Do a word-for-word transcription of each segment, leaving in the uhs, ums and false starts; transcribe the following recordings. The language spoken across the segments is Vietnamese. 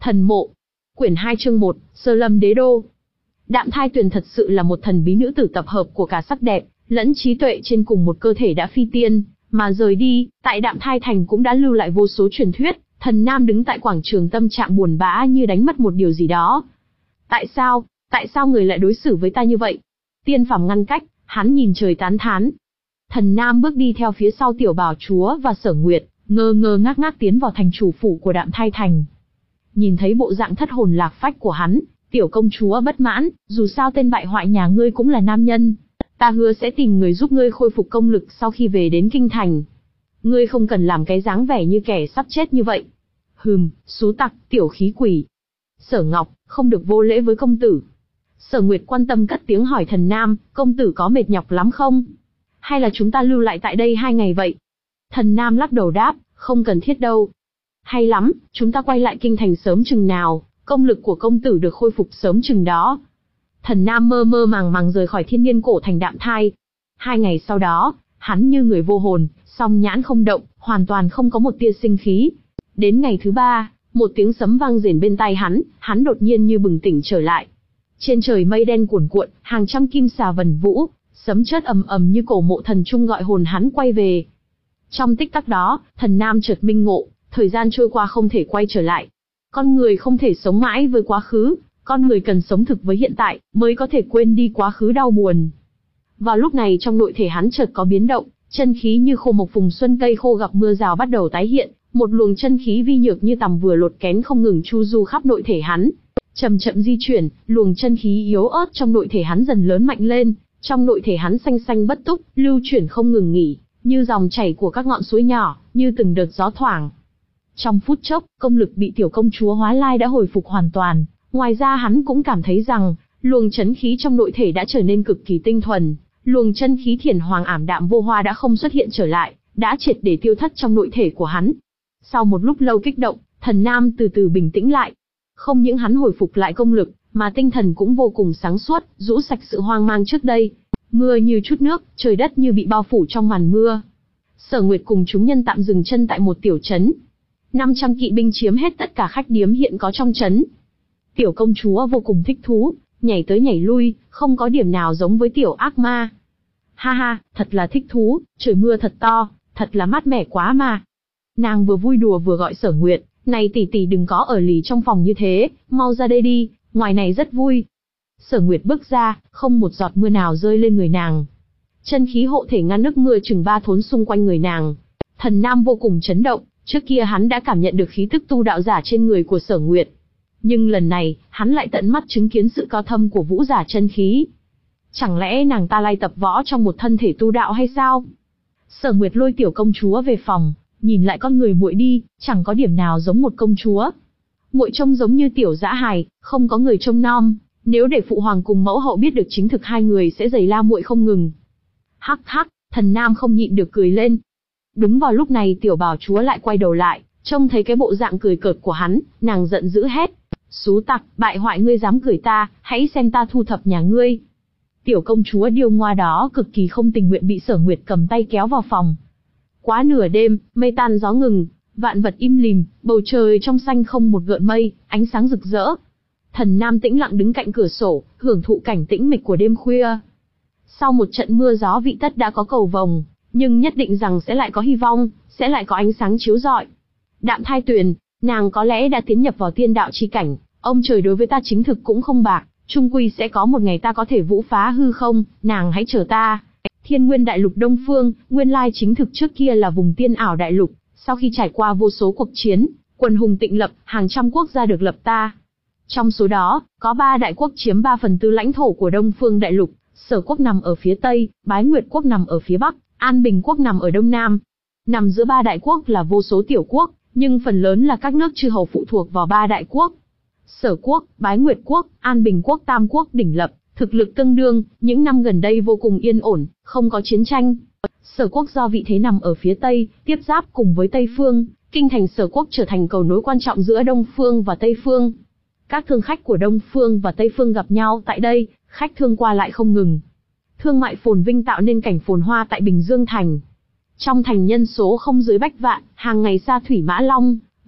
Thần mộ. Quyển hai chương một, Sơ Lâm Đế Đô. Đạm Thai Tuyền thật sự là một thần bí nữ tử tập hợp của cả sắc đẹp, lẫn trí tuệ trên cùng một cơ thể đã phi tiên, mà rời đi, tại Đạm Thai Thành cũng đã lưu lại vô số truyền thuyết, thần nam đứng tại quảng trường tâm trạng buồn bã như đánh mất một điều gì đó. Tại sao, tại sao người lại đối xử với ta như vậy? Tiên phàm ngăn cách, hắn nhìn trời tán thán. Thần nam bước đi theo phía sau Tiểu Bảo Chúa và Sở Nguyệt, ngơ ngơ ngác ngác tiến vào thành chủ phủ của Đạm Thai Thành. Nhìn thấy bộ dạng thất hồn lạc phách của hắn, Tiểu công chúa bất mãn, dù sao tên bại hoại nhà ngươi cũng là nam nhân. Ta hứa sẽ tìm người giúp ngươi khôi phục công lực sau khi về đến kinh thành. Ngươi không cần làm cái dáng vẻ như kẻ sắp chết như vậy. Hừm, xú tặc, tiểu khí quỷ. Sở Ngọc, không được vô lễ với công tử. Sở Nguyệt quan tâm cất tiếng hỏi thần nam, công tử có mệt nhọc lắm không? Hay là chúng ta lưu lại tại đây hai ngày vậy? Thần nam lắc đầu đáp, không cần thiết đâu. Hay lắm, chúng ta quay lại kinh thành sớm chừng nào, công lực của công tử được khôi phục sớm chừng đó. Thần nam mơ mơ màng màng rời khỏi thiên niên cổ thành Đạm Thai. Hai ngày sau đó, hắn như người vô hồn, song nhãn không động, hoàn toàn không có một tia sinh khí. Đến ngày thứ ba, một tiếng sấm vang rền bên tai hắn, hắn đột nhiên như bừng tỉnh trở lại. Trên trời mây đen cuồn cuộn, hàng trăm kim xà vần vũ, sấm chớp ầm ầm như cổ mộ thần trung gọi hồn hắn quay về. Trong tích tắc đó, thần nam chợt minh ngộ, thời gian trôi qua không thể quay trở lại. Con người không thể sống mãi với quá khứ, con người cần sống thực với hiện tại, mới có thể quên đi quá khứ đau buồn. Vào lúc này trong nội thể hắn chợt có biến động, chân khí như khô một vùng xuân cây khô gặp mưa rào bắt đầu tái hiện, một luồng chân khí vi nhược như tằm vừa lột kén không ngừng chu du khắp nội thể hắn. Chậm chậm di chuyển, luồng chân khí yếu ớt trong nội thể hắn dần lớn mạnh lên, trong nội thể hắn xanh xanh bất túc, lưu chuyển không ngừng nghỉ, như dòng chảy của các ngọn suối nhỏ, như từng đợt gió thoảng. Trong phút chốc, công lực bị tiểu công chúa hóa lai đã hồi phục hoàn toàn, ngoài ra hắn cũng cảm thấy rằng, luồng chân khí trong nội thể đã trở nên cực kỳ tinh thuần, luồng chân khí thiền hoàng ảm đạm vô hoa đã không xuất hiện trở lại, đã triệt để tiêu thất trong nội thể của hắn. Sau một lúc lâu kích động, thần nam từ từ bình tĩnh lại. Không những hắn hồi phục lại công lực, mà tinh thần cũng vô cùng sáng suốt, rũ sạch sự hoang mang trước đây. Mưa như chút nước, trời đất như bị bao phủ trong màn mưa. Sở Nguyệt cùng chúng nhân tạm dừng chân tại một tiểu trấn. năm trăm kỵ binh chiếm hết tất cả khách điếm hiện có trong trấn. Tiểu công chúa vô cùng thích thú, nhảy tới nhảy lui, không có điểm nào giống với tiểu ác ma. Ha ha, thật là thích thú, trời mưa thật to, thật là mát mẻ quá mà. Nàng vừa vui đùa vừa gọi Sở Nguyệt, này tỷ tỷ đừng có ở lì trong phòng như thế, mau ra đây đi, ngoài này rất vui. Sở Nguyệt bước ra, không một giọt mưa nào rơi lên người nàng. Chân khí hộ thể ngăn nước mưa chừng ba thốn xung quanh người nàng. Thần nam vô cùng chấn động, trước kia hắn đã cảm nhận được khí tức tu đạo giả trên người của Sở Nguyệt. Nhưng lần này, hắn lại tận mắt chứng kiến sự cao thâm của vũ giả chân khí. Chẳng lẽ nàng ta lai tập võ trong một thân thể tu đạo hay sao? Sở Nguyệt lôi tiểu công chúa về phòng, nhìn lại con người muội đi, chẳng có điểm nào giống một công chúa. Muội trông giống như tiểu dã hài, không có người trông nom, nếu để phụ hoàng cùng mẫu hậu biết được chính thực hai người sẽ giày la muội không ngừng. Hắc hắc, thần nam không nhịn được cười lên. Đúng vào lúc này Tiểu Bảo Chúa lại quay đầu lại, trông thấy cái bộ dạng cười cợt của hắn, nàng giận dữ hét: "Xú tặc, bại hoại, ngươi dám cười ta, hãy xem ta thu thập nhà ngươi." Tiểu công chúa điêu ngoa đó cực kỳ không tình nguyện bị Sở Nguyệt cầm tay kéo vào phòng. Quá nửa đêm, mây tan gió ngừng, vạn vật im lìm, bầu trời trong xanh không một gợn mây, ánh sáng rực rỡ. Thần nam tĩnh lặng đứng cạnh cửa sổ, hưởng thụ cảnh tĩnh mịch của đêm khuya. Sau một trận mưa gió vị tất đã có cầu vồng, nhưng nhất định rằng sẽ lại có hy vọng, sẽ lại có ánh sáng chiếu rọi. Đạm Thai Tuyền, nàng có lẽ đã tiến nhập vào tiên đạo chi cảnh, ông trời đối với ta chính thực cũng không bạc, chung quy sẽ có một ngày ta có thể vũ phá hư không, nàng hãy chờ ta. Thiên Nguyên Đại Lục Đông Phương, nguyên lai chính thực trước kia là vùng tiên ảo đại lục, sau khi trải qua vô số cuộc chiến, quần hùng tịnh lập, hàng trăm quốc gia được lập ta. Trong số đó, có ba đại quốc chiếm ba phần tư lãnh thổ của Đông Phương Đại Lục, Sở Quốc nằm ở phía Tây, Bái Nguyệt Quốc nằm ở phía Bắc, An Bình Quốc nằm ở Đông Nam. Nằm giữa ba đại quốc là vô số tiểu quốc, nhưng phần lớn là các nước chư hầu phụ thuộc vào ba đại quốc. Sở Quốc, Bái Nguyệt Quốc, An Bình Quốc tam quốc đỉnh lập, thực lực tương đương, những năm gần đây vô cùng yên ổn, không có chiến tranh. Sở Quốc do vị thế nằm ở phía Tây, tiếp giáp cùng với Tây Phương, kinh thành Sở Quốc trở thành cầu nối quan trọng giữa Đông Phương và Tây Phương. Các thương khách của Đông Phương và Tây Phương gặp nhau tại đây, khách thương qua lại không ngừng. Thương mại phồn vinh tạo nên cảnh phồn hoa tại Bình Dương Thành. Trong thành nhân số không dưới bách vạn, hàng ngày xa thủy mã long,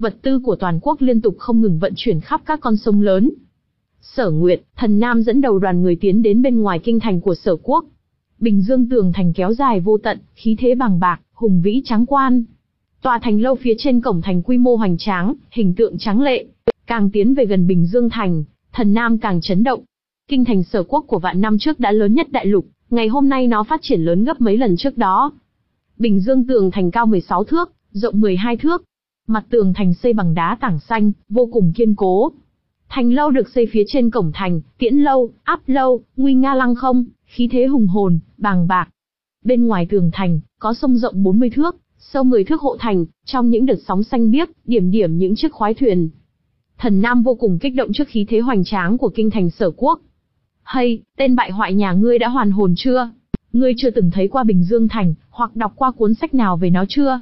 vật tư của toàn quốc liên tục không ngừng vận chuyển khắp các con sông lớn. Sở Nguyệt, Thần Nam dẫn đầu đoàn người tiến đến bên ngoài kinh thành của Sở Quốc. Bình Dương tường thành kéo dài vô tận, khí thế bằng bạc, hùng vĩ tráng quan. Tòa thành lâu phía trên cổng thành quy mô hoành tráng, hình tượng tráng lệ. Càng tiến về gần Bình Dương thành, Thần Nam càng chấn động. Kinh thành Sở Quốc của vạn năm trước đã lớn nhất đại lục, ngày hôm nay nó phát triển lớn gấp mấy lần trước đó. Bình Dương tường thành cao mười sáu thước, rộng mười hai thước. Mặt tường thành xây bằng đá tảng xanh, vô cùng kiên cố. Thành lâu được xây phía trên cổng thành, Tiễn lâu, Áp lâu, nguy nga lăng không, khí thế hùng hồn, bàng bạc. Bên ngoài tường thành, có sông rộng bốn mươi thước, sâu mười thước hộ thành, trong những đợt sóng xanh biếc, điểm điểm những chiếc khoái thuyền. Thần Nam vô cùng kích động trước khí thế hoành tráng của kinh thành Sở Quốc. Hay, tên bại hoại nhà ngươi đã hoàn hồn chưa? Ngươi chưa từng thấy qua Bình Dương thành, hoặc đọc qua cuốn sách nào về nó chưa?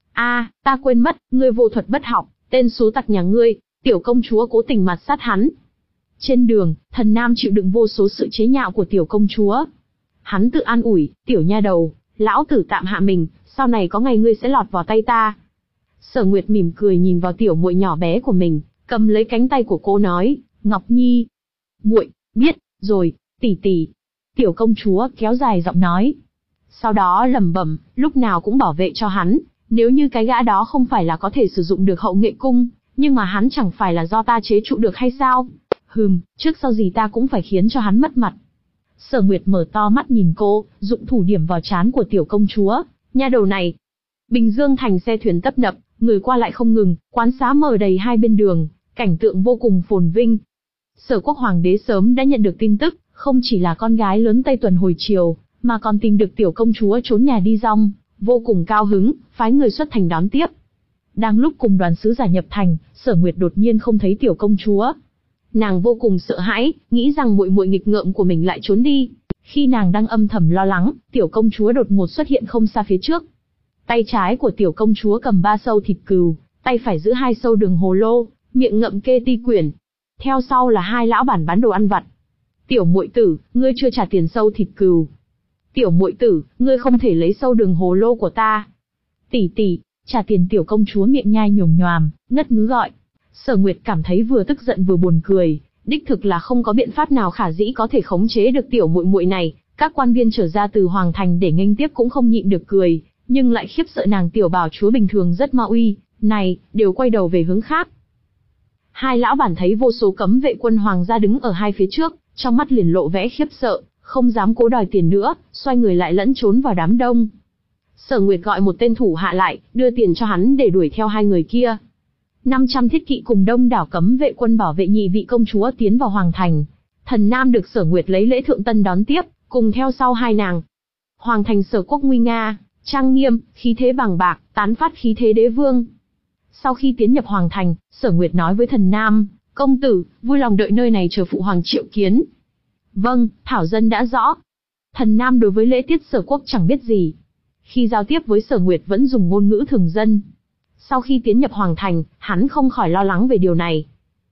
A, ta quên mất, ngươi vô thuật bất học, tên số tặc nhà ngươi, tiểu công chúa cố tình mạt sát hắn. Trên đường, Thần Nam chịu đựng vô số sự chế nhạo của tiểu công chúa. Hắn tự an ủi, tiểu nha đầu, lão tử tạm hạ mình, sau này có ngày ngươi sẽ lọt vào tay ta. Sở Nguyệt mỉm cười nhìn vào tiểu muội nhỏ bé của mình, cầm lấy cánh tay của cô nói, Ngọc Nhi. Muội, biết, rồi, tỷ tỷ. Tiểu công chúa kéo dài giọng nói. Sau đó lẩm bẩm, lúc nào cũng bảo vệ cho hắn, nếu như cái gã đó không phải là có thể sử dụng được hậu nghệ cung, nhưng mà hắn chẳng phải là do ta chế trụ được hay sao? Hừm, trước sau gì ta cũng phải khiến cho hắn mất mặt. Sở Nguyệt mở to mắt nhìn cô, dụng thủ điểm vào trán của tiểu công chúa, nha đầu này. Bình Dương thành xe thuyền tấp nập, người qua lại không ngừng, quán xá mở đầy hai bên đường, cảnh tượng vô cùng phồn vinh. Sở Quốc hoàng đế sớm đã nhận được tin tức, không chỉ là con gái lớn Tây Tuần hồi chiều, mà còn tìm được tiểu công chúa trốn nhà đi rong, vô cùng cao hứng, phái người xuất thành đón tiếp. Đang lúc cùng đoàn sứ giả nhập thành, Sở Nguyệt đột nhiên không thấy tiểu công chúa. Nàng vô cùng sợ hãi, nghĩ rằng muội muội nghịch ngợm của mình lại trốn đi. Khi nàng đang âm thầm lo lắng, tiểu công chúa đột ngột xuất hiện không xa phía trước. Tay trái của tiểu công chúa cầm ba sâu thịt cừu, tay phải giữ hai sâu đường hồ lô, miệng ngậm kê ti quyển. Theo sau là hai lão bản bán đồ ăn vặt. Tiểu muội tử, ngươi chưa trả tiền sâu thịt cừu. Tiểu muội tử, ngươi không thể lấy sâu đường hồ lô của ta. Tỷ tỷ, trả tiền. Tiểu công chúa miệng nhai nhồm nhoàm, ngất ngứ gọi. Sở Nguyệt cảm thấy vừa tức giận vừa buồn cười, đích thực là không có biện pháp nào khả dĩ có thể khống chế được tiểu muội muội này. Các quan viên trở ra từ hoàng thành để nghênh tiếp cũng không nhịn được cười, nhưng lại khiếp sợ nàng tiểu bảo chúa bình thường rất ma uy, này, đều quay đầu về hướng khác. Hai lão bản thấy vô số cấm vệ quân hoàng gia đứng ở hai phía trước, trong mắt liền lộ vẻ khiếp sợ, không dám cố đòi tiền nữa, xoay người lại lẫn trốn vào đám đông. Sở Nguyệt gọi một tên thủ hạ lại, đưa tiền cho hắn để đuổi theo hai người kia. năm trăm thiết kỵ cùng đông đảo cấm vệ quân bảo vệ nhị vị công chúa tiến vào hoàng thành. Thần Nam được Sở Nguyệt lấy lễ thượng tân đón tiếp, cùng theo sau hai nàng. Hoàng thành Sở Quốc nguy nga, trang nghiêm, khí thế bằng bạc, tán phát khí thế đế vương. Sau khi tiến nhập hoàng thành, Sở Nguyệt nói với Thần Nam, công tử, vui lòng đợi nơi này chờ phụ hoàng triệu kiến. Vâng, thảo dân đã rõ. Thần Nam đối với lễ tiết Sở Quốc chẳng biết gì. Khi giao tiếp với Sở Nguyệt vẫn dùng ngôn ngữ thường dân. Sau khi tiến nhập hoàng thành, hắn không khỏi lo lắng về điều này.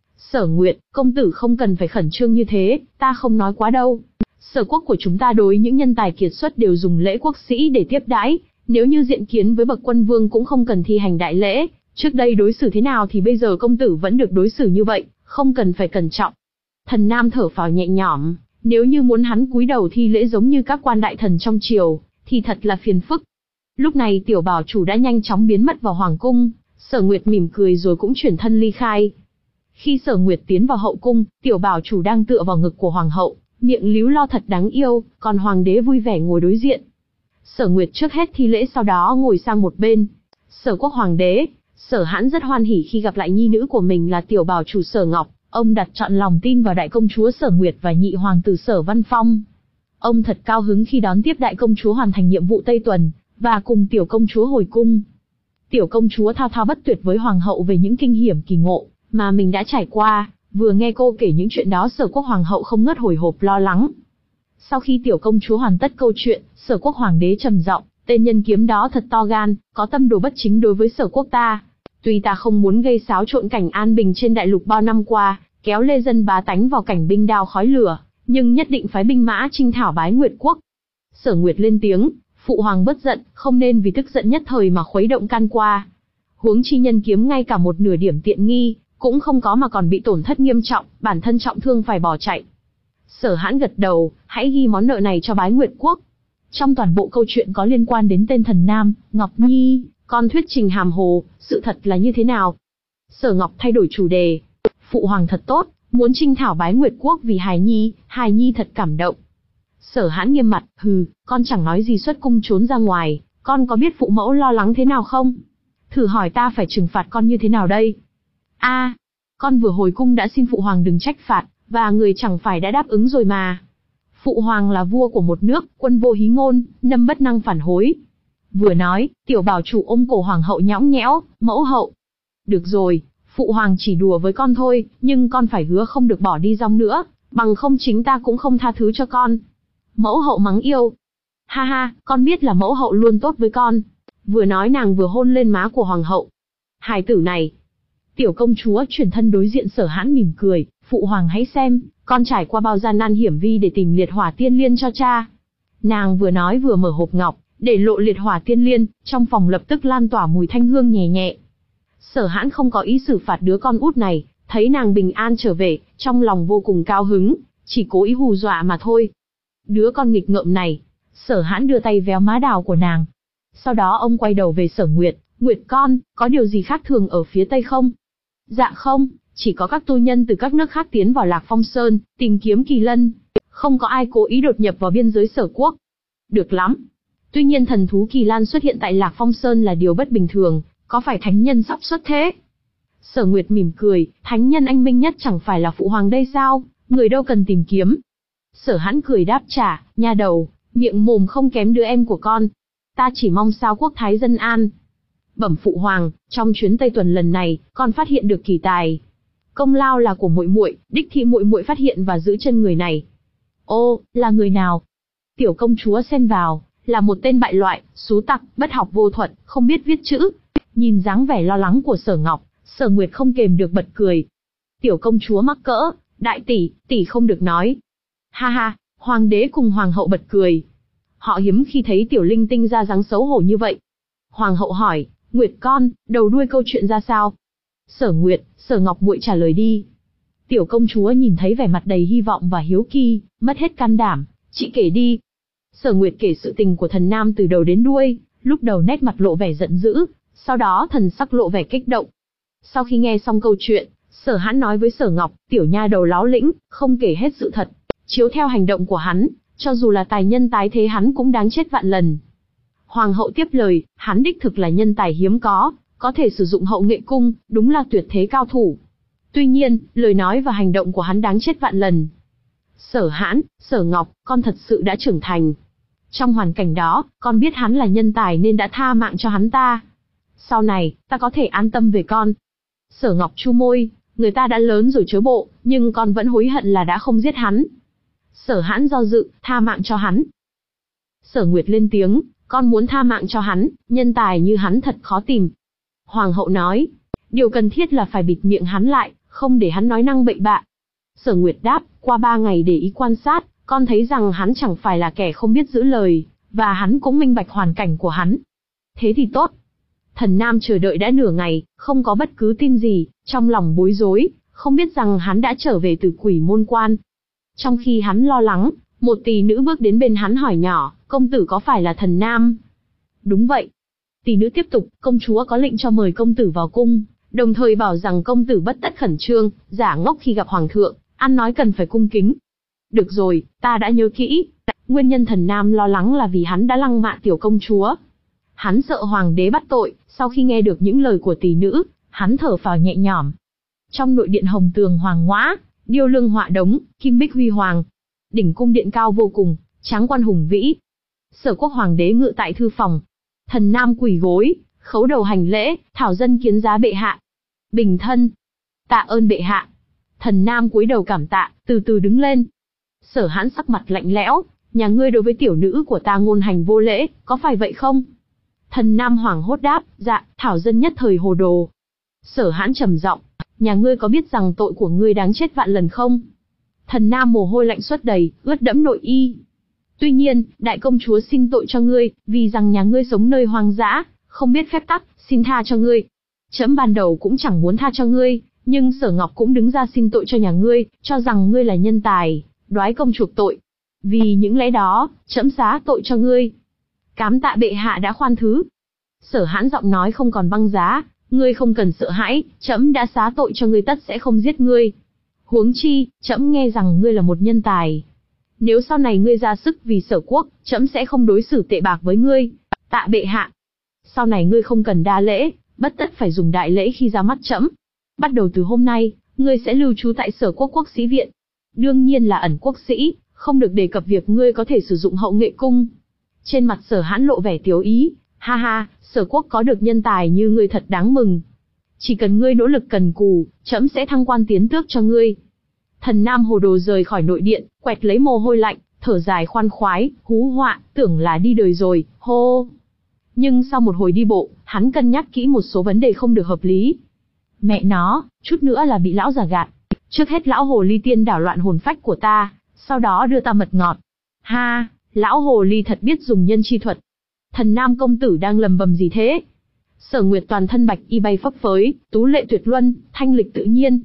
Sở Nguyệt, công tử không cần phải khẩn trương như thế, ta không nói quá đâu. Sở Quốc của chúng ta đối những nhân tài kiệt xuất đều dùng lễ quốc sĩ để tiếp đãi, nếu như diện kiến với bậc quân vương cũng không cần thi hành đại lễ, trước đây đối xử thế nào thì bây giờ công tử vẫn được đối xử như vậy, không cần phải cẩn trọng. Thần Nam thở phào nhẹ nhõm, nếu như muốn hắn cúi đầu thi lễ giống như các quan đại thần trong triều, thì thật là phiền phức. Lúc này tiểu bảo chủ đã nhanh chóng biến mất vào hoàng cung, Sở Nguyệt mỉm cười rồi cũng chuyển thân ly khai. Khi Sở Nguyệt tiến vào hậu cung, tiểu bảo chủ đang tựa vào ngực của hoàng hậu, miệng líu lo thật đáng yêu, còn hoàng đế vui vẻ ngồi đối diện. Sở Nguyệt trước hết thi lễ sau đó ngồi sang một bên. Sở Quốc hoàng đế, Sở Hãn rất hoan hỉ khi gặp lại nhi nữ của mình là tiểu bảo chủ Sở Ngọc, ông đặt trọn lòng tin vào đại công chúa Sở Nguyệt và nhị hoàng tử Sở Văn Phong. Ông thật cao hứng khi đón tiếp đại công chúa hoàn thành nhiệm vụ Tây Tuần, và cùng tiểu công chúa hồi cung. Tiểu công chúa thao thao bất tuyệt với hoàng hậu về những kinh hiểm kỳ ngộ mà mình đã trải qua, vừa nghe cô kể những chuyện đó Sở Quốc hoàng hậu không ngớt hồi hộp lo lắng. Sau khi tiểu công chúa hoàn tất câu chuyện, Sở Quốc hoàng đế trầm giọng, tên nhân kiếm đó thật to gan, có tâm đồ bất chính đối với Sở Quốc ta. Tuy ta không muốn gây xáo trộn cảnh an bình trên đại lục bao năm qua, kéo lê dân bá tánh vào cảnh binh đao khói lửa, nhưng nhất định phái binh mã chinh thảo bái Nguyệt Quốc. Sở Nguyệt lên tiếng, phụ hoàng bất giận, không nên vì tức giận nhất thời mà khuấy động can qua. huống chi nhân kiếm ngay cả một nửa điểm tiện nghi, cũng không có mà còn bị tổn thất nghiêm trọng, bản thân trọng thương phải bỏ chạy. Sở Hãn gật đầu, hãy ghi món nợ này cho Bái Nguyệt Quốc. Trong toàn bộ câu chuyện có liên quan đến tên thần nam, Ngọc Nhi, con thuyết trình hàm hồ, sự thật là như thế nào? Sở Ngọc thay đổi chủ đề. Phụ hoàng thật tốt, muốn trinh thảo Bái Nguyệt Quốc vì hài nhi, hài nhi thật cảm động. Sở Hãn nghiêm mặt, hừ, con chẳng nói gì xuất cung trốn ra ngoài, con có biết phụ mẫu lo lắng thế nào không? Thử hỏi ta phải trừng phạt con như thế nào đây? A, à, con vừa hồi cung đã xin phụ hoàng đừng trách phạt, và người chẳng phải đã đáp ứng rồi mà. Phụ hoàng là vua của một nước, quân vô hí ngôn, nâm bất năng phản hối. Vừa nói, tiểu bảo chủ ôm cổ hoàng hậu nhõng nhẽo, mẫu hậu. Được rồi, phụ hoàng chỉ đùa với con thôi, nhưng con phải hứa không được bỏ đi rong nữa, bằng không chính ta cũng không tha thứ cho con. Mẫu hậu mắng yêu. Ha ha, con biết là mẫu hậu luôn tốt với con. Vừa nói nàng vừa hôn lên má của hoàng hậu. Hài tử này. Tiểu công chúa chuyển thân đối diện Sở Hãn mỉm cười, phụ hoàng hãy xem, con trải qua bao gian nan hiểm vi để tìm liệt hỏa tiên liên cho cha. Nàng vừa nói vừa mở hộp ngọc, để lộ liệt hỏa tiên liên, trong phòng lập tức lan tỏa mùi thanh hương nhẹ nhẹ. Sở Hãn không có ý xử phạt đứa con út này, thấy nàng bình an trở về, trong lòng vô cùng cao hứng, chỉ cố ý hù dọa mà thôi. Đứa con nghịch ngợm này. Sở Hãn đưa tay véo má đào của nàng. Sau đó ông quay đầu về Sở Nguyệt, Nguyệt con, có điều gì khác thường ở phía tây không? Dạ không, chỉ có các tu nhân từ các nước khác tiến vào Lạc Phong Sơn, tìm kiếm kỳ lân. Không có ai cố ý đột nhập vào biên giới Sở Quốc. Được lắm. Tuy nhiên thần thú kỳ lan xuất hiện tại Lạc Phong Sơn là điều bất bình thường, có phải thánh nhân sắp xuất thế? Sở Nguyệt mỉm cười, thánh nhân anh minh nhất chẳng phải là phụ hoàng đây sao, người đâu cần tìm kiếm. Sở Hãn cười đáp trả, nha đầu, miệng mồm không kém đứa em của con. Ta chỉ mong sao quốc thái dân an. Bẩm phụ hoàng, trong chuyến Tây Tuần lần này, con phát hiện được kỳ tài. Công lao là của muội muội, đích thị muội muội phát hiện và giữ chân người này. Ô, là người nào? Tiểu công chúa xen vào, là một tên bại loại, xú tặc, bất học vô thuật, không biết viết chữ. Nhìn dáng vẻ lo lắng của Sở Ngọc, Sở Nguyệt không kềm được bật cười. Tiểu công chúa mắc cỡ, đại tỷ, tỷ không được nói. Ha ha, hoàng đế cùng hoàng hậu bật cười. Họ hiếm khi thấy tiểu linh tinh ra dáng xấu hổ như vậy. Hoàng hậu hỏi, Nguyệt con, đầu đuôi câu chuyện ra sao? Sở Nguyệt, Sở Ngọc muội trả lời đi. Tiểu công chúa nhìn thấy vẻ mặt đầy hy vọng và hiếu kỳ, mất hết can đảm, chị kể đi. Sở Nguyệt kể sự tình của thần nam từ đầu đến đuôi, lúc đầu nét mặt lộ vẻ giận dữ, sau đó thần sắc lộ vẻ kích động. Sau khi nghe xong câu chuyện, Sở Hãn nói với Sở Ngọc, tiểu nha đầu láo lĩnh, không kể hết sự thật, chiếu theo hành động của hắn, cho dù là tài nhân tái thế hắn cũng đáng chết vạn lần. Hoàng hậu tiếp lời, hắn đích thực là nhân tài hiếm có, có thể sử dụng hậu nghệ cung, đúng là tuyệt thế cao thủ. Tuy nhiên, lời nói và hành động của hắn đáng chết vạn lần. Sở Hãn, Sở Ngọc, con thật sự đã trưởng thành. Trong hoàn cảnh đó, con biết hắn là nhân tài nên đã tha mạng cho hắn ta. Sau này, ta có thể an tâm về con. Sở Ngọc chu môi, người ta đã lớn rồi chớ bộ, nhưng con vẫn hối hận là đã không giết hắn. Sở Hãn do dự, tha mạng cho hắn. Sở Nguyệt lên tiếng, con muốn tha mạng cho hắn, nhân tài như hắn thật khó tìm. Hoàng hậu nói, điều cần thiết là phải bịt miệng hắn lại, không để hắn nói năng bậy bạ. Sở Nguyệt đáp, qua ba ngày để ý quan sát, con thấy rằng hắn chẳng phải là kẻ không biết giữ lời, và hắn cũng minh bạch hoàn cảnh của hắn. Thế thì tốt. Thần Nam chờ đợi đã nửa ngày, không có bất cứ tin gì, trong lòng bối rối, không biết rằng hắn đã trở về từ Quỷ Môn Quan. Trong khi hắn lo lắng, một tỷ nữ bước đến bên hắn hỏi nhỏ, công tử có phải là thần Nam? Đúng vậy. Tỷ nữ tiếp tục, công chúa có lệnh cho mời công tử vào cung, đồng thời bảo rằng công tử bất tất khẩn trương, giả ngốc khi gặp hoàng thượng, ăn nói cần phải cung kính. Được rồi, ta đã nhớ kỹ. Nguyên nhân thần Nam lo lắng là vì hắn đã lăng mạ tiểu công chúa. Hắn sợ hoàng đế bắt tội, sau khi nghe được những lời của tỷ nữ, hắn thở phào nhẹ nhõm. Trong nội điện Hồng Tường hoàng ngõa, điêu lương họa đống, kim bích huy hoàng. Đỉnh cung điện cao vô cùng, tráng quan hùng vĩ. Sở Quốc hoàng đế ngự tại thư phòng. Thần Nam quỳ gối, khấu đầu hành lễ, thảo dân kiến giá bệ hạ. Bình thân. Tạ ơn bệ hạ. Thần Nam cúi đầu cảm tạ, từ từ đứng lên. Sở Hãn sắc mặt lạnh lẽo, nhà ngươi đối với tiểu nữ của ta ngôn hành vô lễ, có phải vậy không? Thần Nam hoảng hốt đáp, dạ, thảo dân nhất thời hồ đồ. Sở Hãn trầm giọng, nhà ngươi có biết rằng tội của ngươi đáng chết vạn lần không? Thần Nam mồ hôi lạnh xuất đầy, ướt đẫm nội y. Tuy nhiên, đại công chúa xin tội cho ngươi, vì rằng nhà ngươi sống nơi hoang dã, không biết phép tắc, xin tha cho ngươi. Trẫm ban đầu cũng chẳng muốn tha cho ngươi, nhưng Sở Ngọc cũng đứng ra xin tội cho nhà ngươi, cho rằng ngươi là nhân tài, đoái công chuộc tội. Vì những lẽ đó, trẫm xá tội cho ngươi. Cám tạ bệ hạ đã khoan thứ. Sở Hãn giọng nói không còn băng giá, ngươi không cần sợ hãi, trẫm đã xá tội cho ngươi, tất sẽ không giết ngươi. Huống chi, trẫm nghe rằng ngươi là một nhân tài. Nếu sau này ngươi ra sức vì Sở quốc, trẫm sẽ không đối xử tệ bạc với ngươi. Tạ bệ hạ. Sau này ngươi không cần đa lễ, bất tất phải dùng đại lễ khi ra mắt trẫm. Bắt đầu từ hôm nay, ngươi sẽ lưu trú tại Sở quốc quốc sĩ viện. Đương nhiên là ẩn quốc sĩ, không được đề cập việc ngươi có thể sử dụng hậu nghệ cung. Trên mặt Sở Hãn lộ vẻ tiếu ý, ha ha, Sở quốc có được nhân tài như ngươi thật đáng mừng. Chỉ cần ngươi nỗ lực cần cù, trẫm sẽ thăng quan tiến tước cho ngươi. Thần Nam hồ đồ rời khỏi nội điện, quẹt lấy mồ hôi lạnh, thở dài khoan khoái, hú họa, tưởng là đi đời rồi, hô. Nhưng sau một hồi đi bộ, hắn cân nhắc kỹ một số vấn đề không được hợp lý. Mẹ nó, chút nữa là bị lão già gạt. Trước hết lão hồ ly tiên đảo loạn hồn phách của ta, sau đó đưa ta mật ngọt. Ha, lão hồ ly thật biết dùng nhân chi thuật. Thần Nam công tử đang lầm bầm gì thế? Sở Nguyệt toàn thân bạch y bay phấp phới, tú lệ tuyệt luân, thanh lịch tự nhiên.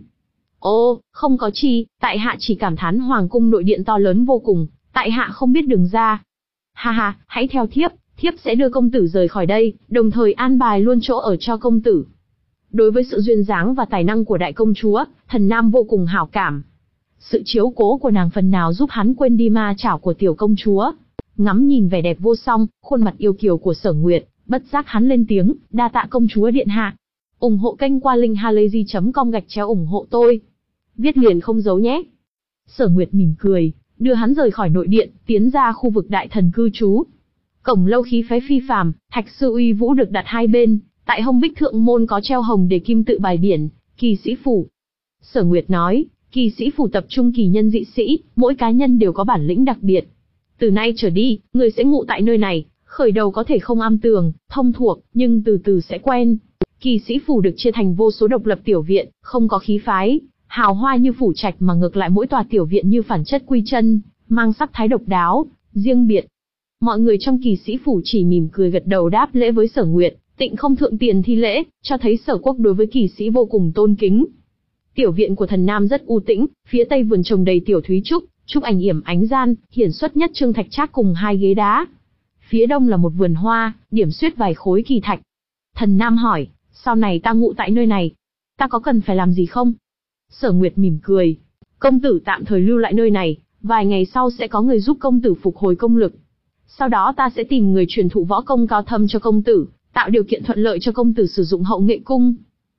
Ô, không có chi, tại hạ chỉ cảm thán hoàng cung nội điện to lớn vô cùng, tại hạ không biết đường ra. Ha ha, hãy theo thiếp, thiếp sẽ đưa công tử rời khỏi đây, đồng thời an bài luôn chỗ ở cho công tử. Đối với sự duyên dáng và tài năng của đại công chúa, Thần Nam vô cùng hảo cảm. Sự chiếu cố của nàng phần nào giúp hắn quên đi ma chảo của tiểu công chúa. Ngắm nhìn vẻ đẹp vô song, khuôn mặt yêu kiều của Sở Nguyệt, bất giác hắn lên tiếng, đa tạ công chúa điện hạ. Ủng hộ kênh qua linkhalazy chấm com gạch chéo ủng hộ tôi. Viết liền không giấu nhé. Sở Nguyệt mỉm cười, đưa hắn rời khỏi nội điện, tiến ra khu vực đại thần cư trú. Cổng lâu khí phái phi phàm, thạch sư uy vũ được đặt hai bên, tại hông bích thượng môn có treo hồng để kim tự bài biển, kỳ sĩ phủ. Sở Nguyệt nói, kỳ sĩ phủ tập trung kỳ nhân dị sĩ, mỗi cá nhân đều có bản lĩnh đặc biệt. Từ nay trở đi, người sẽ ngụ tại nơi này, khởi đầu có thể không am tường, thông thuộc, nhưng từ từ sẽ quen. Kỳ sĩ phủ được chia thành vô số độc lập tiểu viện, không có khí phái, hào hoa như phủ trạch mà ngược lại mỗi tòa tiểu viện như phản chất quy chân, mang sắc thái độc đáo, riêng biệt. Mọi người trong kỳ sĩ phủ chỉ mỉm cười gật đầu đáp lễ với Sở Nguyệt, tịnh không thượng tiền thi lễ, cho thấy Sở quốc đối với kỳ sĩ vô cùng tôn kính. Tiểu viện của Thần Nam rất u tĩnh, phía tây vườn trồng đầy tiểu thúy trúc, trúc ảnh yểm ánh gian, hiển xuất nhất trương thạch trác cùng hai ghế đá. Phía đông là một vườn hoa, điểm xuyết vài khối kỳ thạch. Thần Nam hỏi, sau này ta ngụ tại nơi này, ta có cần phải làm gì không? Sở Nguyệt mỉm cười, công tử tạm thời lưu lại nơi này, vài ngày sau sẽ có người giúp công tử phục hồi công lực. Sau đó ta sẽ tìm người truyền thụ võ công cao thâm cho công tử, tạo điều kiện thuận lợi cho công tử sử dụng hậu nghệ cung.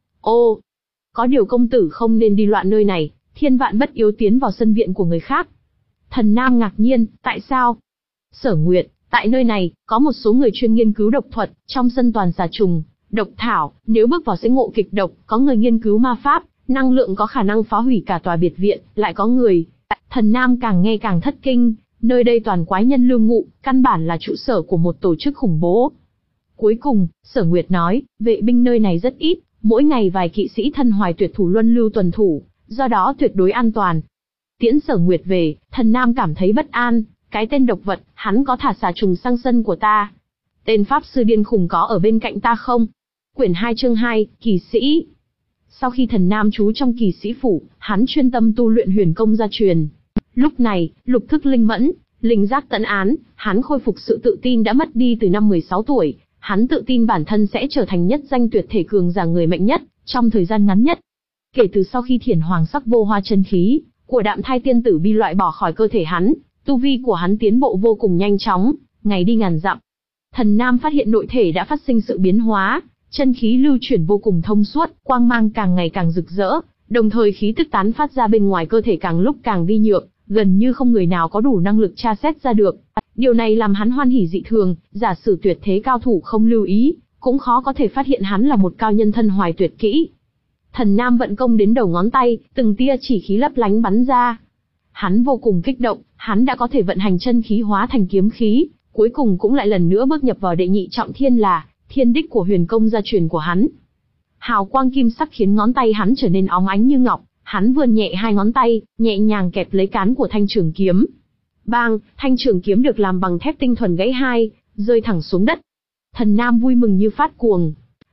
Ô, có điều công tử không nên đi loạn nơi này, thiên vạn bất yếu tiến vào sân viện của người khác. Thần Nam ngạc nhiên, tại sao? Sở Nguyệt, tại nơi này, có một số người chuyên nghiên cứu độc thuật, trong sân toàn xà trùng, độc thảo, nếu bước vào sẽ ngộ kịch độc, có người nghiên cứu ma pháp, năng lượng có khả năng phá hủy cả tòa biệt viện, lại có người. Thần Nam càng nghe càng thất kinh, nơi đây toàn quái nhân lưu ngụ, căn bản là trụ sở của một tổ chức khủng bố. Cuối cùng, Sở Nguyệt nói, vệ binh nơi này rất ít, mỗi ngày vài kỵ sĩ thân hoài tuyệt thủ luân lưu tuần thủ, do đó tuyệt đối an toàn. Tiễn Sở Nguyệt về, Thần Nam cảm thấy bất an, cái tên độc vật, hắn có thả xà trùng sang sân của ta. Tên pháp sư điên khùng có ở bên cạnh ta không? Quyển hai chương hai, kỳ sĩ. Sau khi Thần Nam trú trong kỳ sĩ phủ, hắn chuyên tâm tu luyện huyền công gia truyền. Lúc này, lục thức linh mẫn, linh giác tận án, hắn khôi phục sự tự tin đã mất đi từ năm mười sáu tuổi, hắn tự tin bản thân sẽ trở thành nhất danh tuyệt thể cường giả người mạnh nhất, trong thời gian ngắn nhất. Kể từ sau khi thiển hoàng sắc vô hoa chân khí của Đạm Thai tiên tử bị loại bỏ khỏi cơ thể hắn, tu vi của hắn tiến bộ vô cùng nhanh chóng, ngày đi ngàn dặm. Thần Nam phát hiện nội thể đã phát sinh sự biến hóa, chân khí lưu chuyển vô cùng thông suốt, quang mang càng ngày càng rực rỡ, đồng thời khí tức tán phát ra bên ngoài cơ thể càng lúc càng vi nhược, gần như không người nào có đủ năng lực tra xét ra được. Điều này làm hắn hoan hỉ dị thường, giả sử tuyệt thế cao thủ không lưu ý, cũng khó có thể phát hiện hắn là một cao nhân thân hoài tuyệt kỹ. Thần Nam vận công đến đầu ngón tay, từng tia chỉ khí lấp lánh bắn ra. Hắn vô cùng kích động, hắn đã có thể vận hành chân khí hóa thành kiếm khí, cuối cùng cũng lại lần nữa bước nhập vào đệ nhị trọng thiên là thiên đích của huyền công gia truyền của hắn. Hào quang kim sắc khiến ngón tay hắn trở nên óng ánh như ngọc, hắn vươn nhẹ hai ngón tay, nhẹ nhàng kẹp lấy cán của thanh trường kiếm. Bang, thanh trường kiếm được làm bằng thép tinh thuần gãy hai, rơi thẳng xuống đất. Thần Nam vui mừng như phát cuồng.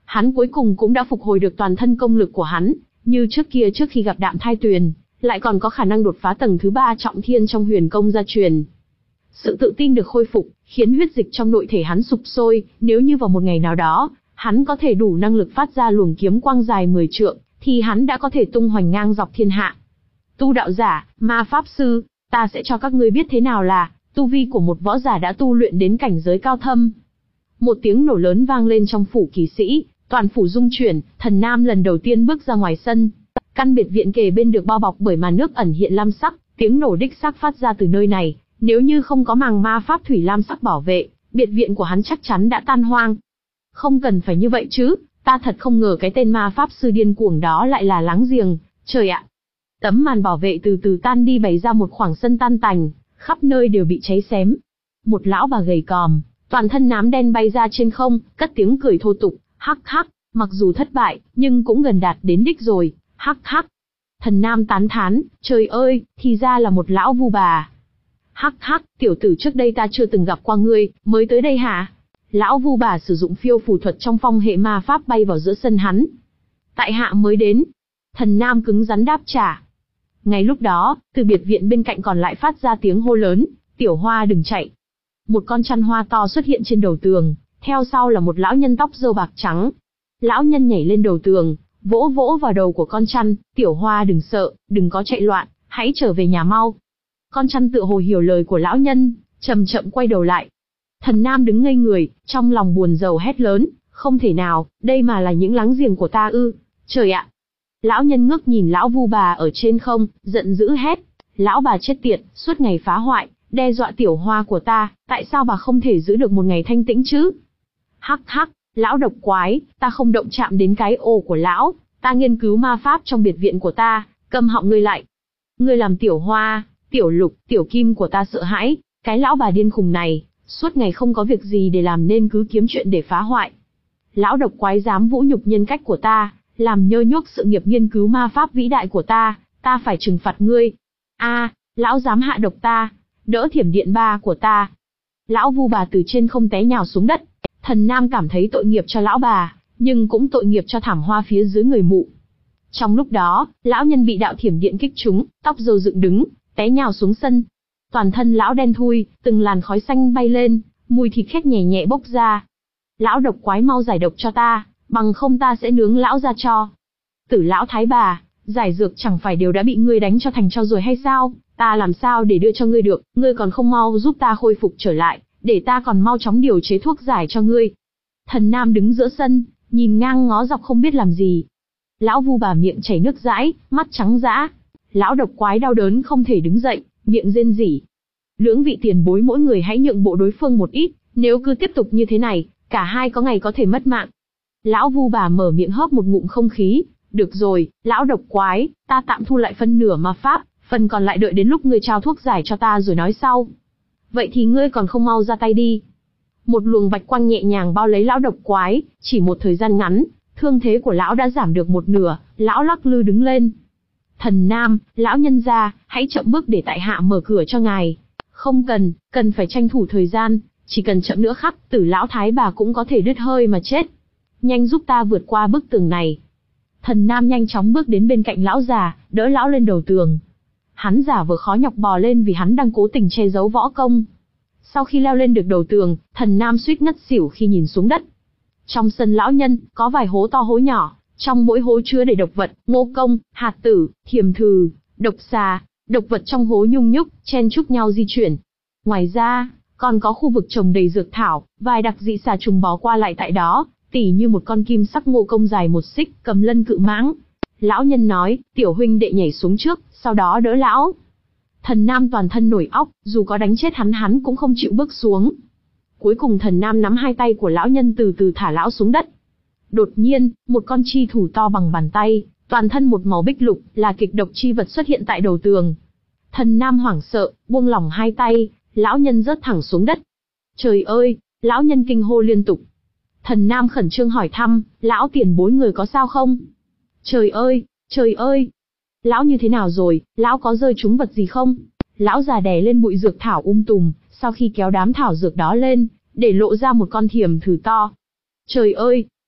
Hắn cuối cùng cũng đã phục hồi được toàn thân công lực của hắn, như trước kia trước khi gặp Đạm Thai Tuyền, lại còn có khả năng đột phá tầng thứ ba trọng thiên trong huyền công gia truyền. Sự tự tin được khôi phục, khiến huyết dịch trong nội thể hắn sục sôi, nếu như vào một ngày nào đó, hắn có thể đủ năng lực phát ra luồng kiếm quang dài mười trượng, thì hắn đã có thể tung hoành ngang dọc thiên hạ. Tu đạo giả, ma pháp sư, ta sẽ cho các ngươi biết thế nào là tu vi của một võ giả đã tu luyện đến cảnh giới cao thâm. Một tiếng nổ lớn vang lên trong phủ kỳ sĩ, toàn phủ rung chuyển, Thần Nam lần đầu tiên bước ra ngoài sân. Căn biệt viện kề bên được bao bọc bởi màn nước ẩn hiện lam sắc, tiếng nổ đích xác phát ra từ nơi này, nếu như không có màng ma pháp thủy lam sắc bảo vệ, biệt viện của hắn chắc chắn đã tan hoang. Không cần phải như vậy chứ, ta thật không ngờ cái tên ma pháp sư điên cuồng đó lại là láng giềng, trời ạ. Tấm màn bảo vệ từ từ tan đi bày ra một khoảng sân tan tành, khắp nơi đều bị cháy xém. Một lão bà gầy còm, toàn thân nám đen bay ra trên không, cất tiếng cười thô tục, hắc hắc, mặc dù thất bại, nhưng cũng gần đạt đến đích rồi, hắc hắc. Thần Nam tán thán, trời ơi, thì ra là một lão vu bà. Hắc hắc, tiểu tử trước đây ta chưa từng gặp qua ngươi, mới tới đây hả? Lão vu bà sử dụng phiêu phù thuật trong phong hệ ma pháp bay vào giữa sân hắn. Tại hạ mới đến. Thần Nam cứng rắn đáp trả. Ngay lúc đó, từ biệt viện bên cạnh còn lại phát ra tiếng hô lớn, tiểu hoa đừng chạy. Một con chăn hoa to xuất hiện trên đầu tường, theo sau là một lão nhân tóc râu bạc trắng. Lão nhân nhảy lên đầu tường, vỗ vỗ vào đầu của con chăn, tiểu hoa đừng sợ, đừng có chạy loạn, hãy trở về nhà mau. Con chăn tựa hồ hiểu lời của lão nhân, chậm chậm quay đầu lại. Thần Nam đứng ngây người, trong lòng buồn rầu hét lớn, không thể nào, đây mà là những láng giềng của ta ư, trời ạ. Lão nhân ngước nhìn lão vu bà ở trên không, giận dữ hét, lão bà chết tiệt, suốt ngày phá hoại, đe dọa tiểu hoa của ta, tại sao bà không thể giữ được một ngày thanh tĩnh chứ? Hắc hắc, lão độc quái, ta không động chạm đến cái ồ của lão, ta nghiên cứu ma pháp trong biệt viện của ta, câm họng ngươi lại. Ngươi làm tiểu hoa, tiểu lục, tiểu kim của ta sợ hãi, cái lão bà điên khùng này, suốt ngày không có việc gì để làm nên cứ kiếm chuyện để phá hoại. Lão độc quái dám vũ nhục nhân cách của ta, làm nhơ nhuốc sự nghiệp nghiên cứu ma pháp vĩ đại của ta, ta phải trừng phạt ngươi. A, à, lão dám hạ độc ta, đỡ thiểm điện ba của ta. Lão vu bà từ trên không té nhào xuống đất. Thần Nam cảm thấy tội nghiệp cho lão bà, nhưng cũng tội nghiệp cho thảm hoa phía dưới người mụ. Trong lúc đó, lão nhân bị đạo thiểm điện kích trúng, tóc râu dựng đứng, té nhào xuống sân. Toàn thân lão đen thui, từng làn khói xanh bay lên, mùi thịt khét nhẹ nhẹ bốc ra. Lão độc quái mau giải độc cho ta, bằng không ta sẽ nướng lão ra cho. Tử lão thái bà, giải dược chẳng phải đều đã bị ngươi đánh cho thành cho rồi hay sao, ta làm sao để đưa cho ngươi được, ngươi còn không mau giúp ta khôi phục trở lại, để ta còn mau chóng điều chế thuốc giải cho ngươi. Thần Nam đứng giữa sân, nhìn ngang ngó dọc không biết làm gì. Lão vu bà miệng chảy nước dãi, mắt trắng dã. Lão độc quái đau đớn không thể đứng dậy, miệng rên rỉ. Lưỡng vị tiền bối mỗi người hãy nhượng bộ đối phương một ít, nếu cứ tiếp tục như thế này, cả hai có ngày có thể mất mạng. Lão vu bà mở miệng hớp một ngụm không khí, được rồi, lão độc quái, ta tạm thu lại phân nửa ma pháp, phần còn lại đợi đến lúc ngươi trao thuốc giải cho ta rồi nói sau. Vậy thì ngươi còn không mau ra tay đi. Một luồng bạch quang nhẹ nhàng bao lấy lão độc quái, chỉ một thời gian ngắn, thương thế của lão đã giảm được một nửa, lão lắc lư đứng lên. Thần Nam, lão nhân gia, hãy chậm bước để tại hạ mở cửa cho ngài. Không cần, cần phải tranh thủ thời gian, chỉ cần chậm nữa khắc, tử lão thái bà cũng có thể đứt hơi mà chết. Nhanh giúp ta vượt qua bức tường này. Thần Nam nhanh chóng bước đến bên cạnh lão già, đỡ lão lên đầu tường. Hắn giả vờ khó nhọc bò lên vì hắn đang cố tình che giấu võ công. Sau khi leo lên được đầu tường, Thần Nam suýt ngất xỉu khi nhìn xuống đất. Trong sân lão nhân, có vài hố to hố nhỏ, trong mỗi hố chứa đầy độc vật, ngô công, hạt tử, thiềm thừ, độc xà, độc vật trong hố nhung nhúc, chen chúc nhau di chuyển. Ngoài ra, còn có khu vực trồng đầy dược thảo, vài đặc dị xà trùng bò qua lại tại đó, tỉ như một con kim sắc ngô công dài một xích, cầm lân cự mãng. Lão nhân nói, tiểu huynh đệ nhảy xuống trước, sau đó đỡ lão. Thần Nam toàn thân nổi óc, dù có đánh chết hắn hắn cũng không chịu bước xuống. Cuối cùng Thần Nam nắm hai tay của lão nhân từ từ thả lão xuống đất. Đột nhiên, một con chi thủ to bằng bàn tay, toàn thân một màu bích lục, là kịch độc chi vật xuất hiện tại đầu tường. Thần Nam hoảng sợ, buông lỏng hai tay, lão nhân rớt thẳng xuống đất. Trời ơi, lão nhân kinh hô liên tục. Thần Nam khẩn trương hỏi thăm, lão tiền bối người có sao không? Trời ơi, trời ơi! Lão như thế nào rồi, lão có rơi trúng vật gì không? Lão già đè lên bụi dược thảo um tùm, sau khi kéo đám thảo dược đó lên, để lộ ra một con thiềm thử to. Trời ơi,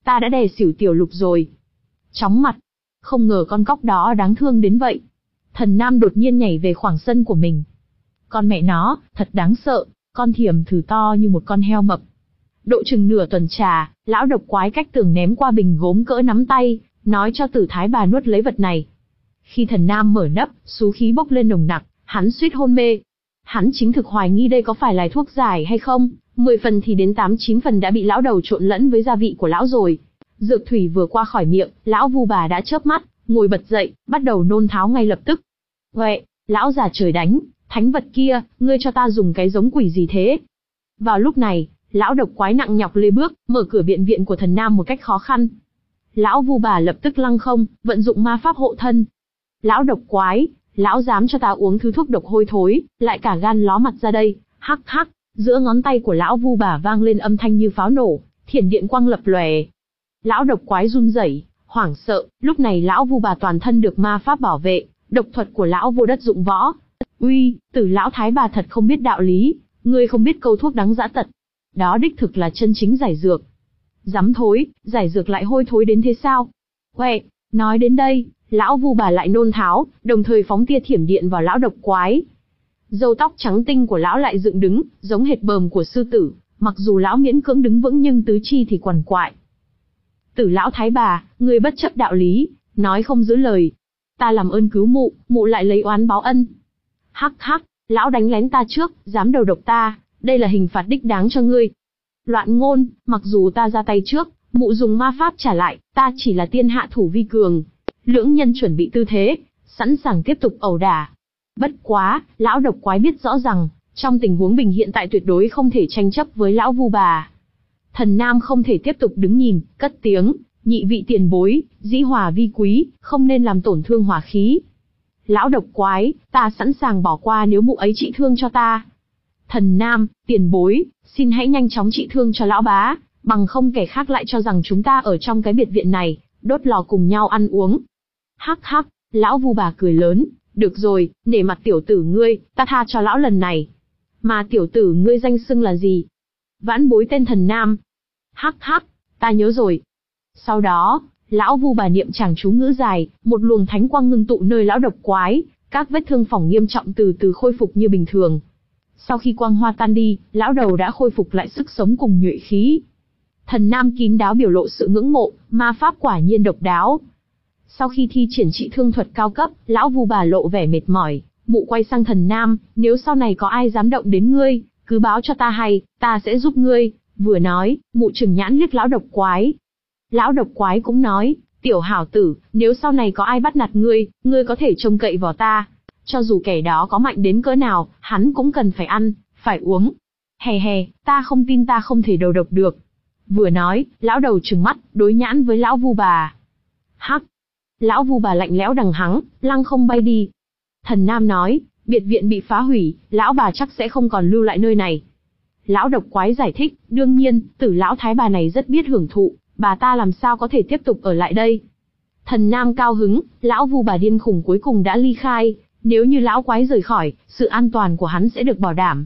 ta đã đè xỉu tiểu lục rồi. Chóng mặt, không ngờ con cóc đó đáng thương đến vậy. Thần Nam đột nhiên nhảy về khoảng sân của mình. Con mẹ nó, thật đáng sợ, con thiểm thử to như một con heo mập. Độ chừng nửa tuần trà, lão độc quái cách tường ném qua bình gốm cỡ nắm tay, nói cho Tử Thái bà nuốt lấy vật này. Khi Thần Nam mở nắp, xú khí bốc lên nồng nặc, hắn suýt hôn mê. Hắn chính thực hoài nghi đây có phải là thuốc giải hay không, mười phần thì đến tám chín phần đã bị lão đầu trộn lẫn với gia vị của lão rồi. Dược thủy vừa qua khỏi miệng, lão Vu Bà đã chớp mắt, ngồi bật dậy, bắt đầu nôn tháo ngay lập tức. Huệ, lão già trời đánh, thánh vật kia, ngươi cho ta dùng cái giống quỷ gì thế? Vào lúc này, lão độc quái nặng nhọc lê bước, mở cửa viện viện của Thần Nam một cách khó khăn. Lão Vu Bà lập tức lăng không, vận dụng ma pháp hộ thân. Lão độc quái, lão dám cho ta uống thứ thuốc độc hôi thối, lại cả gan ló mặt ra đây, hắc hắc, giữa ngón tay của lão Vu Bà vang lên âm thanh như pháo nổ, thiểm điện quang lập lòe. Lão độc quái run rẩy, hoảng sợ, lúc này lão Vu Bà toàn thân được ma pháp bảo vệ, độc thuật của lão vô đất dụng võ. Uy, Tử lão Thái bà thật không biết đạo lý, ngươi không biết câu thuốc đắng dã tật. Đó đích thực là chân chính giải dược. Dám thối, giải dược lại hôi thối đến thế sao? Huệ, nói đến đây, lão Vu Bà lại nôn tháo, đồng thời phóng tia thiểm điện vào lão độc quái. Râu tóc trắng tinh của lão lại dựng đứng, giống hệt bờm của sư tử, mặc dù lão miễn cưỡng đứng vững nhưng tứ chi thì quằn quại. Tử lão Thái bà, ngươi bất chấp đạo lý, nói không giữ lời. Ta làm ơn cứu mụ, mụ lại lấy oán báo ân. Hắc hắc, lão đánh lén ta trước, dám đầu độc ta, đây là hình phạt đích đáng cho ngươi. Loạn ngôn, mặc dù ta ra tay trước, mụ dùng ma pháp trả lại, ta chỉ là tiên hạ thủ vi cường. Lưỡng nhân chuẩn bị tư thế, sẵn sàng tiếp tục ẩu đả. Bất quá, lão độc quái biết rõ rằng, trong tình huống bình hiện tại tuyệt đối không thể tranh chấp với lão Vu Bà. Thần Nam không thể tiếp tục đứng nhìn, cất tiếng, nhị vị tiền bối, dĩ hòa vi quý, không nên làm tổn thương hỏa khí. Lão độc quái, ta sẵn sàng bỏ qua nếu mụ ấy trị thương cho ta. Thần Nam, tiền bối, xin hãy nhanh chóng trị thương cho lão bá, bằng không kẻ khác lại cho rằng chúng ta ở trong cái biệt viện này, đốt lò cùng nhau ăn uống. Hắc hắc, lão Vu Bà cười lớn, được rồi, nể mặt tiểu tử ngươi, ta tha cho lão lần này. Mà tiểu tử ngươi danh xưng là gì? Vãn bối tên Thần Nam. Hắc hắc, ta nhớ rồi. Sau đó, lão Vu Bà niệm tràng chú ngữ dài, một luồng thánh quang ngưng tụ nơi lão độc quái, các vết thương phỏng nghiêm trọng từ từ khôi phục như bình thường. Sau khi quang hoa tan đi, lão đầu đã khôi phục lại sức sống cùng nhuệ khí. Thần Nam kín đáo biểu lộ sự ngưỡng mộ, ma pháp quả nhiên độc đáo. Sau khi thi triển trị thương thuật cao cấp, lão Vu Bà lộ vẻ mệt mỏi, mụ quay sang Thần Nam, nếu sau này có ai dám động đến ngươi, cứ báo cho ta hay, ta sẽ giúp ngươi. Vừa nói, mụ trừng nhãn liếc lão độc quái. Lão độc quái cũng nói, tiểu hảo tử, nếu sau này có ai bắt nạt ngươi, ngươi có thể trông cậy vào ta. Cho dù kẻ đó có mạnh đến cỡ nào, hắn cũng cần phải ăn, phải uống. Hè hè, ta không tin ta không thể đầu độc được. Vừa nói, lão đầu trừng mắt, đối nhãn với lão Vu Bà. Hắc! Lão Vu Bà lạnh lẽo đằng hắng, lăng không bay đi. Thần Nam nói, biệt viện bị phá hủy, lão bà chắc sẽ không còn lưu lại nơi này. Lão độc quái giải thích, đương nhiên, Tử lão Thái bà này rất biết hưởng thụ, bà ta làm sao có thể tiếp tục ở lại đây. Thần Nam cao hứng, lão Vu Bà điên khùng cuối cùng đã ly khai, nếu như lão quái rời khỏi, sự an toàn của hắn sẽ được bảo đảm.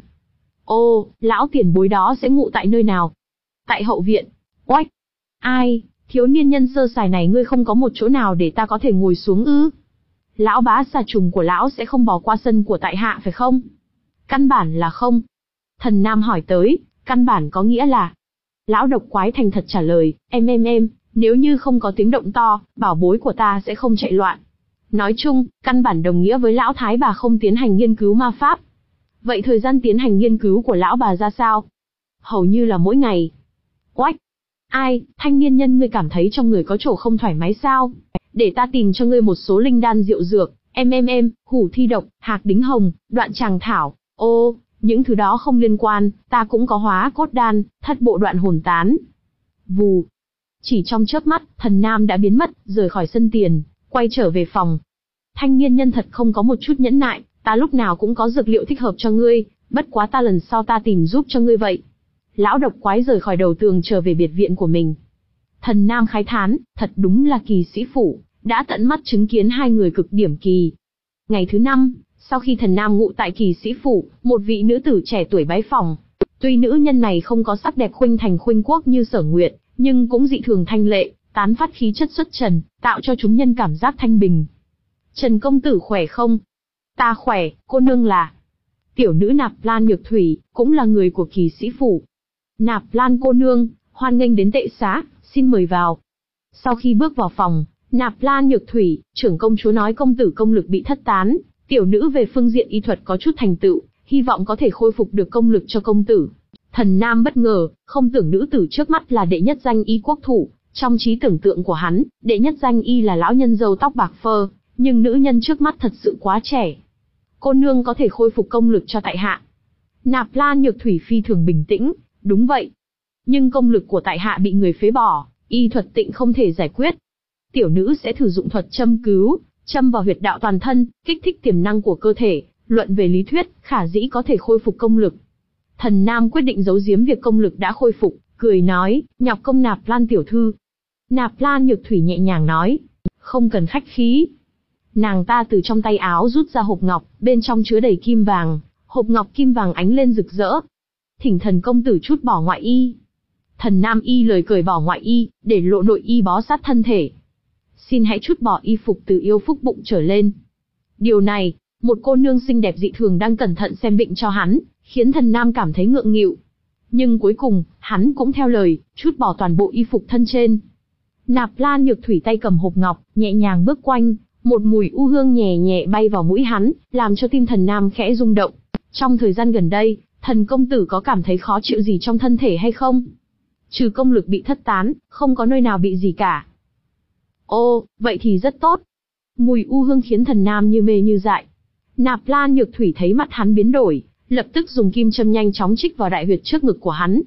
Ô, lão tiền bối đó sẽ ngụ tại nơi nào? Tại hậu viện. Oách! Ai, thiếu niên nhân sơ sài này ngươi không có một chỗ nào để ta có thể ngồi xuống ư? Lão bá xà trùng của lão sẽ không bỏ qua sân của tại hạ phải không? Căn bản là không. Thần Nam hỏi tới, căn bản có nghĩa là... Lão độc quái thành thật trả lời, em em em, nếu như không có tiếng động to, bảo bối của ta sẽ không chạy loạn. Nói chung, căn bản đồng nghĩa với lão Thái bà không tiến hành nghiên cứu ma pháp. Vậy thời gian tiến hành nghiên cứu của lão bà ra sao? Hầu như là mỗi ngày. Oách! Ai, thanh niên nhân ngươi cảm thấy trong người có chỗ không thoải mái sao? Để ta tìm cho ngươi một số linh đan diệu dược, em em em, hủ thi độc, hạc đính hồng, đoạn tràng thảo. Ô, những thứ đó không liên quan, ta cũng có hóa cốt đan, thất bộ đoạn hồn tán. Vù! Chỉ trong chớp mắt, Thần Nam đã biến mất, rời khỏi sân tiền, quay trở về phòng. Thanh niên nhân thật không có một chút nhẫn nại, ta lúc nào cũng có dược liệu thích hợp cho ngươi, bất quá ta lần sau ta tìm giúp cho ngươi vậy. Lão độc quái rời khỏi đầu tường trở về biệt viện của mình. Thần Nam khái thán, thật đúng là kỳ sĩ phủ, đã tận mắt chứng kiến hai người cực điểm kỳ. Ngày thứ năm, sau khi Thần Nam ngụ tại kỳ sĩ phủ, một vị nữ tử trẻ tuổi bái phòng. Tuy nữ nhân này không có sắc đẹp khuynh thành khuynh quốc như Sở Nguyệt, nhưng cũng dị thường thanh lệ, tán phát khí chất xuất trần, tạo cho chúng nhân cảm giác thanh bình. Trần công tử khỏe không? Ta khỏe, cô nương là? Tiểu nữ Nạp Lan Nhược Thủy, cũng là người của Kỳ Sĩ phủ. Nạp Lan cô nương, hoan nghênh đến tệ xá, xin mời vào. Sau khi bước vào phòng, Nạp Lan Nhược Thủy, trưởng công chúa nói công tử công lực bị thất tán, tiểu nữ về phương diện y thuật có chút thành tựu, hy vọng có thể khôi phục được công lực cho công tử. Thần Nam bất ngờ, không tưởng nữ tử trước mắt là đệ nhất danh y quốc thủ, trong trí tưởng tượng của hắn, đệ nhất danh y là lão nhân râu tóc bạc phơ, nhưng nữ nhân trước mắt thật sự quá trẻ. Cô nương có thể khôi phục công lực cho tại hạ. Nạp Lan Nhược Thủy phi thường bình tĩnh, đúng vậy. Nhưng công lực của tại hạ bị người phế bỏ, y thuật tịnh không thể giải quyết. Tiểu nữ sẽ thử dụng thuật châm cứu, châm vào huyệt đạo toàn thân, kích thích tiềm năng của cơ thể, luận về lý thuyết, khả dĩ có thể khôi phục công lực. Thần Nam quyết định giấu giếm việc công lực đã khôi phục, cười nói, nhọc công Nạp Lan tiểu thư. Nạp Lan Nhược Thủy nhẹ nhàng nói, không cần khách khí. Nàng ta từ trong tay áo rút ra hộp ngọc, bên trong chứa đầy kim vàng, hộp ngọc kim vàng ánh lên rực rỡ. Thỉnh thần công tử chút bỏ ngoại y. Thần Nam y lời cởi bỏ ngoại y, để lộ nội y bó sát thân thể. Xin hãy chút bỏ y phục từ yêu phúc bụng trở lên. Điều này, một cô nương xinh đẹp dị thường đang cẩn thận xem bệnh cho hắn, khiến thần Nam cảm thấy ngượng nghịu. Nhưng cuối cùng, hắn cũng theo lời, chút bỏ toàn bộ y phục thân trên. Nạp Lan Nhược Thủy tay cầm hộp ngọc, nhẹ nhàng bước quanh, một mùi u hương nhẹ nhẹ bay vào mũi hắn, làm cho tim thần Nam khẽ rung động. Trong thời gian gần đây, thần công tử có cảm thấy khó chịu gì trong thân thể hay không? Trừ công lực bị thất tán, không có nơi nào bị gì cả. Ô, vậy thì rất tốt. Mùi u hương khiến thần Nam như mê như dại. Nạp Lan Nhược Thủy thấy mặt hắn biến đổi, lập tức dùng kim châm nhanh chóng chích vào đại huyệt trước ngực của hắn.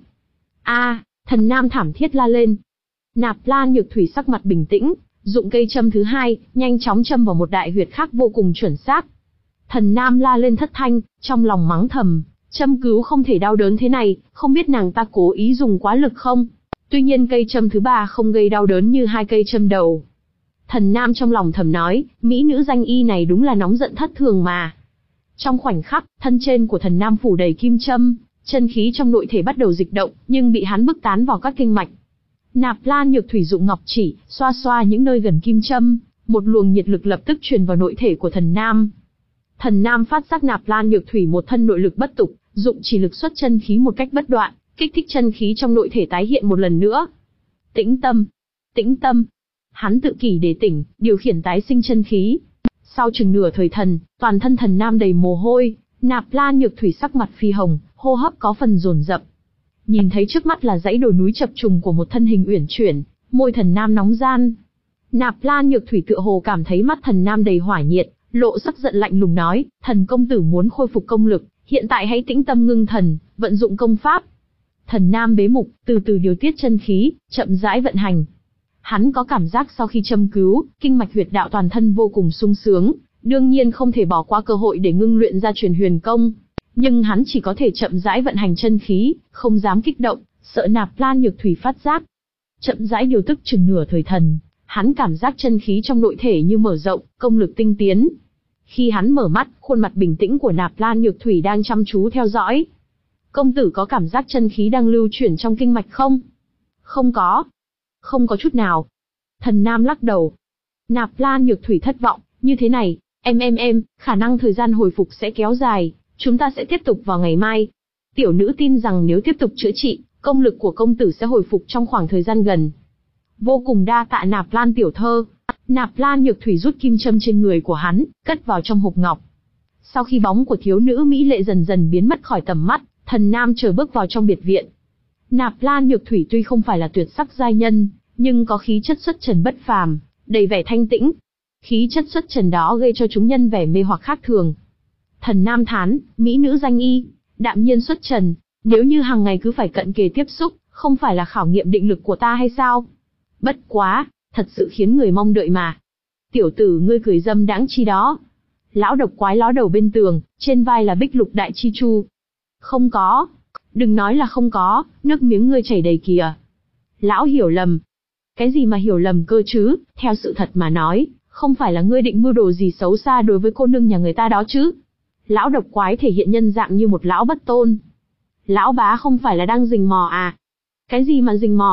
A, thần Nam thảm thiết la lên. Nạp Lan Nhược Thủy sắc mặt bình tĩnh, dụng cây châm thứ hai, nhanh chóng châm vào một đại huyệt khác vô cùng chuẩn xác. Thần Nam la lên thất thanh, trong lòng mắng thầm, châm cứu không thể đau đớn thế này, không biết nàng ta cố ý dùng quá lực không? Tuy nhiên cây châm thứ ba không gây đau đớn như hai cây châm đầu. Thần Nam trong lòng thầm nói, mỹ nữ danh y này đúng là nóng giận thất thường mà. Trong khoảnh khắc, thân trên của thần Nam phủ đầy kim châm, chân khí trong nội thể bắt đầu dịch động, nhưng bị hắn bức tán vào các kinh mạch. Nạp Lan Nhược Thủy dụng ngọc chỉ, xoa xoa những nơi gần kim châm, một luồng nhiệt lực lập tức truyền vào nội thể của thần Nam. Thần Nam phát giác Nạp Lan Nhược Thủy một thân nội lực bất tục, dụng chỉ lực xuất chân khí một cách bất đoạn, kích thích chân khí trong nội thể tái hiện một lần nữa. Tĩnh tâm, tĩnh tâm. Hắn tự kỷ để tỉnh, điều khiển tái sinh chân khí. Sau chừng nửa thời thần, toàn thân thần Nam đầy mồ hôi, Nạp Lan Nhược Thủy sắc mặt phi hồng, hô hấp có phần dồn dập. Nhìn thấy trước mắt là dãy đồi núi chập trùng của một thân hình uyển chuyển, môi thần Nam nóng gian. Nạp Lan Nhược Thủy tựa hồ cảm thấy mắt thần Nam đầy hỏa nhiệt, lộ sắc giận lạnh lùng nói, thần công tử muốn khôi phục công lực, hiện tại hãy tĩnh tâm ngưng thần, vận dụng công pháp. Thần Nam bế mục, từ từ điều tiết chân khí, chậm rãi vận hành. Hắn có cảm giác sau khi châm cứu, kinh mạch huyệt đạo toàn thân vô cùng sung sướng, đương nhiên không thể bỏ qua cơ hội để ngưng luyện ra truyền huyền công. Nhưng hắn chỉ có thể chậm rãi vận hành chân khí, không dám kích động, sợ Nạp Lan Nhược Thủy phát giác. Chậm rãi điều tức chừng nửa thời thần, hắn cảm giác chân khí trong nội thể như mở rộng, công lực tinh tiến. Khi hắn mở mắt, khuôn mặt bình tĩnh của Nạp Lan Nhược Thủy đang chăm chú theo dõi. Công tử có cảm giác chân khí đang lưu chuyển trong kinh mạch không? Không có. Không có chút nào. Thần Nam lắc đầu. Nạp Lan Nhược Thủy thất vọng, như thế này, em em em, khả năng thời gian hồi phục sẽ kéo dài, chúng ta sẽ tiếp tục vào ngày mai. Tiểu nữ tin rằng nếu tiếp tục chữa trị, công lực của công tử sẽ hồi phục trong khoảng thời gian gần. Vô cùng đa tạ Nạp Lan tiểu thơ. Nạp Lan Nhược Thủy rút kim châm trên người của hắn, cất vào trong hộp ngọc. Sau khi bóng của thiếu nữ mỹ lệ dần dần biến mất khỏi tầm mắt, thần Nam chờ bước vào trong biệt viện. Nạp Lan Nhược Thủy tuy không phải là tuyệt sắc giai nhân, nhưng có khí chất xuất trần bất phàm, đầy vẻ thanh tĩnh. Khí chất xuất trần đó gây cho chúng nhân vẻ mê hoặc khác thường. Thần Nam thán, mỹ nữ danh y, đạm nhiên xuất trần, nếu như hàng ngày cứ phải cận kề tiếp xúc, không phải là khảo nghiệm định lực của ta hay sao? Bất quá, thật sự khiến người mong đợi mà. Tiểu tử ngươi cười dâm đãng chi đó. Lão độc quái ló đầu bên tường, trên vai là bích lục đại chi chu. Không có. Đừng nói là không có, nước miếng ngươi chảy đầy kìa. Lão hiểu lầm. Cái gì mà hiểu lầm cơ chứ, theo sự thật mà nói, không phải là ngươi định mưu đồ gì xấu xa đối với cô nương nhà người ta đó chứ. Lão độc quái thể hiện nhân dạng như một lão bất tôn. Lão bá không phải là đang rình mò à? Cái gì mà rình mò,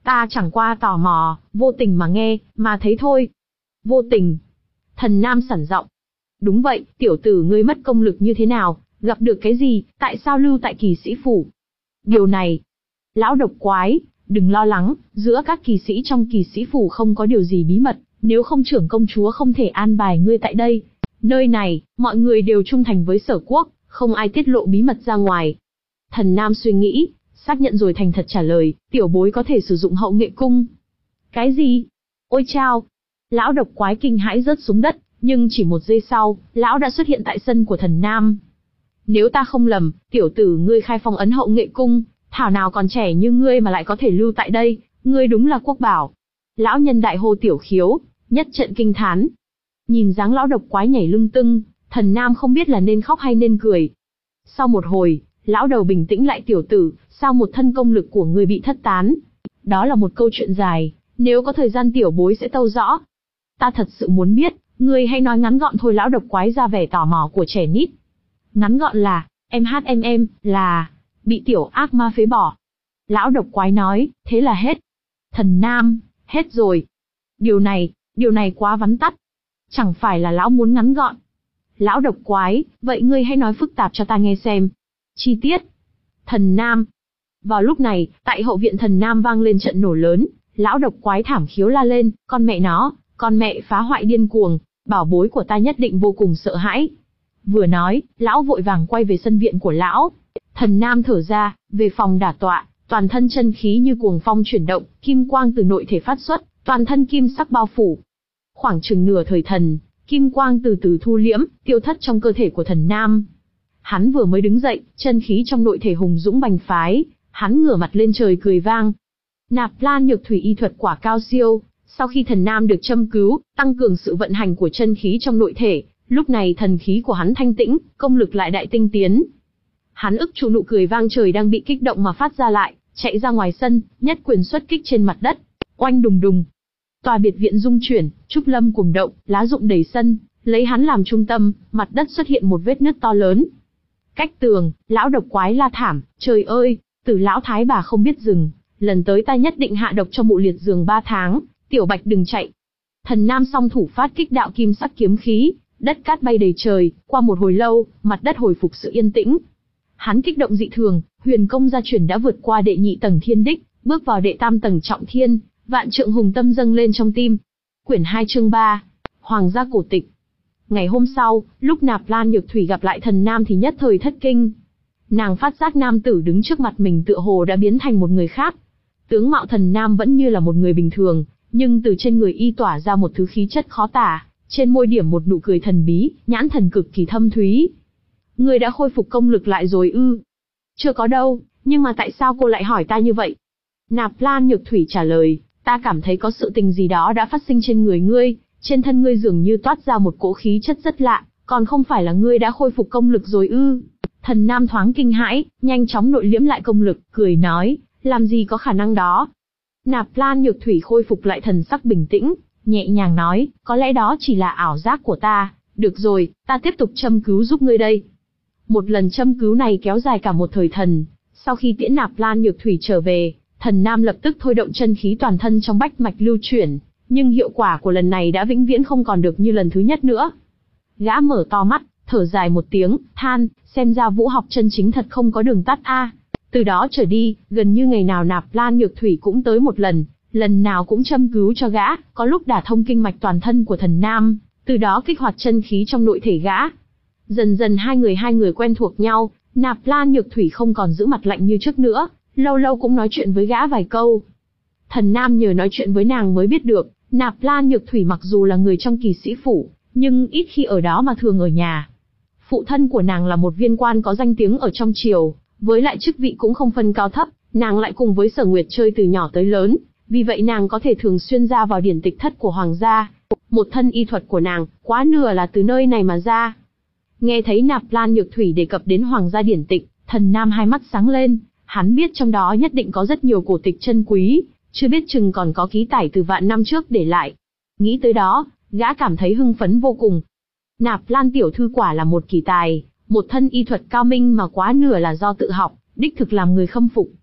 Ta chẳng qua tò mò, vô tình mà nghe, mà thấy thôi. Vô tình. Thần Nam sẵn giọng. Đúng vậy, tiểu tử ngươi mất công lực như thế nào, gặp được cái gì, tại sao lưu tại kỳ sĩ phủ? Điều này. Lão độc quái, đừng lo lắng, giữa các kỳ sĩ trong kỳ sĩ phủ không có điều gì bí mật, nếu không trưởng công chúa không thể an bài ngươi tại đây. Nơi này, mọi người đều trung thành với Sở Quốc, không ai tiết lộ bí mật ra ngoài. Thần Nam suy nghĩ, xác nhận rồi thành thật trả lời, tiểu bối có thể sử dụng hậu nghệ cung. Cái gì? Ôi chao! Lão độc quái kinh hãi rớt xuống đất, nhưng chỉ một giây sau, lão đã xuất hiện tại sân của Thần Nam. Nếu ta không lầm, tiểu tử ngươi khai phong ấn hậu nghệ cung, thảo nào còn trẻ như ngươi mà lại có thể lưu tại đây, ngươi đúng là quốc bảo. Lão nhân đại hô tiểu khiếu, nhất trận kinh thán. Nhìn dáng lão độc quái nhảy lưng tưng, Thần Nam không biết là nên khóc hay nên cười. Sau một hồi, lão đầu bình tĩnh lại, tiểu tử, sao một thân công lực của ngươi bị thất tán? Đó là một câu chuyện dài, nếu có thời gian tiểu bối sẽ tâu rõ. Ta thật sự muốn biết, ngươi hay nói ngắn gọn thôi. Lão độc quái ra vẻ tò mò của trẻ nít. Ngắn gọn là, em hát em em, là, bị tiểu ác ma phế bỏ. Lão độc quái nói, thế là hết. Thần Nam, hết rồi. Điều này, điều này quá vắn tắt. Chẳng phải là lão muốn ngắn gọn. Lão độc quái, vậy ngươi hãy nói phức tạp cho ta nghe xem. Chi tiết. Thần Nam. Vào lúc này, tại hậu viện Thần Nam vang lên trận nổ lớn, lão độc quái thảm khiếu la lên, con mẹ nó, con mẹ phá hoại điên cuồng, bảo bối của ta nhất định vô cùng sợ hãi. Vừa nói, lão vội vàng quay về sân viện của lão. Thần Nam thở ra, về phòng đả tọa, toàn thân chân khí như cuồng phong chuyển động, kim quang từ nội thể phát xuất, toàn thân kim sắc bao phủ. Khoảng chừng nửa thời thần, kim quang từ từ thu liễm, tiêu thất trong cơ thể của Thần Nam. Hắn vừa mới đứng dậy, chân khí trong nội thể hùng dũng bành phái, hắn ngửa mặt lên trời cười vang. Nạp Lan Nhược Thủy y thuật quả cao siêu, sau khi Thần Nam được châm cứu, tăng cường sự vận hành của chân khí trong nội thể, lúc này thần khí của hắn thanh tĩnh, công lực lại đại tinh tiến. Hắn ức trụ nụ cười vang trời đang bị kích động mà phát ra lại, chạy ra ngoài sân, nhất quyền xuất kích trên mặt đất. Oanh đùng đùng. Tòa biệt viện rung chuyển, trúc lâm cuồng động, lá rụng đầy sân, lấy hắn làm trung tâm, mặt đất xuất hiện một vết nứt to lớn. Cách tường, lão độc quái la thảm, trời ơi, Tử lão thái bà không biết dừng, lần tới ta nhất định hạ độc cho mụ liệt giường ba tháng, tiểu bạch đừng chạy. Thần Nam song thủ phát kích đạo kim sắc kiếm khí, đất cát bay đầy trời, qua một hồi lâu, mặt đất hồi phục sự yên tĩnh. Hắn kích động dị thường, huyền công gia truyền đã vượt qua đệ nhị tầng thiên đích, bước vào đệ tam tầng trọng thiên, vạn trượng hùng tâm dâng lên trong tim. Quyển hai chương ba, Hoàng gia cổ tịch. Ngày hôm sau, lúc Nạp Lan Nhược Thủy gặp lại Thần Nam thì nhất thời thất kinh. Nàng phát giác nam tử đứng trước mặt mình tựa hồ đã biến thành một người khác. Tướng mạo Thần Nam vẫn như là một người bình thường, nhưng từ trên người y tỏa ra một thứ khí chất khó tả, trên môi điểm một nụ cười thần bí, nhãn thần cực kỳ thâm thúy. Ngươi đã khôi phục công lực lại rồi ư? Chưa có đâu, nhưng mà tại sao cô lại hỏi ta như vậy? Nạp Lan Nhược Thủy trả lời, ta cảm thấy có sự tình gì đó đã phát sinh trên người ngươi, trên thân ngươi dường như toát ra một cỗ khí chất rất lạ, còn không phải là ngươi đã khôi phục công lực rồi ư? Thần Nam thoáng kinh hãi, nhanh chóng nội liễm lại công lực, cười nói, làm gì có khả năng đó. Nạp Lan Nhược Thủy khôi phục lại thần sắc bình tĩnh, nhẹ nhàng nói, có lẽ đó chỉ là ảo giác của ta, được rồi, ta tiếp tục châm cứu giúp ngươi đây. Một lần châm cứu này kéo dài cả một thời thần, sau khi tiễn Nạp Lan Nhược Thủy trở về, Thần Nam lập tức thôi động chân khí toàn thân trong bách mạch lưu chuyển, nhưng hiệu quả của lần này đã vĩnh viễn không còn được như lần thứ nhất nữa. Gã mở to mắt, thở dài một tiếng, than, xem ra vũ học chân chính thật không có đường tắt a. Từ đó trở đi, gần như ngày nào Nạp Lan Nhược Thủy cũng tới một lần, lần nào cũng châm cứu cho gã, có lúc đả thông kinh mạch toàn thân của Thần Nam, từ đó kích hoạt chân khí trong nội thể gã. Dần dần hai người hai người quen thuộc nhau, Nạp Lan Nhược Thủy không còn giữ mặt lạnh như trước nữa, lâu lâu cũng nói chuyện với gã vài câu. Thần Nam nhờ nói chuyện với nàng mới biết được, Nạp Lan Nhược Thủy mặc dù là người trong kỳ sĩ phủ, nhưng ít khi ở đó mà thường ở nhà. Phụ thân của nàng là một viên quan có danh tiếng ở trong triều, với lại chức vị cũng không phân cao thấp, nàng lại cùng với Sở Nguyệt chơi từ nhỏ tới lớn, vì vậy nàng có thể thường xuyên ra vào điển tịch thất của hoàng gia. Một thân y thuật của nàng, quá nửa là từ nơi này mà ra. Nghe thấy Nạp Lan Nhược Thủy đề cập đến hoàng gia điển tịch, Thần Nam hai mắt sáng lên, hắn biết trong đó nhất định có rất nhiều cổ tịch chân quý, chưa biết chừng còn có ký tải từ vạn năm trước để lại. Nghĩ tới đó, gã cảm thấy hưng phấn vô cùng. Nạp Lan tiểu thư quả là một kỳ tài, một thân y thuật cao minh mà quá nửa là do tự học, đích thực làm người khâm phục.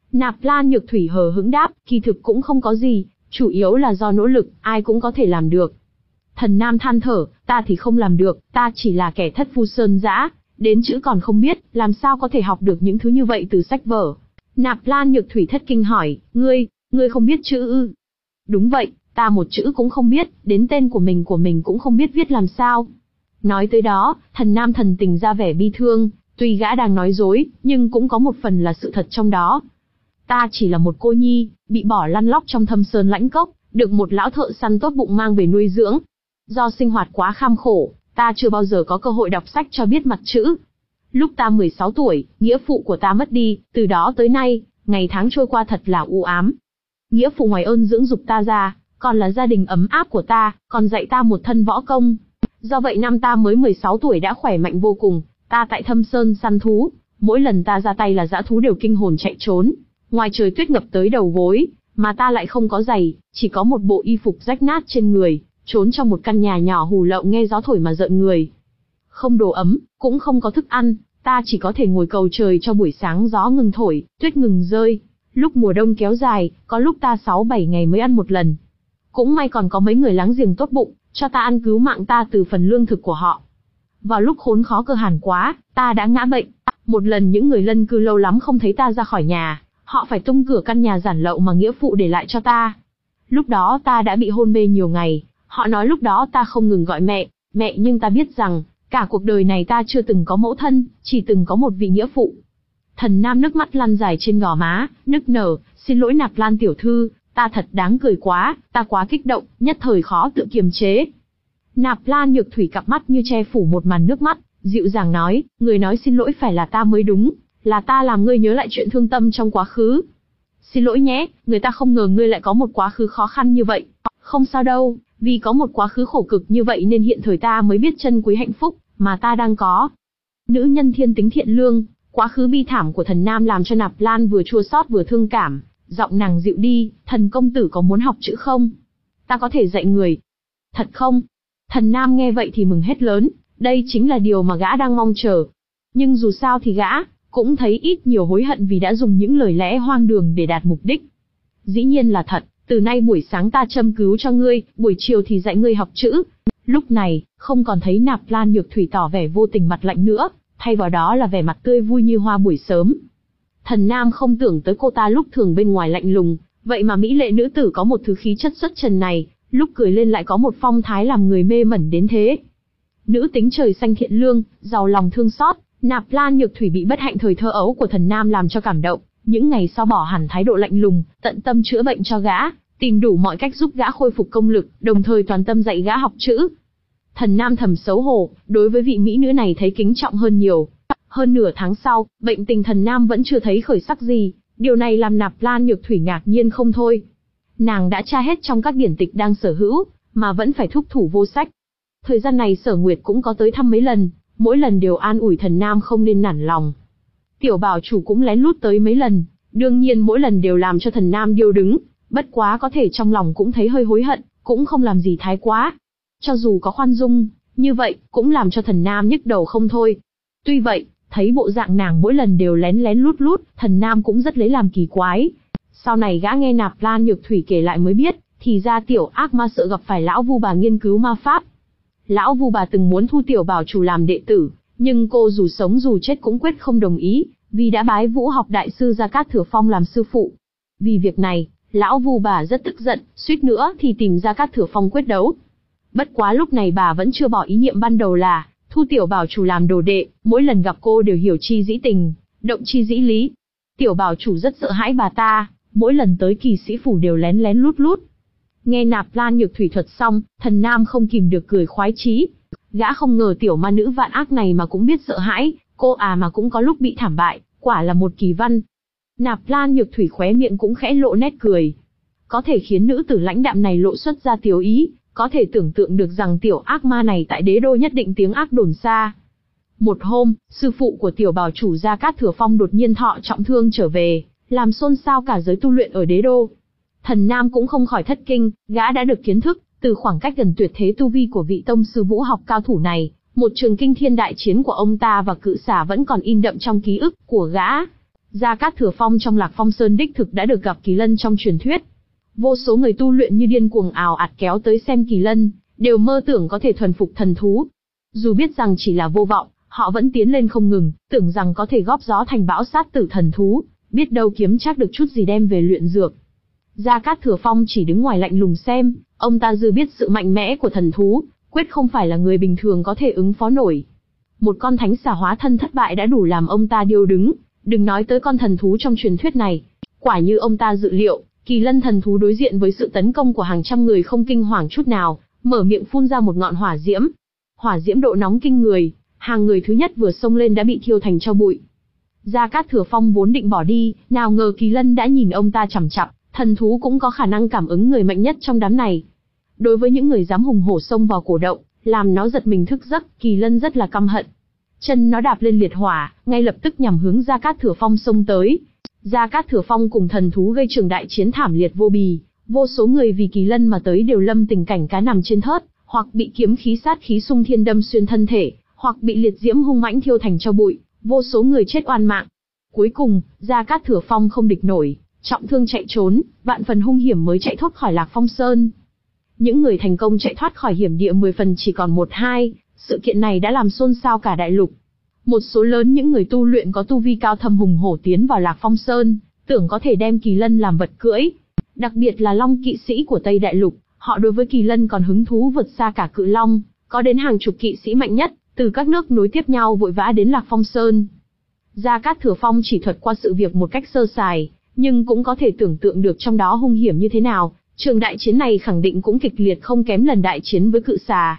Nạp Lan Nhược Thủy hờ hững đáp, kỳ thực cũng không có gì, chủ yếu là do nỗ lực, ai cũng có thể làm được. Thần Nam than thở, ta thì không làm được, ta chỉ là kẻ thất phu sơn dã, đến chữ còn không biết, làm sao có thể học được những thứ như vậy từ sách vở. Nạp Lan Nhược Thủy thất kinh hỏi, ngươi, ngươi không biết chữ ư? Đúng vậy, ta một chữ cũng không biết, đến tên của mình của mình cũng không biết viết làm sao. Nói tới đó, Thần Nam thần tình ra vẻ bi thương, tuy gã đang nói dối, nhưng cũng có một phần là sự thật trong đó. Ta chỉ là một cô nhi, bị bỏ lăn lóc trong thâm sơn lãnh cốc, được một lão thợ săn tốt bụng mang về nuôi dưỡng. Do sinh hoạt quá kham khổ, ta chưa bao giờ có cơ hội đọc sách cho biết mặt chữ. Lúc ta mười sáu tuổi, nghĩa phụ của ta mất đi, từ đó tới nay, ngày tháng trôi qua thật là u ám. Nghĩa phụ ngoài ơn dưỡng dục ta ra, còn là gia đình ấm áp của ta, còn dạy ta một thân võ công. Do vậy năm ta mới mười sáu tuổi đã khỏe mạnh vô cùng, ta tại thâm sơn săn thú, mỗi lần ta ra tay là dã thú đều kinh hồn chạy trốn. Ngoài trời tuyết ngập tới đầu gối, mà ta lại không có giày, chỉ có một bộ y phục rách nát trên người, trốn trong một căn nhà nhỏ hù lậu nghe gió thổi mà rợn người. Không đồ ấm, cũng không có thức ăn, ta chỉ có thể ngồi cầu trời cho buổi sáng gió ngừng thổi, tuyết ngừng rơi. Lúc mùa đông kéo dài, có lúc ta sáu bảy ngày mới ăn một lần. Cũng may còn có mấy người láng giềng tốt bụng, cho ta ăn cứu mạng ta từ phần lương thực của họ. Vào lúc khốn khó cơ hàn quá, ta đã ngã bệnh. Một lần những người lân cư lâu lắm không thấy ta ra khỏi nhà, họ phải tung cửa căn nhà giản lậu mà nghĩa phụ để lại cho ta. Lúc đó ta đã bị hôn mê nhiều ngày, họ nói lúc đó ta không ngừng gọi mẹ, mẹ nhưng ta biết rằng, cả cuộc đời này ta chưa từng có mẫu thân, chỉ từng có một vị nghĩa phụ. Thần Nam nước mắt lăn dài trên gò má, nức nở, xin lỗi Nạp Lan tiểu thư, ta thật đáng cười quá, ta quá kích động, nhất thời khó tự kiềm chế. Nạp Lan Nhược Thủy cặp mắt như che phủ một màn nước mắt, dịu dàng nói, người nói xin lỗi phải là ta mới đúng, là ta làm ngươi nhớ lại chuyện thương tâm trong quá khứ. Xin lỗi nhé, người ta không ngờ ngươi lại có một quá khứ khó khăn như vậy. Không sao đâu, vì có một quá khứ khổ cực như vậy nên hiện thời ta mới biết trân quý hạnh phúc mà ta đang có. Nữ nhân thiên tính thiện lương, quá khứ bi thảm của Thần Nam làm cho Nạp Lan vừa chua xót vừa thương cảm, giọng nàng dịu đi, Thần công tử có muốn học chữ không? Ta có thể dạy người. Thật không? Thần Nam nghe vậy thì mừng hết lớn, đây chính là điều mà gã đang mong chờ. Nhưng dù sao thì gã cũng thấy ít nhiều hối hận vì đã dùng những lời lẽ hoang đường để đạt mục đích. Dĩ nhiên là thật, từ nay buổi sáng ta châm cứu cho ngươi, buổi chiều thì dạy ngươi học chữ. Lúc này, không còn thấy Nạp Lan Nhược Thủy tỏ vẻ vô tình mặt lạnh nữa, thay vào đó là vẻ mặt tươi vui như hoa buổi sớm. Thần Nam không tưởng tới cô ta lúc thường bên ngoài lạnh lùng, vậy mà mỹ lệ nữ tử có một thứ khí chất xuất trần này, lúc cười lên lại có một phong thái làm người mê mẩn đến thế. Nữ tính trời xanh thiện lương, giàu lòng thương xót, Nạp Lan Nhược Thủy bị bất hạnh thời thơ ấu của Thần Nam làm cho cảm động, những ngày sau bỏ hẳn thái độ lạnh lùng, tận tâm chữa bệnh cho gã, tìm đủ mọi cách giúp gã khôi phục công lực, đồng thời toàn tâm dạy gã học chữ. Thần Nam thầm xấu hổ, đối với vị mỹ nữ này thấy kính trọng hơn nhiều. Hơn nửa tháng sau, bệnh tình Thần Nam vẫn chưa thấy khởi sắc gì, điều này làm Nạp Lan Nhược Thủy ngạc nhiên không thôi. Nàng đã tra hết trong các điển tịch đang sở hữu, mà vẫn phải thúc thủ vô sách. Thời gian này Sở Nguyệt cũng có tới thăm mấy lần, mỗi lần đều an ủi Thần Nam không nên nản lòng. Tiểu bảo chủ cũng lén lút tới mấy lần, đương nhiên mỗi lần đều làm cho Thần Nam điêu đứng, bất quá có thể trong lòng cũng thấy hơi hối hận, cũng không làm gì thái quá. Cho dù có khoan dung, như vậy, cũng làm cho Thần Nam nhức đầu không thôi. Tuy vậy, thấy bộ dạng nàng mỗi lần đều lén lén lút lút, Thần Nam cũng rất lấy làm kỳ quái. Sau này gã nghe Nạp Lan Nhược Thủy kể lại mới biết, thì ra tiểu ác ma sợ gặp phải lão Vu bà nghiên cứu ma pháp. Lão Vu bà từng muốn thu tiểu bảo chủ làm đệ tử, nhưng cô dù sống dù chết cũng quyết không đồng ý, vì đã bái vũ học đại sư Gia Cát Thừa Phong làm sư phụ. Vì việc này, lão Vu bà rất tức giận, suýt nữa thì tìm Gia Cát Thừa Phong quyết đấu. Bất quá lúc này bà vẫn chưa bỏ ý niệm ban đầu là thu tiểu bảo chủ làm đồ đệ, mỗi lần gặp cô đều hiểu chi dĩ tình, động chi dĩ lý. Tiểu bảo chủ rất sợ hãi bà ta, mỗi lần tới Kỳ Sĩ phủ đều lén lén lút lút. Nghe Nạp Lan Nhược Thủy thuật xong, Thần Nam không kìm được cười khoái chí. Gã không ngờ tiểu ma nữ vạn ác này mà cũng biết sợ hãi, cô à mà cũng có lúc bị thảm bại, quả là một kỳ văn. Nạp Lan Nhược Thủy khóe miệng cũng khẽ lộ nét cười. Có thể khiến nữ tử lãnh đạm này lộ xuất ra tiểu ý, có thể tưởng tượng được rằng tiểu ác ma này tại đế đô nhất định tiếng ác đồn xa. Một hôm, sư phụ của tiểu bảo chủ Gia Cát Thừa Phong đột nhiên thọ trọng thương trở về, làm xôn xao cả giới tu luyện ở đế đô. Thần Nam cũng không khỏi thất kinh, gã đã được kiến thức, từ khoảng cách gần tuyệt thế tu vi của vị tông sư vũ học cao thủ này, một trường kinh thiên đại chiến của ông ta và cự xả vẫn còn in đậm trong ký ức của gã. Gia Cát Thừa Phong trong Lạc Phong Sơn đích thực đã được gặp Kỳ Lân trong truyền thuyết. Vô số người tu luyện như điên cuồng ào ạt kéo tới xem Kỳ Lân, đều mơ tưởng có thể thuần phục thần thú. Dù biết rằng chỉ là vô vọng, họ vẫn tiến lên không ngừng, tưởng rằng có thể góp gió thành bão sát tử thần thú, biết đâu kiếm chắc được chút gì đem về luyện dược. Gia Cát Thừa Phong chỉ đứng ngoài lạnh lùng xem, ông ta dư biết sự mạnh mẽ của thần thú, quyết không phải là người bình thường có thể ứng phó nổi. Một con thánh xà hóa thân thất bại đã đủ làm ông ta điêu đứng, đừng nói tới con thần thú trong truyền thuyết này. Quả như ông ta dự liệu, Kỳ Lân thần thú đối diện với sự tấn công của hàng trăm người không kinh hoàng chút nào, mở miệng phun ra một ngọn hỏa diễm. Hỏa diễm độ nóng kinh người, hàng người thứ nhất vừa xông lên đã bị thiêu thành tro bụi. Gia Cát Thừa Phong vốn định bỏ đi, nào ngờ Kỳ Lân đã nhìn ông ta chằm chằm, thần thú cũng có khả năng cảm ứng người mạnh nhất trong đám này. Đối với những người dám hùng hổ xông vào cổ động, làm nó giật mình thức giấc, Kỳ Lân rất là căm hận. Chân nó đạp lên liệt hỏa, ngay lập tức nhằm hướng Gia Cát Thừa Phong xông tới. Gia Cát Thừa Phong cùng thần thú gây trường đại chiến thảm liệt vô bì, vô số người vì Kỳ Lân mà tới đều lâm tình cảnh cá nằm trên thớt, hoặc bị kiếm khí sát khí xung thiên đâm xuyên thân thể, hoặc bị liệt diễm hung mãnh thiêu thành tro bụi, vô số người chết oan mạng. Cuối cùng, Gia Cát Thừa Phong không địch nổi, trọng thương chạy trốn, vạn phần hung hiểm mới chạy thoát khỏi Lạc Phong Sơn. Những người thành công chạy thoát khỏi hiểm địa mười phần chỉ còn một hai, sự kiện này đã làm xôn xao cả đại lục. Một số lớn những người tu luyện có tu vi cao thâm hùng hổ tiến vào Lạc Phong Sơn, tưởng có thể đem Kỳ Lân làm vật cưỡi. Đặc biệt là Long kỵ sĩ của Tây Đại Lục, họ đối với Kỳ Lân còn hứng thú vượt xa cả Cự Long, có đến hàng chục kỵ sĩ mạnh nhất, từ các nước nối tiếp nhau vội vã đến Lạc Phong Sơn. Gia Cát Thừa Phong chỉ thuật qua sự việc một cách sơ sài, nhưng cũng có thể tưởng tượng được trong đó hung hiểm như thế nào, trường đại chiến này khẳng định cũng kịch liệt không kém lần đại chiến với Cự Xà.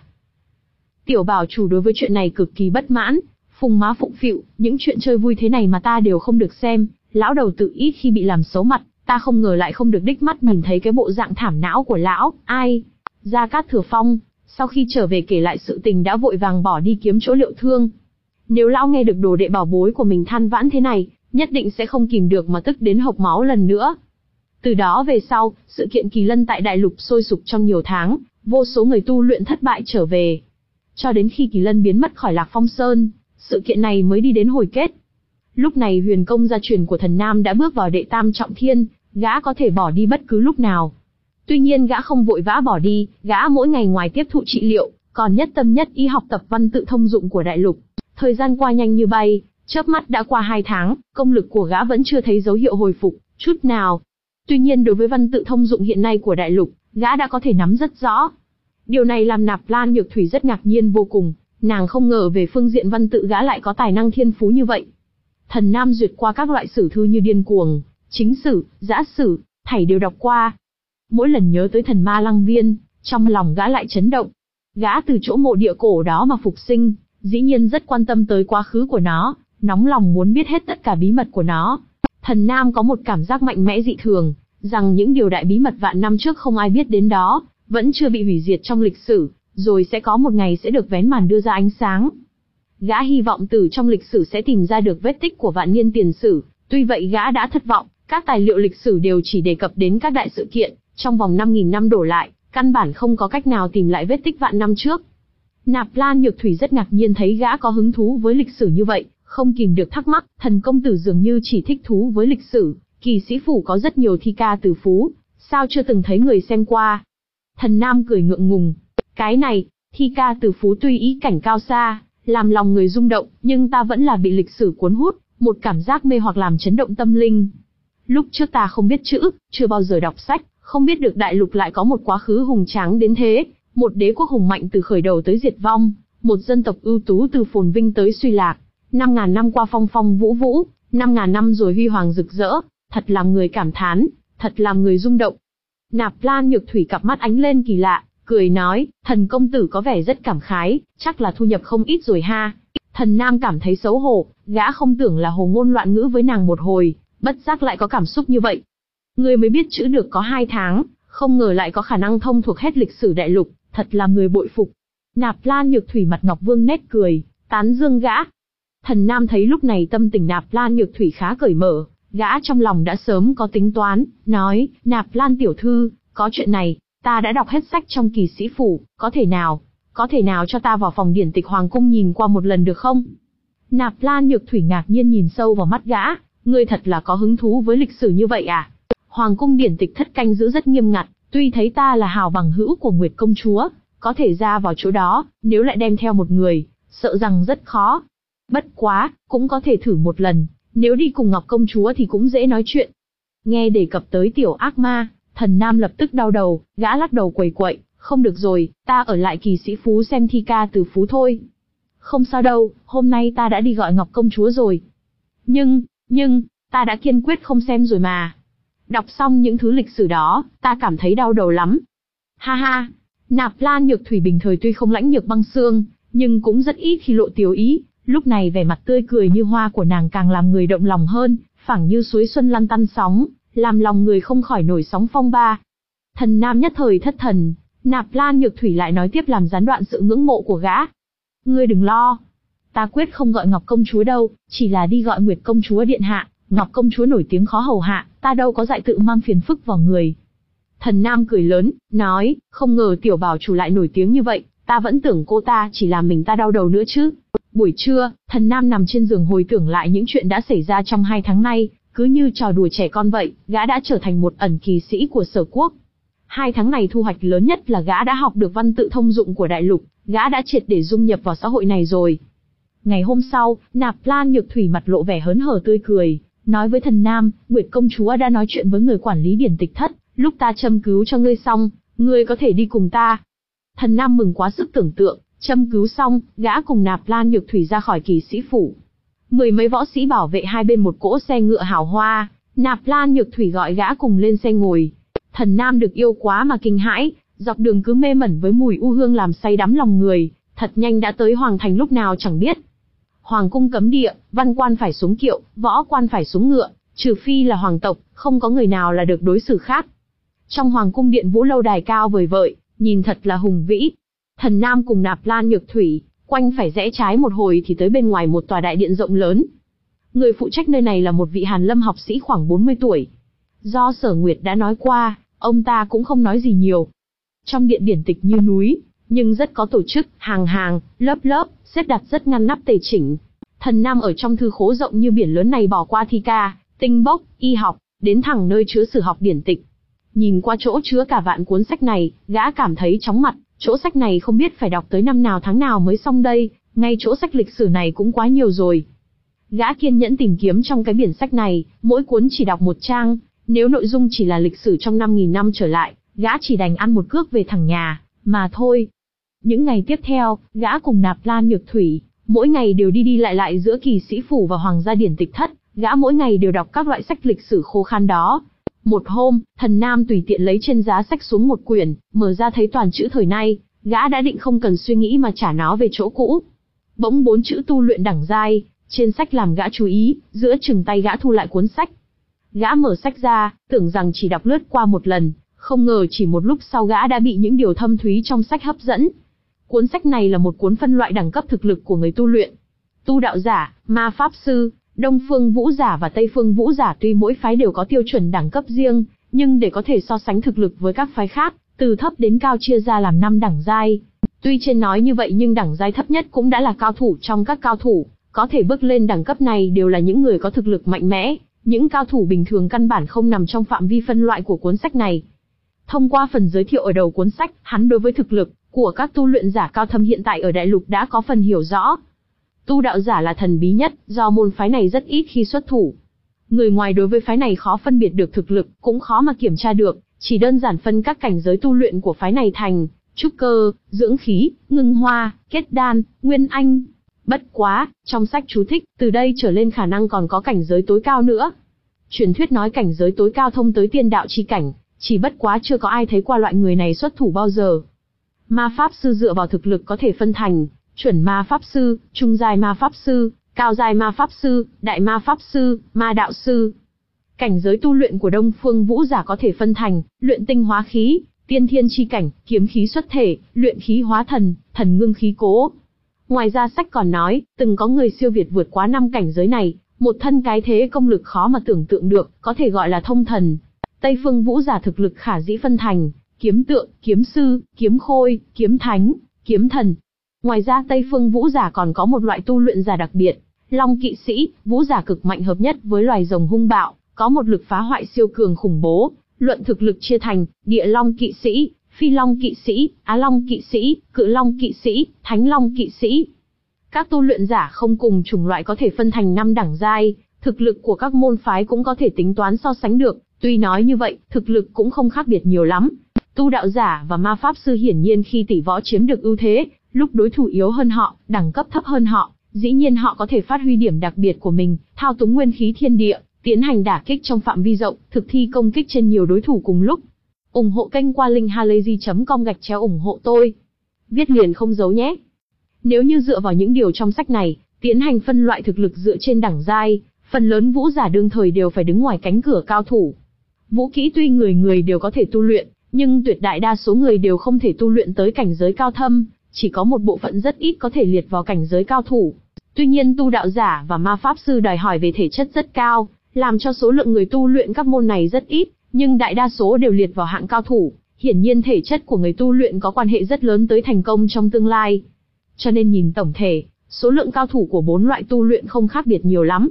Tiểu bảo chủ đối với chuyện này cực kỳ bất mãn, phùng má phụng phịu, những chuyện chơi vui thế này mà ta đều không được xem, lão đầu tự ít khi bị làm xấu mặt, ta không ngờ lại không được đích mắt nhìn thấy cái bộ dạng thảm não của lão, ai? Gia Cát Thừa Phong, sau khi trở về kể lại sự tình đã vội vàng bỏ đi kiếm chỗ liệu thương. Nếu lão nghe được đồ đệ bảo bối của mình than vãn thế này, nhất định sẽ không kìm được mà tức đến hộc máu lần nữa. Từ đó về sau, sự kiện Kỳ Lân tại Đại Lục sôi sục trong nhiều tháng, vô số người tu luyện thất bại trở về. Cho đến khi Kỳ Lân biến mất khỏi Lạc Phong Sơn, sự kiện này mới đi đến hồi kết. Lúc này huyền công gia truyền của thần Nam đã bước vào đệ tam trọng thiên, gã có thể bỏ đi bất cứ lúc nào. Tuy nhiên gã không vội vã bỏ đi, gã mỗi ngày ngoài tiếp thụ trị liệu, còn nhất tâm nhất ý học tập văn tự thông dụng của Đại Lục. Thời gian qua nhanh như bay, chớp mắt đã qua hai tháng, công lực của gã vẫn chưa thấy dấu hiệu hồi phục chút nào. Tuy nhiên đối với văn tự thông dụng hiện nay của Đại Lục, gã đã có thể nắm rất rõ. Điều này làm Nạp Lan Nhược Thủy rất ngạc nhiên vô cùng, nàng không ngờ về phương diện văn tự gã lại có tài năng thiên phú như vậy. Thần Nam duyệt qua các loại sử thư như Điên Cuồng, Chính Sử, Giã Sử, thảy đều đọc qua. Mỗi lần nhớ tới thần Ma Lăng Viên, trong lòng gã lại chấn động. Gã từ chỗ mộ địa cổ đó mà phục sinh, dĩ nhiên rất quan tâm tới quá khứ của nó, nóng lòng muốn biết hết tất cả bí mật của nó. Thần Nam có một cảm giác mạnh mẽ dị thường, rằng những điều đại bí mật vạn năm trước không ai biết đến đó, vẫn chưa bị hủy diệt trong lịch sử, rồi sẽ có một ngày sẽ được vén màn đưa ra ánh sáng. Gã hy vọng từ trong lịch sử sẽ tìm ra được vết tích của vạn niên tiền sử, tuy vậy gã đã thất vọng, các tài liệu lịch sử đều chỉ đề cập đến các đại sự kiện, trong vòng năm nghìn năm đổ lại, căn bản không có cách nào tìm lại vết tích vạn năm trước. Nạp Lan Nhược Thủy rất ngạc nhiên thấy gã có hứng thú với lịch sử như vậy, không kìm được thắc mắc, thần công tử dường như chỉ thích thú với lịch sử, Kỳ Sĩ Phủ có rất nhiều thi ca từ phú, sao chưa từng thấy người xem qua? Thần Nam cười ngượng ngùng, cái này, thi ca từ phú tuy ý cảnh cao xa, làm lòng người rung động, nhưng ta vẫn là bị lịch sử cuốn hút, một cảm giác mê hoặc làm chấn động tâm linh. Lúc trước ta không biết chữ, chưa bao giờ đọc sách, không biết được Đại Lục lại có một quá khứ hùng tráng đến thế, một đế quốc hùng mạnh từ khởi đầu tới diệt vong, một dân tộc ưu tú từ phồn vinh tới suy lạc, năm ngàn năm qua phong phong vũ vũ, năm ngàn năm rồi huy hoàng rực rỡ, thật làm người cảm thán, thật làm người rung động. Nạp Lan Nhược Thủy cặp mắt ánh lên kỳ lạ, cười nói, thần công tử có vẻ rất cảm khái, chắc là thu nhập không ít rồi ha. Thần Nam cảm thấy xấu hổ, gã không tưởng là hồ ngôn loạn ngữ với nàng một hồi, bất giác lại có cảm xúc như vậy. Người mới biết chữ được có hai tháng, không ngờ lại có khả năng thông thuộc hết lịch sử Đại Lục, thật là người bội phục. Nạp Lan Nhược Thủy mặt ngọc vương nét cười, tán dương gã. Thần Nam thấy lúc này tâm tình Nạp Lan Nhược Thủy khá cởi mở, gã trong lòng đã sớm có tính toán, nói, Nạp Lan tiểu thư, có chuyện này, ta đã đọc hết sách trong Kỳ Sĩ Phủ, có thể nào, có thể nào cho ta vào phòng điển tịch Hoàng Cung nhìn qua một lần được không? Nạp Lan Nhược Thủy ngạc nhiên nhìn sâu vào mắt gã, Ngươi thật là có hứng thú với lịch sử như vậy à? Hoàng cung điển tịch thất canh giữ rất nghiêm ngặt, tuy thấy ta là hào bằng hữu của Nguyệt công chúa, có thể ra vào chỗ đó, nếu lại đem theo một người, sợ rằng rất khó. Bất quá, cũng có thể thử một lần, nếu đi cùng Ngọc công chúa thì cũng dễ nói chuyện. Nghe đề cập tới tiểu ác ma, Thần Nam lập tức đau đầu, gã lắc đầu quẩy quậy, không được rồi, ta ở lại Kỳ Sĩ Phú xem thi ca từ Phú thôi. Không sao đâu, hôm nay ta đã đi gọi Ngọc công chúa rồi. Nhưng, nhưng, ta đã kiên quyết không xem rồi mà. Đọc xong những thứ lịch sử đó, ta cảm thấy đau đầu lắm. Ha ha, Nạp Lan Nhược Thủy bình thời tuy không lãnh nhược băng xương, nhưng cũng rất ít khi lộ tiểu ý, lúc này vẻ mặt tươi cười như hoa của nàng càng làm người động lòng hơn, phảng như suối xuân lăn tăn sóng, làm lòng người không khỏi nổi sóng phong ba. Thần Nam nhất thời thất thần, Nạp Lan Nhược Thủy lại nói tiếp làm gián đoạn sự ngưỡng mộ của gã. Ngươi đừng lo, ta quyết không gọi Ngọc công chúa đâu, chỉ là đi gọi Nguyệt công chúa điện hạ, Ngọc công chúa nổi tiếng khó hầu hạ, ta đâu có dại tự mang phiền phức vào người. Thần Nam cười lớn, nói, không ngờ tiểu bảo chủ lại nổi tiếng như vậy, ta vẫn tưởng cô ta chỉ làm mình ta đau đầu nữa chứ. Buổi trưa, Thần Nam nằm trên giường hồi tưởng lại những chuyện đã xảy ra trong hai tháng nay, cứ như trò đùa trẻ con vậy, gã đã trở thành một ẩn kỳ sĩ của Sở Quốc. Hai tháng này thu hoạch lớn nhất là gã đã học được văn tự thông dụng của đại lục, gã đã triệt để dung nhập vào xã hội này rồi. Ngày hôm sau, Nạp Lan Nhược Thủy mặt lộ vẻ hớn hở tươi cười, nói với Thần Nam, Nguyệt công chúa đã nói chuyện với người quản lý điển tịch thất, lúc ta châm cứu cho ngươi xong, ngươi có thể đi cùng ta. Thần Nam mừng quá sức tưởng tượng, châm cứu xong, gã cùng Nạp Lan Nhược Thủy ra khỏi Kỳ Sĩ phủ. Mười mấy võ sĩ bảo vệ hai bên một cỗ xe ngựa hào hoa, Nạp Lan Nhược Thủy gọi gã cùng lên xe ngồi. Thần Nam được yêu quá mà kinh hãi, dọc đường cứ mê mẩn với mùi u hương làm say đắm lòng người, thật nhanh đã tới Hoàng thành lúc nào chẳng biết. Hoàng cung cấm địa, văn quan phải xuống kiệu, võ quan phải xuống ngựa, trừ phi là hoàng tộc, không có người nào là được đối xử khác. Trong Hoàng cung điện Vũ lâu đài cao vời vợi, nhìn thật là hùng vĩ. Thần Nam cùng Nạp Lan Nhược Thủy, quanh phải rẽ trái một hồi thì tới bên ngoài một tòa đại điện rộng lớn. Người phụ trách nơi này là một vị Hàn Lâm học sĩ khoảng bốn mươi tuổi. Do Sở Nguyệt đã nói qua, ông ta cũng không nói gì nhiều. Trong điện điển tịch như núi, nhưng rất có tổ chức, hàng hàng, lớp lớp, xếp đặt rất ngăn nắp tề chỉnh. Thần Nam ở trong thư khố rộng như biển lớn này bỏ qua thi ca, tinh bốc, y học, đến thẳng nơi chứa sử học điển tịch. Nhìn qua chỗ chứa cả vạn cuốn sách này, gã cảm thấy chóng mặt, chỗ sách này không biết phải đọc tới năm nào tháng nào mới xong đây, ngay chỗ sách lịch sử này cũng quá nhiều rồi. Gã kiên nhẫn tìm kiếm trong cái biển sách này, mỗi cuốn chỉ đọc một trang, nếu nội dung chỉ là lịch sử trong năm nghìn năm trở lại, gã chỉ đành ăn một cước về thẳng nhà, mà thôi. Những ngày tiếp theo, gã cùng Nạp Lan Nhược Thủy, mỗi ngày đều đi đi lại lại giữa Kỳ Sĩ phủ và Hoàng gia điển tịch thất, gã mỗi ngày đều đọc các loại sách lịch sử khô khan đó. Một hôm, Thần Nam tùy tiện lấy trên giá sách xuống một quyển, mở ra thấy toàn chữ thời nay, gã đã định không cần suy nghĩ mà trả nó về chỗ cũ. Bỗng bốn chữ tu luyện đẳng giai, trên sách làm gã chú ý, giữa chừng tay gã thu lại cuốn sách. Gã mở sách ra, tưởng rằng chỉ đọc lướt qua một lần, không ngờ chỉ một lúc sau gã đã bị những điều thâm thúy trong sách hấp dẫn. Cuốn sách này là một cuốn phân loại đẳng cấp thực lực của người tu luyện. Tu đạo giả, ma pháp sư, Đông phương vũ giả và Tây phương vũ giả tuy mỗi phái đều có tiêu chuẩn đẳng cấp riêng, nhưng để có thể so sánh thực lực với các phái khác, từ thấp đến cao chia ra làm năm đẳng giai. Tuy trên nói như vậy nhưng đẳng giai thấp nhất cũng đã là cao thủ trong các cao thủ, có thể bước lên đẳng cấp này đều là những người có thực lực mạnh mẽ, những cao thủ bình thường căn bản không nằm trong phạm vi phân loại của cuốn sách này. Thông qua phần giới thiệu ở đầu cuốn sách, hắn đối với thực lực của các tu luyện giả cao thâm hiện tại ở đại lục đã có phần hiểu rõ. Tu đạo giả là thần bí nhất, do môn phái này rất ít khi xuất thủ. Người ngoài đối với phái này khó phân biệt được thực lực, cũng khó mà kiểm tra được, chỉ đơn giản phân các cảnh giới tu luyện của phái này thành trúc cơ, dưỡng khí, ngưng hoa, kết đan, nguyên anh. Bất quá, trong sách chú thích, từ đây trở lên khả năng còn có cảnh giới tối cao nữa. Truyền thuyết nói cảnh giới tối cao thông tới tiên đạo chi cảnh, chỉ bất quá chưa có ai thấy qua loại người này xuất thủ bao giờ. Ma pháp sư dựa vào thực lực có thể phân thành chuẩn ma pháp sư, trung giai ma pháp sư, cao giai ma pháp sư, đại ma pháp sư, ma đạo sư. Cảnh giới tu luyện của Đông phương vũ giả có thể phân thành luyện tinh hóa khí, tiên thiên chi cảnh, kiếm khí xuất thể, luyện khí hóa thần, thần ngưng khí cố. Ngoài ra sách còn nói, từng có người siêu việt vượt quá năm cảnh giới này, một thân cái thế công lực khó mà tưởng tượng được, có thể gọi là thông thần. Tây phương vũ giả thực lực khả dĩ phân thành kiếm tượng, kiếm sư, kiếm khôi, kiếm thánh, kiếm thần. Ngoài ra Tây phương vũ giả còn có một loại tu luyện giả đặc biệt, Long kỵ sĩ, vũ giả cực mạnh hợp nhất với loài rồng hung bạo, có một lực phá hoại siêu cường khủng bố. Luận thực lực chia thành, địa long kỵ sĩ, phi long kỵ sĩ, á long kỵ sĩ, cự long kỵ sĩ, thánh long kỵ sĩ. Các tu luyện giả không cùng chủng loại có thể phân thành năm đẳng giai, thực lực của các môn phái cũng có thể tính toán so sánh được, tuy nói như vậy, thực lực cũng không khác biệt nhiều lắm. Tu đạo giả và ma pháp sư hiển nhiên khi tỷ võ chiếm được ưu thế, lúc đối thủ yếu hơn họ, đẳng cấp thấp hơn họ, dĩ nhiên họ có thể phát huy điểm đặc biệt của mình, thao túng nguyên khí thiên địa, tiến hành đả kích trong phạm vi rộng, thực thi công kích trên nhiều đối thủ cùng lúc. Ủng hộ kênh qua link halayzi chấm com gạch chéo ủng hộ tôi. Viết liền không giấu nhé. Nếu như dựa vào những điều trong sách này, tiến hành phân loại thực lực dựa trên đẳng giai, phần lớn vũ giả đương thời đều phải đứng ngoài cánh cửa cao thủ. Vũ kỹ tuy người người đều có thể tu luyện, nhưng tuyệt đại đa số người đều không thể tu luyện tới cảnh giới cao thâm, chỉ có một bộ phận rất ít có thể liệt vào cảnh giới cao thủ. Tuy nhiên tu đạo giả và ma pháp sư đòi hỏi về thể chất rất cao, làm cho số lượng người tu luyện các môn này rất ít, nhưng đại đa số đều liệt vào hạng cao thủ. Hiển nhiên thể chất của người tu luyện có quan hệ rất lớn tới thành công trong tương lai. Cho nên nhìn tổng thể, số lượng cao thủ của bốn loại tu luyện không khác biệt nhiều lắm.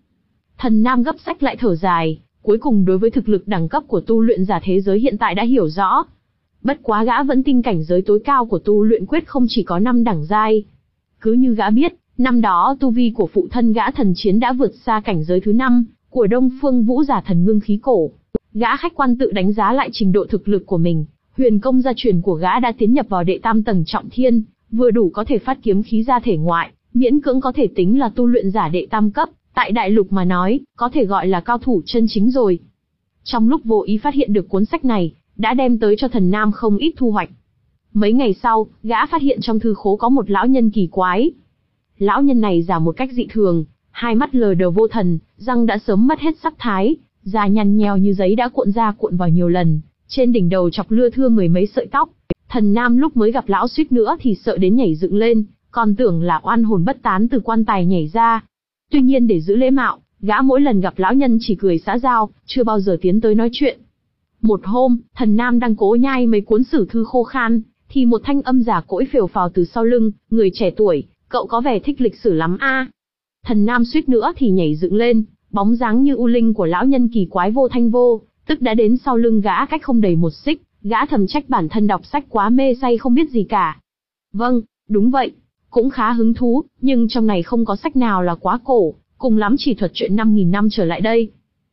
Thần Nam gấp sách lại thở dài, cuối cùng đối với thực lực đẳng cấp của tu luyện giả thế giới hiện tại đã hiểu rõ. Bất quá gã vẫn tin cảnh giới tối cao của tu luyện quyết không chỉ có năm đẳng giai. Cứ như gã biết, năm đó tu vi của phụ thân gã thần chiến đã vượt xa cảnh giới thứ năm của Đông Phương Vũ giả thần ngưng khí cổ. Gã khách quan tự đánh giá lại trình độ thực lực của mình, huyền công gia truyền của gã đã tiến nhập vào đệ tam tầng trọng thiên, vừa đủ có thể phát kiếm khí ra thể ngoại, miễn cưỡng có thể tính là tu luyện giả đệ tam cấp, tại đại lục mà nói, có thể gọi là cao thủ chân chính rồi. Trong lúc vô ý phát hiện được cuốn sách này, đã đem tới cho Thần Nam không ít thu hoạch. Mấy ngày sau, gã phát hiện trong thư khố có một lão nhân kỳ quái. Lão nhân này già một cách dị thường, hai mắt lờ đờ vô thần, răng đã sớm mất hết sắc thái, da nhăn nheo như giấy đã cuộn ra cuộn vào nhiều lần, trên đỉnh đầu chọc lưa thưa mười mấy sợi tóc. Thần Nam lúc mới gặp lão suýt nữa thì sợ đến nhảy dựng lên, còn tưởng là oan hồn bất tán từ quan tài nhảy ra. Tuy nhiên để giữ lễ mạo, gã mỗi lần gặp lão nhân chỉ cười xã giao, chưa bao giờ tiến tới nói chuyện. Một hôm, Thần Nam đang cố nhai mấy cuốn sử thư khô khan, thì một thanh âm giả cỗi phều phào từ sau lưng, người trẻ tuổi, cậu có vẻ thích lịch sử lắm a. Thần Nam suýt nữa thì nhảy dựng lên, bóng dáng như u linh của lão nhân kỳ quái vô thanh vô, tức đã đến sau lưng gã cách không đầy một xích, gã thầm trách bản thân đọc sách quá mê say không biết gì cả. Vâng, đúng vậy, cũng khá hứng thú, nhưng trong này không có sách nào là quá cổ, cùng lắm chỉ thuật chuyện năm nghìn năm trở lại đây.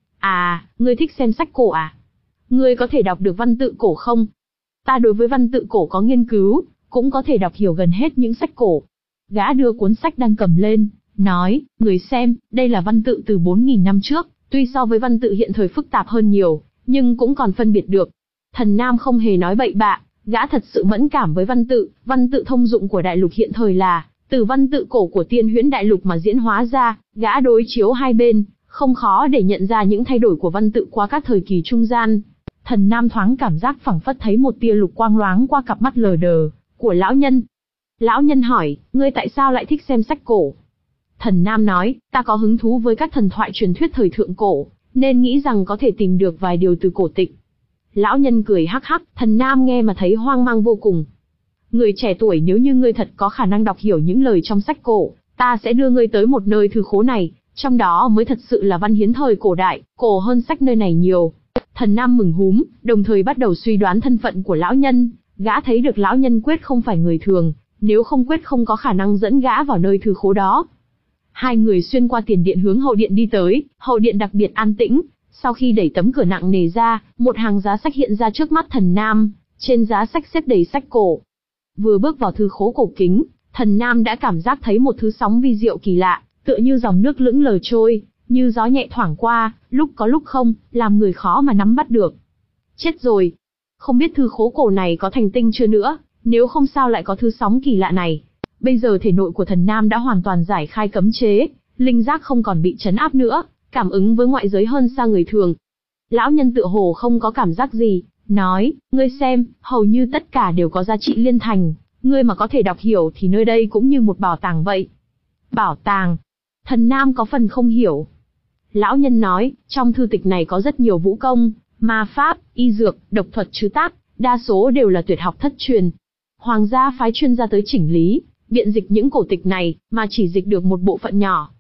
À, ngươi thích xem sách cổ à? Ngươi có thể đọc được văn tự cổ không? Ta đối với văn tự cổ có nghiên cứu, cũng có thể đọc hiểu gần hết những sách cổ. Gã đưa cuốn sách đang cầm lên, nói, người xem, đây là văn tự từ bốn nghìn năm trước, tuy so với văn tự hiện thời phức tạp hơn nhiều, nhưng cũng còn phân biệt được. Thần Nam không hề nói bậy bạ, gã thật sự mẫn cảm với văn tự, văn tự thông dụng của đại lục hiện thời là, từ văn tự cổ của Tiên Huyễn đại lục mà diễn hóa ra, gã đối chiếu hai bên, không khó để nhận ra những thay đổi của văn tự qua các thời kỳ trung gian. Thần Nam thoáng cảm giác phảng phất thấy một tia lục quang loáng qua cặp mắt lờ đờ của lão nhân. Lão nhân hỏi, ngươi tại sao lại thích xem sách cổ? Thần Nam nói, ta có hứng thú với các thần thoại truyền thuyết thời thượng cổ, nên nghĩ rằng có thể tìm được vài điều từ cổ tịch. Lão nhân cười hắc hắc, Thần Nam nghe mà thấy hoang mang vô cùng. Người trẻ tuổi, nếu như ngươi thật có khả năng đọc hiểu những lời trong sách cổ, ta sẽ đưa ngươi tới một nơi thư khố này, trong đó mới thật sự là văn hiến thời cổ đại, cổ hơn sách nơi này nhiều. Thần Nam mừng húm, đồng thời bắt đầu suy đoán thân phận của lão nhân, gã thấy được lão nhân quyết không phải người thường, nếu không quyết không có khả năng dẫn gã vào nơi thư khố đó. Hai người xuyên qua tiền điện hướng hậu điện đi tới, hậu điện đặc biệt an tĩnh, sau khi đẩy tấm cửa nặng nề ra, một hàng giá sách hiện ra trước mắt Thần Nam, trên giá sách xếp đầy sách cổ. Vừa bước vào thư khố cổ kính, Thần Nam đã cảm giác thấy một thứ sóng vi diệu kỳ lạ, tựa như dòng nước lững lờ trôi, như gió nhẹ thoảng qua, lúc có lúc không, làm người khó mà nắm bắt được. Chết rồi! Không biết thư khố cổ này có thành tinh chưa nữa, nếu không sao lại có thứ sóng kỳ lạ này. Bây giờ thể nội của Thần Nam đã hoàn toàn giải khai cấm chế, linh giác không còn bị trấn áp nữa, cảm ứng với ngoại giới hơn xa người thường. Lão nhân tựa hồ không có cảm giác gì, nói, ngươi xem, hầu như tất cả đều có giá trị liên thành, ngươi mà có thể đọc hiểu thì nơi đây cũng như một bảo tàng vậy. Bảo tàng? Thần Nam có phần không hiểu. Lão nhân nói, trong thư tịch này có rất nhiều vũ công, ma pháp, y dược, độc thuật trứ tác, đa số đều là tuyệt học thất truyền. Hoàng gia phái chuyên gia tới chỉnh lý, biện dịch những cổ tịch này, mà chỉ dịch được một bộ phận nhỏ.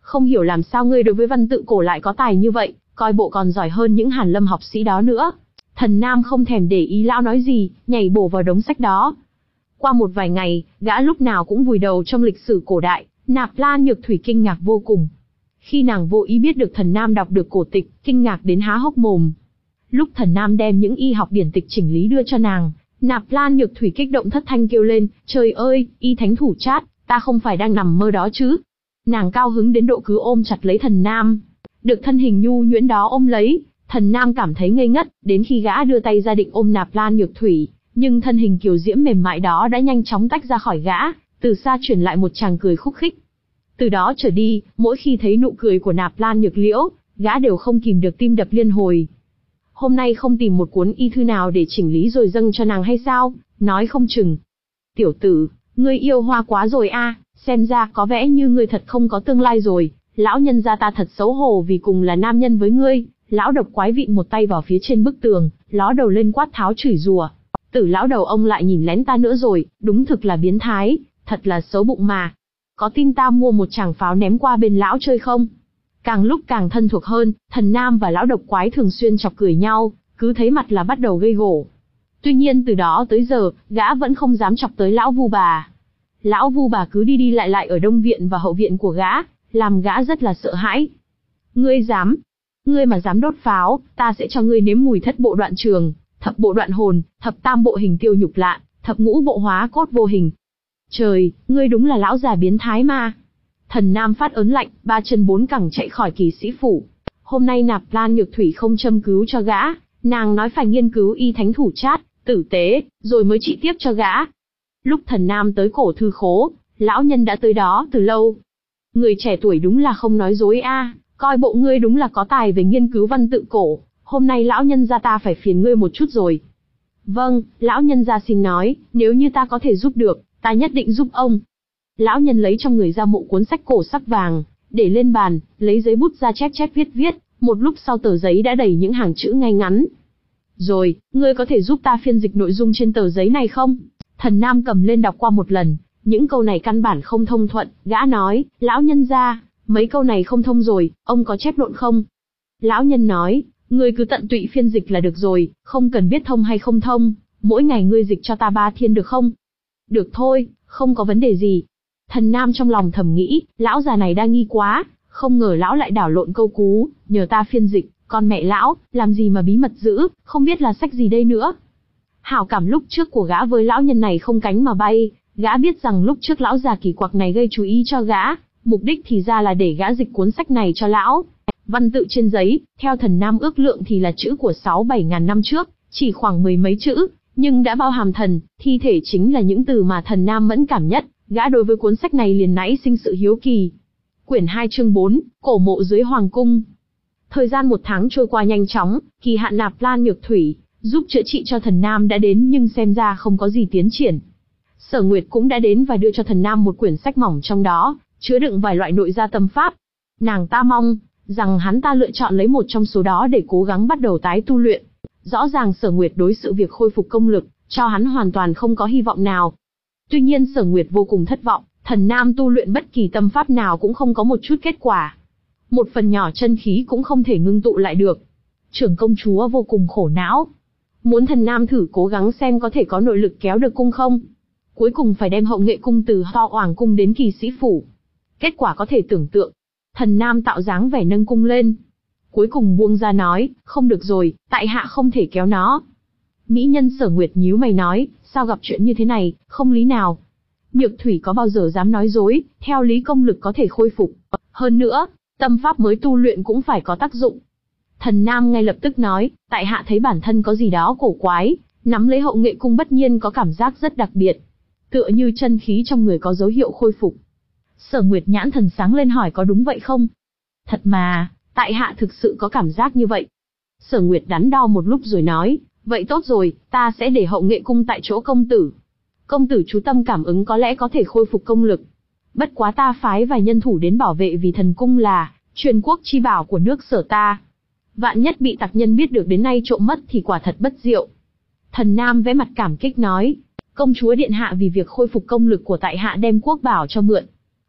Không hiểu làm sao ngươi đối với văn tự cổ lại có tài như vậy, coi bộ còn giỏi hơn những Hàn Lâm học sĩ đó nữa. Thần Nam không thèm để ý lão nói gì, nhảy bổ vào đống sách đó. Qua một vài ngày, gã lúc nào cũng vùi đầu trong lịch sử cổ đại, Nạp Lan Nhược Thủy kinh ngạc vô cùng. Khi nàng vô ý biết được Thần Nam đọc được cổ tịch, kinh ngạc đến há hốc mồm. Lúc Thần Nam đem những y học điển tịch chỉnh lý đưa cho nàng, Nạp Lan Nhược Thủy kích động thất thanh kêu lên, trời ơi, y thánh thủ chát, ta không phải đang nằm mơ đó chứ. Nàng cao hứng đến độ cứ ôm chặt lấy Thần Nam. Được thân hình nhu nhuyễn đó ôm lấy, Thần Nam cảm thấy ngây ngất, đến khi gã đưa tay ra định ôm Nạp Lan Nhược Thủy, nhưng thân hình kiều diễm mềm mại đó đã nhanh chóng tách ra khỏi gã, từ xa truyền lại một tràng cười khúc khích. Từ đó trở đi, mỗi khi thấy nụ cười của Nạp Lan Nhược Liễu, gã đều không kìm được tim đập liên hồi. Hôm nay không tìm một cuốn y thư nào để chỉnh lý rồi dâng cho nàng hay sao? Nói không chừng. Tiểu tử, ngươi yêu hoa quá rồi a, xem ra có vẻ như ngươi thật không có tương lai rồi. Lão nhân gia ta thật xấu hổ vì cùng là nam nhân với ngươi. Lão độc quái vịn một tay vào phía trên bức tường, ló đầu lên quát tháo chửi rủa. Tử lão đầu ông lại nhìn lén ta nữa rồi, đúng thực là biến thái, thật là xấu bụng mà. Có tin ta mua một tràng pháo ném qua bên lão chơi không? Càng lúc càng thân thuộc hơn, Thần Nam và lão độc quái thường xuyên chọc cười nhau, cứ thấy mặt là bắt đầu gây gổ. Tuy nhiên từ đó tới giờ, gã vẫn không dám chọc tới lão Vu bà. Lão Vu bà cứ đi đi lại lại ở đông viện và hậu viện của gã, làm gã rất là sợ hãi. Ngươi dám? Ngươi mà dám đốt pháo, ta sẽ cho ngươi nếm mùi thất bộ đoạn trường, thập bộ đoạn hồn, thập tam bộ hình tiêu nhục lạ, thập ngũ bộ hóa cốt vô hình. Trời, ngươi đúng là lão già biến thái mà. Thần Nam phát ớn lạnh, ba chân bốn cẳng chạy khỏi kỳ sĩ phủ. Hôm nay Nạp Lan Nhược Thủy không châm cứu cho gã, nàng nói phải nghiên cứu y thánh thủ chát, tử tế, rồi mới trị tiếp cho gã. Lúc Thần Nam tới cổ thư khố, lão nhân đã tới đó từ lâu. Người trẻ tuổi đúng là không nói dối a, coi bộ ngươi đúng là có tài về nghiên cứu văn tự cổ, hôm nay lão nhân gia ta phải phiền ngươi một chút rồi. Vâng, lão nhân gia xin nói, nếu như ta có thể giúp được, ta nhất định giúp ông. Lão nhân lấy trong người ra một cuốn sách cổ sắc vàng, để lên bàn, lấy giấy bút ra chép chép viết viết, một lúc sau tờ giấy đã đầy những hàng chữ ngay ngắn. Rồi, ngươi có thể giúp ta phiên dịch nội dung trên tờ giấy này không? Thần Nam cầm lên đọc qua một lần, những câu này căn bản không thông thuận, gã nói, lão nhân gia, mấy câu này không thông rồi, ông có chép lộn không? Lão nhân nói, ngươi cứ tận tụy phiên dịch là được rồi, không cần biết thông hay không thông, mỗi ngày ngươi dịch cho ta ba thiên được không? Được thôi, không có vấn đề gì. Thần Nam trong lòng thầm nghĩ, lão già này đa nghi quá, không ngờ lão lại đảo lộn câu cú, nhờ ta phiên dịch, con mẹ lão, làm gì mà bí mật giữ, không biết là sách gì đây nữa. Hảo cảm lúc trước của gã với lão nhân này không cánh mà bay, gã biết rằng lúc trước lão già kỳ quặc này gây chú ý cho gã, mục đích thì ra là để gã dịch cuốn sách này cho lão. Văn tự trên giấy, theo Thần Nam ước lượng thì là chữ của sáu bảy ngàn năm trước, chỉ khoảng mười mấy chữ, nhưng đã bao hàm thần, thi thể chính là những từ mà Thần Nam mẫn cảm nhất, gã đối với cuốn sách này liền nảy sinh sự hiếu kỳ. Quyển hai chương bốn, cổ mộ dưới hoàng cung. Thời gian một tháng trôi qua nhanh chóng, kỳ hạn Nạp Lan Nhược Thủy, giúp chữa trị cho Thần Nam đã đến nhưng xem ra không có gì tiến triển. Sở Nguyệt cũng đã đến và đưa cho Thần Nam một quyển sách mỏng trong đó, chứa đựng vài loại nội gia tâm pháp. Nàng ta mong rằng hắn ta lựa chọn lấy một trong số đó để cố gắng bắt đầu tái tu luyện. Rõ ràng Sở Nguyệt đối sự việc khôi phục công lực, cho hắn hoàn toàn không có hy vọng nào. Tuy nhiên Sở Nguyệt vô cùng thất vọng, Thần Nam tu luyện bất kỳ tâm pháp nào cũng không có một chút kết quả. Một phần nhỏ chân khí cũng không thể ngưng tụ lại được. Trưởng công chúa vô cùng khổ não. Muốn Thần Nam thử cố gắng xem có thể có nội lực kéo được cung không. Cuối cùng phải đem hậu nghệ cung từ Ho Oảng cung đến kỳ sĩ phủ. Kết quả có thể tưởng tượng. Thần Nam tạo dáng vẻ nâng cung lên. Cuối cùng buông ra nói, không được rồi, tại hạ không thể kéo nó. Mỹ nhân Sở Nguyệt nhíu mày nói, sao gặp chuyện như thế này, không lý nào. Nhược Thủy có bao giờ dám nói dối, theo lý công lực có thể khôi phục. Hơn nữa, tâm pháp mới tu luyện cũng phải có tác dụng. Thần Nam ngay lập tức nói, tại hạ thấy bản thân có gì đó cổ quái, nắm lấy hậu nghệ cung bất nhiên có cảm giác rất đặc biệt. Tựa như chân khí trong người có dấu hiệu khôi phục. Sở Nguyệt nhãn thần sáng lên hỏi có đúng vậy không? Thật mà, tại hạ thực sự có cảm giác như vậy. Sở Nguyệt đắn đo một lúc rồi nói, vậy tốt rồi, ta sẽ để hậu nghệ cung tại chỗ công tử. Công tử chú tâm cảm ứng có lẽ có thể khôi phục công lực. Bất quá ta phái vài nhân thủ đến bảo vệ vì thần cung là truyền quốc chi bảo của nước Sở ta. Vạn nhất bị tặc nhân biết được đến nay trộm mất thì quả thật bất diệu. Thần Nam vẽ mặt cảm kích nói, công chúa điện hạ vì việc khôi phục công lực của tại hạ đem quốc bảo cho mượn.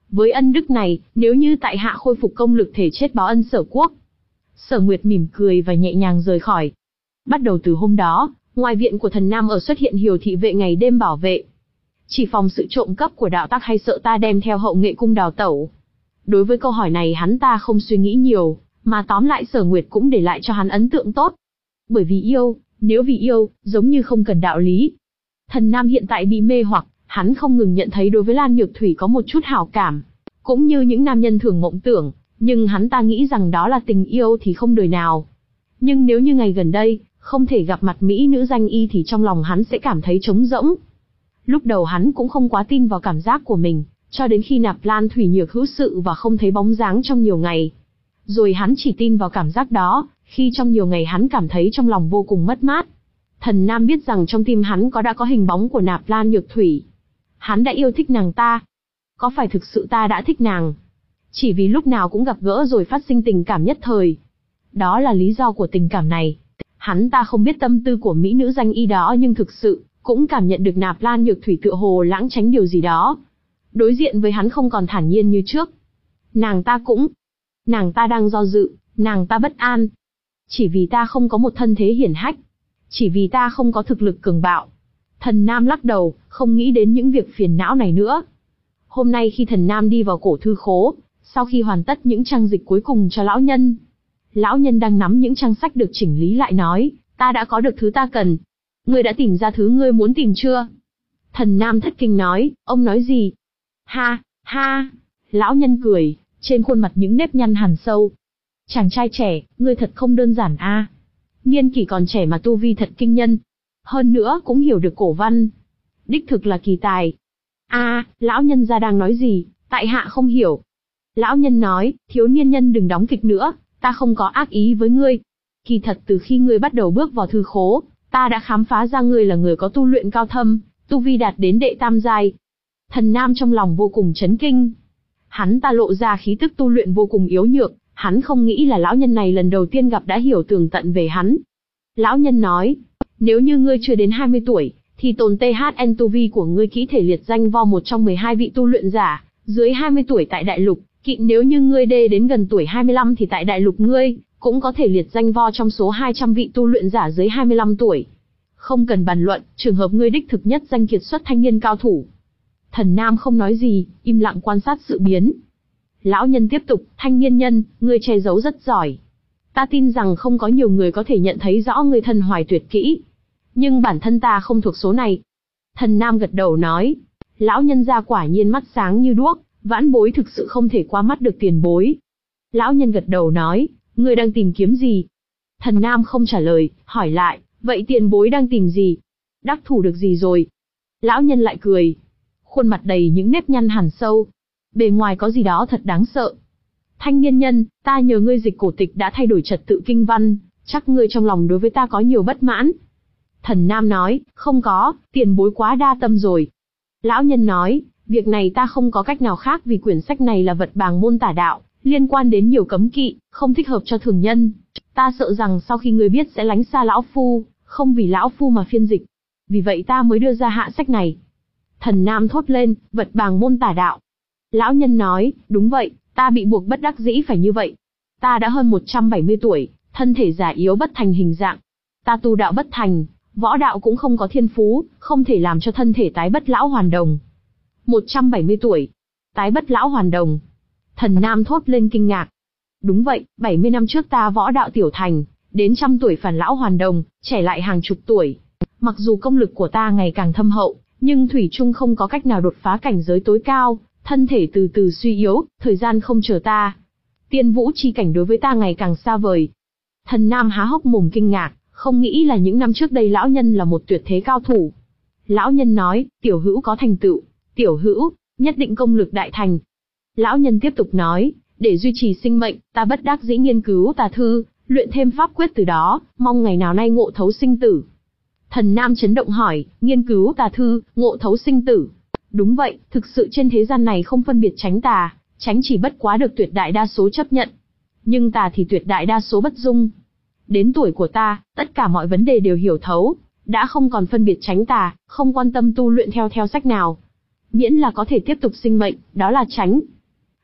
Với ân đức này, nếu như tại hạ khôi phục công lực thể chết báo ân Sở quốc. Sở Nguyệt mỉm cười và nhẹ nhàng rời khỏi. Bắt đầu từ hôm đó, ngoài viện của Thần Nam ở xuất hiện Hiều thị vệ ngày đêm bảo vệ. Chỉ phòng sự trộm cắp của đạo tắc hay sợ ta đem theo Hậu Nghệ cung đào tẩu? Đối với câu hỏi này hắn ta không suy nghĩ nhiều, mà tóm lại Sở Nguyệt cũng để lại cho hắn ấn tượng tốt. Bởi vì yêu, nếu vì yêu, giống như không cần đạo lý. Thần Nam hiện tại bị mê hoặc, hắn không ngừng nhận thấy đối với Lan Nhược Thủy có một chút hảo cảm. Cũng như những nam nhân thường mộng tưởng, nhưng hắn ta nghĩ rằng đó là tình yêu thì không đời nào. Nhưng nếu như ngày gần đây, không thể gặp mặt mỹ nữ danh y thì trong lòng hắn sẽ cảm thấy trống rỗng. Lúc đầu hắn cũng không quá tin vào cảm giác của mình, cho đến khi Nạp Lan Thủy Nhược hữu sự và không thấy bóng dáng trong nhiều ngày. Rồi hắn chỉ tin vào cảm giác đó, khi trong nhiều ngày hắn cảm thấy trong lòng vô cùng mất mát. Thần Nam biết rằng trong tim hắn có đã có hình bóng của Nạp Lan Nhược Thủy. Hắn đã yêu thích nàng ta. Có phải thực sự ta đã thích nàng? Chỉ vì lúc nào cũng gặp gỡ rồi phát sinh tình cảm nhất thời. Đó là lý do của tình cảm này. Hắn ta không biết tâm tư của mỹ nữ danh y đó nhưng thực sự, cũng cảm nhận được Nạp Lan Nhược Thủy tựa hồ lãng tránh điều gì đó. Đối diện với hắn không còn thản nhiên như trước. Nàng ta cũng... Nàng ta đang do dự, nàng ta bất an. Chỉ vì ta không có một thân thế hiển hách. Chỉ vì ta không có thực lực cường bạo. Thần Nam lắc đầu, không nghĩ đến những việc phiền não này nữa. Hôm nay khi Thần Nam đi vào cổ thư khố, sau khi hoàn tất những trang dịch cuối cùng cho lão nhân, lão nhân đang nắm những trang sách được chỉnh lý lại nói, ta đã có được thứ ta cần. Ngươi đã tìm ra thứ ngươi muốn tìm chưa? Thần Nam thất kinh nói, ông nói gì? Ha, ha, lão nhân cười, trên khuôn mặt những nếp nhăn hằn sâu. Chàng trai trẻ, ngươi thật không đơn giản a. À. Niên kỷ còn trẻ mà tu vi thật kinh nhân. Hơn nữa cũng hiểu được cổ văn. Đích thực là kỳ tài. A, à, lão nhân gia đang nói gì, tại hạ không hiểu. Lão nhân nói, thiếu niên nhân đừng đóng kịch nữa, ta không có ác ý với ngươi. Kỳ thật từ khi ngươi bắt đầu bước vào thư khố, ta đã khám phá ra ngươi là người có tu luyện cao thâm, tu vi đạt đến đệ tam giai. Thần Nam trong lòng vô cùng chấn kinh. Hắn ta lộ ra khí tức tu luyện vô cùng yếu nhược, hắn không nghĩ là lão nhân này lần đầu tiên gặp đã hiểu tường tận về hắn. Lão nhân nói, nếu như ngươi chưa đến hai mươi tuổi, thì tồn tê hát en tu vi của ngươi kỹ thể liệt danh vo một trong mười hai vị tu luyện giả, dưới hai mươi tuổi tại đại lục, kỵ nếu như ngươi đê đến gần tuổi hai mươi lăm thì tại đại lục ngươi, cũng có thể liệt danh vo trong số hai trăm vị tu luyện giả dưới hai mươi lăm tuổi. Không cần bàn luận, trường hợp ngươi đích thực nhất danh kiệt xuất thanh niên cao thủ. Thần Nam không nói gì, im lặng quan sát sự biến. Lão nhân tiếp tục, thanh niên nhân, ngươi che giấu rất giỏi. Ta tin rằng không có nhiều người có thể nhận thấy rõ ngươi thân hoài tuyệt kỹ. Nhưng bản thân ta không thuộc số này. Thần Nam gật đầu nói, lão nhân gia quả nhiên mắt sáng như đuốc, vãn bối thực sự không thể qua mắt được tiền bối. Lão nhân gật đầu nói, ngươi đang tìm kiếm gì? Thần Nam không trả lời, hỏi lại, vậy tiền bối đang tìm gì? Đắc thủ được gì rồi? Lão nhân lại cười. Khuôn mặt đầy những nếp nhăn hằn sâu. Bề ngoài có gì đó thật đáng sợ. Thanh niên nhân, ta nhờ ngươi dịch cổ tịch đã thay đổi trật tự kinh văn, chắc ngươi trong lòng đối với ta có nhiều bất mãn. Thần Nam nói, không có, tiền bối quá đa tâm rồi. Lão nhân nói, việc này ta không có cách nào khác vì quyển sách này là vật bàng môn tả đạo, liên quan đến nhiều cấm kỵ, không thích hợp cho thường nhân. Ta sợ rằng sau khi ngươi biết sẽ lánh xa lão phu, không vì lão phu mà phiên dịch. Vì vậy ta mới đưa ra hạ sách này. Thần Nam thốt lên, vật bàng môn tả đạo. Lão nhân nói, đúng vậy, ta bị buộc bất đắc dĩ phải như vậy. Ta đã hơn một trăm bảy mươi tuổi, thân thể già yếu bất thành hình dạng. Ta tu đạo bất thành, võ đạo cũng không có thiên phú, không thể làm cho thân thể tái bất lão hoàn đồng. một trăm bảy mươi tuổi, tái bất lão hoàn đồng. Thần Nam thốt lên kinh ngạc. Đúng vậy, bảy mươi năm trước ta võ đạo tiểu thành, đến trăm tuổi phản lão hoàn đồng, trẻ lại hàng chục tuổi. Mặc dù công lực của ta ngày càng thâm hậu, nhưng thủy chung không có cách nào đột phá cảnh giới tối cao, thân thể từ từ suy yếu, thời gian không chờ ta. Tiên vũ chi cảnh đối với ta ngày càng xa vời. Thần Nam há hốc mồm kinh ngạc, không nghĩ là những năm trước đây lão nhân là một tuyệt thế cao thủ. Lão nhân nói, tiểu hữu có thành tựu, tiểu hữu, nhất định công lực đại thành. Lão nhân tiếp tục nói, để duy trì sinh mệnh, ta bất đắc dĩ nghiên cứu tà thư, luyện thêm pháp quyết từ đó, mong ngày nào nay ngộ thấu sinh tử. Thần Nam chấn động hỏi, nghiên cứu tà thư, ngộ thấu sinh tử. Đúng vậy, thực sự trên thế gian này không phân biệt tránh tà, tránh chỉ bất quá được tuyệt đại đa số chấp nhận. Nhưng tà thì tuyệt đại đa số bất dung. Đến tuổi của ta, tất cả mọi vấn đề đều hiểu thấu, đã không còn phân biệt tránh tà, không quan tâm tu luyện theo theo sách nào. Miễn là có thể tiếp tục sinh mệnh, đó là tránh.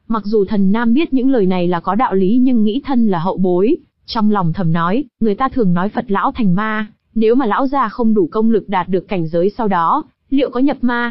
Mặc dù Thần Nam biết những lời này là có đạo lý nhưng nghĩ thân là hậu bối, trong lòng thầm nói, người ta thường nói Phật lão thành ma, nếu mà lão già không đủ công lực đạt được cảnh giới sau đó, liệu có nhập ma?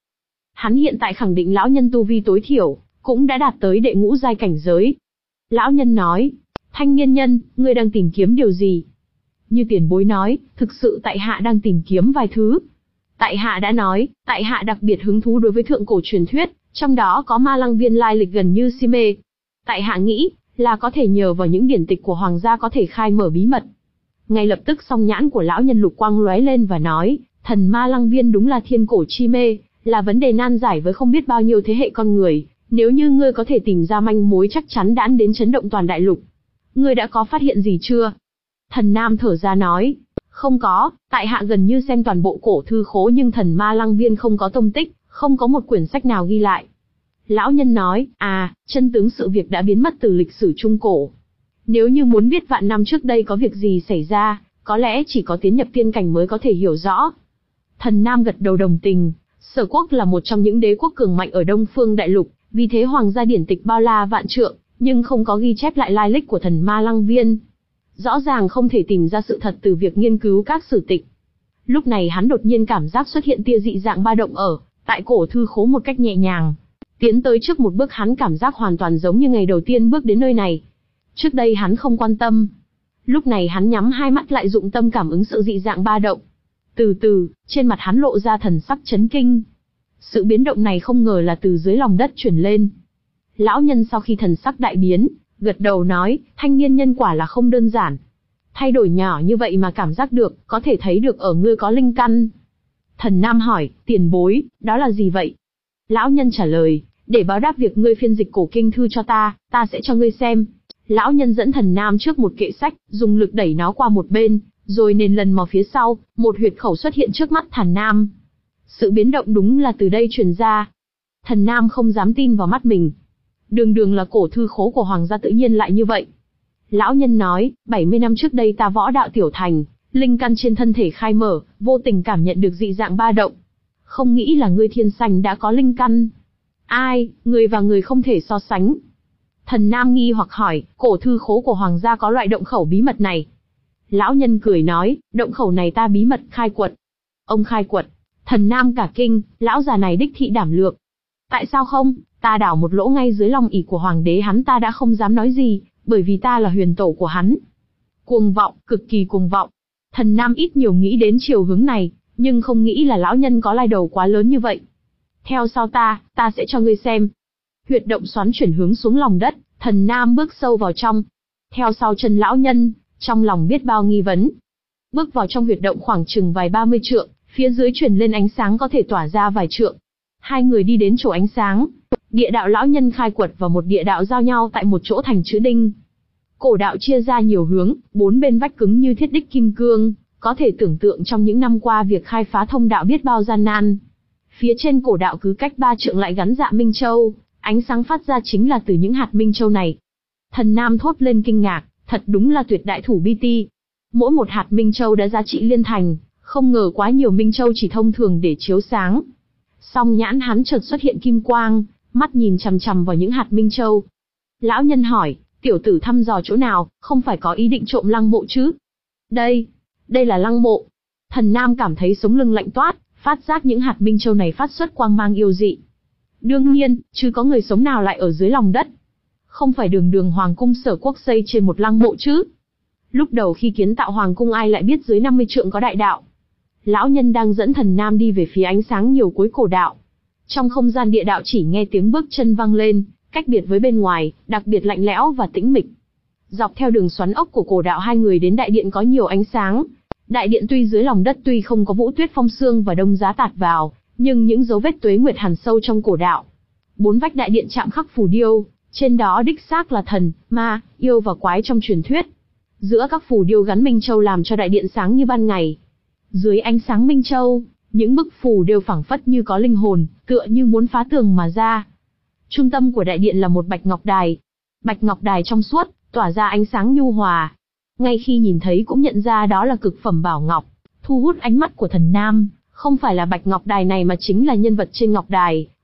Hắn hiện tại khẳng định lão nhân tu vi tối thiểu, cũng đã đạt tới đệ ngũ giai cảnh giới. Lão nhân nói, thanh niên nhân, ngươi đang tìm kiếm điều gì? Như tiền bối nói, thực sự tại hạ đang tìm kiếm vài thứ. Tại hạ đã nói, tại hạ đặc biệt hứng thú đối với thượng cổ truyền thuyết, trong đó có ma lăng viên lai lịch gần như si mê. Tại hạ nghĩ, là có thể nhờ vào những điển tịch của hoàng gia có thể khai mở bí mật. Ngay lập tức song nhãn của lão nhân lục quang lóe lên và nói, thần ma lăng viên đúng là thiên cổ chi mê, là vấn đề nan giải với không biết bao nhiêu thế hệ con người, nếu như ngươi có thể tìm ra manh mối chắc chắn đã đến chấn động toàn đại lục. Ngươi đã có phát hiện gì chưa? Thần Nam thở ra nói, không có, tại hạ gần như xem toàn bộ cổ thư khố nhưng thần ma lăng viên không có tông tích, không có một quyển sách nào ghi lại. Lão nhân nói, à, chân tướng sự việc đã biến mất từ lịch sử trung cổ. Nếu như muốn biết vạn năm trước đây có việc gì xảy ra, có lẽ chỉ có tiến nhập tiên cảnh mới có thể hiểu rõ. Thần Nam gật đầu đồng tình, Sở Quốc là một trong những đế quốc cường mạnh ở Đông Phương Đại Lục, vì thế hoàng gia điển tịch bao la vạn trượng, nhưng không có ghi chép lại lai lịch của thần ma lăng viên. Rõ ràng không thể tìm ra sự thật từ việc nghiên cứu các sử tịch. Lúc này hắn đột nhiên cảm giác xuất hiện tia dị dạng ba động ở tại cổ thư khố một cách nhẹ nhàng. Tiến tới trước một bước hắn cảm giác hoàn toàn giống như ngày đầu tiên bước đến nơi này. Trước đây hắn không quan tâm. Lúc này hắn nhắm hai mắt lại dụng tâm cảm ứng sự dị dạng ba động. Từ từ, trên mặt hắn lộ ra thần sắc chấn kinh. Sự biến động này không ngờ là từ dưới lòng đất chuyển lên. Lão nhân sau khi thần sắc đại biến, gật đầu nói, thanh niên nhân quả là không đơn giản. Thay đổi nhỏ như vậy mà cảm giác được, có thể thấy được ở ngươi có linh căn. Thần Nam hỏi, tiền bối, đó là gì vậy? Lão nhân trả lời, để báo đáp việc ngươi phiên dịch cổ kinh thư cho ta, ta sẽ cho ngươi xem. Lão nhân dẫn Thần Nam trước một kệ sách, dùng lực đẩy nó qua một bên, rồi nền lần mò phía sau, một huyệt khẩu xuất hiện trước mắt Thần Nam. Sự biến động đúng là từ đây truyền ra. Thần Nam không dám tin vào mắt mình. Đường đường là cổ thư khố của hoàng gia tự nhiên lại như vậy. Lão nhân nói, bảy mươi năm trước đây ta võ đạo tiểu thành, linh căn trên thân thể khai mở, vô tình cảm nhận được dị dạng ba động. Không nghĩ là ngươi thiên sanh đã có linh căn. Ai, người và người không thể so sánh. Thần Nam nghi hoặc hỏi, cổ thư khố của hoàng gia có loại động khẩu bí mật này. Lão nhân cười nói, động khẩu này ta bí mật khai quật. Ông khai quật. Thần Nam cả kinh, lão già này đích thị đảm lược. Tại sao không, ta đào một lỗ ngay dưới lòng ỷ của hoàng đế hắn ta đã không dám nói gì, bởi vì ta là huyền tổ của hắn. Cuồng vọng, cực kỳ cuồng vọng. Thần Nam ít nhiều nghĩ đến chiều hướng này, nhưng không nghĩ là lão nhân có lai đầu quá lớn như vậy. Theo sau ta, ta sẽ cho ngươi xem. Huyệt động xoắn chuyển hướng xuống lòng đất, Thần Nam bước sâu vào trong. Theo sau chân lão nhân, trong lòng biết bao nghi vấn. Bước vào trong huyệt động khoảng chừng vài ba mươi trượng, phía dưới chuyển lên ánh sáng có thể tỏa ra vài trượng. Hai người đi đến chỗ ánh sáng. Địa đạo lão nhân khai quật và một địa đạo giao nhau tại một chỗ thành chữ đinh. Cổ đạo chia ra nhiều hướng, bốn bên vách cứng như thiết đích kim cương, có thể tưởng tượng trong những năm qua việc khai phá thông đạo biết bao gian nan. Phía trên cổ đạo cứ cách ba trượng lại gắn dạ minh châu, ánh sáng phát ra chính là từ những hạt minh châu này. Thần Nam thốt lên kinh ngạc, thật đúng là tuyệt đại thủ bi ti. Mỗi một hạt minh châu đã giá trị liên thành, không ngờ quá nhiều minh châu chỉ thông thường để chiếu sáng. Song nhãn hắn chợt xuất hiện kim quang, mắt nhìn chằm chằm vào những hạt minh châu. Lão nhân hỏi, tiểu tử thăm dò chỗ nào, không phải có ý định trộm lăng mộ chứ? Đây, đây là lăng mộ. Thần Nam cảm thấy sống lưng lạnh toát, phát giác những hạt minh châu này phát xuất quang mang yêu dị. Đương nhiên, chứ có người sống nào lại ở dưới lòng đất. Không phải đường đường hoàng cung Sở Quốc xây trên một lăng mộ chứ? Lúc đầu khi kiến tạo hoàng cung ai lại biết dưới năm mươi trượng có đại đạo. Lão nhân đang dẫn Thần Nam đi về phía ánh sáng nhiều cuối cổ đạo. Trong không gian địa đạo chỉ nghe tiếng bước chân vang lên, cách biệt với bên ngoài, đặc biệt lạnh lẽo và tĩnh mịch. Dọc theo đường xoắn ốc của cổ đạo hai người đến đại điện có nhiều ánh sáng. Đại điện tuy dưới lòng đất tuy không có vũ tuyết phong sương và đông giá tạt vào, nhưng những dấu vết tuế nguyệt hằn sâu trong cổ đạo. Bốn vách đại điện chạm khắc phù điêu, trên đó đích xác là thần, ma, yêu và quái trong truyền thuyết. Giữa các phù điêu gắn minh châu làm cho đại điện sáng như ban ngày. Dưới ánh sáng minh châu, những bức phù đều phảng phất như có linh hồn, tựa như muốn phá tường mà ra. Trung tâm của đại điện là một bạch ngọc đài. Bạch ngọc đài trong suốt, tỏa ra ánh sáng nhu hòa. Ngay khi nhìn thấy cũng nhận ra đó là cực phẩm bảo ngọc, thu hút ánh mắt của Thần Nam, không phải là bạch ngọc đài này mà chính là nhân vật trên ngọc đài,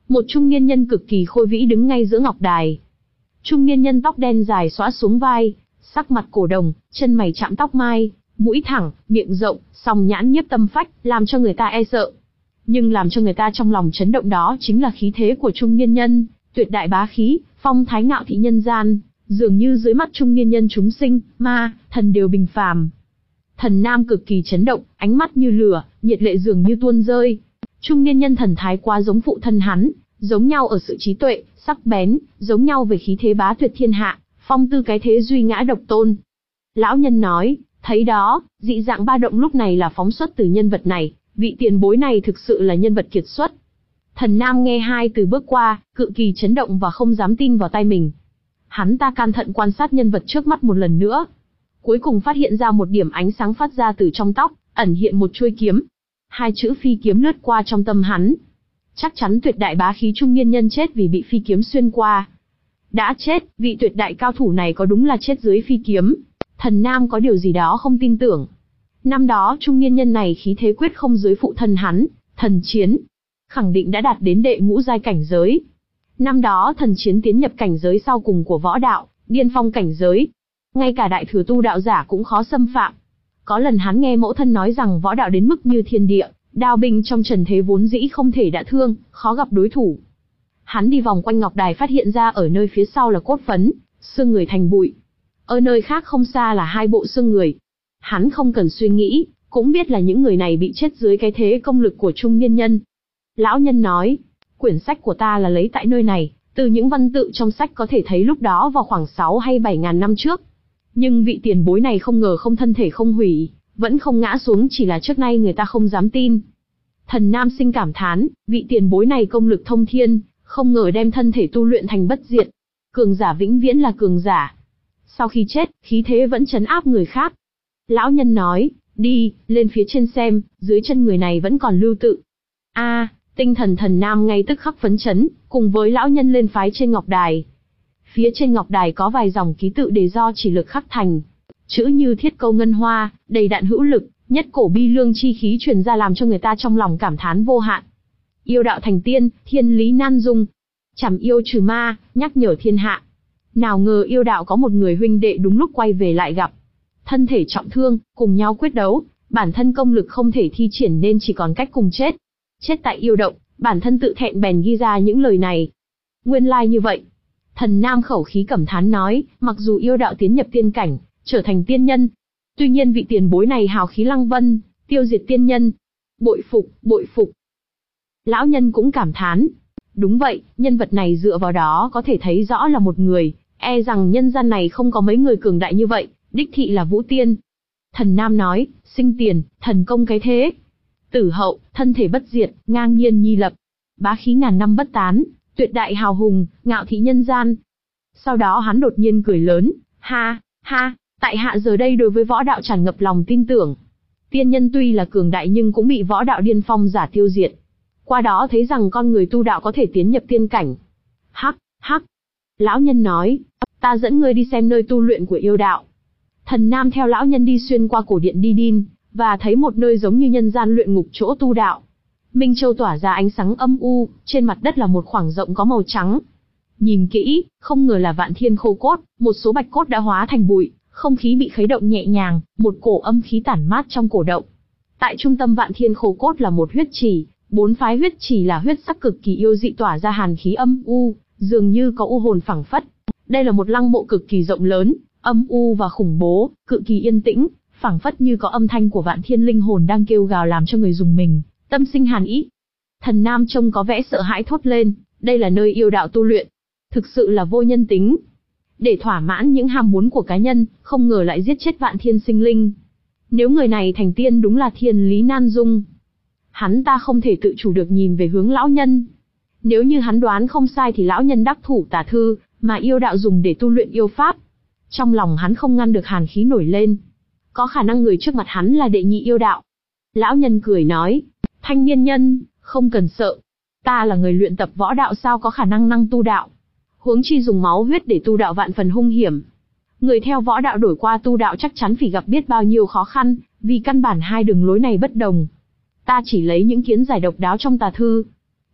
Một trung niên nhân cực kỳ khôi vĩ đứng ngay giữa ngọc đài. Trung niên nhân tóc đen dài xõa xuống vai, sắc mặt cổ đồng, chân mày chạm tóc mai, mũi thẳng, miệng rộng, song nhãn nhiếp tâm phách, làm cho người ta e sợ. Nhưng làm cho người ta trong lòng chấn động đó chính là khí thế của trung niên nhân, tuyệt đại bá khí, phong thái ngạo thị nhân gian, dường như dưới mắt trung niên nhân chúng sinh, ma, thần đều bình phàm. Thần Nam cực kỳ chấn động, ánh mắt như lửa, nhiệt lệ dường như tuôn rơi. Trung niên nhân thần thái quá giống phụ thân hắn, giống nhau ở sự trí tuệ, sắc bén, giống nhau về khí thế bá tuyệt thiên hạ, phong tư cái thế duy ngã độc tôn. Lão nhân nói, thấy đó, dị dạng ba động lúc này là phóng xuất từ nhân vật này, vị tiền bối này thực sự là nhân vật kiệt xuất. Thần Nam nghe hai từ bước qua, cự kỳ chấn động và không dám tin vào tai mình. Hắn ta can thận quan sát nhân vật trước mắt một lần nữa. Cuối cùng phát hiện ra một điểm ánh sáng phát ra từ trong tóc, ẩn hiện một chuôi kiếm. Hai chữ phi kiếm lướt qua trong tâm hắn. Chắc chắn tuyệt đại bá khí trung niên nhân chết vì bị phi kiếm xuyên qua. Đã chết, vị tuyệt đại cao thủ này có đúng là chết dưới phi kiếm. Thần Nam có điều gì đó không tin tưởng. Năm đó trung niên nhân này khí thế quyết không dưới phụ thân hắn, Thần Chiến. Khẳng định đã đạt đến đệ ngũ giai cảnh giới. Năm đó Thần Chiến tiến nhập cảnh giới sau cùng của võ đạo, điên phong cảnh giới. Ngay cả đại thừa tu đạo giả cũng khó xâm phạm. Có lần hắn nghe mẫu thân nói rằng võ đạo đến mức như thiên địa, đao binh trong trần thế vốn dĩ không thể đả thương, khó gặp đối thủ. Hắn đi vòng quanh ngọc đài phát hiện ra ở nơi phía sau là cốt phấn, xương người thành bụi. Ở nơi khác không xa là hai bộ xương người. Hắn không cần suy nghĩ, cũng biết là những người này bị chết dưới cái thế công lực của trung niên nhân. Lão nhân nói, quyển sách của ta là lấy tại nơi này, từ những văn tự trong sách có thể thấy lúc đó vào khoảng sáu hay bảy ngàn năm trước. Nhưng vị tiền bối này không ngờ không thân thể không hủy, vẫn không ngã xuống, chỉ là trước nay người ta không dám tin. Thần Nam sinh cảm thán, vị tiền bối này công lực thông thiên, không ngờ đem thân thể tu luyện thành bất diệt. Cường giả vĩnh viễn là cường giả. Sau khi chết, khí thế vẫn trấn áp người khác. Lão nhân nói, đi, lên phía trên xem, dưới chân người này vẫn còn lưu tự. A, tinh thần Thần Nam ngay tức khắc phấn chấn, cùng với lão nhân lên phái trên ngọc đài. Phía trên ngọc đài có vài dòng ký tự đề do chỉ lực khắc thành. Chữ như thiết câu ngân hoa, đầy đặn hữu lực, nhất cổ bi lương chi khí truyền ra làm cho người ta trong lòng cảm thán vô hạn. Yêu đạo thành tiên, thiên lý nan dung. Chảm yêu trừ ma, nhắc nhở thiên hạ. Nào ngờ yêu đạo có một người huynh đệ đúng lúc quay về lại gặp. Thân thể trọng thương, cùng nhau quyết đấu, bản thân công lực không thể thi triển nên chỉ còn cách cùng chết. Chết tại yêu động, bản thân tự thẹn bèn ghi ra những lời này. Nguyên lai như vậy. Thần Nam khẩu khí cảm thán nói, mặc dù yêu đạo tiến nhập tiên cảnh, trở thành tiên nhân. Tuy nhiên vị tiền bối này hào khí lăng vân, tiêu diệt tiên nhân. Bội phục, bội phục. Lão nhân cũng cảm thán. Đúng vậy, nhân vật này dựa vào đó có thể thấy rõ là một người, e rằng nhân gian này không có mấy người cường đại như vậy, đích thị là Vũ Tiên. Thần Nam nói, sinh tiền, thần công cái thế. Tử hậu, thân thể bất diệt, ngang nhiên nhi lập. Bá khí ngàn năm bất tán, tuyệt đại hào hùng, ngạo thị nhân gian. Sau đó hắn đột nhiên cười lớn, ha, ha, tại hạ giờ đây đối với võ đạo tràn ngập lòng tin tưởng. Tiên nhân tuy là cường đại nhưng cũng bị võ đạo điên phong giả tiêu diệt. Qua đó thấy rằng con người tu đạo có thể tiến nhập tiên cảnh. Hắc, hắc. Lão nhân nói, ta dẫn ngươi đi xem nơi tu luyện của yêu đạo. Thần Nam theo lão nhân đi xuyên qua cổ điện đi đin, và thấy một nơi giống như nhân gian luyện ngục chỗ tu đạo. Minh Châu tỏa ra ánh sáng âm u, trên mặt đất là một khoảng rộng có màu trắng. Nhìn kỹ, không ngờ là vạn thiên khô cốt, một số bạch cốt đã hóa thành bụi, không khí bị khuấy động nhẹ nhàng, một cổ âm khí tản mát trong cổ động. Tại trung tâm vạn thiên khô cốt là một huyết trì, bốn phái huyết trì là huyết sắc cực kỳ yêu dị tỏa ra hàn khí âm u, dường như có u hồn phảng phất. Đây là một lăng mộ cực kỳ rộng lớn, âm u và khủng bố, cực kỳ yên tĩnh, phảng phất như có âm thanh của vạn thiên linh hồn đang kêu gào làm cho người dùng mình, tâm sinh hàn ý. Thần Nam trông có vẻ sợ hãi thốt lên, đây là nơi yêu đạo tu luyện, thực sự là vô nhân tính. Để thỏa mãn những ham muốn của cá nhân, không ngờ lại giết chết vạn thiên sinh linh. Nếu người này thành tiên đúng là thiên lý nan dung. Hắn ta không thể tự chủ được nhìn về hướng lão nhân. Nếu như hắn đoán không sai thì lão nhân đắc thủ tà thư, mà yêu đạo dùng để tu luyện yêu pháp. Trong lòng hắn không ngăn được hàn khí nổi lên. Có khả năng người trước mặt hắn là đệ nhị yêu đạo. Lão nhân cười nói, thanh niên nhân, không cần sợ. Ta là người luyện tập võ đạo sao có khả năng năng tu đạo. Huống chi dùng máu huyết để tu đạo vạn phần hung hiểm. Người theo võ đạo đổi qua tu đạo chắc chắn phải gặp biết bao nhiêu khó khăn, vì căn bản hai đường lối này bất đồng. Ta chỉ lấy những kiến giải độc đáo trong tà thư.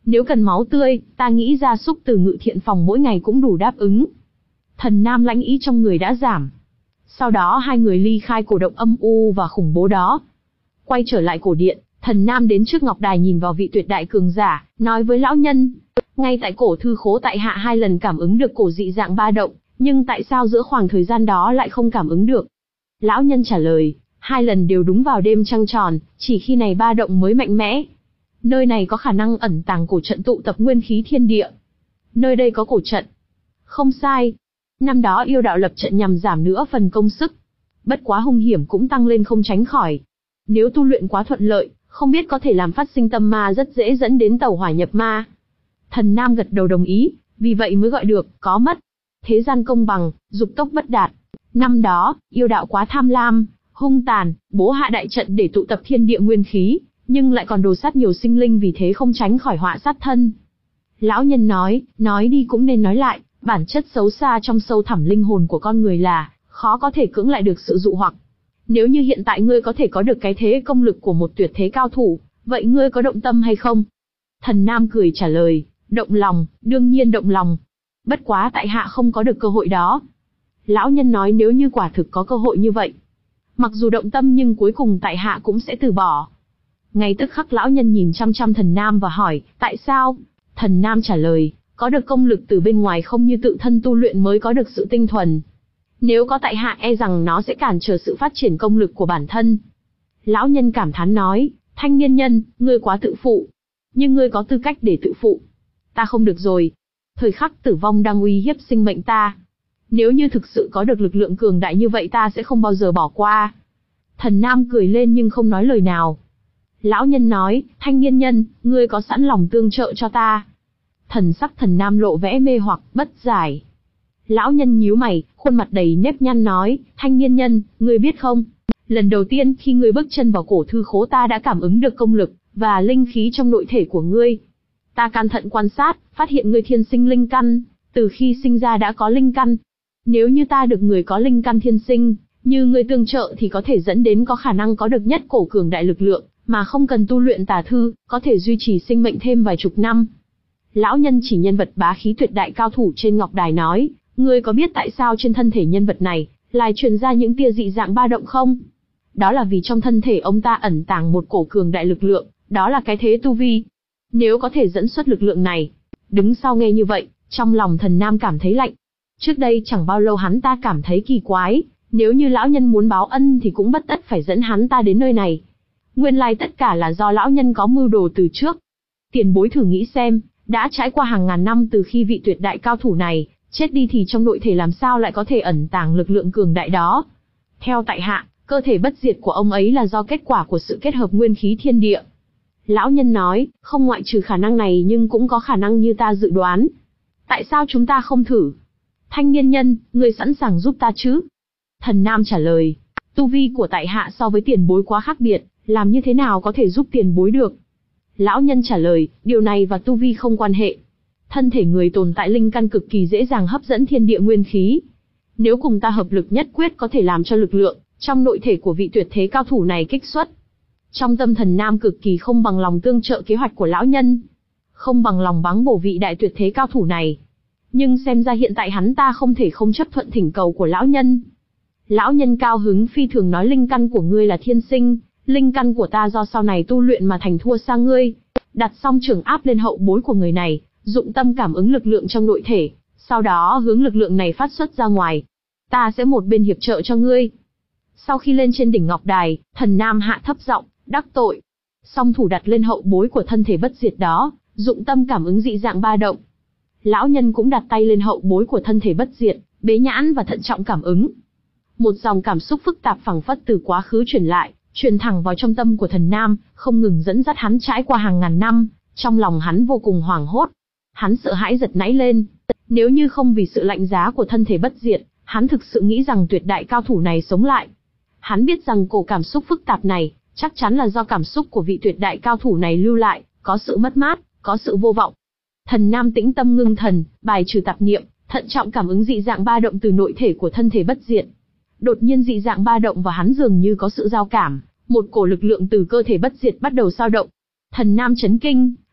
Nếu cần máu tươi, ta nghĩ gia súc từ Ngự Thiện Phòng mỗi ngày cũng đủ đáp ứng. Thần Nam lãnh ý trong người đã giảm. Sau đó hai người ly khai cổ động âm u và khủng bố đó. Quay trở lại cổ điện, Thần Nam đến trước ngọc đài nhìn vào vị tuyệt đại cường giả, nói với lão nhân. Ngay tại cổ thư khố tại hạ hai lần cảm ứng được cổ dị dạng ba động, nhưng tại sao giữa khoảng thời gian đó lại không cảm ứng được? Lão nhân trả lời, hai lần đều đúng vào đêm trăng tròn, chỉ khi này ba động mới mạnh mẽ. Nơi này có khả năng ẩn tàng cổ trận tụ tập nguyên khí thiên địa. Nơi đây có cổ trận. Không sai. Năm đó yêu đạo lập trận nhằm giảm nữa phần công sức. Bất quá hung hiểm cũng tăng lên không tránh khỏi. Nếu tu luyện quá thuận lợi, không biết có thể làm phát sinh tâm ma rất dễ dẫn đến tẩu hỏa nhập ma. Thần Nam gật đầu đồng ý, vì vậy mới gọi được, có mất. Thế gian công bằng, dục tốc bất đạt. Năm đó, yêu đạo quá tham lam, hung tàn, bố hạ đại trận để tụ tập thiên địa nguyên khí, nhưng lại còn đồ sát nhiều sinh linh vì thế không tránh khỏi họa sát thân. Lão nhân nói, nói đi cũng nên nói lại, bản chất xấu xa trong sâu thẳm linh hồn của con người là, khó có thể cưỡng lại được sự dụ hoặc. Nếu như hiện tại ngươi có thể có được cái thế công lực của một tuyệt thế cao thủ, vậy ngươi có động tâm hay không? Thần Nam cười trả lời, động lòng, đương nhiên động lòng. Bất quá tại hạ không có được cơ hội đó. Lão nhân nói nếu như quả thực có cơ hội như vậy, mặc dù động tâm nhưng cuối cùng tại hạ cũng sẽ từ bỏ. Ngay tức khắc lão nhân nhìn chăm chăm Thần Nam và hỏi, tại sao? Thần Nam trả lời, có được công lực từ bên ngoài không như tự thân tu luyện mới có được sự tinh thuần. Nếu có tại hạ e rằng nó sẽ cản trở sự phát triển công lực của bản thân. Lão nhân cảm thán nói, thanh niên nhân, ngươi quá tự phụ. Nhưng ngươi có tư cách để tự phụ. Ta không được rồi. Thời khắc tử vong đang uy hiếp sinh mệnh ta. Nếu như thực sự có được lực lượng cường đại như vậy ta sẽ không bao giờ bỏ qua. Thần Nam cười lên nhưng không nói lời nào. Lão nhân nói, thanh niên nhân, ngươi có sẵn lòng tương trợ cho ta. Thần sắc Thần Nam lộ vẻ mê hoặc, bất giải. Lão nhân nhíu mày, khuôn mặt đầy nếp nhăn nói, thanh niên nhân, ngươi biết không? Lần đầu tiên khi ngươi bước chân vào cổ thư khố ta đã cảm ứng được công lực và linh khí trong nội thể của ngươi. Ta cẩn thận quan sát, phát hiện ngươi thiên sinh linh căn, từ khi sinh ra đã có linh căn. Nếu như ta được người có linh căn thiên sinh, như ngươi tương trợ thì có thể dẫn đến có khả năng có được nhất cổ cường đại lực lượng, mà không cần tu luyện tà thư, có thể duy trì sinh mệnh thêm vài chục năm. Lão nhân chỉ nhân vật bá khí tuyệt đại cao thủ trên ngọc đài nói, ngươi có biết tại sao trên thân thể nhân vật này lại truyền ra những tia dị dạng ba động không? Đó là vì trong thân thể ông ta ẩn tàng một cổ cường đại lực lượng, đó là cái thế tu vi. Nếu có thể dẫn xuất lực lượng này, đứng sau nghe như vậy, trong lòng Thần Nam cảm thấy lạnh. Trước đây chẳng bao lâu hắn ta cảm thấy kỳ quái, nếu như lão nhân muốn báo ân thì cũng bất tất phải dẫn hắn ta đến nơi này. Nguyên lai tất cả là do lão nhân có mưu đồ từ trước. Tiền bối thử nghĩ xem, đã trải qua hàng ngàn năm từ khi vị tuyệt đại cao thủ này chết đi thì trong nội thể làm sao lại có thể ẩn tàng lực lượng cường đại đó. Theo tại hạ, cơ thể bất diệt của ông ấy là do kết quả của sự kết hợp nguyên khí thiên địa. Lão nhân nói, không ngoại trừ khả năng này nhưng cũng có khả năng như ta dự đoán. Tại sao chúng ta không thử? Thanh niên nhân, ngươi sẵn sàng giúp ta chứ? Thần Nam trả lời, tu vi của tại hạ so với tiền bối quá khác biệt, làm như thế nào có thể giúp tiền bối được? Lão nhân trả lời, điều này và tu vi không quan hệ. Thân thể người tồn tại linh căn cực kỳ dễ dàng hấp dẫn thiên địa nguyên khí. Nếu cùng ta hợp lực nhất quyết có thể làm cho lực lượng trong nội thể của vị tuyệt thế cao thủ này kích xuất. Trong tâm Thần Nam cực kỳ không bằng lòng tương trợ kế hoạch của lão nhân, không bằng lòng báng bổ vị đại tuyệt thế cao thủ này. Nhưng xem ra hiện tại hắn ta không thể không chấp thuận thỉnh cầu của lão nhân. Lão nhân cao hứng phi thường nói, linh căn của ngươi là thiên sinh, linh căn của ta do sau này tu luyện mà thành thua xa ngươi. Đặt xong trường áp lên hậu bối của người này, dụng tâm cảm ứng lực lượng trong nội thể, sau đó hướng lực lượng này phát xuất ra ngoài. Ta sẽ một bên hiệp trợ cho ngươi. Sau khi lên trên đỉnh ngọc đài, Thần Nam hạ thấp giọng, đắc tội. Song thủ đặt lên hậu bối của thân thể bất diệt đó, dụng tâm cảm ứng dị dạng ba động. Lão nhân cũng đặt tay lên hậu bối của thân thể bất diệt, bế nhãn và thận trọng cảm ứng. Một dòng cảm xúc phức tạp phẳng phất từ quá khứ truyền lại, truyền thẳng vào trong tâm của Thần Nam, không ngừng dẫn dắt hắn trải qua hàng ngàn năm. Trong lòng hắn vô cùng hoảng hốt. Hắn sợ hãi giật nảy lên. Nếu như không vì sự lạnh giá của thân thể bất diệt, hắn thực sự nghĩ rằng tuyệt đại cao thủ này sống lại. Hắn biết rằng cổ cảm xúc phức tạp này, chắc chắn là do cảm xúc của vị tuyệt đại cao thủ này lưu lại, có sự mất mát, có sự vô vọng. Thần Nam tĩnh tâm ngưng thần, bài trừ tạp niệm, thận trọng cảm ứng dị dạng ba động từ nội thể của thân thể bất diệt. Đột nhiên dị dạng ba động và hắn dường như có sự giao cảm, một cổ lực lượng từ cơ thể bất diệt bắt đầu dao động. Thần Nam chấn kinh,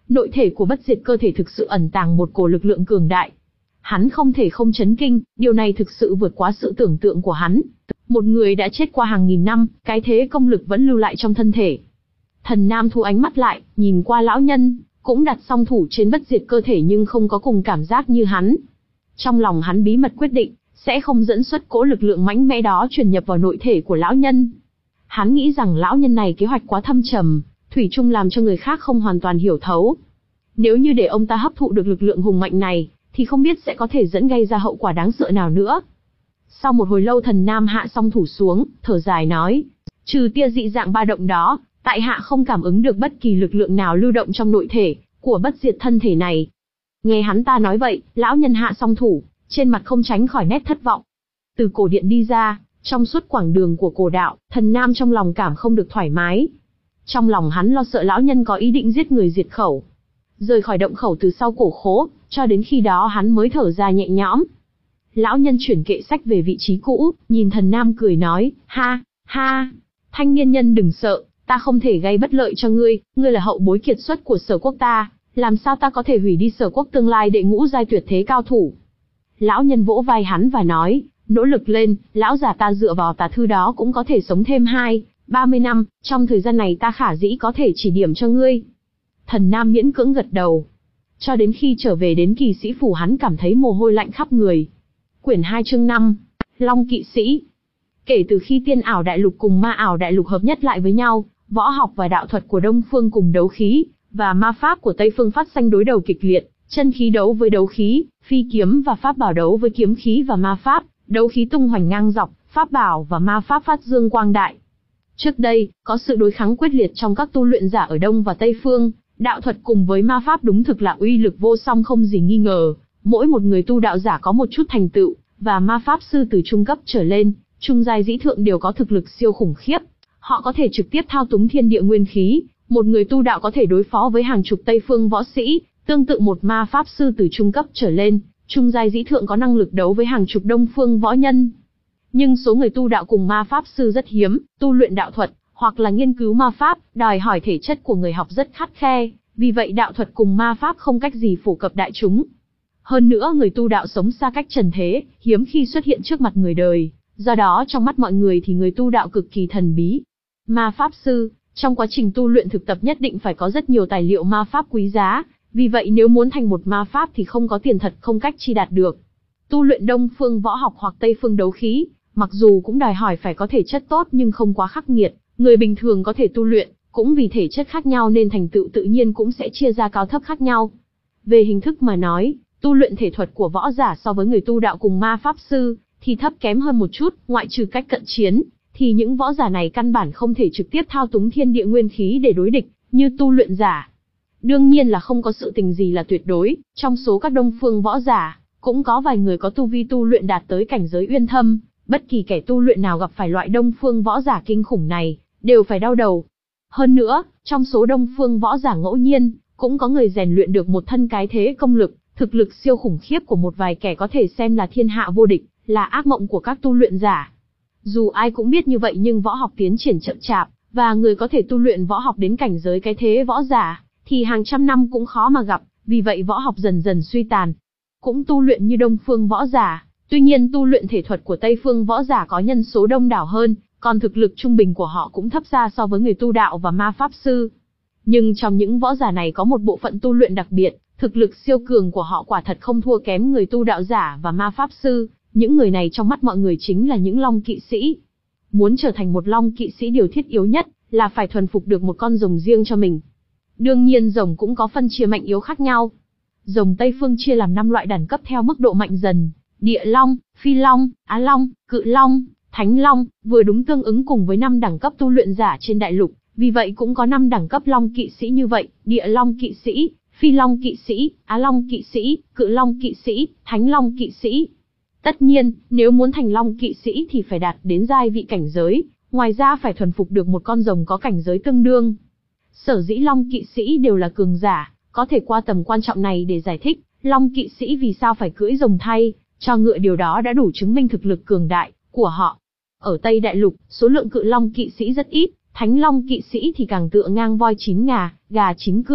Nội thể của bất diệt cơ thể thực sự ẩn tàng một cổ lực lượng cường đại. Hắn không thể không chấn kinh, điều này thực sự vượt quá sự tưởng tượng của hắn. Một người đã chết qua hàng nghìn năm, cái thế công lực vẫn lưu lại trong thân thể. Thần Nam thu ánh mắt lại, nhìn qua lão nhân, cũng đặt song thủ trên bất diệt cơ thể nhưng không có cùng cảm giác như hắn. Trong lòng hắn bí mật quyết định, sẽ không dẫn xuất cỗ lực lượng mãnh mẽ đó truyền nhập vào nội thể của lão nhân. Hắn nghĩ rằng lão nhân này kế hoạch quá thâm trầm, thủy chung làm cho người khác không hoàn toàn hiểu thấu. Nếu như để ông ta hấp thụ được lực lượng hùng mạnh này, thì không biết sẽ có thể dẫn gây ra hậu quả đáng sợ nào nữa. Sau một hồi lâu Thần Nam hạ song thủ xuống, thở dài nói, trừ tia dị dạng ba động đó, tại hạ không cảm ứng được bất kỳ lực lượng nào lưu động trong nội thể của bất diệt thân thể này. Nghe hắn ta nói vậy, lão nhân hạ song thủ, trên mặt không tránh khỏi nét thất vọng. Từ cổ điện đi ra, trong suốt quãng đường của cổ đạo, Thần Nam trong lòng cảm không được thoải mái. Trong lòng hắn lo sợ lão nhân có ý định giết người diệt khẩu. Rời khỏi động khẩu từ sau cổ khố, cho đến khi đó hắn mới thở ra nhẹ nhõm. Lão nhân chuyển kệ sách về vị trí cũ, nhìn Thần Nam cười nói, ha, ha, thanh niên nhân đừng sợ, ta không thể gây bất lợi cho ngươi, ngươi là hậu bối kiệt xuất của Sở quốc ta, làm sao ta có thể hủy đi Sở quốc tương lai đệ ngũ giai tuyệt thế cao thủ. Lão nhân vỗ vai hắn và nói, nỗ lực lên, lão già ta dựa vào tà thư đó cũng có thể sống thêm hai, ba mươi năm, trong thời gian này ta khả dĩ có thể chỉ điểm cho ngươi. Thần Nam miễn cưỡng gật đầu. Cho đến khi trở về đến Kỳ Sĩ phủ hắn cảm thấy mồ hôi lạnh khắp người. Quyển hai chương năm, Long Kỵ Sĩ. Kể từ khi Tiên ảo đại lục cùng Ma ảo đại lục hợp nhất lại với nhau, võ học và đạo thuật của Đông phương cùng đấu khí và ma pháp của Tây phương phát sinh đối đầu kịch liệt, chân khí đấu với đấu khí, phi kiếm và pháp bảo đấu với kiếm khí và ma pháp, đấu khí tung hoành ngang dọc, pháp bảo và ma pháp phát dương quang đại. Trước đây, có sự đối kháng quyết liệt trong các tu luyện giả ở Đông và Tây phương, đạo thuật cùng với ma pháp đúng thực là uy lực vô song không gì nghi ngờ. Mỗi một người tu đạo giả có một chút thành tựu, và ma pháp sư từ trung cấp trở lên, trung giai dĩ thượng đều có thực lực siêu khủng khiếp. Họ có thể trực tiếp thao túng thiên địa nguyên khí, một người tu đạo có thể đối phó với hàng chục Tây phương võ sĩ, tương tự một ma pháp sư từ trung cấp trở lên, trung giai dĩ thượng có năng lực đấu với hàng chục Đông phương võ nhân. Nhưng số người tu đạo cùng ma pháp sư rất hiếm, tu luyện đạo thuật, hoặc là nghiên cứu ma pháp, đòi hỏi thể chất của người học rất khắt khe, vì vậy đạo thuật cùng ma pháp không cách gì phổ cập đại chúng. Hơn nữa người tu đạo sống xa cách trần thế, hiếm khi xuất hiện trước mặt người đời, do đó trong mắt mọi người thì người tu đạo cực kỳ thần bí. Ma pháp sư, trong quá trình tu luyện thực tập nhất định phải có rất nhiều tài liệu ma pháp quý giá, vì vậy nếu muốn thành một ma pháp thì không có tiền thật không cách chi đạt được. Tu luyện Đông phương võ học hoặc Tây phương đấu khí, mặc dù cũng đòi hỏi phải có thể chất tốt nhưng không quá khắc nghiệt, người bình thường có thể tu luyện, cũng vì thể chất khác nhau nên thành tựu tự nhiên cũng sẽ chia ra cao thấp khác nhau. Về hình thức mà nói, tu luyện thể thuật của võ giả so với người tu đạo cùng ma pháp sư thì thấp kém hơn một chút, ngoại trừ cách cận chiến, thì những võ giả này căn bản không thể trực tiếp thao túng thiên địa nguyên khí để đối địch, như tu luyện giả. Đương nhiên là không có sự tình gì là tuyệt đối, trong số các Đông phương võ giả, cũng có vài người có tu vi tu luyện đạt tới cảnh giới uyên thâm, bất kỳ kẻ tu luyện nào gặp phải loại Đông phương võ giả kinh khủng này, đều phải đau đầu. Hơn nữa, trong số Đông phương võ giả ngẫu nhiên, cũng có người rèn luyện được một thân cái thế công lực, thực lực siêu khủng khiếp của một vài kẻ có thể xem là thiên hạ vô địch, là ác mộng của các tu luyện giả. Dù ai cũng biết như vậy nhưng võ học tiến triển chậm chạp, và người có thể tu luyện võ học đến cảnh giới cái thế võ giả, thì hàng trăm năm cũng khó mà gặp, vì vậy võ học dần dần suy tàn. Cũng tu luyện như Đông phương võ giả, tuy nhiên tu luyện thể thuật của Tây phương võ giả có nhân số đông đảo hơn, còn thực lực trung bình của họ cũng thấp xa so với người tu đạo và ma pháp sư. Nhưng trong những võ giả này có một bộ phận tu luyện đặc biệt, thực lực siêu cường của họ quả thật không thua kém người tu đạo giả và ma pháp sư, những người này trong mắt mọi người chính là những Long Kỵ Sĩ. Muốn trở thành một Long Kỵ Sĩ điều thiết yếu nhất là phải thuần phục được một con rồng riêng cho mình. Đương nhiên rồng cũng có phân chia mạnh yếu khác nhau. Rồng Tây phương chia làm năm loại đẳng cấp theo mức độ mạnh dần: Địa Long, Phi Long, Á Long, Cự Long, Thánh Long, vừa đúng tương ứng cùng với năm đẳng cấp tu luyện giả trên đại lục, vì vậy cũng có năm đẳng cấp Long Kỵ Sĩ như vậy: Địa Long Kỵ Sĩ, Phi Long Kỵ Sĩ, Á Long Kỵ Sĩ, Cự Long Kỵ Sĩ, Thánh Long Kỵ Sĩ. Tất nhiên, nếu muốn thành Long Kỵ Sĩ thì phải đạt đến giai vị cảnh giới, ngoài ra phải thuần phục được một con rồng có cảnh giới tương đương. Sở dĩ Long Kỵ Sĩ đều là cường giả, có thể qua tầm quan trọng này để giải thích Long Kỵ Sĩ vì sao phải cưỡi rồng thay cho ngựa, điều đó đã đủ chứng minh thực lực cường đại của họ. Ở Tây Đại Lục, số lượng Cự Long Kỵ Sĩ rất ít, Thánh Long Kỵ Sĩ thì càng tựa ngang voi chín ngà, gà chín cựa,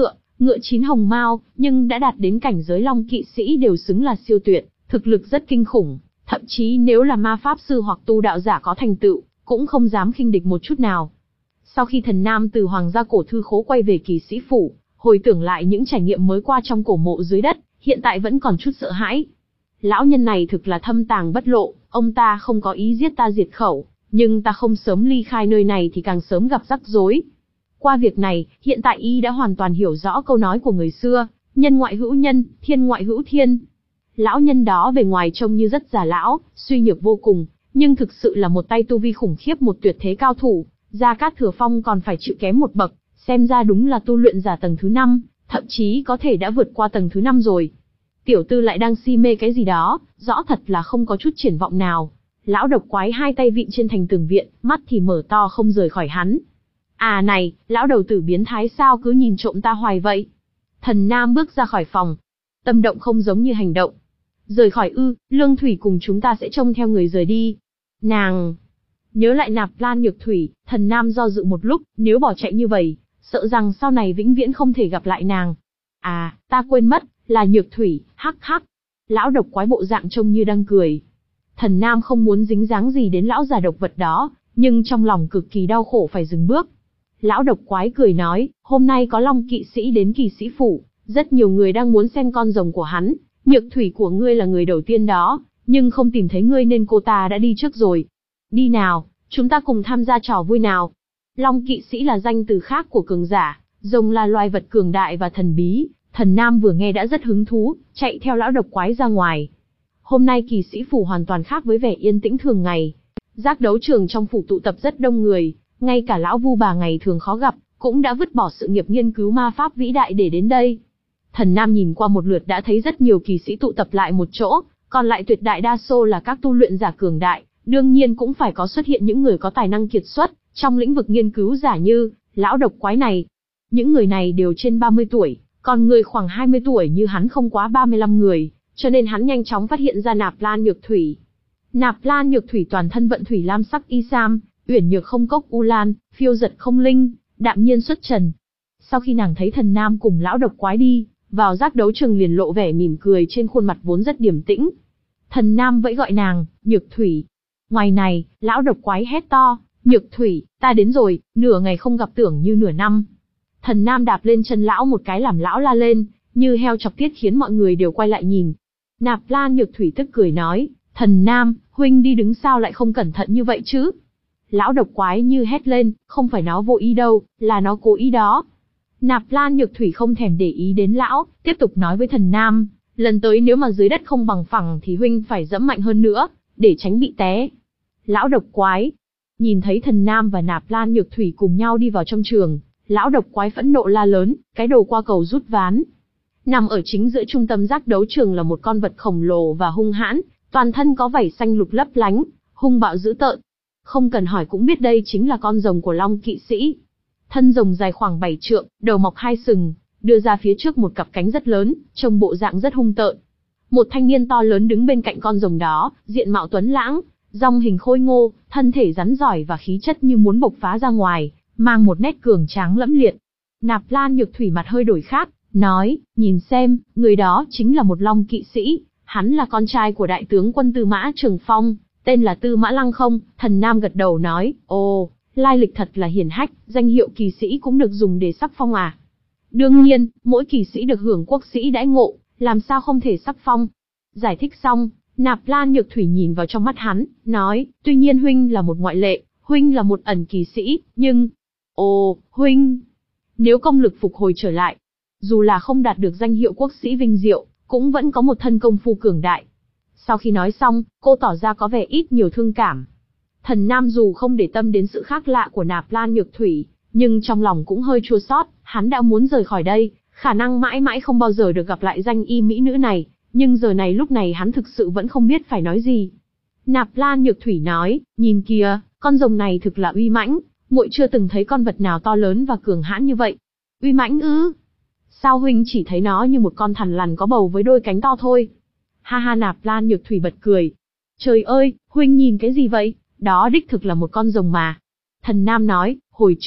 ngựa chín hồng mao, nhưng đã đạt đến cảnh giới long kỵ sĩ đều xứng là siêu tuyệt, thực lực rất kinh khủng, thậm chí nếu là ma pháp sư hoặc tu đạo giả có thành tựu, cũng không dám khinh địch một chút nào. Sau khi Thần Nam từ Hoàng gia cổ thư khố quay về kỵ sĩ phủ, hồi tưởng lại những trải nghiệm mới qua trong cổ mộ dưới đất, hiện tại vẫn còn chút sợ hãi. Lão nhân này thực là thâm tàng bất lộ, ông ta không có ý giết ta diệt khẩu, nhưng ta không sớm ly khai nơi này thì càng sớm gặp rắc rối. Qua việc này, hiện tại y đã hoàn toàn hiểu rõ câu nói của người xưa, nhân ngoại hữu nhân, thiên ngoại hữu thiên. Lão nhân đó bề ngoài trông như rất già lão, suy nhược vô cùng, nhưng thực sự là một tay tu vi khủng khiếp, một tuyệt thế cao thủ. Gia Cát Thừa Phong còn phải chịu kém một bậc, xem ra đúng là tu luyện giả tầng thứ năm, thậm chí có thể đã vượt qua tầng thứ năm rồi. Tiểu tư lại đang si mê cái gì đó, rõ thật là không có chút triển vọng nào. Lão độc quái hai tay vịn trên thành tường viện, mắt thì mở to không rời khỏi hắn. À này, lão đầu tử biến thái sao cứ nhìn trộm ta hoài vậy? Thần Nam bước ra khỏi phòng. Tâm động không giống như hành động. Rời khỏi ư, Lương Thủy cùng chúng ta sẽ trông theo người rời đi. Nàng... Nhớ lại Nạp Lan Nhược Thủy, Thần Nam do dự một lúc, nếu bỏ chạy như vậy, sợ rằng sau này vĩnh viễn không thể gặp lại nàng. À, ta quên mất, là Nhược Thủy, hắc hắc. Lão độc quái bộ dạng trông như đang cười. Thần Nam không muốn dính dáng gì đến lão già độc vật đó, nhưng trong lòng cực kỳ đau khổ phải dừng bước. Lão độc quái cười nói, hôm nay có Long kỵ sĩ đến kỵ sĩ phủ, rất nhiều người đang muốn xem con rồng của hắn, Nhược Thủy của ngươi là người đầu tiên đó, nhưng không tìm thấy ngươi nên cô ta đã đi trước rồi. Đi nào, chúng ta cùng tham gia trò vui nào. Long kỵ sĩ là danh từ khác của cường giả, rồng là loài vật cường đại và thần bí. Thần Nam vừa nghe đã rất hứng thú, chạy theo lão độc quái ra ngoài. Hôm nay kỵ sĩ phủ hoàn toàn khác với vẻ yên tĩnh thường ngày. Giác đấu trường trong phủ tụ tập rất đông người, ngay cả lão vu bà ngày thường khó gặp, cũng đã vứt bỏ sự nghiệp nghiên cứu ma pháp vĩ đại để đến đây. Thần Nam nhìn qua một lượt đã thấy rất nhiều kỵ sĩ tụ tập lại một chỗ, còn lại tuyệt đại đa số là các tu luyện giả cường đại, đương nhiên cũng phải có xuất hiện những người có tài năng kiệt xuất trong lĩnh vực nghiên cứu giả như lão độc quái này. Những người này đều trên ba mươi tuổi, còn người khoảng hai mươi tuổi như hắn không quá ba mươi lăm người, cho nên hắn nhanh chóng phát hiện ra Nạp Lan Nhược Thủy. Nạp Lan Nhược Thủy toàn thân vận thủy lam sắc y sam, uyển nhược không cốc u lan, phiêu giật không linh, đạm nhiên xuất trần. Sau khi nàng thấy Thần Nam cùng lão độc quái đi vào giác đấu trường liền lộ vẻ mỉm cười trên khuôn mặt vốn rất điềm tĩnh. Thần Nam vẫy gọi nàng, Nhược Thủy. Ngoài này, lão độc quái hét to, Nhược Thủy, ta đến rồi, nửa ngày không gặp tưởng như nửa năm. Thần Nam đạp lên chân lão một cái làm lão la lên, như heo chọc tiết khiến mọi người đều quay lại nhìn. Nạp Lan Nhược Thủy tức cười nói, Thần Nam, huynh đi đứng sao lại không cẩn thận như vậy chứ? Lão độc quái như hét lên, không phải nó vô ý đâu, là nó cố ý đó. Nạp Lan Nhược Thủy không thèm để ý đến lão, tiếp tục nói với Thần Nam, lần tới nếu mà dưới đất không bằng phẳng thì huynh phải dẫm mạnh hơn nữa, để tránh bị té. Lão độc quái, nhìn thấy Thần Nam và Nạp Lan Nhược Thủy cùng nhau đi vào trong trường, lão độc quái phẫn nộ la lớn, cái đồ qua cầu rút ván. Nằm ở chính giữa trung tâm giác đấu trường là một con vật khổng lồ và hung hãn, toàn thân có vảy xanh lục lấp lánh, hung bạo dữ tợn. Không cần hỏi cũng biết đây chính là con rồng của Long kỵ sĩ. Thân rồng dài khoảng bảy trượng, đầu mọc hai sừng, đưa ra phía trước một cặp cánh rất lớn, trông bộ dạng rất hung tợn. Một thanh niên to lớn đứng bên cạnh con rồng đó, diện mạo tuấn lãng, dong hình khôi ngô, thân thể rắn giỏi và khí chất như muốn bộc phá ra ngoài, mang một nét cường tráng lẫm liệt. Nạp Lan Nhược Thủy mặt hơi đổi khác, nói, nhìn xem, người đó chính là một Long kỵ sĩ, hắn là con trai của đại tướng quân Tư Mã Trường Phong, tên là Tư Mã Lăng không. Thần Nam gật đầu nói, ồ, lai lịch thật là hiển hách, danh hiệu kỳ sĩ cũng được dùng để sắc phong à? Đương nhiên, mỗi kỳ sĩ được hưởng quốc sĩ đãi ngộ, làm sao không thể sắc phong? Giải thích xong, Nạp Lan Nhược Thủy nhìn vào trong mắt hắn, nói, tuy nhiên huynh là một ngoại lệ, huynh là một ẩn kỳ sĩ, nhưng... Ồ, huynh... Nếu công lực phục hồi trở lại, dù là không đạt được danh hiệu quốc sĩ vinh diệu, cũng vẫn có một thân công phu cường đại. Sau khi nói xong, cô tỏ ra có vẻ ít nhiều thương cảm. Thần Nam dù không để tâm đến sự khác lạ của Nạp Lan Nhược Thủy, nhưng trong lòng cũng hơi chua xót, hắn đã muốn rời khỏi đây, khả năng mãi mãi không bao giờ được gặp lại danh y mỹ nữ này, nhưng giờ này lúc này hắn thực sự vẫn không biết phải nói gì. Nạp Lan Nhược Thủy nói, nhìn kìa, con rồng này thực là uy mãnh, muội chưa từng thấy con vật nào to lớn và cường hãn như vậy. Uy mãnh ư? Sao huynh chỉ thấy nó như một con thằn lằn có bầu với đôi cánh to thôi? Ha ha, Nạp Lan Nhược Thủy bật cười. Trời ơi, huynh nhìn cái gì vậy? Đó đích thực là một con rồng mà. Thần Nam nói, hồi trước,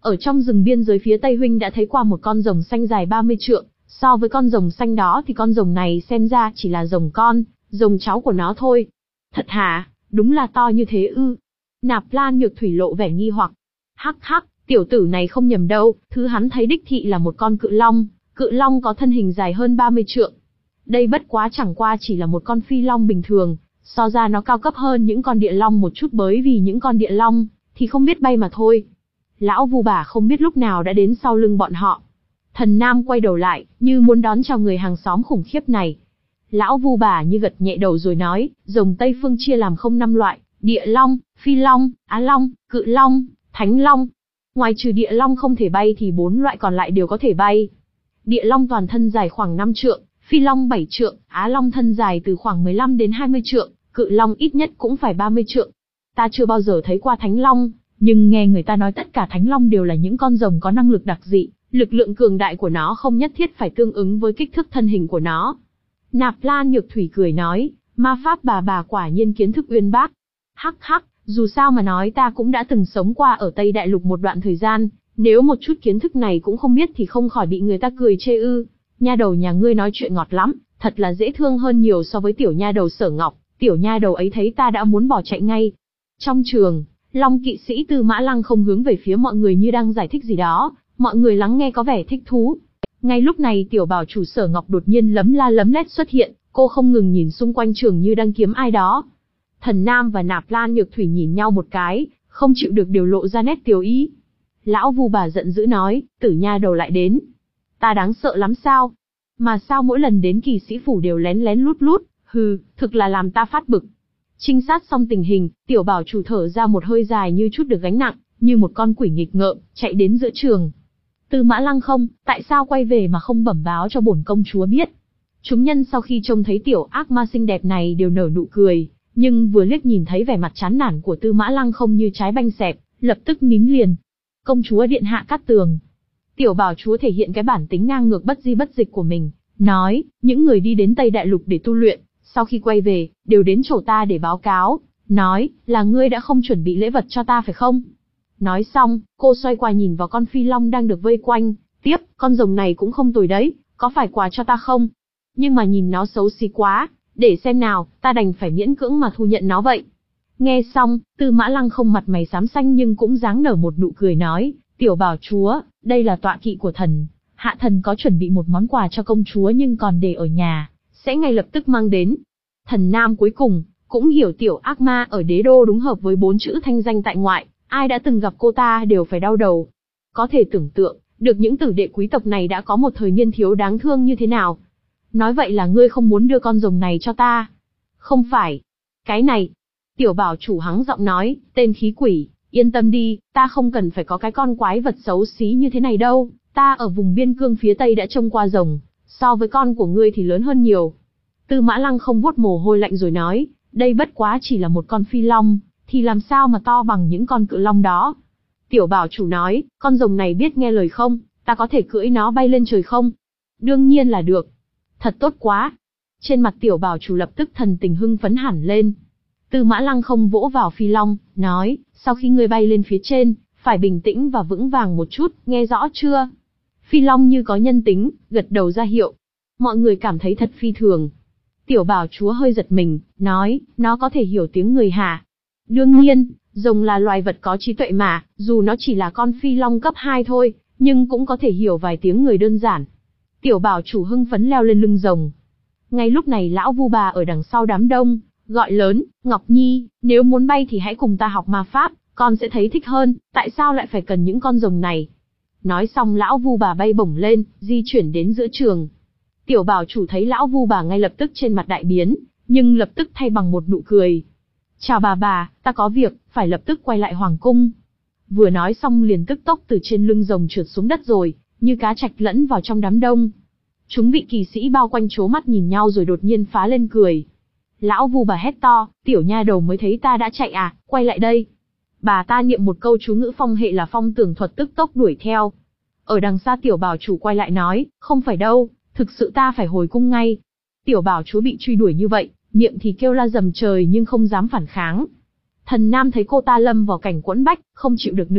ở trong rừng biên giới phía Tây huynh đã thấy qua một con rồng xanh dài ba mươi trượng, so với con rồng xanh đó thì con rồng này xem ra chỉ là rồng con, rồng cháu của nó thôi. Thật hả, đúng là to như thế ư? Nạp Lan Nhược Thủy lộ vẻ nghi hoặc. Hắc hắc, tiểu tử này không nhầm đâu, thứ hắn thấy đích thị là một con cự long, cự long có thân hình dài hơn ba mươi trượng. Đây bất quá chẳng qua chỉ là một con phi long bình thường, so ra nó cao cấp hơn những con địa long một chút bởi vì những con địa long thì không biết bay mà thôi. Lão Vu Bà không biết lúc nào đã đến sau lưng bọn họ. Thần Nam quay đầu lại, như muốn đón chào người hàng xóm khủng khiếp này. Lão Vu Bà như gật nhẹ đầu rồi nói, rồng Tây Phương chia làm không năm loại, địa long, phi long, á long, cự long, thánh long. Ngoài trừ địa long không thể bay thì bốn loại còn lại đều có thể bay. Địa long toàn thân dài khoảng năm trượng, phi long bảy trượng, á long thân dài từ khoảng mười lăm đến hai mươi trượng, cự long ít nhất cũng phải ba mươi trượng. Ta chưa bao giờ thấy qua thánh long, nhưng nghe người ta nói tất cả thánh long đều là những con rồng có năng lực đặc dị, lực lượng cường đại của nó không nhất thiết phải tương ứng với kích thước thân hình của nó. Nạp Lan Nhược Thủy cười nói, ma pháp bà bà quả nhiên kiến thức uyên bác. Hắc hắc, dù sao mà nói ta cũng đã từng sống qua ở Tây Đại Lục một đoạn thời gian, nếu một chút kiến thức này cũng không biết thì không khỏi bị người ta cười chê ư. Nha đầu nhà ngươi nói chuyện ngọt lắm, thật là dễ thương hơn nhiều so với tiểu nha đầu Sở Ngọc, tiểu nha đầu ấy thấy ta đã muốn bỏ chạy ngay. Trong trường, Long kỵ sĩ Tư Mã Lăng không hướng về phía mọi người như đang giải thích gì đó, mọi người lắng nghe có vẻ thích thú. Ngay lúc này tiểu bảo chủ Sở Ngọc đột nhiên lấm la lấm lét xuất hiện, cô không ngừng nhìn xung quanh trường như đang kiếm ai đó. Thần Nam và Nạp Lan Nhược Thủy nhìn nhau một cái, không chịu được đều lộ ra nét tiểu ý. Lão Vu Bà giận dữ nói, tử nha đầu lại đến. Ta đáng sợ lắm sao? Mà sao mỗi lần đến kỳ sĩ phủ đều lén lén lút lút, hừ, thực là làm ta phát bực. Trinh sát xong tình hình, tiểu bảo chủ thở ra một hơi dài như chút được gánh nặng, như một con quỷ nghịch ngợm, chạy đến giữa trường. Tư Mã Lăng không, tại sao quay về mà không bẩm báo cho bổn công chúa biết? Chúng nhân sau khi trông thấy tiểu ác ma xinh đẹp này đều nở nụ cười, nhưng vừa liếc nhìn thấy vẻ mặt chán nản của Tư Mã Lăng không như trái banh xẹp, lập tức nín liền. Công chúa điện hạ Cát Tường. Tiểu bảo chúa thể hiện cái bản tính ngang ngược bất di bất dịch của mình, nói, những người đi đến Tây Đại Lục để tu luyện, sau khi quay về, đều đến chỗ ta để báo cáo, nói, là ngươi đã không chuẩn bị lễ vật cho ta phải không? Nói xong, cô xoay qua nhìn vào con phi long đang được vây quanh, tiếp, con rồng này cũng không tồi đấy, có phải quà cho ta không? Nhưng mà nhìn nó xấu xí quá, để xem nào, ta đành phải miễn cưỡng mà thu nhận nó vậy. Nghe xong, Tư Mã Lăng không mặt mày xám xanh nhưng cũng dáng nở một nụ cười nói, tiểu bảo chúa, đây là tọa kỵ của thần, hạ thần có chuẩn bị một món quà cho công chúa nhưng còn để ở nhà, sẽ ngay lập tức mang đến. Thần Nam cuối cùng, cũng hiểu tiểu ác ma ở đế đô đúng hợp với bốn chữ thanh danh tại ngoại, ai đã từng gặp cô ta đều phải đau đầu. Có thể tưởng tượng, được những tử đệ quý tộc này đã có một thời niên thiếu đáng thương như thế nào. Nói vậy là ngươi không muốn đưa con rồng này cho ta? Không phải. Cái này. Tiểu bảo chủ hắng giọng nói, tên khí quỷ, yên tâm đi, ta không cần phải có cái con quái vật xấu xí như thế này đâu, ta ở vùng biên cương phía Tây đã trông qua rồng, so với con của ngươi thì lớn hơn nhiều. Tư Mã Lăng không vuốt mồ hôi lạnh rồi nói, đây bất quá chỉ là một con phi long, thì làm sao mà to bằng những con cự long đó. Tiểu bảo chủ nói, con rồng này biết nghe lời không, ta có thể cưỡi nó bay lên trời không? Đương nhiên là được. Thật tốt quá. Trên mặt tiểu bảo chủ lập tức thần tình hưng phấn hẳn lên. Tư Mã Lăng không vỗ vào phi long, nói, sau khi ngươi bay lên phía trên, phải bình tĩnh và vững vàng một chút, nghe rõ chưa? Phi long như có nhân tính, gật đầu ra hiệu. Mọi người cảm thấy thật phi thường. Tiểu bảo chúa hơi giật mình, nói, nó có thể hiểu tiếng người hả? Đương nhiên, rồng là loài vật có trí tuệ mà, dù nó chỉ là con phi long cấp hai thôi, nhưng cũng có thể hiểu vài tiếng người đơn giản. Tiểu bảo chủ hưng phấn leo lên lưng rồng. Ngay lúc này lão Vu Bà ở đằng sau đám đông, gọi lớn, Ngọc Nhi, nếu muốn bay thì hãy cùng ta học ma pháp, con sẽ thấy thích hơn, tại sao lại phải cần những con rồng này? Nói xong lão Vu Bà bay bổng lên, di chuyển đến giữa trường. Tiểu bảo chủ thấy lão Vu Bà ngay lập tức trên mặt đại biến, nhưng lập tức thay bằng một nụ cười. Chào bà bà, ta có việc, phải lập tức quay lại hoàng cung. Vừa nói xong liền tức tốc từ trên lưng rồng trượt xuống đất rồi, như cá trạch lẫn vào trong đám đông. Chúng vị kỳ sĩ bao quanh trố mắt nhìn nhau rồi đột nhiên phá lên cười. Lão Vu Bà hét to, tiểu nha đầu mới thấy ta đã chạy à, quay lại đây. Bà ta niệm một câu chú ngữ phong hệ là phong tường thuật tức tốc đuổi theo. Ở đằng xa tiểu bảo chủ quay lại nói, không phải đâu, thực sự ta phải hồi cung ngay. Tiểu bảo chúa bị truy đuổi như vậy, miệng thì kêu la dầm trời nhưng không dám phản kháng. Thần Nam thấy cô ta lâm vào cảnh quẫn bách, không chịu được nữa,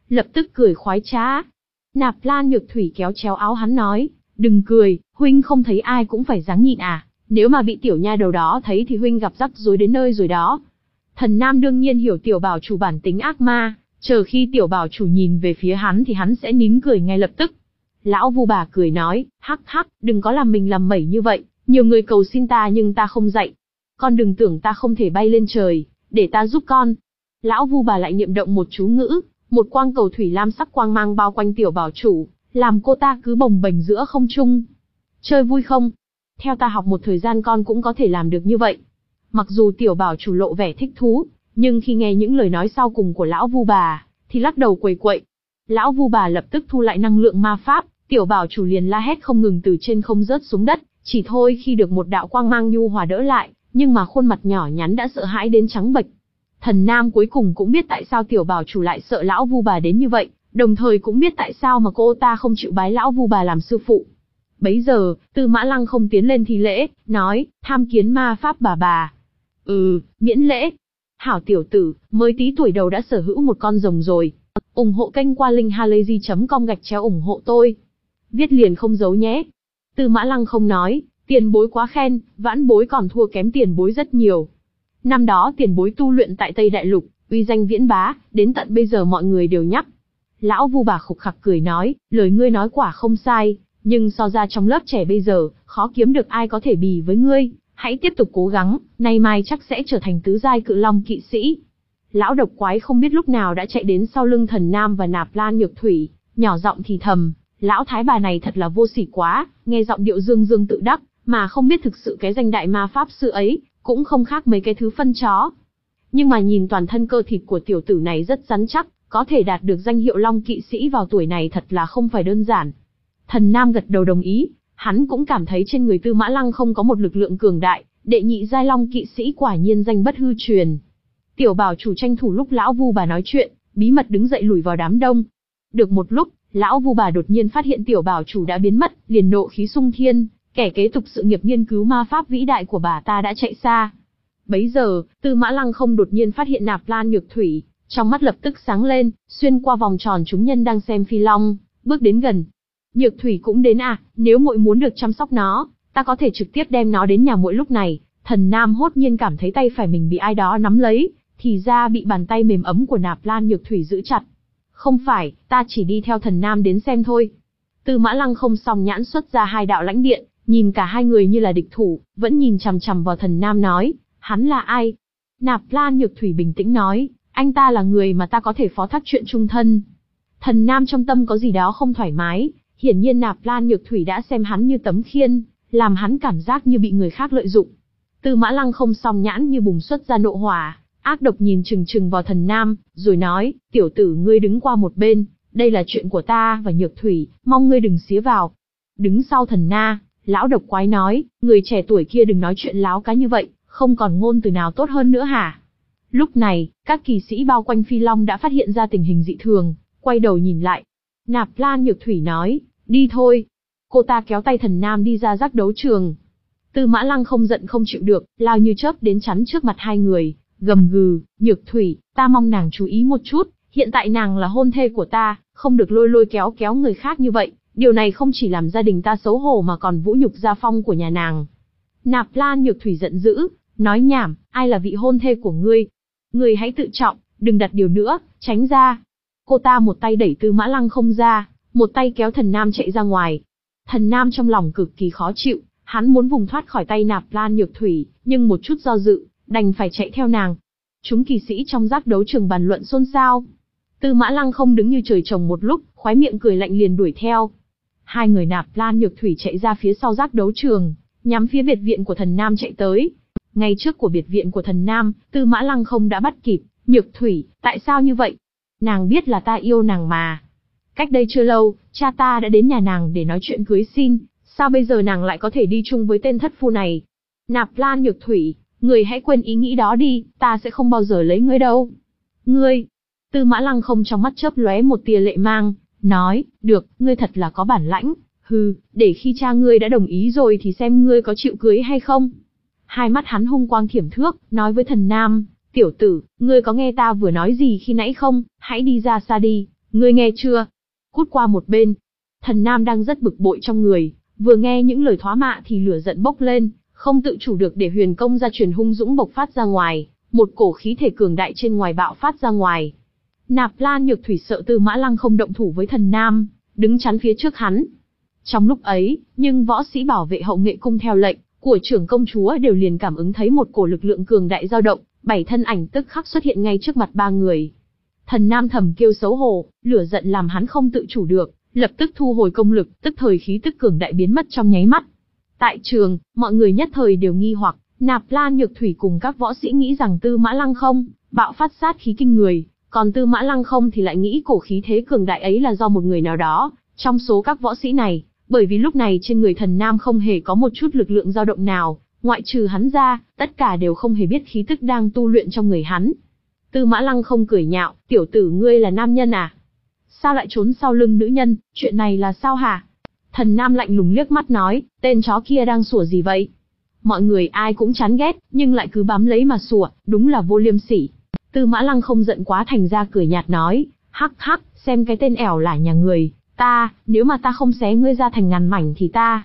lập tức cười khoái trá. Nạp Lan Nhược Thủy kéo chéo áo hắn nói, đừng cười, huynh không thấy ai cũng phải ráng nhịn à, nếu mà bị tiểu nha đầu đó thấy thì huynh gặp rắc rối đến nơi rồi đó. Thần Nam đương nhiên hiểu tiểu bảo chủ bản tính ác ma, chờ khi tiểu bảo chủ nhìn về phía hắn thì hắn sẽ nín cười ngay lập tức. Lão Vu Bà cười nói, hắc hắc, đừng có làm mình làm mẩy như vậy, nhiều người cầu xin ta nhưng ta không dạy. Con đừng tưởng ta không thể bay lên trời, để ta giúp con. Lão Vu Bà lại niệm động một chú ngữ, một quang cầu thủy lam sắc quang mang bao quanh tiểu bảo chủ, làm cô ta cứ bồng bềnh giữa không trung. Chơi vui không? Theo ta học một thời gian con cũng có thể làm được như vậy. Mặc dù tiểu bảo chủ lộ vẻ thích thú, nhưng khi nghe những lời nói sau cùng của lão Vu Bà, thì lắc đầu quầy quậy. Lão Vu Bà lập tức thu lại năng lượng ma pháp, tiểu bảo chủ liền la hét không ngừng từ trên không rớt xuống đất, chỉ thôi khi được một đạo quang mang nhu hòa đỡ lại, nhưng mà khuôn mặt nhỏ nhắn đã sợ hãi đến trắng bệch. Thần Nam cuối cùng cũng biết tại sao tiểu bảo chủ lại sợ lão Vu Bà đến như vậy, đồng thời cũng biết tại sao mà cô ta không chịu bái lão Vu Bà làm sư phụ. Bấy giờ, Tư Mã Lăng không tiến lên thi lễ, nói, tham kiến ma pháp bà bà. Ừ, miễn lễ. Hảo tiểu tử, mới tí tuổi đầu đã sở hữu một con rồng rồi. ủng hộ kênh qua linkhalazy chấm com gạch chéo ủng hộ tôi. Viết liền không giấu nhé. Tư Mã Lăng không nói, tiền bối quá khen, vãn bối còn thua kém tiền bối rất nhiều. Năm đó tiền bối tu luyện tại Tây Đại Lục, uy danh viễn bá, đến tận bây giờ mọi người đều nhắc. Lão Vu Bà khục khặc cười nói, lời ngươi nói quả không sai, nhưng so ra trong lớp trẻ bây giờ, khó kiếm được ai có thể bì với ngươi, hãy tiếp tục cố gắng, nay mai chắc sẽ trở thành tứ giai cự long kỵ sĩ. Lão độc quái không biết lúc nào đã chạy đến sau lưng Thần Nam và Nạp Lan Nhược Thủy, nhỏ giọng thì thầm, lão thái bà này thật là vô sỉ quá, nghe giọng điệu dương dương tự đắc, mà không biết thực sự cái danh đại ma pháp sư ấy, cũng không khác mấy cái thứ phân chó. Nhưng mà nhìn toàn thân cơ thịt của tiểu tử này rất rắn chắc, có thể đạt được danh hiệu long kỵ sĩ vào tuổi này thật là không phải đơn giản. Thần Nam gật đầu đồng ý, hắn cũng cảm thấy trên người Tư Mã Lăng không có một lực lượng cường đại, đệ nhị giai long kỵ sĩ quả nhiên danh bất hư truyền. Tiểu bảo chủ tranh thủ lúc lão Vu Bà nói chuyện, bí mật đứng dậy lùi vào đám đông. Được một lúc, lão Vu Bà đột nhiên phát hiện tiểu bảo chủ đã biến mất, liền nộ khí xung thiên, kẻ kế tục sự nghiệp nghiên cứu ma pháp vĩ đại của bà ta đã chạy xa. Bấy giờ, Tư Mã Lăng không đột nhiên phát hiện Nạp Lan Nhược Thủy, trong mắt lập tức sáng lên, xuyên qua vòng tròn chúng nhân đang xem phi long, bước đến gần. Nhược Thủy cũng đến à, nếu muội muốn được chăm sóc nó, ta có thể trực tiếp đem nó đến nhà muội lúc này. Thần Nam hốt nhiên cảm thấy tay phải mình bị ai đó nắm lấy, thì ra bị bàn tay mềm ấm của Nạp Lan Nhược Thủy giữ chặt. Không phải, ta chỉ đi theo Thần Nam đến xem thôi. Tư Mã Lăng không song nhãn xuất ra hai đạo lãnh điện, nhìn cả hai người như là địch thủ, vẫn nhìn chằm chằm vào Thần Nam nói, hắn là ai? Nạp Lan Nhược Thủy bình tĩnh nói, anh ta là người mà ta có thể phó thác chuyện chung thân. Thần Nam trong tâm có gì đó không thoải mái, hiển nhiên Nạp Lan Nhược Thủy đã xem hắn như tấm khiên, làm hắn cảm giác như bị người khác lợi dụng. Tư Mã Lăng không song nhãn như bùng xuất ra nộ hỏa, ác độc nhìn chừng chừng vào Thần Nam, rồi nói, tiểu tử ngươi đứng qua một bên, đây là chuyện của ta và Nhược Thủy, mong ngươi đừng xía vào. Đứng sau Thần Na, lão độc quái nói, người trẻ tuổi kia đừng nói chuyện láo cá như vậy, không còn ngôn từ nào tốt hơn nữa hả? Lúc này, các kỳ sĩ bao quanh Phi Long đã phát hiện ra tình hình dị thường, quay đầu nhìn lại. Nạp Lan Nhược Thủy nói, đi thôi. Cô ta kéo tay Thần Nam đi ra giác đấu trường. Tư Mã Lăng không giận không chịu được, lao như chớp đến chắn trước mặt hai người, gầm gừ, Nhược Thủy, ta mong nàng chú ý một chút, hiện tại nàng là hôn thê của ta, không được lôi lôi kéo kéo người khác như vậy, điều này không chỉ làm gia đình ta xấu hổ mà còn vũ nhục gia phong của nhà nàng. Nạp Lan Nhược Thủy giận dữ, nói nhảm, ai là vị hôn thê của ngươi? Ngươi hãy tự trọng, đừng đặt điều nữa, tránh ra. Cô ta một tay đẩy Tư Mã Lăng không ra, một tay kéo Thần Nam chạy ra ngoài. Thần Nam trong lòng cực kỳ khó chịu, hắn muốn vùng thoát khỏi tay Nạp Lan Nhược Thủy, nhưng một chút do dự, đành phải chạy theo nàng. Chúng kỳ sĩ trong giác đấu trường bàn luận xôn xao. Tư Mã Lăng không đứng như trời trồng một lúc, khóe miệng cười lạnh liền đuổi theo. Hai người Nạp Lan Nhược Thủy chạy ra phía sau giác đấu trường, nhắm phía biệt viện của Thần Nam chạy tới. Ngay trước của biệt viện của Thần Nam, Tư Mã Lăng không đã bắt kịp. Nhược Thủy, tại sao như vậy? Nàng biết là ta yêu nàng mà. Cách đây chưa lâu, cha ta đã đến nhà nàng để nói chuyện cưới xin, sao bây giờ nàng lại có thể đi chung với tên thất phu này? Nạp Lan Nhược Thủy, người hãy quên ý nghĩ đó đi, ta sẽ không bao giờ lấy ngươi đâu. Ngươi! Tư Mã Lăng không trong mắt chớp lóe một tia lệ mang, nói, được, ngươi thật là có bản lãnh, hừ, để khi cha ngươi đã đồng ý rồi thì xem ngươi có chịu cưới hay không. Hai mắt hắn hung quang thiểm thước, nói với Thần Nam, tiểu tử, ngươi có nghe ta vừa nói gì khi nãy không, hãy đi ra xa đi, Ngươi nghe chưa? Cút qua một bên. Thần Nam đang rất bực bội trong người, vừa nghe những lời thoá mạ thì lửa giận bốc lên, không tự chủ được để huyền công gia truyền hung dũng bộc phát ra ngoài, một cổ khí thể cường đại trên ngoài bạo phát ra ngoài. Nạp Lan Nhược Thủy sợ Tư Mã Lăng không động thủ với Thần Nam, đứng chắn phía trước hắn. Trong lúc ấy, nhưng võ sĩ bảo vệ Hậu Nghệ cung theo lệnh của trưởng công chúa đều liền cảm ứng thấy một cổ lực lượng cường đại dao động, bảy thân ảnh tức khắc xuất hiện ngay trước mặt ba người. Thần Nam thầm kêu xấu hổ, lửa giận làm hắn không tự chủ được, lập tức thu hồi công lực, tức thời khí tức cường đại biến mất trong nháy mắt. Tại trường, mọi người nhất thời đều nghi hoặc, Nạp Lan Nhược Thủy cùng các võ sĩ nghĩ rằng Tư Mã Lăng không bạo phát sát khí kinh người, còn Tư Mã Lăng không thì lại nghĩ cổ khí thế cường đại ấy là do một người nào đó trong số các võ sĩ này, bởi vì lúc này trên người Thần Nam không hề có một chút lực lượng dao động nào, ngoại trừ hắn ra, tất cả đều không hề biết khí tức đang tu luyện trong người hắn. Tư Mã Lăng không cười nhạo, tiểu tử ngươi là nam nhân à? Sao lại trốn sau lưng nữ nhân, chuyện này là sao hả? Thần Nam lạnh lùng liếc mắt nói, tên chó kia đang sủa gì vậy? Mọi người ai cũng chán ghét, nhưng lại cứ bám lấy mà sủa, đúng là vô liêm sỉ. Tư Mã Lăng không giận quá thành ra cười nhạt nói, hắc hắc, xem cái tên ẻo lả nhà người, ta, nếu mà ta không xé ngươi ra thành ngàn mảnh thì ta.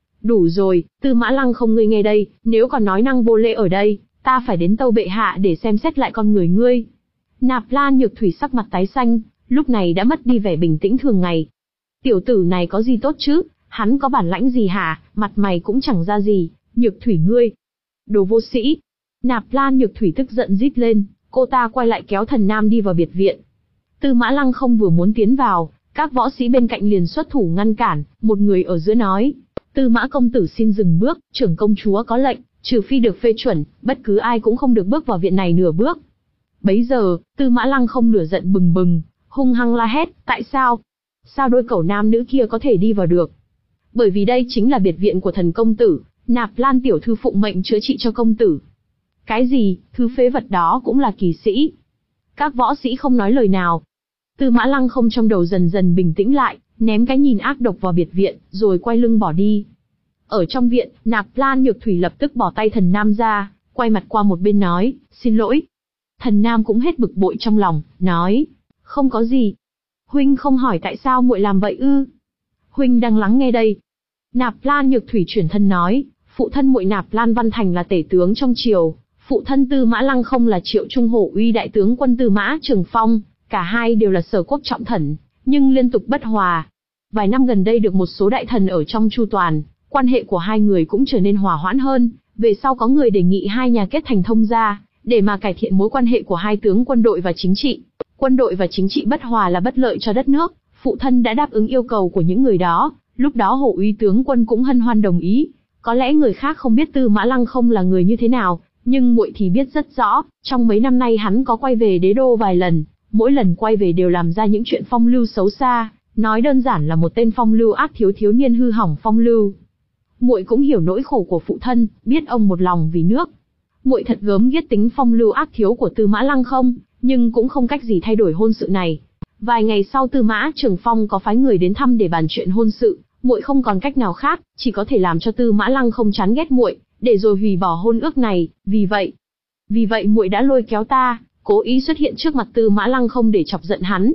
Đủ rồi, Tư Mã Lăng không ngươi nghe đây, nếu còn nói năng vô lễ ở đây, ta phải đến tâu bệ hạ để xem xét lại con người ngươi. Nạp Lan Nhược Thủy sắc mặt tái xanh, lúc này đã mất đi vẻ bình tĩnh thường ngày. Tiểu tử này có gì tốt chứ, hắn có bản lãnh gì hả, mặt mày cũng chẳng ra gì, Nhược Thủy ngươi. Đồ vô sĩ. Nạp Lan Nhược Thủy tức giận rít lên, cô ta quay lại kéo Thần Nam đi vào biệt viện. Tư Mã Lăng không vừa muốn tiến vào, các võ sĩ bên cạnh liền xuất thủ ngăn cản, một người ở giữa nói, Tư Mã công tử xin dừng bước, trưởng công chúa có lệnh, trừ phi được phê chuẩn, bất cứ ai cũng không được bước vào viện này nửa bước. Bấy giờ, Tư Mã Lăng không lửa giận bừng bừng, hung hăng la hét, tại sao? Sao đôi cẩu nam nữ kia có thể đi vào được? Bởi vì đây chính là biệt viện của thần công tử, Nạp Lan tiểu thư phụng mệnh chữa trị cho công tử. Cái gì, thứ phế vật đó cũng là kỳ sĩ. Các võ sĩ không nói lời nào. Tư Mã Lăng không trong đầu dần dần bình tĩnh lại, ném cái nhìn ác độc vào biệt viện, rồi quay lưng bỏ đi. Ở trong viện, Nạp Lan Nhược Thủy lập tức bỏ tay Thần Nam ra, quay mặt qua một bên nói, xin lỗi. Thần Nam cũng hết bực bội trong lòng, nói, không có gì. Huynh không hỏi tại sao muội làm vậy ư? Huynh đang lắng nghe đây. Nạp Lan Nhược Thủy chuyển thân nói, phụ thân muội Nạp Lan Văn Thành là tể tướng trong triều, phụ thân Tư Mã Lăng không là Triệu Trung Hổ uy đại tướng quân Tư Mã Trường Phong, cả hai đều là sở quốc trọng thần, nhưng liên tục bất hòa. Vài năm gần đây được một số đại thần ở trong chu toàn, quan hệ của hai người cũng trở nên hòa hoãn hơn, về sau có người đề nghị hai nhà kết thành thông gia, để mà cải thiện mối quan hệ của hai tướng quân đội và chính trị. Quân đội và chính trị bất hòa là bất lợi cho đất nước, phụ thân đã đáp ứng yêu cầu của những người đó, lúc đó Hổ uy tướng quân cũng hân hoan đồng ý. Có lẽ người khác không biết Tư Mã Lăng không là người như thế nào, nhưng muội thì biết rất rõ, trong mấy năm nay hắn có quay về đế đô vài lần, mỗi lần quay về đều làm ra những chuyện phong lưu xấu xa, nói đơn giản là một tên phong lưu ác thiếu thiếu niên hư hỏng phong lưu. Muội cũng hiểu nỗi khổ của phụ thân, biết ông một lòng vì nước. Muội thật gớm ghét tính phong lưu ác thiếu của Tư Mã Lăng không, nhưng cũng không cách gì thay đổi hôn sự này. Vài ngày sau Tư Mã Trường Phong có phái người đến thăm để bàn chuyện hôn sự, muội không còn cách nào khác, chỉ có thể làm cho Tư Mã Lăng không chán ghét muội, để rồi hủy bỏ hôn ước này. Vì vậy, vì vậy muội đã lôi kéo ta, cố ý xuất hiện trước mặt Tư Mã Lăng không để chọc giận hắn.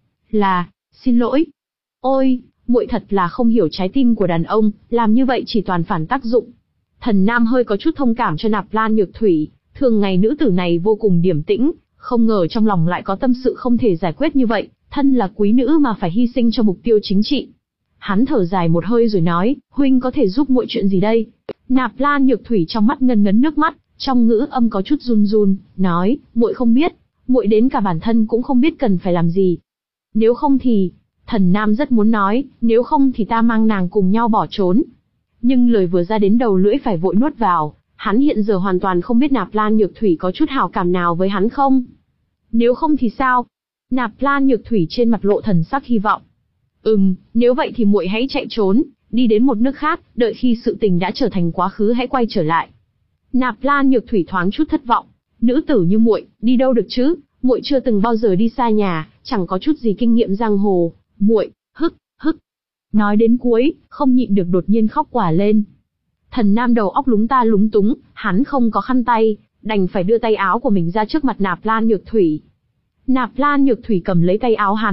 Là, xin lỗi. Ôi, muội thật là không hiểu trái tim của đàn ông, làm như vậy chỉ toàn phản tác dụng. Thần Nam hơi có chút thông cảm cho Nạp Lan Nhược Thủy, thường ngày nữ tử này vô cùng điềm tĩnh, không ngờ trong lòng lại có tâm sự không thể giải quyết như vậy, thân là quý nữ mà phải hy sinh cho mục tiêu chính trị. Hắn thở dài một hơi rồi nói, huynh có thể giúp muội chuyện gì đây? Nạp Lan Nhược Thủy trong mắt ngấn ngấn nước mắt, trong ngữ âm có chút run run, nói, muội không biết, muội đến cả bản thân cũng không biết cần phải làm gì. Nếu không thì, Thần Nam rất muốn nói, nếu không thì ta mang nàng cùng nhau bỏ trốn. Nhưng lời vừa ra đến đầu lưỡi phải vội nuốt vào, hắn hiện giờ hoàn toàn không biết Nạp Lan Nhược Thủy có chút hảo cảm nào với hắn không. Nếu không thì sao? Nạp Lan Nhược Thủy trên mặt lộ thần sắc hy vọng. Ừm, nếu vậy thì muội hãy chạy trốn, đi đến một nước khác, đợi khi sự tình đã trở thành quá khứ hãy quay trở lại. Nạp Lan Nhược Thủy thoáng chút thất vọng, nữ tử như muội, đi đâu được chứ? Muội chưa từng bao giờ đi xa nhà, chẳng có chút gì kinh nghiệm giang hồ. Muội, hức, hức. Nói đến cuối, không nhịn được đột nhiên khóc òa lên. Thần Nam đầu óc lúng ta lúng túng, hắn không có khăn tay, đành phải đưa tay áo của mình ra trước mặt Nạp Lan Nhược Thủy. Nạp Lan Nhược Thủy cầm lấy tay áo hắn,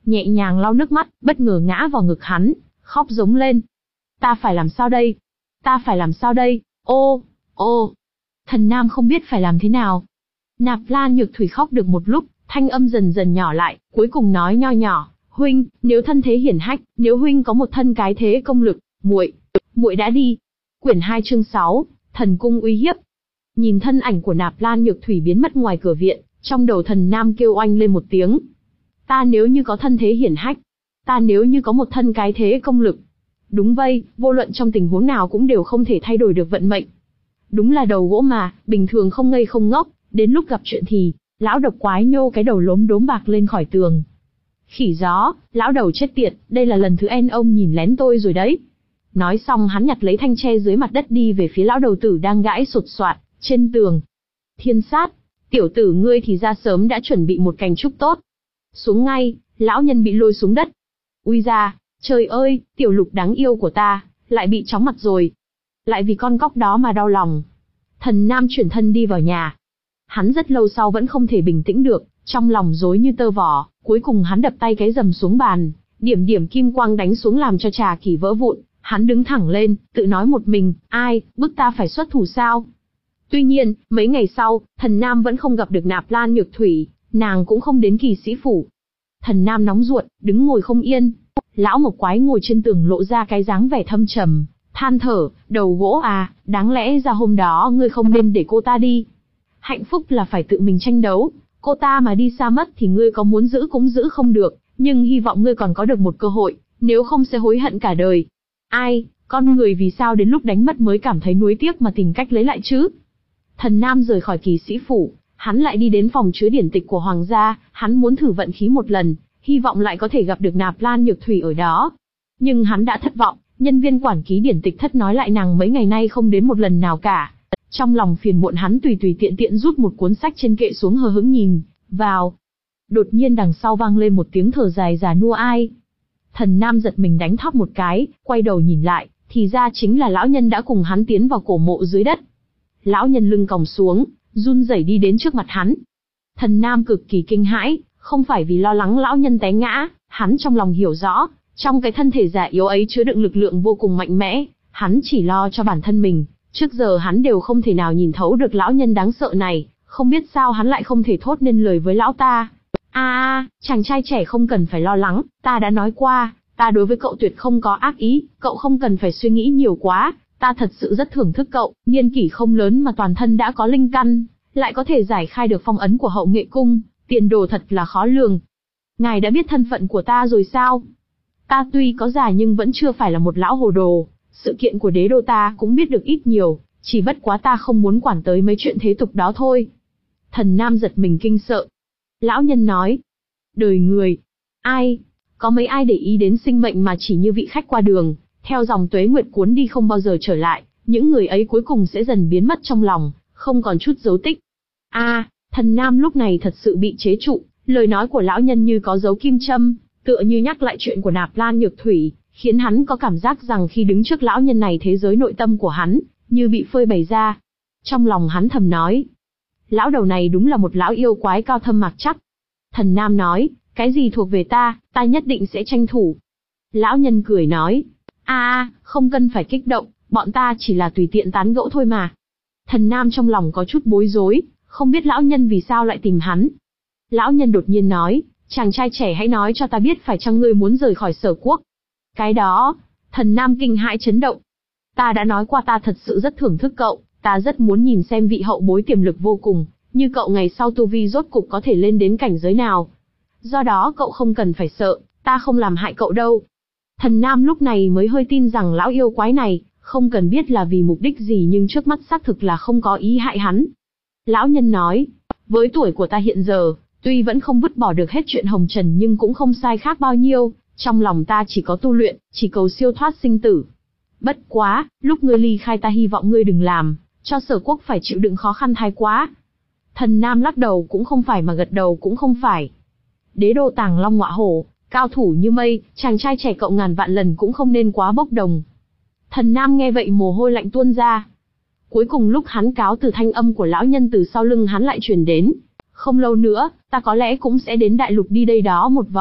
nhẹ nhàng lau nước mắt, bất ngờ ngã vào ngực hắn, khóc giống lên. Ta phải làm sao đây? Ta phải làm sao đây? Ô, ô. Thần Nam không biết phải làm thế nào. Nạp Lan Nhược Thủy khóc được một lúc, thanh âm dần dần nhỏ lại, cuối cùng nói nho nhỏ, huynh, nếu thân thế hiển hách, nếu huynh có một thân cái thế công lực, muội, muội đã đi. Quyển hai chương sáu, Thần Cung uy hiếp. Nhìn thân ảnh của Nạp Lan Nhược Thủy biến mất ngoài cửa viện, trong đầu Thần Nam kêu oanh lên một tiếng. Ta nếu như có thân thế hiển hách, ta nếu như có một thân cái thế công lực. Đúng vậy, vô luận trong tình huống nào cũng đều không thể thay đổi được vận mệnh. Đúng là đầu gỗ mà, bình thường không ngây không ngốc, đến lúc gặp chuyện thì, lão độc quái nhô cái đầu lốm đốm bạc lên khỏi tường. Khỉ gió, lão đầu chết tiệt, đây là lần thứ en ông nhìn lén tôi rồi đấy. Nói xong hắn nhặt lấy thanh tre dưới mặt đất đi về phía lão đầu tử đang gãi sột soạt trên tường. Thiên sát, tiểu tử ngươi thì ra sớm đã chuẩn bị một cành trúc tốt. Xuống ngay, lão nhân bị lôi xuống đất. Ui da, trời ơi, tiểu lục đáng yêu của ta, lại bị chóng mặt rồi. Lại vì con cóc đó mà đau lòng. Thần Nam chuyển thân đi vào nhà. Hắn rất lâu sau vẫn không thể bình tĩnh được, trong lòng rối như tơ vò, cuối cùng hắn đập tay cái rầm xuống bàn, điểm điểm kim quang đánh xuống làm cho trà kỷ vỡ vụn, hắn đứng thẳng lên, tự nói một mình, ai, bức ta phải xuất thủ sao? Tuy nhiên, mấy ngày sau, Thần Nam vẫn không gặp được Nạp Lan Nhược Thủy, nàng cũng không đến Kỳ Sĩ phủ. Thần Nam nóng ruột, đứng ngồi không yên. Lão Mộc Quái ngồi trên tường lộ ra cái dáng vẻ thâm trầm, than thở, đầu gỗ à, đáng lẽ ra hôm đó ngươi không nên để cô ta đi. Hạnh phúc là phải tự mình tranh đấu, cô ta mà đi xa mất thì ngươi có muốn giữ cũng giữ không được, nhưng hy vọng ngươi còn có được một cơ hội, nếu không sẽ hối hận cả đời. Ai, con người vì sao đến lúc đánh mất mới cảm thấy nuối tiếc mà tìm cách lấy lại chứ? Thần Nam rời khỏi Kỳ Sĩ phủ, hắn lại đi đến phòng chứa điển tịch của Hoàng gia, hắn muốn thử vận khí một lần, hy vọng lại có thể gặp được Nạp Lan Nhược Thủy ở đó. Nhưng hắn đã thất vọng, nhân viên quản ký điển tịch thất nói lại nàng mấy ngày nay không đến một lần nào cả. Trong lòng phiền muộn hắn tùy tùy tiện tiện rút một cuốn sách trên kệ xuống hờ hững nhìn vào. Đột nhiên đằng sau vang lên một tiếng thở dài già nua ai. Thần Nam giật mình đánh thóp một cái, quay đầu nhìn lại, thì ra chính là lão nhân đã cùng hắn tiến vào cổ mộ dưới đất. Lão nhân lưng còng xuống, run rẩy đi đến trước mặt hắn. Thần Nam cực kỳ kinh hãi, không phải vì lo lắng lão nhân té ngã, hắn trong lòng hiểu rõ, trong cái thân thể già yếu ấy chứa đựng lực lượng vô cùng mạnh mẽ, hắn chỉ lo cho bản thân mình. Trước giờ hắn đều không thể nào nhìn thấu được lão nhân đáng sợ này, không biết sao hắn lại không thể thốt nên lời với lão ta. A a, chàng trai trẻ không cần phải lo lắng, ta đã nói qua, ta đối với cậu tuyệt không có ác ý, cậu không cần phải suy nghĩ nhiều quá, ta thật sự rất thưởng thức cậu, niên kỷ không lớn mà toàn thân đã có linh căn, lại có thể giải khai được phong ấn của Hậu Nghệ cung, tiền đồ thật là khó lường. Ngài đã biết thân phận của ta rồi sao? Ta tuy có già nhưng vẫn chưa phải là một lão hồ đồ. Sự kiện của đế đô ta cũng biết được ít nhiều, chỉ bất quá ta không muốn quản tới mấy chuyện thế tục đó thôi. Thần Nam giật mình kinh sợ. Lão nhân nói, đời người, ai, có mấy ai để ý đến sinh mệnh mà chỉ như vị khách qua đường, theo dòng tuế nguyệt cuốn đi không bao giờ trở lại, những người ấy cuối cùng sẽ dần biến mất trong lòng, không còn chút dấu tích. A, à, Thần Nam lúc này thật sự bị chế trụ, lời nói của lão nhân như có dấu kim châm, tựa như nhắc lại chuyện của Nạp Lan Nhược Thủy. Khiến hắn có cảm giác rằng khi đứng trước lão nhân này thế giới nội tâm của hắn, như bị phơi bày ra. Trong lòng hắn thầm nói, lão đầu này đúng là một lão yêu quái cao thâm mạc chắc. Thần Nam nói, cái gì thuộc về ta, ta nhất định sẽ tranh thủ. Lão nhân cười nói, a a, không cần phải kích động, bọn ta chỉ là tùy tiện tán gẫu thôi mà. Thần Nam trong lòng có chút bối rối, không biết lão nhân vì sao lại tìm hắn. Lão nhân đột nhiên nói, chàng trai trẻ hãy nói cho ta biết phải chăng ngươi muốn rời khỏi Sở Quốc. Cái đó, Thần Nam kinh hãi chấn động. Ta đã nói qua ta thật sự rất thưởng thức cậu, ta rất muốn nhìn xem vị hậu bối tiềm lực vô cùng, như cậu ngày sau tu vi rốt cục có thể lên đến cảnh giới nào. Do đó cậu không cần phải sợ, ta không làm hại cậu đâu. Thần Nam lúc này mới hơi tin rằng lão yêu quái này, không cần biết là vì mục đích gì nhưng trước mắt xác thực là không có ý hại hắn. Lão nhân nói, với tuổi của ta hiện giờ, tuy vẫn không vứt bỏ được hết chuyện hồng trần nhưng cũng không sai khác bao nhiêu. Trong lòng ta chỉ có tu luyện, chỉ cầu siêu thoát sinh tử. Bất quá, lúc ngươi ly khai ta hy vọng ngươi đừng làm, cho Sở Quốc phải chịu đựng khó khăn thái quá. Thần Nam lắc đầu cũng không phải mà gật đầu cũng không phải. Đế đô Tàng Long Ngọa Hổ, cao thủ như mây, chàng trai trẻ cậu ngàn vạn lần cũng không nên quá bốc đồng. Thần Nam nghe vậy mồ hôi lạnh tuôn ra. Cuối cùng lúc hắn cáo từ thanh âm của lão nhân từ sau lưng hắn lại truyền đến. Không lâu nữa, ta có lẽ cũng sẽ đến đại lục đi đây đó một vòng.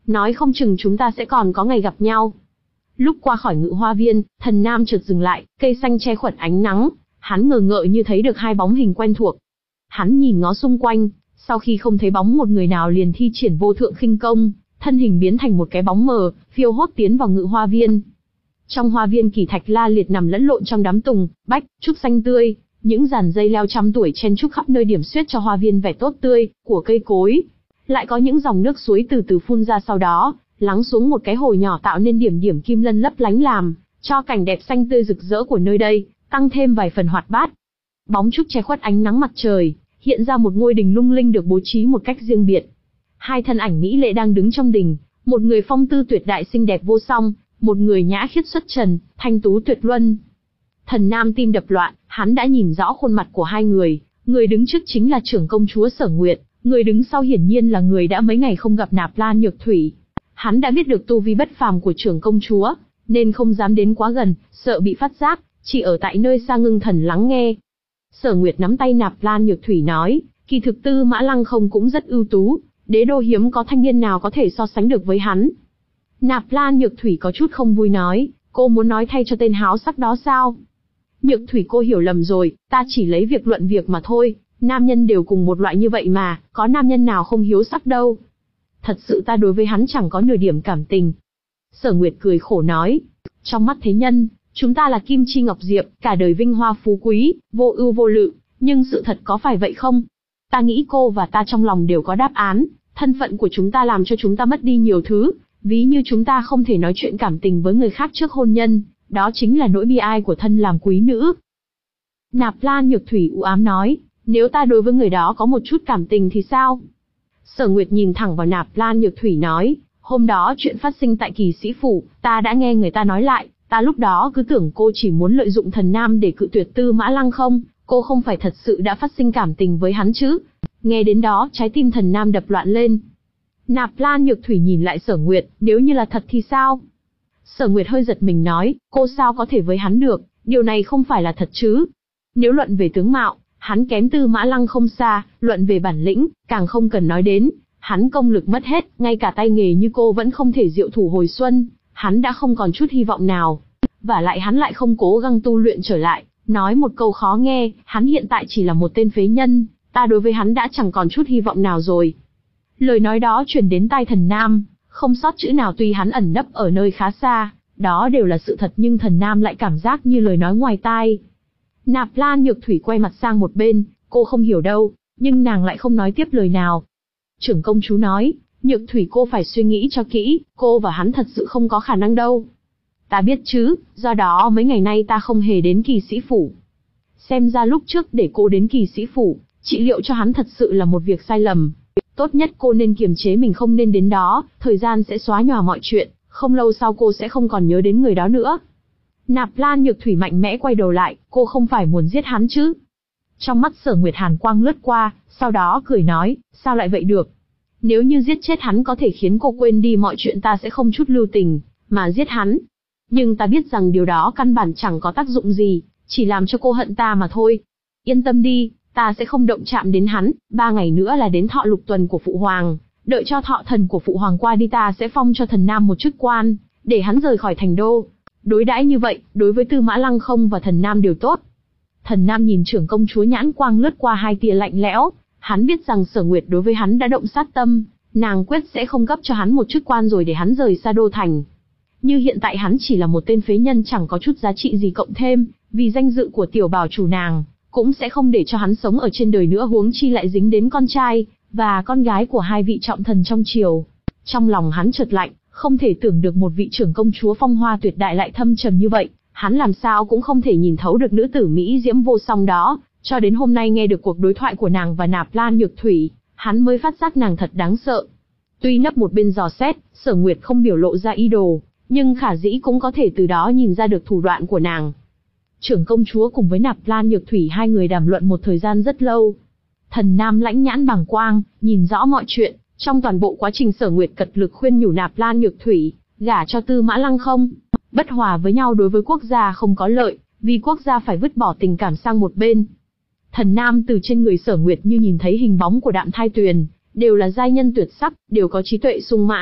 nói không chừng chúng ta sẽ còn có ngày gặp nhau. Lúc qua khỏi Ngự Hoa Viên, Thần Nam chợt dừng lại, cây xanh che khuất ánh nắng, hắn ngờ ngợ như thấy được hai bóng hình quen thuộc. Hắn nhìn ngó xung quanh, sau khi không thấy bóng một người nào liền thi triển vô thượng khinh công, thân hình biến thành một cái bóng mờ, phiêu hốt tiến vào Ngự Hoa Viên. Trong hoa viên kỳ thạch la liệt nằm lẫn lộn trong đám tùng, bách, trúc xanh tươi, những dàn dây leo trăm tuổi chen chúc khắp nơi điểm xuyết cho hoa viên vẻ tốt tươi của cây cối. Lại có những dòng nước suối từ từ phun ra, sau đó lắng xuống một cái hồ nhỏ tạo nên điểm điểm kim lân lấp lánh, làm cho cảnh đẹp xanh tươi rực rỡ của nơi đây tăng thêm vài phần hoạt bát. Bóng trúc che khuất ánh nắng mặt trời, hiện ra một ngôi đình lung linh được bố trí một cách riêng biệt. Hai thân ảnh mỹ lệ đang đứng trong đình, một người phong tư tuyệt đại xinh đẹp vô song, một người nhã khiết xuất trần, thanh tú tuyệt luân. Thần Nam tim đập loạn, hắn đã nhìn rõ khuôn mặt của hai người, người đứng trước chính là trưởng công chúa Sở Nguyệt, người đứng sau hiển nhiên là người đã mấy ngày không gặp Nạp Lan Nhược Thủy. Hắn đã biết được tu vi bất phàm của trưởng công chúa, nên không dám đến quá gần, sợ bị phát giác, chỉ ở tại nơi xa ngưng thần lắng nghe. Sở Nguyệt nắm tay Nạp Lan Nhược Thủy nói, kỳ thực Tư Mã Lăng Không cũng rất ưu tú, đế đô hiếm có thanh niên nào có thể so sánh được với hắn. Nạp Lan Nhược Thủy có chút không vui nói, cô muốn nói thay cho tên háo sắc đó sao? Nhược Thủy, cô hiểu lầm rồi, ta chỉ lấy việc luận việc mà thôi, nam nhân đều cùng một loại như vậy mà, có nam nhân nào không hiếu sắc đâu. Thật sự ta đối với hắn chẳng có nửa điểm cảm tình. Sở Nguyệt cười khổ nói, trong mắt thế nhân, chúng ta là kim chi ngọc diệp, cả đời vinh hoa phú quý, vô ưu vô lự, nhưng sự thật có phải vậy không? Ta nghĩ cô và ta trong lòng đều có đáp án, thân phận của chúng ta làm cho chúng ta mất đi nhiều thứ, ví như chúng ta không thể nói chuyện cảm tình với người khác trước hôn nhân, đó chính là nỗi bi ai của thân làm quý nữ. Nạp Lan Nhược Thủy u ám nói, nếu ta đối với người đó có một chút cảm tình thì sao? Sở Nguyệt nhìn thẳng vào Nạp Lan Nhược Thủy nói, hôm đó chuyện phát sinh tại Kỳ Sĩ Phủ, ta đã nghe người ta nói lại, ta lúc đó cứ tưởng cô chỉ muốn lợi dụng Thần Nam để cự tuyệt Tư Mã Lăng Không, cô không phải thật sự đã phát sinh cảm tình với hắn chứ? Nghe đến đó, trái tim Thần Nam đập loạn lên. Nạp Lan Nhược Thủy nhìn lại Sở Nguyệt, nếu như là thật thì sao? Sở Nguyệt hơi giật mình nói, cô sao có thể với hắn được, điều này không phải là thật chứ? Nếu luận về tướng mạo, hắn kém Tư Mã Lăng không xa, luận về bản lĩnh, càng không cần nói đến, hắn công lực mất hết, ngay cả tay nghề như cô vẫn không thể diệu thủ hồi xuân, hắn đã không còn chút hy vọng nào. Và lại hắn lại không cố gắng tu luyện trở lại, nói một câu khó nghe, hắn hiện tại chỉ là một tên phế nhân, ta đối với hắn đã chẳng còn chút hy vọng nào rồi. Lời nói đó truyền đến tai Thần Nam, không sót chữ nào, tuy hắn ẩn nấp ở nơi khá xa, đó đều là sự thật, nhưng Thần Nam lại cảm giác như lời nói ngoài tai. Nạp Lan Nhược Thủy quay mặt sang một bên, cô không hiểu đâu, nhưng nàng lại không nói tiếp lời nào. Trưởng công chúa nói, Nhược Thủy cô phải suy nghĩ cho kỹ, cô và hắn thật sự không có khả năng đâu. Ta biết chứ, do đó mấy ngày nay ta không hề đến Kỳ Sĩ Phủ. Xem ra lúc trước để cô đến Kỳ Sĩ Phủ, trị liệu cho hắn thật sự là một việc sai lầm. Tốt nhất cô nên kiềm chế mình không nên đến đó, thời gian sẽ xóa nhòa mọi chuyện, không lâu sau cô sẽ không còn nhớ đến người đó nữa. Nạp Lan Nhược Thủy mạnh mẽ quay đầu lại, cô không phải muốn giết hắn chứ? Trong mắt Sở Nguyệt hàn quang lướt qua, sau đó cười nói, sao lại vậy được? Nếu như giết chết hắn có thể khiến cô quên đi mọi chuyện, ta sẽ không chút lưu tình mà giết hắn. Nhưng ta biết rằng điều đó căn bản chẳng có tác dụng gì, chỉ làm cho cô hận ta mà thôi. Yên tâm đi, ta sẽ không động chạm đến hắn, ba ngày nữa là đến thọ lục tuần của Phụ Hoàng, đợi cho thọ thần của Phụ Hoàng qua đi ta sẽ phong cho Thần Nam một chức quan, để hắn rời khỏi thành đô. Đối đãi như vậy, đối với Tư Mã Lăng Không và Thần Nam đều tốt. Thần Nam nhìn trưởng công chúa nhãn quang lướt qua hai tia lạnh lẽo, hắn biết rằng Sở Nguyệt đối với hắn đã động sát tâm, nàng quyết sẽ không cấp cho hắn một chức quan rồi để hắn rời xa đô thành. Như hiện tại hắn chỉ là một tên phế nhân chẳng có chút giá trị gì, cộng thêm, vì danh dự của tiểu bảo chủ nàng, cũng sẽ không để cho hắn sống ở trên đời nữa, huống chi lại dính đến con trai và con gái của hai vị trọng thần trong triều. Trong lòng hắn chợt lạnh, không thể tưởng được một vị trưởng công chúa phong hoa tuyệt đại lại thâm trầm như vậy, hắn làm sao cũng không thể nhìn thấu được nữ tử mỹ diễm vô song đó, cho đến hôm nay nghe được cuộc đối thoại của nàng và Nạp Lan Nhược Thủy, hắn mới phát giác nàng thật đáng sợ. Tuy nấp một bên dò xét, Sở Nguyệt không biểu lộ ra ý đồ, nhưng khả dĩ cũng có thể từ đó nhìn ra được thủ đoạn của nàng. Trưởng công chúa cùng với Nạp Lan Nhược Thủy hai người đàm luận một thời gian rất lâu. Thần Nam lãnh nhãn bàng quang, nhìn rõ mọi chuyện, trong toàn bộ quá trình Sở Nguyệt cật lực khuyên nhủ Nạp Lan Nhược Thủy, gả cho Tư Mã Lăng Không. Bất hòa với nhau đối với quốc gia không có lợi, vì quốc gia phải vứt bỏ tình cảm sang một bên. Thần Nam từ trên người Sở Nguyệt như nhìn thấy hình bóng của Đạm Thai Tuyền, đều là giai nhân tuyệt sắc, đều có trí tuệ sung mãn,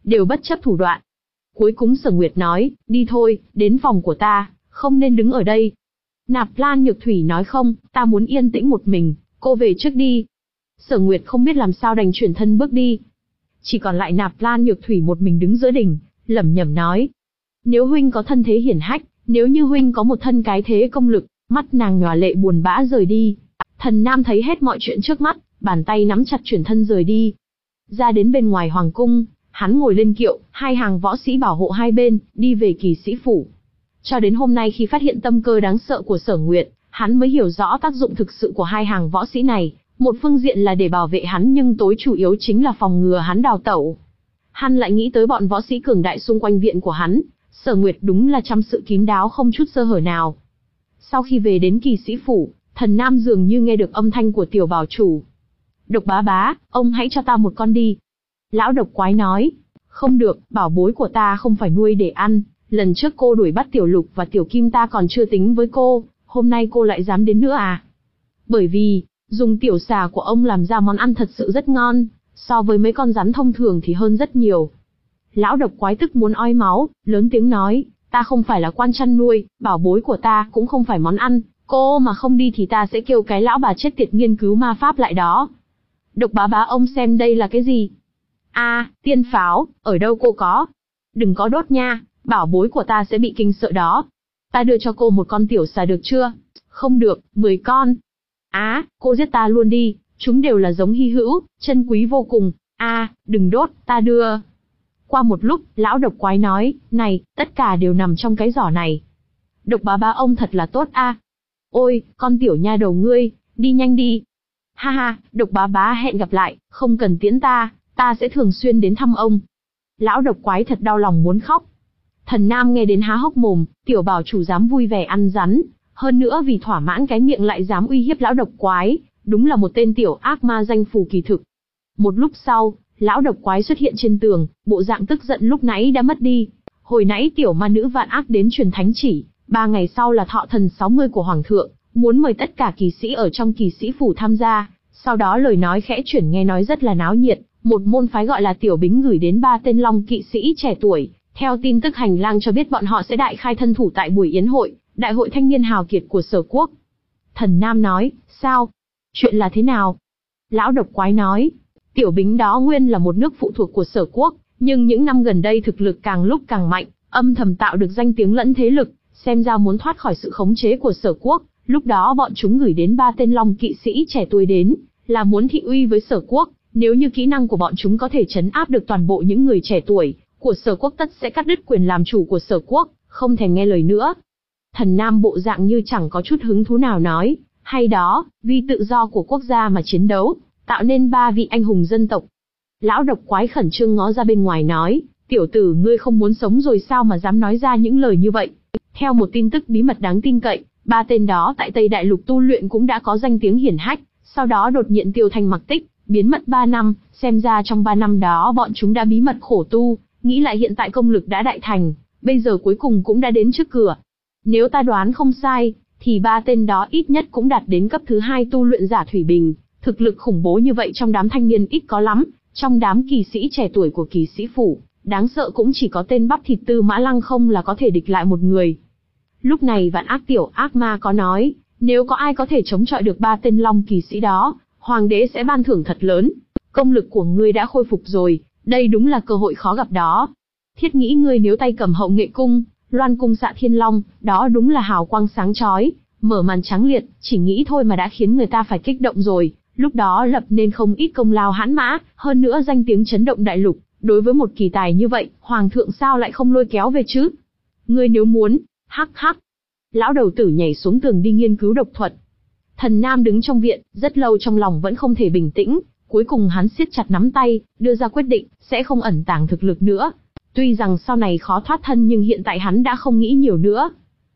đều bất chấp thủ đoạn. Cuối cùng Sở Nguyệt nói, đi thôi, đến phòng của ta, không nên đứng ở đây. Nạp Lan Nhược Thủy nói không, ta muốn yên tĩnh một mình, cô về trước đi. Sở Nguyệt không biết làm sao đành chuyển thân bước đi. Chỉ còn lại Nạp Lan Nhược Thủy một mình đứng giữa đình, lẩm nhẩm nói. Nếu huynh có thân thế hiển hách, nếu như huynh có một thân cái thế công lực, mắt nàng nhòa lệ buồn bã rời đi. Thần Nam thấy hết mọi chuyện trước mắt, bàn tay nắm chặt chuyển thân rời đi. Ra đến bên ngoài hoàng cung, hắn ngồi lên kiệu, hai hàng võ sĩ bảo hộ hai bên, đi về Kỳ Sĩ phủ. Cho đến hôm nay khi phát hiện tâm cơ đáng sợ của Sở Nguyệt, hắn mới hiểu rõ tác dụng thực sự của hai hàng võ sĩ này. Một phương diện là để bảo vệ hắn nhưng tối chủ yếu chính là phòng ngừa hắn đào tẩu. Hắn lại nghĩ tới bọn võ sĩ cường đại xung quanh viện của hắn, Sở Nguyệt đúng là chăm sự kín đáo không chút sơ hở nào. Sau khi về đến Kỳ Sĩ phủ, Thần Nam dường như nghe được âm thanh của tiểu bảo chủ. Độc bá bá, ông hãy cho ta một con đi. Lão độc quái nói, không được, bảo bối của ta không phải nuôi để ăn. Lần trước cô đuổi bắt tiểu lục và tiểu kim ta còn chưa tính với cô, hôm nay cô lại dám đến nữa à? Bởi vì, dùng tiểu xà của ông làm ra món ăn thật sự rất ngon, so với mấy con rắn thông thường thì hơn rất nhiều. Lão độc quái tức muốn ói máu, lớn tiếng nói, ta không phải là quan chăn nuôi, bảo bối của ta cũng không phải món ăn, cô mà không đi thì ta sẽ kêu cái lão bà chết tiệt nghiên cứu ma pháp lại đó. Độc bá bá ông xem đây là cái gì? A, à, tiên pháo, ở đâu cô có? Đừng có đốt nha, bảo bối của ta sẽ bị kinh sợ đó. Ta đưa cho cô một con tiểu xà được chưa? Không được, mười con. Á, à, cô giết ta luôn đi, chúng đều là giống hy hữu, chân quý vô cùng. A, à, đừng đốt, ta đưa. Qua một lúc, lão độc quái nói, này, tất cả đều nằm trong cái giỏ này. Độc bá bá ông thật là tốt a. À. Ôi, con tiểu nha đầu ngươi, đi nhanh đi. Ha ha, độc bá bá hẹn gặp lại, không cần tiễn ta, ta sẽ thường xuyên đến thăm ông. Lão độc quái thật đau lòng muốn khóc. Thần Nam nghe đến há hốc mồm, tiểu bảo chủ dám vui vẻ ăn rắn, hơn nữa vì thỏa mãn cái miệng lại dám uy hiếp lão độc quái, đúng là một tên tiểu ác ma danh phù kỳ thực. Một lúc sau, lão độc quái xuất hiện trên tường, bộ dạng tức giận lúc nãy đã mất đi. Hồi nãy tiểu ma nữ vạn ác đến truyền thánh chỉ, ba ngày sau là thọ thần sáu mươi của hoàng thượng, muốn mời tất cả kỳ sĩ ở trong Kỳ Sĩ phủ tham gia. Sau đó lời nói khẽ chuyển nghe nói rất là náo nhiệt, một môn phái gọi là Tiểu Bính gửi đến ba tên long kỵ sĩ trẻ tuổi. Theo tin tức hành lang cho biết bọn họ sẽ đại khai thân thủ tại buổi yến hội, đại hội thanh niên hào kiệt của Sở quốc. Thần Nam nói, sao? Chuyện là thế nào? Lão độc quái nói, Tiểu Bính đó nguyên là một nước phụ thuộc của Sở quốc, nhưng những năm gần đây thực lực càng lúc càng mạnh, âm thầm tạo được danh tiếng lẫn thế lực, xem ra muốn thoát khỏi sự khống chế của Sở quốc. Lúc đó bọn chúng gửi đến ba tên long kỵ sĩ trẻ tuổi đến, là muốn thị uy với Sở quốc, nếu như kỹ năng của bọn chúng có thể trấn áp được toàn bộ những người trẻ tuổi của Sở quốc tất sẽ cắt đứt quyền làm chủ của Sở quốc, không thèm nghe lời nữa. Thần Nam bộ dạng như chẳng có chút hứng thú nào nói, hay đó, vì tự do của quốc gia mà chiến đấu, tạo nên ba vị anh hùng dân tộc. Lão độc quái khẩn trương ngó ra bên ngoài nói, tiểu tử ngươi không muốn sống rồi sao mà dám nói ra những lời như vậy. Theo một tin tức bí mật đáng tin cậy, ba tên đó tại Tây Đại Lục tu luyện cũng đã có danh tiếng hiển hách, sau đó đột nhiên tiêu thanh mặc tích, biến mất ba năm, xem ra trong ba năm đó bọn chúng đã bí mật khổ tu, nghĩ lại hiện tại công lực đã đại thành, bây giờ cuối cùng cũng đã đến trước cửa. Nếu ta đoán không sai, thì ba tên đó ít nhất cũng đạt đến cấp thứ hai tu luyện giả thủy bình, thực lực khủng bố như vậy trong đám thanh niên ít có lắm, trong đám kỳ sĩ trẻ tuổi của Kỳ Sĩ phủ, đáng sợ cũng chỉ có tên bắp thịt Tư Mã Lăng không là có thể địch lại một người. Lúc này vạn ác tiểu ác ma có nói, nếu có ai có thể chống chọi được ba tên long kỳ sĩ đó, hoàng đế sẽ ban thưởng thật lớn. Công lực của ngươi đã khôi phục rồi, đây đúng là cơ hội khó gặp đó. Thiết nghĩ ngươi nếu tay cầm Hậu Nghệ cung, Loan cung Xạ Thiên Long, đó đúng là hào quang sáng chói, mở màn trắng liệt, chỉ nghĩ thôi mà đã khiến người ta phải kích động rồi. Lúc đó lập nên không ít công lao hãn mã, hơn nữa danh tiếng chấn động đại lục. Đối với một kỳ tài như vậy, hoàng thượng sao lại không lôi kéo về chứ? Ngươi nếu muốn, hắc hắc. Lão đầu tử nhảy xuống tường đi nghiên cứu độc thuật. Thần Nam đứng trong viện, rất lâu trong lòng vẫn không thể bình tĩnh, cuối cùng hắn siết chặt nắm tay, đưa ra quyết định, sẽ không ẩn tàng thực lực nữa. Tuy rằng sau này khó thoát thân nhưng hiện tại hắn đã không nghĩ nhiều nữa.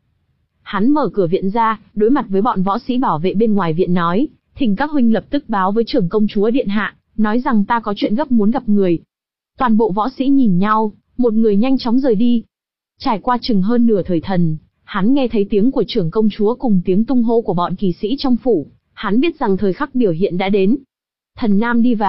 Hắn mở cửa viện ra, đối mặt với bọn võ sĩ bảo vệ bên ngoài viện nói, thỉnh các huynh lập tức báo với trưởng công chúa điện hạ, nói rằng ta có chuyện gấp muốn gặp người. Toàn bộ võ sĩ nhìn nhau, một người nhanh chóng rời đi. Trải qua chừng hơn nửa thời thần, hắn nghe thấy tiếng của trưởng công chúa cùng tiếng tung hô của bọn kỳ sĩ trong phủ, hắn biết rằng thời khắc biểu hiện đã đến. Thần Nam đi vào,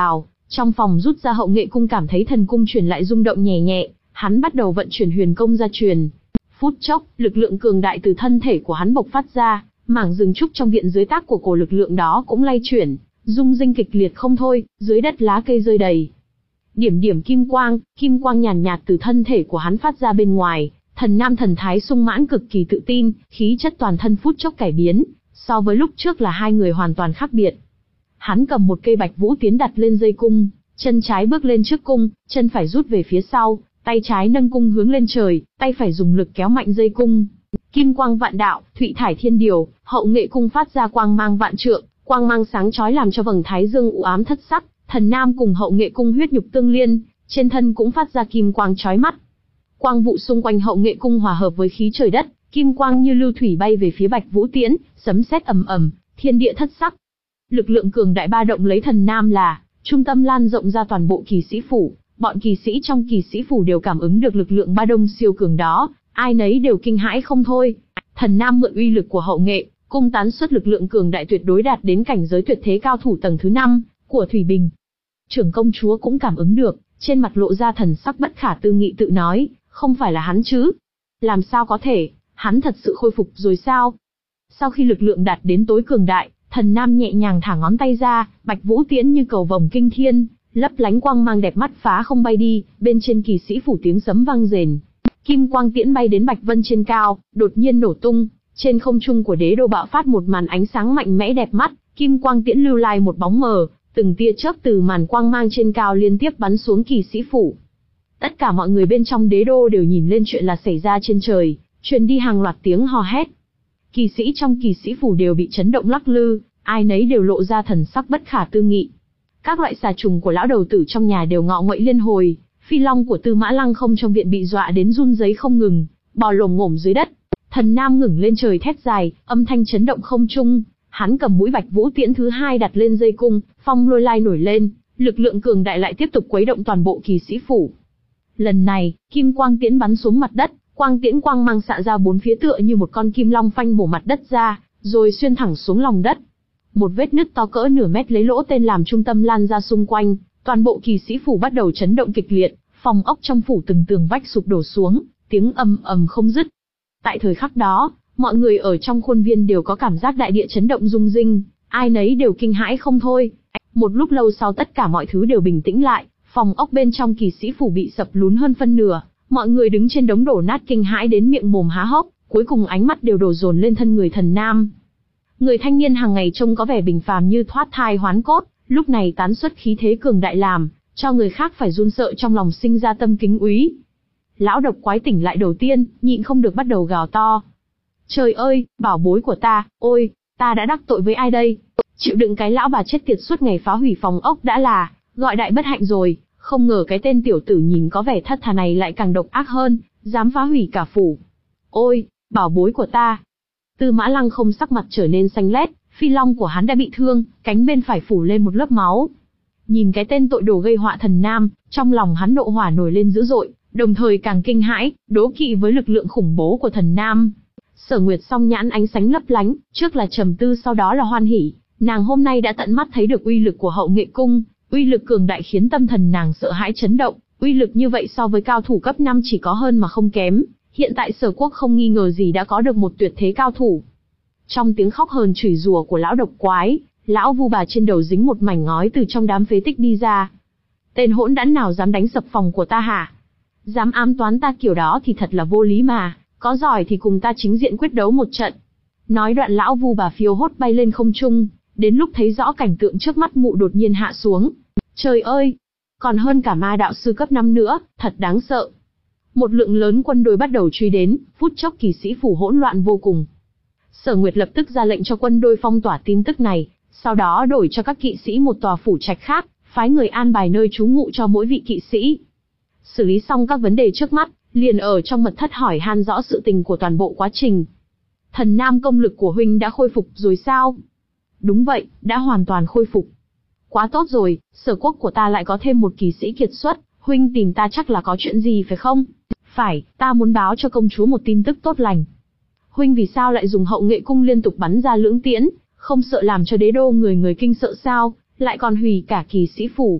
Trong phòng rút ra hậu nghệ cung cảm thấy thần cung truyền lại rung động nhẹ nhẹ, hắn bắt đầu vận chuyển huyền công gia truyền. Phút chốc, lực lượng cường đại từ thân thể của hắn bộc phát ra, mảng rừng trúc trong viện dưới tác của cổ lực lượng đó cũng lay chuyển, rung rinh kịch liệt không thôi, dưới đất lá cây rơi đầy. Điểm điểm kim quang, kim quang nhàn nhạt, nhạt từ thân thể của hắn phát ra bên ngoài, thần nam thần thái sung mãn cực kỳ tự tin, khí chất toàn thân phút chốc cải biến, so với lúc trước là hai người hoàn toàn khác biệt. Hắn cầm một cây bạch vũ tiến đặt lên dây cung, chân trái bước lên trước cung, chân phải rút về phía sau, tay trái nâng cung hướng lên trời, tay phải dùng lực kéo mạnh dây cung. Kim quang vạn đạo, thụy thải thiên điều, hậu nghệ cung phát ra quang mang vạn trượng, quang mang sáng chói làm cho vầng thái dương u ám thất sắc. Thần nam cùng hậu nghệ cung huyết nhục tương liên, trên thân cũng phát ra kim quang chói mắt. Quang vụ xung quanh hậu nghệ cung hòa hợp với khí trời đất, kim quang như lưu thủy bay về phía bạch vũ tiễn, sấm sét ầm ầm, thiên địa thất sắc. Lực lượng cường đại ba động lấy thần nam là trung tâm lan rộng ra toàn bộ kỳ sĩ phủ, bọn kỳ sĩ trong kỳ sĩ phủ đều cảm ứng được lực lượng ba động siêu cường đó, ai nấy đều kinh hãi không thôi. Thần nam mượn uy lực của hậu nghệ cung tán xuất lực lượng cường đại tuyệt đối đạt đến cảnh giới tuyệt thế cao thủ tầng thứ năm của Thủy Bình. Trưởng công chúa cũng cảm ứng được, trên mặt lộ ra thần sắc bất khả tư nghị tự nói, không phải là hắn chứ? Làm sao có thể, hắn thật sự khôi phục rồi sao? Sau khi lực lượng đạt đến tối cường đại, thần nam nhẹ nhàng thả ngón tay ra, bạch vũ tiễn như cầu vồng kinh thiên, lấp lánh quang mang đẹp mắt phá không bay đi, bên trên kỳ sĩ phủ tiếng sấm vang rền. Kim quang tiễn bay đến bạch vân trên cao, đột nhiên nổ tung, trên không trung của đế đô bạo phát một màn ánh sáng mạnh mẽ đẹp mắt, kim quang tiễn lưu lai một bóng mờ, từng tia chớp từ màn quang mang trên cao liên tiếp bắn xuống kỳ sĩ phủ. Tất cả mọi người bên trong đế đô đều nhìn lên chuyện là xảy ra trên trời, truyền đi hàng loạt tiếng hò hét. Kỳ sĩ trong kỳ sĩ phủ đều bị chấn động lắc lư, ai nấy đều lộ ra thần sắc bất khả tư nghị. Các loại xà trùng của lão đầu tử trong nhà đều ngọ nguậy liên hồi, phi long của Tư Mã Lăng không trong viện bị dọa đến run rẩy không ngừng, bò lồm ngổm dưới đất. Thần nam ngẩng lên trời thét dài, âm thanh chấn động không trung. Hắn cầm mũi bạch vũ tiễn thứ hai đặt lên dây cung, phong lôi lai nổi lên, lực lượng cường đại lại tiếp tục quấy động toàn bộ kỳ sĩ phủ. Lần này, kim quang tiễn bắn xuống mặt đất, quang tiễn quang mang xạ ra bốn phía tựa như một con kim long phanh bổ mặt đất ra, rồi xuyên thẳng xuống lòng đất. Một vết nứt to cỡ nửa mét lấy lỗ tên làm trung tâm lan ra xung quanh, toàn bộ kỳ sĩ phủ bắt đầu chấn động kịch liệt, phòng ốc trong phủ từng tường vách sụp đổ xuống, tiếng ầm ầm không dứt. Tại thời khắc đó, mọi người ở trong khuôn viên đều có cảm giác đại địa chấn động rung rinh, ai nấy đều kinh hãi không thôi. Một lúc lâu sau tất cả mọi thứ đều bình tĩnh lại, phòng ốc bên trong kỳ sĩ phủ bị sập lún hơn phân nửa, mọi người đứng trên đống đổ nát kinh hãi đến miệng mồm há hốc, cuối cùng ánh mắt đều đổ dồn lên thân người thần nam. Người thanh niên hàng ngày trông có vẻ bình phàm như thoát thai hoán cốt, lúc này tán xuất khí thế cường đại làm cho người khác phải run sợ trong lòng sinh ra tâm kính úy. Lão độc quái tỉnh lại đầu tiên, nhịn không được bắt đầu gào to. Trời ơi, bảo bối của ta, ôi, ta đã đắc tội với ai đây? Chịu đựng cái lão bà chết tiệt suốt ngày phá hủy phòng ốc đã là gọi đại bất hạnh rồi, không ngờ cái tên tiểu tử nhìn có vẻ thất thà này lại càng độc ác hơn, dám phá hủy cả phủ. Ôi, bảo bối của ta. Tư Mã Lăng không sắc mặt trở nên xanh lét, phi long của hắn đã bị thương, cánh bên phải phủ lên một lớp máu. Nhìn cái tên tội đồ gây họa thần nam, trong lòng hắn nộ hỏa nổi lên dữ dội, đồng thời càng kinh hãi, đố kỵ với lực lượng khủng bố của thần nam. Sở Nguyệt song nhãn ánh sáng lấp lánh, trước là trầm tư sau đó là hoan hỉ, nàng hôm nay đã tận mắt thấy được uy lực của hậu nghệ cung, uy lực cường đại khiến tâm thần nàng sợ hãi chấn động, uy lực như vậy so với cao thủ cấp năm chỉ có hơn mà không kém, hiện tại Sở Quốc không nghi ngờ gì đã có được một tuyệt thế cao thủ. Trong tiếng khóc hờn chửi rủa của lão độc quái, lão vu bà trên đầu dính một mảnh ngói từ trong đám phế tích đi ra. Tên hỗn đản nào dám đánh sập phòng của ta hả? Dám ám toán ta kiểu đó thì thật là vô lý mà, có giỏi thì cùng ta chính diện quyết đấu một trận. Nói đoạn lão vu bà phiêu hốt bay lên không trung, đến lúc thấy rõ cảnh tượng trước mắt mụ đột nhiên hạ xuống. Trời ơi, còn hơn cả ma đạo sư cấp năm nữa, thật đáng sợ. Một lượng lớn quân đội bắt đầu truy đến, phút chốc kỳ sĩ phủ hỗn loạn vô cùng. Sở Nguyệt lập tức ra lệnh cho quân đội phong tỏa tin tức này, sau đó đổi cho các kỵ sĩ một tòa phủ trạch khác, phái người an bài nơi trú ngụ cho mỗi vị kỵ sĩ. Xử lý xong các vấn đề trước mắt, liền ở trong mật thất hỏi han rõ sự tình của toàn bộ quá trình. Thần nam công lực của huynh đã khôi phục rồi sao? Đúng vậy, đã hoàn toàn khôi phục. Quá tốt rồi, Sở Quốc của ta lại có thêm một kỳ sĩ kiệt xuất, huynh tìm ta chắc là có chuyện gì phải không? Phải, ta muốn báo cho công chúa một tin tức tốt lành. Huynh vì sao lại dùng hậu nghệ cung liên tục bắn ra lưỡng tiễn, không sợ làm cho đế đô người người kinh sợ sao, lại còn hủy cả kỳ sĩ phủ.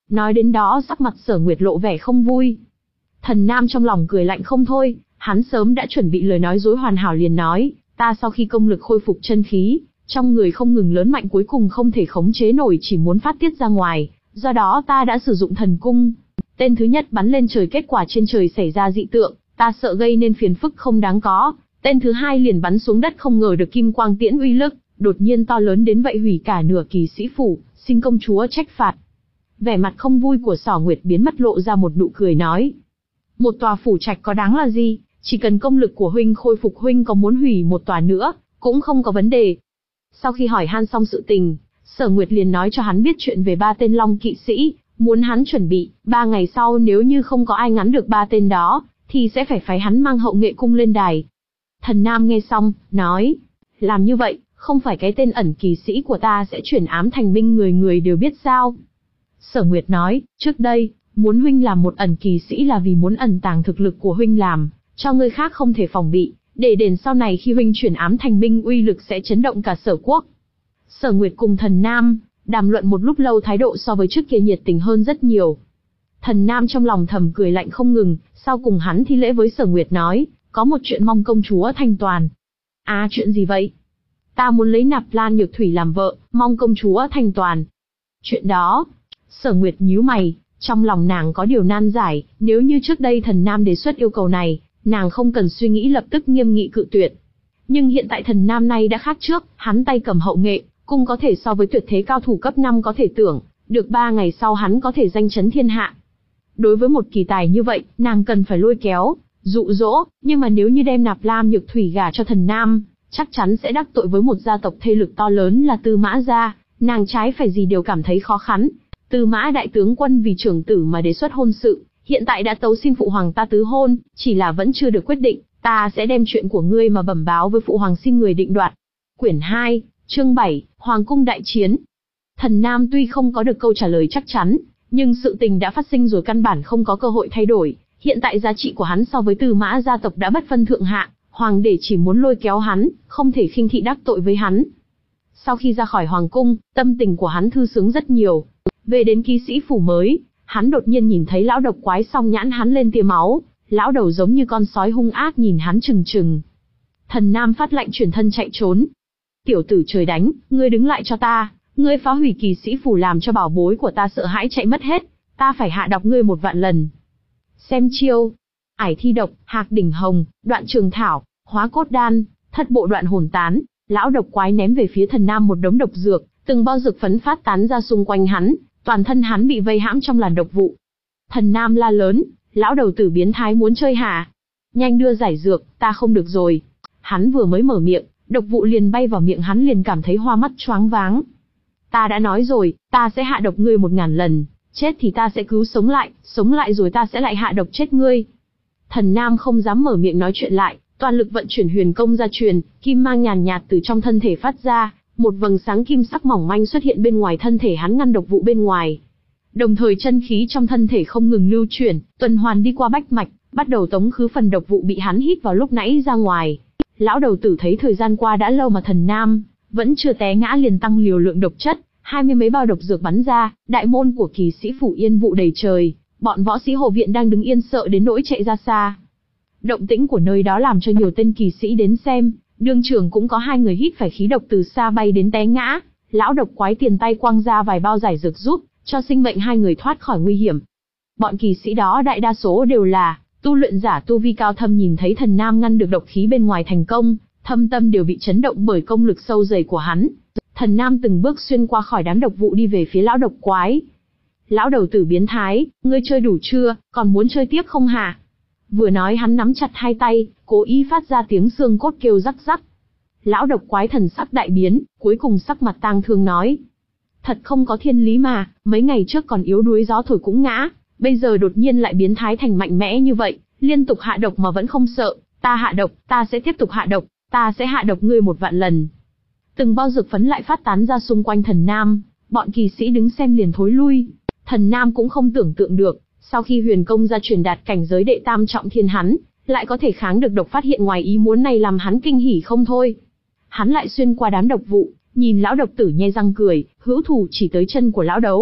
Nói đến đó sắc mặt Sở Nguyệt lộ vẻ không vui. Thần Nam trong lòng cười lạnh không thôi, hắn sớm đã chuẩn bị lời nói dối hoàn hảo liền nói, ta sau khi công lực khôi phục chân khí, trong người không ngừng lớn mạnh cuối cùng không thể khống chế nổi chỉ muốn phát tiết ra ngoài, do đó ta đã sử dụng thần cung. Tên thứ nhất bắn lên trời kết quả trên trời xảy ra dị tượng, ta sợ gây nên phiền phức không đáng có. Tên thứ hai liền bắn xuống đất không ngờ được kim quang tiễn uy lực, đột nhiên to lớn đến vậy hủy cả nửa kỳ sĩ phủ, xin công chúa trách phạt. Vẻ mặt không vui của Sở Nguyệt biến mất lộ ra một nụ cười nói. Một tòa phủ trạch có đáng là gì, chỉ cần công lực của huynh khôi phục huynh có muốn hủy một tòa nữa, cũng không có vấn đề. Sau khi hỏi han xong sự tình, Sở Nguyệt liền nói cho hắn biết chuyện về ba tên Long kỵ sĩ, muốn hắn chuẩn bị, ba ngày sau nếu như không có ai ngắn được ba tên đó, thì sẽ phải phái hắn mang Hậu Nghệ cung lên đài. Thần Nam nghe xong, nói, làm như vậy, không phải cái tên ẩn kỳ sĩ của ta sẽ chuyển ám thành binh người người đều biết sao? Sở Nguyệt nói, trước đây, muốn huynh làm một ẩn kỳ sĩ là vì muốn ẩn tàng thực lực của huynh làm, cho người khác không thể phòng bị, để đến sau này khi huynh chuyển ám thành binh uy lực sẽ chấn động cả Sở quốc. Sở Nguyệt cùng Thần Nam, đàm luận một lúc lâu thái độ so với trước kia nhiệt tình hơn rất nhiều. Thần Nam trong lòng thầm cười lạnh không ngừng, sau cùng hắn thi lễ với Sở Nguyệt nói, có một chuyện mong công chúa thành toàn. À chuyện gì vậy? Ta muốn lấy Nạp Lan Nhược Thủy làm vợ, mong công chúa thành toàn. Chuyện đó, Sở Nguyệt nhíu mày, trong lòng nàng có điều nan giải, nếu như trước đây Thần Nam đề xuất yêu cầu này, nàng không cần suy nghĩ lập tức nghiêm nghị cự tuyệt. Nhưng hiện tại Thần Nam này đã khác trước, hắn tay cầm Hậu Nghệ, cung có thể so với tuyệt thế cao thủ cấp năm có thể tưởng, được ba ngày sau hắn có thể danh chấn thiên hạ. Đối với một kỳ tài như vậy, nàng cần phải lôi kéo, dụ dỗ, nhưng mà nếu như đem Nạp Lan Nhược Thủy gả cho Thần Nam, chắc chắn sẽ đắc tội với một gia tộc thế lực to lớn là Tư Mã gia, nàng trái phải gì đều cảm thấy khó khăn. Tư Mã đại tướng quân vì trưởng tử mà đề xuất hôn sự, hiện tại đã tấu xin phụ hoàng ta tứ hôn, chỉ là vẫn chưa được quyết định, ta sẽ đem chuyện của ngươi mà bẩm báo với phụ hoàng xin người định đoạt. Quyển hai, chương bảy, Hoàng cung đại chiến. Thần Nam tuy không có được câu trả lời chắc chắn, nhưng sự tình đã phát sinh rồi căn bản không có cơ hội thay đổi, hiện tại giá trị của hắn so với Tư Mã gia tộc đã bất phân thượng hạ, hoàng đế chỉ muốn lôi kéo hắn, không thể khinh thị đắc tội với hắn. Sau khi ra khỏi hoàng cung, tâm tình của hắn thư sướng rất nhiều. Về đến kỵ sĩ phủ mới, hắn đột nhiên nhìn thấy lão độc quái song nhãn hắn lên tia máu, lão đầu giống như con sói hung ác nhìn hắn chừng chừng. Thần Nam phát lệnh chuyển thân chạy trốn. Tiểu tử trời đánh, ngươi đứng lại cho ta, ngươi phá hủy kỵ sĩ phủ làm cho bảo bối của ta sợ hãi chạy mất hết, ta phải hạ độc ngươi một vạn lần. Xem chiêu. Ải thi độc, hạc đỉnh hồng, đoạn trường thảo, hóa cốt đan, thất bộ đoạn hồn tán. Lão độc quái ném về phía Thần Nam một đống độc dược, từng bao dược phấn phát tán ra xung quanh hắn, toàn thân hắn bị vây hãm trong làn độc vụ. Thần Nam la lớn, lão đầu tử biến thái muốn chơi hả? Nhanh đưa giải dược, ta không được rồi. Hắn vừa mới mở miệng, độc vụ liền bay vào miệng hắn liền cảm thấy hoa mắt choáng váng. Ta đã nói rồi, ta sẽ hạ độc ngươi một ngàn lần, chết thì ta sẽ cứu sống lại, sống lại rồi ta sẽ lại hạ độc chết ngươi. Thần Nam không dám mở miệng nói chuyện lại, toàn lực vận chuyển huyền công gia truyền, kim mang nhàn nhạt từ trong thân thể phát ra, một vầng sáng kim sắc mỏng manh xuất hiện bên ngoài thân thể hắn ngăn độc vụ bên ngoài. Đồng thời chân khí trong thân thể không ngừng lưu chuyển, tuần hoàn đi qua bách mạch, bắt đầu tống khứ phần độc vụ bị hắn hít vào lúc nãy ra ngoài. Lão đầu tử thấy thời gian qua đã lâu mà Thần Nam vẫn chưa té ngã liền tăng liều lượng độc chất, hai mươi mấy bao độc dược bắn ra, đại môn của kỳ sĩ phủ yên vụ đầy trời, bọn võ sĩ hộ viện đang đứng yên sợ đến nỗi chạy ra xa. Động tĩnh của nơi đó làm cho nhiều tên kỳ sĩ đến xem, đương trường cũng có hai người hít phải khí độc từ xa bay đến té ngã. Lão độc quái tiền tay quăng ra vài bao giải dược giúp cho sinh mệnh hai người thoát khỏi nguy hiểm. Bọn kỳ sĩ đó đại đa số đều là tu luyện giả tu vi cao thâm, nhìn thấy Thần Nam ngăn được độc khí bên ngoài thành công, thâm tâm đều bị chấn động bởi công lực sâu dày của hắn. Thần Nam từng bước xuyên qua khỏi đám độc vụ đi về phía lão độc quái. Lão đầu tử biến thái, ngươi chơi đủ chưa, còn muốn chơi tiếp không hả? Vừa nói hắn nắm chặt hai tay, cố ý phát ra tiếng xương cốt kêu rắc rắc. Lão độc quái thần sắc đại biến, cuối cùng sắc mặt tang thương nói. Thật không có thiên lý mà, mấy ngày trước còn yếu đuối gió thổi cũng ngã, bây giờ đột nhiên lại biến thái thành mạnh mẽ như vậy, liên tục hạ độc mà vẫn không sợ, ta hạ độc, ta sẽ tiếp tục hạ độc, ta sẽ hạ độc ngươi một vạn lần. Từng bao dược phấn lại phát tán ra xung quanh Thần Nam, bọn kỳ sĩ đứng xem liền thối lui. Thần Nam cũng không tưởng tượng được, sau khi huyền công gia truyền đạt cảnh giới đệ tam trọng thiên hắn, lại có thể kháng được độc phát hiện ngoài ý muốn này làm hắn kinh hỉ không thôi. Hắn lại xuyên qua đám độc vụ, nhìn lão độc tử nhe răng cười, hữu thủ chỉ tới chân của lão đấu.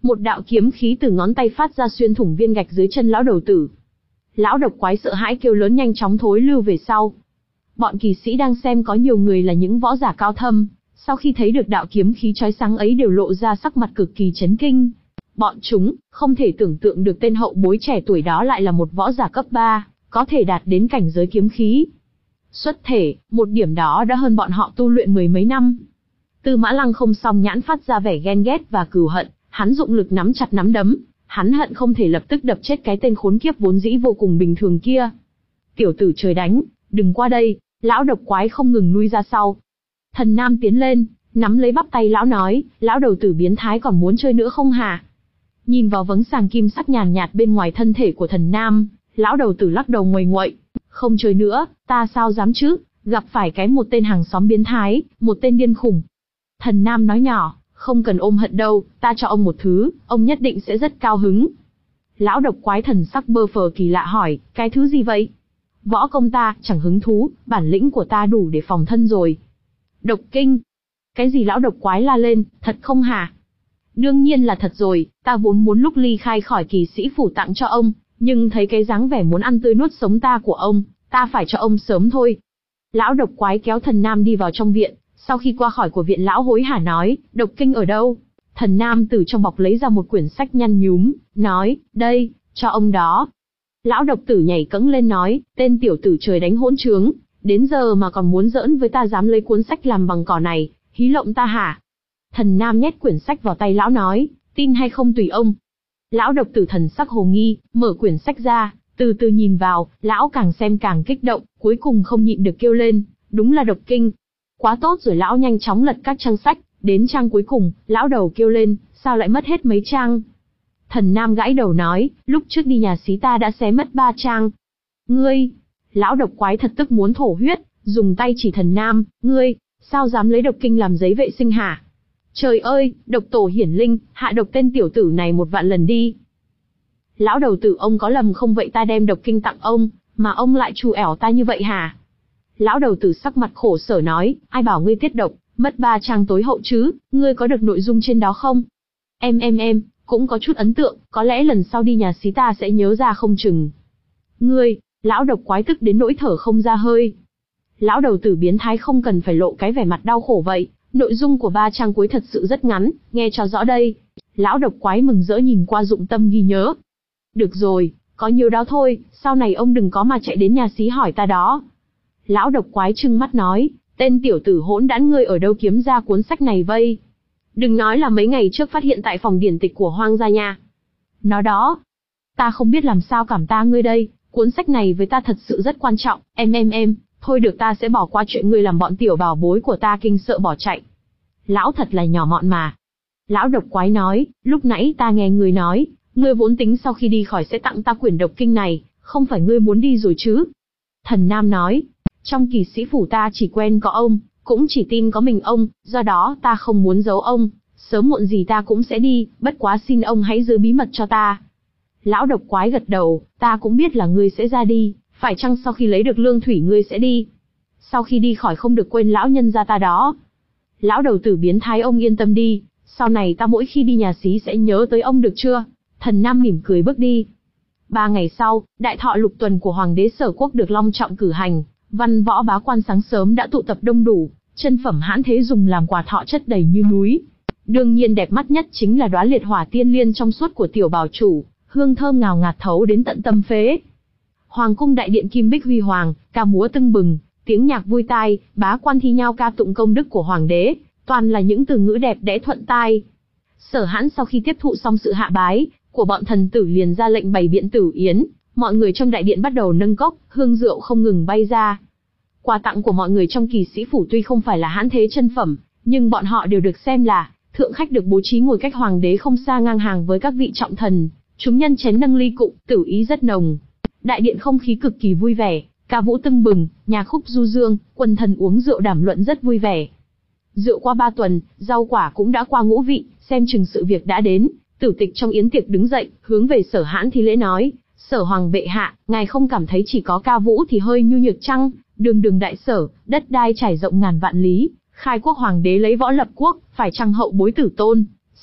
một đạo kiếm khí từ ngón tay phát ra xuyên thủng viên gạch dưới chân lão đầu tử. Lão độc quái sợ hãi kêu lớn nhanh chóng thối lưu về sau. Bọn kỳ sĩ đang xem có nhiều người là những võ giả cao thâm, sau khi thấy được đạo kiếm khí chói sáng ấy đều lộ ra sắc mặt cực kỳ chấn kinh. Bọn chúng không thể tưởng tượng được tên hậu bối trẻ tuổi đó lại là một võ giả cấp ba, có thể đạt đến cảnh giới kiếm khí. Xuất thể, một điểm đó đã hơn bọn họ tu luyện mười mấy năm. Tư Mã Lăng không song nhãn phát ra vẻ ghen ghét và cừu hận, hắn dụng lực nắm chặt nắm đấm, hắn hận không thể lập tức đập chết cái tên khốn kiếp vốn dĩ vô cùng bình thường kia. Tiểu tử trời đánh, đừng qua đây, lão độc quái không ngừng lui ra sau. Thần Nam tiến lên, nắm lấy bắp tay lão nói, lão đầu tử biến thái còn muốn chơi nữa không hả? Nhìn vào vầng sàng kim sắc nhàn nhạt bên ngoài thân thể của Thần Nam, lão đầu tử lắc đầu nguầy nguậy, không chơi nữa, ta sao dám chứ, gặp phải cái một tên hàng xóm biến thái, một tên điên khủng. Thần Nam nói nhỏ, không cần ôm hận đâu, ta cho ông một thứ, ông nhất định sẽ rất cao hứng. Lão độc quái thần sắc bơ phờ kỳ lạ hỏi, cái thứ gì vậy? Võ công ta, chẳng hứng thú, bản lĩnh của ta đủ để phòng thân rồi. Độc kinh. Cái gì lão độc quái la lên, thật không hả? Đương nhiên là thật rồi, ta vốn muốn lúc ly khai khỏi kỳ sĩ phủ tặng cho ông, nhưng thấy cái dáng vẻ muốn ăn tươi nuốt sống ta của ông, ta phải cho ông sớm thôi. Lão độc quái kéo Thần Nam đi vào trong viện, sau khi qua khỏi của viện lão hối hả nói, độc kinh ở đâu? Thần Nam từ trong bọc lấy ra một quyển sách nhăn nhúm, nói, đây, cho ông đó. Lão độc tử nhảy cẫng lên nói, tên tiểu tử trời đánh hỗn trướng, đến giờ mà còn muốn giỡn với ta, dám lấy cuốn sách làm bằng cỏ này, hí lộng ta hả? Thần Nam nhét quyển sách vào tay lão nói, tin hay không tùy ông. Lão độc tử thần sắc hồ nghi, mở quyển sách ra, từ từ nhìn vào, lão càng xem càng kích động, cuối cùng không nhịn được kêu lên, đúng là độc kinh. Quá tốt rồi, lão nhanh chóng lật các trang sách, đến trang cuối cùng, lão đầu kêu lên, sao lại mất hết mấy trang? Thần Nam gãi đầu nói, lúc trước đi nhà xí ta đã xé mất ba trang. Ngươi, lão độc quái thật tức muốn thổ huyết, dùng tay chỉ Thần Nam, ngươi, sao dám lấy độc kinh làm giấy vệ sinh hả? Trời ơi, độc tổ hiển linh, hạ độc tên tiểu tử này một vạn lần đi. Lão đầu tử, ông có lầm không vậy, ta đem độc kinh tặng ông, mà ông lại trù ẻo ta như vậy hả? Lão đầu tử sắc mặt khổ sở nói, ai bảo ngươi tiết độc, mất ba trang tối hậu chứ, ngươi có được nội dung trên đó không? Em em em, cũng có chút ấn tượng, có lẽ lần sau đi nhà xí ta sẽ nhớ ra không chừng. Ngươi, lão độc quái tức đến nỗi thở không ra hơi. Lão đầu tử biến thái không cần phải lộ cái vẻ mặt đau khổ vậy, nội dung của ba trang cuối thật sự rất ngắn, nghe cho rõ đây. Lão độc quái mừng rỡ nhìn qua dụng tâm ghi nhớ. Được rồi, có nhiều đó thôi, sau này ông đừng có mà chạy đến nhà xí hỏi ta đó. Lão độc quái trừng mắt nói, tên tiểu tử hỗn đản, ngươi ở đâu kiếm ra cuốn sách này vây? Đừng nói là mấy ngày trước phát hiện tại phòng điển tịch của Hoang gia nha. Nó đó, ta không biết làm sao cảm ta ngươi đây, cuốn sách này với ta thật sự rất quan trọng, em em em, thôi được, ta sẽ bỏ qua chuyện ngươi làm bọn tiểu bảo bối của ta kinh sợ bỏ chạy. Lão thật là nhỏ mọn mà. Lão độc quái nói, lúc nãy ta nghe ngươi nói, ngươi vốn tính sau khi đi khỏi sẽ tặng ta quyển độc kinh này, không phải ngươi muốn đi rồi chứ? Thần Nam nói, trong kỳ sĩ phủ ta chỉ quen có ông, cũng chỉ tin có mình ông, do đó ta không muốn giấu ông, sớm muộn gì ta cũng sẽ đi, bất quá xin ông hãy giữ bí mật cho ta. Lão độc quái gật đầu, ta cũng biết là ngươi sẽ ra đi, phải chăng sau khi lấy được lương thủy ngươi sẽ đi? Sau khi đi khỏi không được quên lão nhân gia ta đó. Lão đầu tử biến thái, ông yên tâm đi, sau này ta mỗi khi đi nhà xí sẽ nhớ tới ông được chưa? Thần Nam mỉm cười bước đi. Ba ngày sau, đại thọ lục tuần của Hoàng đế Sở Quốc được long trọng cử hành, văn võ bá quan sáng sớm đã tụ tập đông đủ, chân phẩm hãn thế dùng làm quà thọ chất đầy như núi. Đương nhiên đẹp mắt nhất chính là đóa liệt hỏa tiên liên trong suốt của tiểu bảo chủ, hương thơm ngào ngạt thấu đến tận tâm phế. Hoàng cung đại điện kim bích huy hoàng, ca múa tưng bừng, tiếng nhạc vui tai, bá quan thi nhau ca tụng công đức của hoàng đế, toàn là những từ ngữ đẹp đẽ thuận tai. Sở Hãn sau khi tiếp thụ xong sự hạ bái của bọn thần tử liền ra lệnh bày biện tử yến, mọi người trong đại điện bắt đầu nâng cốc, hương rượu không ngừng bay ra. Quà tặng của mọi người trong kỳ sĩ phủ tuy không phải là hãn thế chân phẩm, nhưng bọn họ đều được xem là thượng khách, được bố trí ngồi cách hoàng đế không xa, ngang hàng với các vị trọng thần. Chúng nhân chén nâng ly cụng, tử ý rất nồng. Đại điện không khí cực kỳ vui vẻ, ca vũ tưng bừng, nhạc khúc du dương, quần thần uống rượu đàm luận rất vui vẻ. Rượu qua ba tuần, rau quả cũng đã qua ngũ vị, xem chừng sự việc đã đến. Tử tịch trong yến tiệc đứng dậy, hướng về Sở Hãn thi lễ nói, Sở hoàng bệ hạ, ngài không cảm thấy chỉ có ca vũ thì hơi nhu nhược chăng? Đường đường đại sở, đất đai trải rộng ngàn vạn lý, khai quốc hoàng đế lấy võ lập quốc, phải chăng hậu bối tử tôn,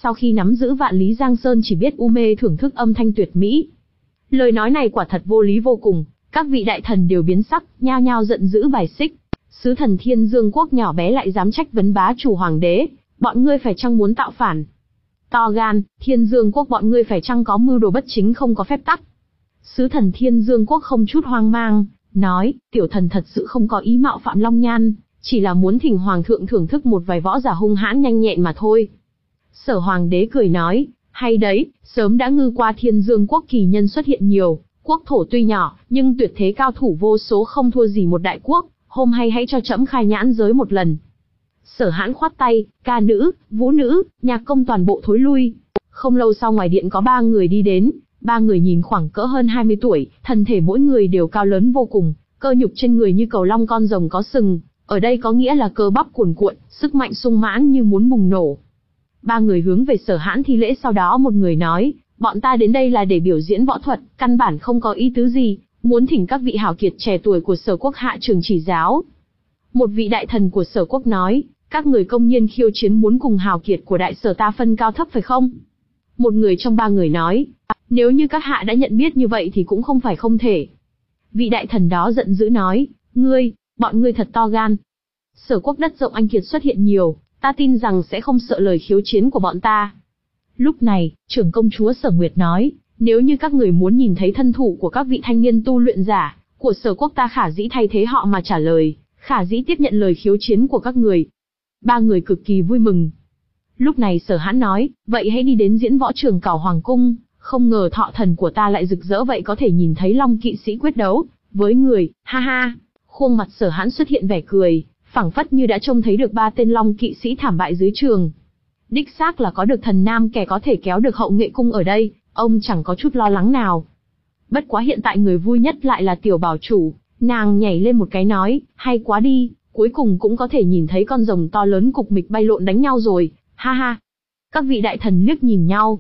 sau khi nắm giữ vạn lý Giang Sơn chỉ biết u mê thưởng thức âm thanh tuyệt mỹ. Lời nói này quả thật vô lý vô cùng, các vị đại thần đều biến sắc, nhao nhao giận dữ bài xích. Sứ thần Thiên Dương quốc nhỏ bé lại dám trách vấn bá chủ hoàng đế, bọn ngươi phải chăng muốn tạo phản? To gan, Thiên Dương quốc bọn ngươi phải chăng có mưu đồ bất chính không có phép tắc? Sứ thần Thiên Dương quốc không chút hoang mang, nói, tiểu thần thật sự không có ý mạo phạm Long Nhan, chỉ là muốn thỉnh hoàng thượng thưởng thức một vài võ giả hung hãn nhanh nhẹn mà thôi. Sở hoàng đế cười nói, hay đấy, sớm đã ngư qua Thiên Dương quốc kỳ nhân xuất hiện nhiều, quốc thổ tuy nhỏ, nhưng tuyệt thế cao thủ vô số không thua gì một đại quốc, hôm hay hãy cho trẫm khai nhãn giới một lần. Sở Hãn khoát tay, ca nữ, vũ nữ, nhạc công toàn bộ thối lui. Không lâu sau ngoài điện có ba người đi đến, ba người nhìn khoảng cỡ hơn hai mươi tuổi, thân thể mỗi người đều cao lớn vô cùng, cơ nhục trên người như cầu long con rồng có sừng, ở đây có nghĩa là cơ bắp cuồn cuộn, sức mạnh sung mãn như muốn bùng nổ. Ba người hướng về Sở Hãn thi lễ, sau đó một người nói, bọn ta đến đây là để biểu diễn võ thuật, căn bản không có ý tứ gì, muốn thỉnh các vị hảo kiệt trẻ tuổi của Sở quốc hạ trường chỉ giáo. Một vị đại thần của Sở quốc nói, các người công nhiên khiêu chiến muốn cùng hào kiệt của đại sở ta phân cao thấp phải không? Một người trong ba người nói, nếu như các hạ đã nhận biết như vậy thì cũng không phải không thể. Vị đại thần đó giận dữ nói, ngươi, bọn ngươi thật to gan. Sở quốc đất rộng anh kiệt xuất hiện nhiều, ta tin rằng sẽ không sợ lời khiêu chiến của bọn ta. Lúc này, trưởng công chúa Sở Nguyệt nói, nếu như các người muốn nhìn thấy thân thủ của các vị thanh niên tu luyện giả của Sở quốc ta khả dĩ thay thế họ mà trả lời, khả dĩ tiếp nhận lời khiêu chiến của các người. Ba người cực kỳ vui mừng. Lúc này Sở Hãn nói, vậy hãy đi đến diễn võ trường Cảo Hoàng cung, không ngờ thọ thần của ta lại rực rỡ vậy, có thể nhìn thấy Long kỵ sĩ quyết đấu với người, ha ha. Khuôn mặt Sở Hãn xuất hiện vẻ cười, phảng phất như đã trông thấy được ba tên Long kỵ sĩ thảm bại dưới trường. Đích xác là có được thần nam kẻ có thể kéo được Hậu Nghệ cung ở đây, ông chẳng có chút lo lắng nào. Bất quá hiện tại người vui nhất lại là tiểu bảo chủ, nàng nhảy lên một cái nói, hay quá đi, cuối cùng cũng có thể nhìn thấy con rồng to lớn cục mịch bay lộn đánh nhau rồi, ha ha. Các vị đại thần liếc nhìn nhau.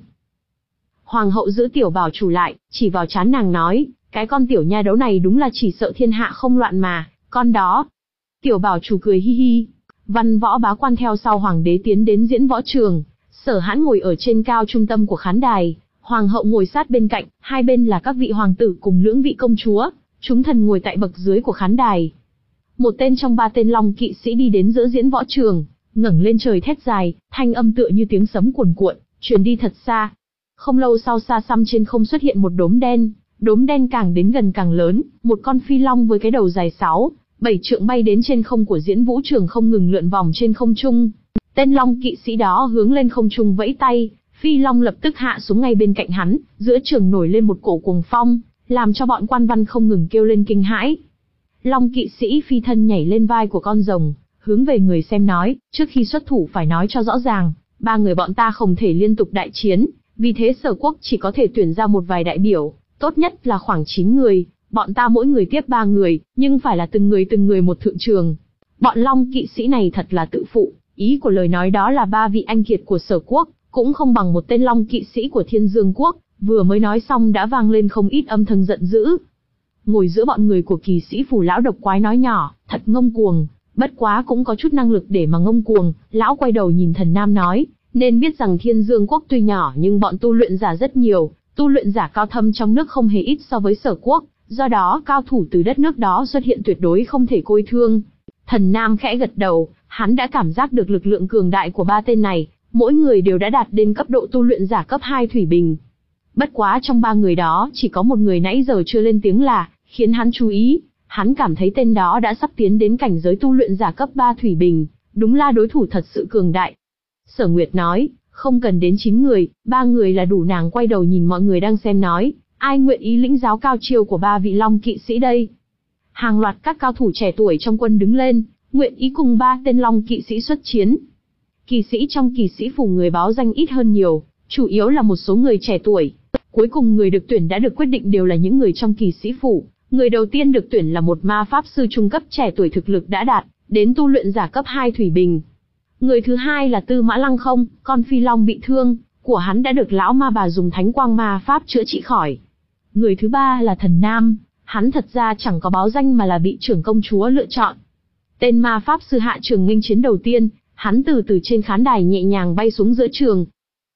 Hoàng hậu giữ tiểu bảo chủ lại, chỉ vào trán nàng nói, cái con tiểu nha đấu này đúng là chỉ sợ thiên hạ không loạn mà, con đó. Tiểu bảo chủ cười hi hi. Văn võ bá quan theo sau hoàng đế tiến đến diễn võ trường, Sở Hãn ngồi ở trên cao trung tâm của khán đài, hoàng hậu ngồi sát bên cạnh, hai bên là các vị hoàng tử cùng lưỡng vị công chúa, chúng thần ngồi tại bậc dưới của khán đài. Một tên trong ba tên Long kỵ sĩ đi đến giữa diễn võ trường, ngẩng lên trời thét dài, thanh âm tựa như tiếng sấm cuồn cuộn, truyền đi thật xa. Không lâu sau, xa xăm trên không xuất hiện một đốm đen, đốm đen càng đến gần càng lớn, một con phi long với cái đầu dài sáu, bảy trượng bay đến trên không của diễn vũ trường, không ngừng lượn vòng trên không trung. Tên Long kỵ sĩ đó hướng lên không trung vẫy tay, phi long lập tức hạ xuống ngay bên cạnh hắn, giữa trường nổi lên một cổ cuồng phong, làm cho bọn quan văn không ngừng kêu lên kinh hãi. Long kỵ sĩ phi thân nhảy lên vai của con rồng, hướng về người xem nói, trước khi xuất thủ phải nói cho rõ ràng, ba người bọn ta không thể liên tục đại chiến, vì thế Sở quốc chỉ có thể tuyển ra một vài đại biểu, tốt nhất là khoảng chín người, bọn ta mỗi người tiếp ba người, nhưng phải là từng người từng người một thượng trường. Bọn Long kỵ sĩ này thật là tự phụ, ý của lời nói đó là ba vị anh kiệt của Sở quốc, cũng không bằng một tên Long kỵ sĩ của Thiên Dương quốc, vừa mới nói xong đã vang lên không ít âm thanh giận dữ. Ngồi giữa bọn người của kỳ sĩ Phù lão độc quái nói nhỏ, thật ngông cuồng, bất quá cũng có chút năng lực để mà ngông cuồng. Lão quay đầu nhìn thần nam nói, nên biết rằng Thiên Dương quốc tuy nhỏ nhưng bọn tu luyện giả rất nhiều, tu luyện giả cao thâm trong nước không hề ít so với Sở quốc, do đó cao thủ từ đất nước đó xuất hiện tuyệt đối không thể coi thương. Thần nam khẽ gật đầu, hắn đã cảm giác được lực lượng cường đại của ba tên này, mỗi người đều đã đạt đến cấp độ tu luyện giả cấp hai thủy bình. Bất quá trong ba người đó chỉ có một người nãy giờ chưa lên tiếng là khiến hắn chú ý, hắn cảm thấy tên đó đã sắp tiến đến cảnh giới tu luyện giả cấp ba thủy bình, đúng là đối thủ thật sự cường đại. Sở Nguyệt nói, không cần đến chín người, ba người là đủ. Nàng quay đầu nhìn mọi người đang xem nói, ai nguyện ý lĩnh giáo cao chiêu của ba vị Long kỵ sĩ đây? Hàng loạt các cao thủ trẻ tuổi trong quân đứng lên, nguyện ý cùng ba tên Long kỵ sĩ xuất chiến. Kỳ sĩ trong kỳ sĩ phủ người báo danh ít hơn nhiều, chủ yếu là một số người trẻ tuổi. Cuối cùng người được tuyển đã được quyết định đều là những người trong kỳ sĩ phủ. Người đầu tiên được tuyển là một ma pháp sư trung cấp trẻ tuổi thực lực đã đạt đến tu luyện giả cấp hai thủy bình. Người thứ hai là Tư Mã Lăng Không, con phi long bị thương của hắn đã được lão ma bà dùng thánh quang ma pháp chữa trị khỏi. Người thứ ba là Thần Nam, hắn thật ra chẳng có báo danh mà là bị trưởng công chúa lựa chọn. Tên ma pháp sư hạ trường nghênh chiến đầu tiên, hắn từ từ trên khán đài nhẹ nhàng bay xuống giữa trường.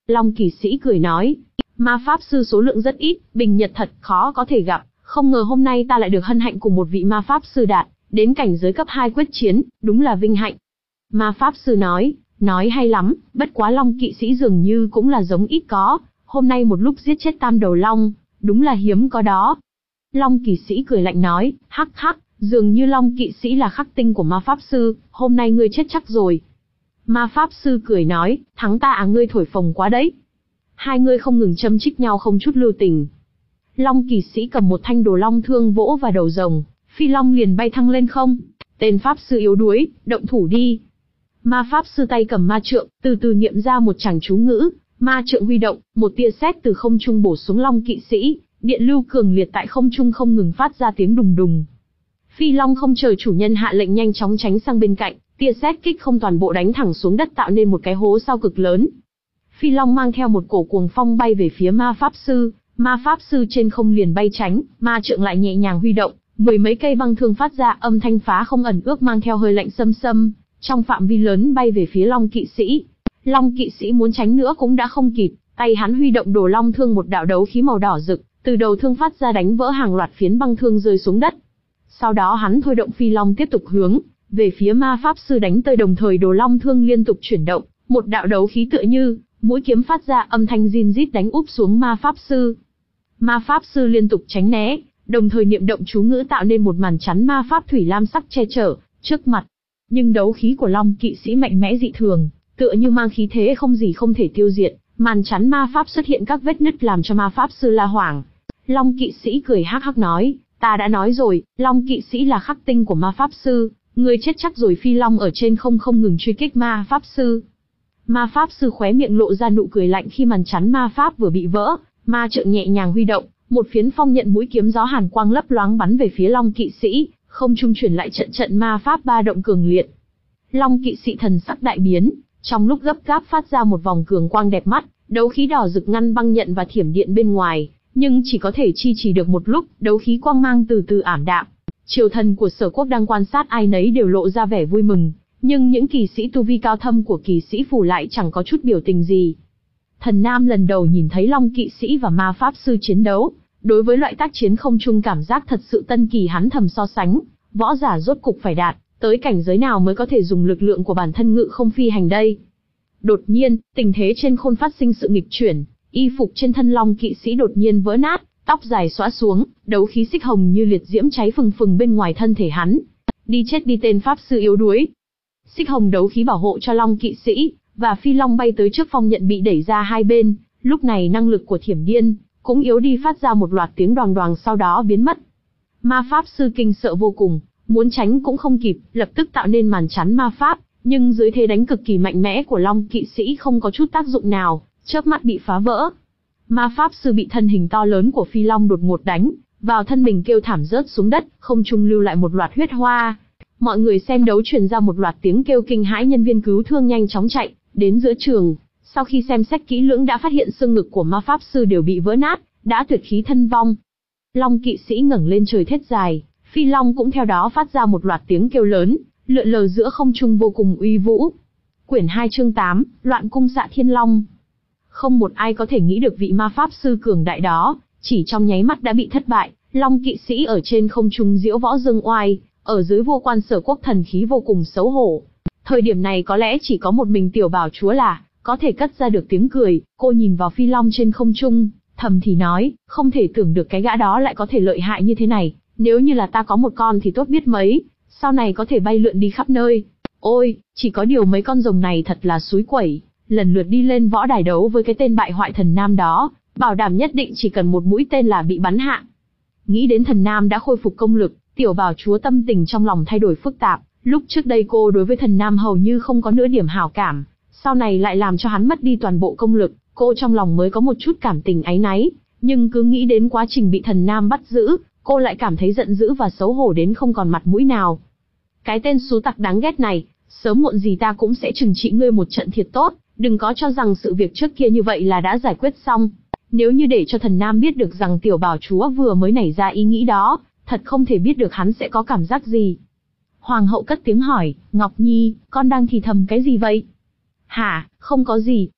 Long Kỵ Sĩ cười nói, ma pháp sư số lượng rất ít, bình nhật thật khó có thể gặp, không ngờ hôm nay ta lại được hân hạnh cùng một vị ma pháp sư đạt đến cảnh giới cấp hai quyết chiến, đúng là vinh hạnh. Ma pháp sư nói, nói hay lắm, bất quá Long Kỵ Sĩ dường như cũng là giống ít có, hôm nay một lúc giết chết tam đầu long, đúng là hiếm có đó. Long Kỵ Sĩ cười lạnh nói, hắc hắc, dường như Long Kỵ Sĩ là khắc tinh của ma pháp sư, hôm nay ngươi chết chắc rồi. Ma pháp sư cười nói, thắng ta à, ngươi thổi phồng quá đấy. Hai người không ngừng châm chích nhau không chút lưu tình. Long Kỵ Sĩ cầm một thanh đồ long thương vỗ vào đầu rồng, phi long liền bay thăng lên không. Tên pháp sư yếu đuối, động thủ đi. Ma pháp sư tay cầm ma trượng, từ từ niệm ra một tràng chú ngữ, ma trượng huy động, một tia sét từ không trung bổ xuống Long Kỵ Sĩ, điện lưu cường liệt tại không trung không ngừng phát ra tiếng đùng đùng. Phi long không chờ chủ nhân hạ lệnh nhanh chóng tránh sang bên cạnh, tia sét kích không toàn bộ đánh thẳng xuống đất tạo nên một cái hố sao cực lớn. Phi long mang theo một cổ cuồng phong bay về phía ma pháp sư, ma pháp sư trên không liền bay tránh, ma trượng lại nhẹ nhàng huy động, mười mấy cây băng thương phát ra âm thanh phá không ẩn ước mang theo hơi lạnh xâm xâm, trong phạm vi lớn bay về phía Long Kỵ Sĩ. Long Kỵ Sĩ muốn tránh nữa cũng đã không kịp, tay hắn huy động đồ long thương, một đạo đấu khí màu đỏ rực, từ đầu thương phát ra đánh vỡ hàng loạt phiến băng thương rơi xuống đất. Sau đó hắn thôi động phi long tiếp tục hướng về phía ma pháp sư đánh tới, đồng thời đồ long thương liên tục chuyển động, một đạo đấu khí tựa như mũi kiếm phát ra âm thanh rin rít đánh úp xuống ma pháp sư. Ma pháp sư liên tục tránh né, đồng thời niệm động chú ngữ tạo nên một màn chắn ma pháp thủy lam sắc che chở trước mặt. Nhưng đấu khí của Long Kỵ Sĩ mạnh mẽ dị thường, tựa như mang khí thế không gì không thể tiêu diệt, màn chắn ma pháp xuất hiện các vết nứt làm cho ma pháp sư la hoảng. Long Kỵ Sĩ cười hắc hắc nói, ta đã nói rồi, Long Kỵ Sĩ là khắc tinh của ma pháp sư, ngươi chết chắc rồi. Phi long ở trên không không ngừng truy kích ma pháp sư. Ma pháp sư khóe miệng lộ ra nụ cười lạnh khi màn chắn ma pháp vừa bị vỡ, ma trượng nhẹ nhàng huy động, một phiến phong nhận mũi kiếm gió hàn quang lấp loáng bắn về phía Long Kỵ Sĩ, không trung chuyển lại trận trận ma pháp ba động cường liệt. Long Kỵ Sĩ thần sắc đại biến, trong lúc gấp gáp phát ra một vòng cường quang đẹp mắt, đấu khí đỏ rực ngăn băng nhận và thiểm điện bên ngoài, nhưng chỉ có thể chi trì được một lúc, đấu khí quang mang từ từ ảm đạm. Triều thần của Sở Quốc đang quan sát, ai nấy đều lộ ra vẻ vui mừng, nhưng những kỳ sĩ tu vi cao thâm của Kỳ Sĩ phủ lại chẳng có chút biểu tình gì. Thần Nam lần đầu nhìn thấy Long Kỵ Sĩ và ma pháp sư chiến đấu, đối với loại tác chiến không trung cảm giác thật sự tân kỳ, hắn thầm so sánh, võ giả rốt cục phải đạt tới cảnh giới nào mới có thể dùng lực lượng của bản thân ngự không phi hành đây. Đột nhiên, tình thế trên khôn phát sinh sự nghịch chuyển, y phục trên thân Long Kỵ Sĩ đột nhiên vỡ nát, tóc dài xõa xuống, đấu khí xích hồng như liệt diễm cháy phừng phừng bên ngoài thân thể hắn. Đi chết đi tên pháp sư yếu đuối. Xích hồng đấu khí bảo hộ cho Long Kỵ Sĩ, và phi long bay tới trước phong nhận bị đẩy ra hai bên, lúc này năng lực của thiểm điên cũng yếu đi, phát ra một loạt tiếng đoàng đoàng sau đó biến mất. Ma pháp sư kinh sợ vô cùng, muốn tránh cũng không kịp, lập tức tạo nên màn chắn ma pháp, nhưng dưới thế đánh cực kỳ mạnh mẽ của Long Kỵ Sĩ không có chút tác dụng nào, chớp mắt bị phá vỡ. Ma pháp sư bị thân hình to lớn của phi long đột ngột đánh vào thân mình, kêu thảm rớt xuống đất, không trung lưu lại một loạt huyết hoa. Mọi người xem đấu truyền ra một loạt tiếng kêu kinh hãi, nhân viên cứu thương nhanh chóng chạy đến giữa trường. Sau khi xem xét kỹ lưỡng đã phát hiện xương ngực của ma pháp sư đều bị vỡ nát, đã tuyệt khí thân vong. Long Kỵ Sĩ ngẩng lên trời thét dài, phi long cũng theo đó phát ra một loạt tiếng kêu lớn, lượn lờ giữa không trung vô cùng uy vũ. Quyển hai chương tám, Loạn cung xạ thiên long. Không một ai có thể nghĩ được vị ma pháp sư cường đại đó, chỉ trong nháy mắt đã bị thất bại. Long Kỵ Sĩ ở trên không trung diễu võ dương oai, ở dưới vô quan Sở Quốc thần khí vô cùng xấu hổ. Thời điểm này có lẽ chỉ có một mình tiểu bảo chúa là có thể cất ra được tiếng cười. Cô nhìn vào phi long trên không trung, thầm thì nói, không thể tưởng được cái gã đó lại có thể lợi hại như thế này, nếu như là ta có một con thì tốt biết mấy, sau này có thể bay lượn đi khắp nơi. Ôi, chỉ có điều mấy con rồng này thật là xúi quẩy, lần lượt đi lên võ đài đấu với cái tên bại hoại Thần Nam đó, bảo đảm nhất định chỉ cần một mũi tên là bị bắn hạ. Nghĩ đến Thần Nam đã khôi phục công lực, tiểu bảo chúa tâm tình trong lòng thay đổi phức tạp. Lúc trước đây cô đối với Thần Nam hầu như không có nửa điểm hảo cảm, sau này lại làm cho hắn mất đi toàn bộ công lực, cô trong lòng mới có một chút cảm tình áy náy. Nhưng cứ nghĩ đến quá trình bị Thần Nam bắt giữ, cô lại cảm thấy giận dữ và xấu hổ đến không còn mặt mũi nào. Cái tên xú tặc đáng ghét này, sớm muộn gì ta cũng sẽ trừng trị ngươi một trận thiệt tốt, đừng có cho rằng sự việc trước kia như vậy là đã giải quyết xong. Nếu như để cho Thần Nam biết được rằng tiểu bảo chúa vừa mới nảy ra ý nghĩ đó, thật không thể biết được hắn sẽ có cảm giác gì. Hoàng hậu cất tiếng hỏi, Ngọc Nhi, con đang thì thầm cái gì vậy? Hả, không có gì.